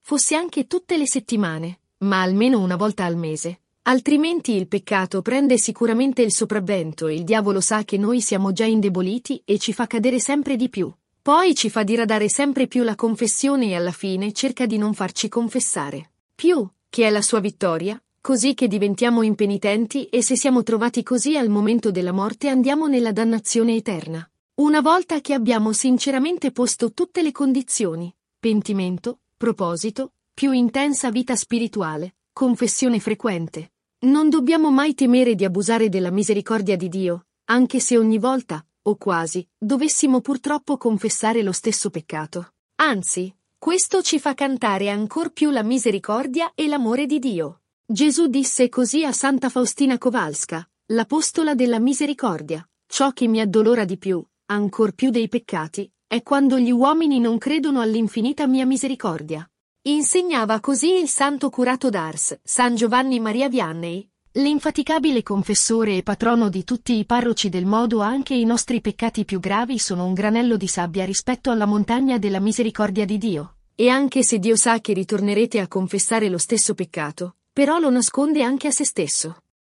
fosse anche tutte le settimane, ma almeno una volta al mese. Altrimenti il peccato prende sicuramente il sopravvento e il diavolo sa che noi siamo già indeboliti e ci fa cadere sempre di più. Poi ci fa diradare sempre più la confessione e alla fine cerca di non farci confessare più, che è la sua vittoria, così che diventiamo impenitenti e se siamo trovati così al momento della morte andiamo nella dannazione eterna. Una volta che abbiamo sinceramente posto tutte le condizioni, pentimento, proposito, più intensa vita spirituale, confessione frequente. Non dobbiamo mai temere di abusare della misericordia di Dio, anche se ogni volta, o quasi, dovessimo purtroppo confessare lo stesso peccato. Anzi, questo ci fa cantare ancor più la misericordia e l'amore di Dio. Gesù disse così a Santa Faustina Kowalska, l'apostola della misericordia: ciò che mi addolora di più, ancor più dei peccati, è quando gli uomini non credono all'infinita mia misericordia. Insegnava così il santo curato d'Ars, San Giovanni Maria Vianney, l'infaticabile confessore e patrono di tutti i parroci del mondo. Anche i nostri peccati più gravi sono un granello di sabbia rispetto alla montagna della misericordia di Dio. E anche se Dio sa che ritornerete a confessare lo stesso peccato, però lo nasconde anche a se stesso.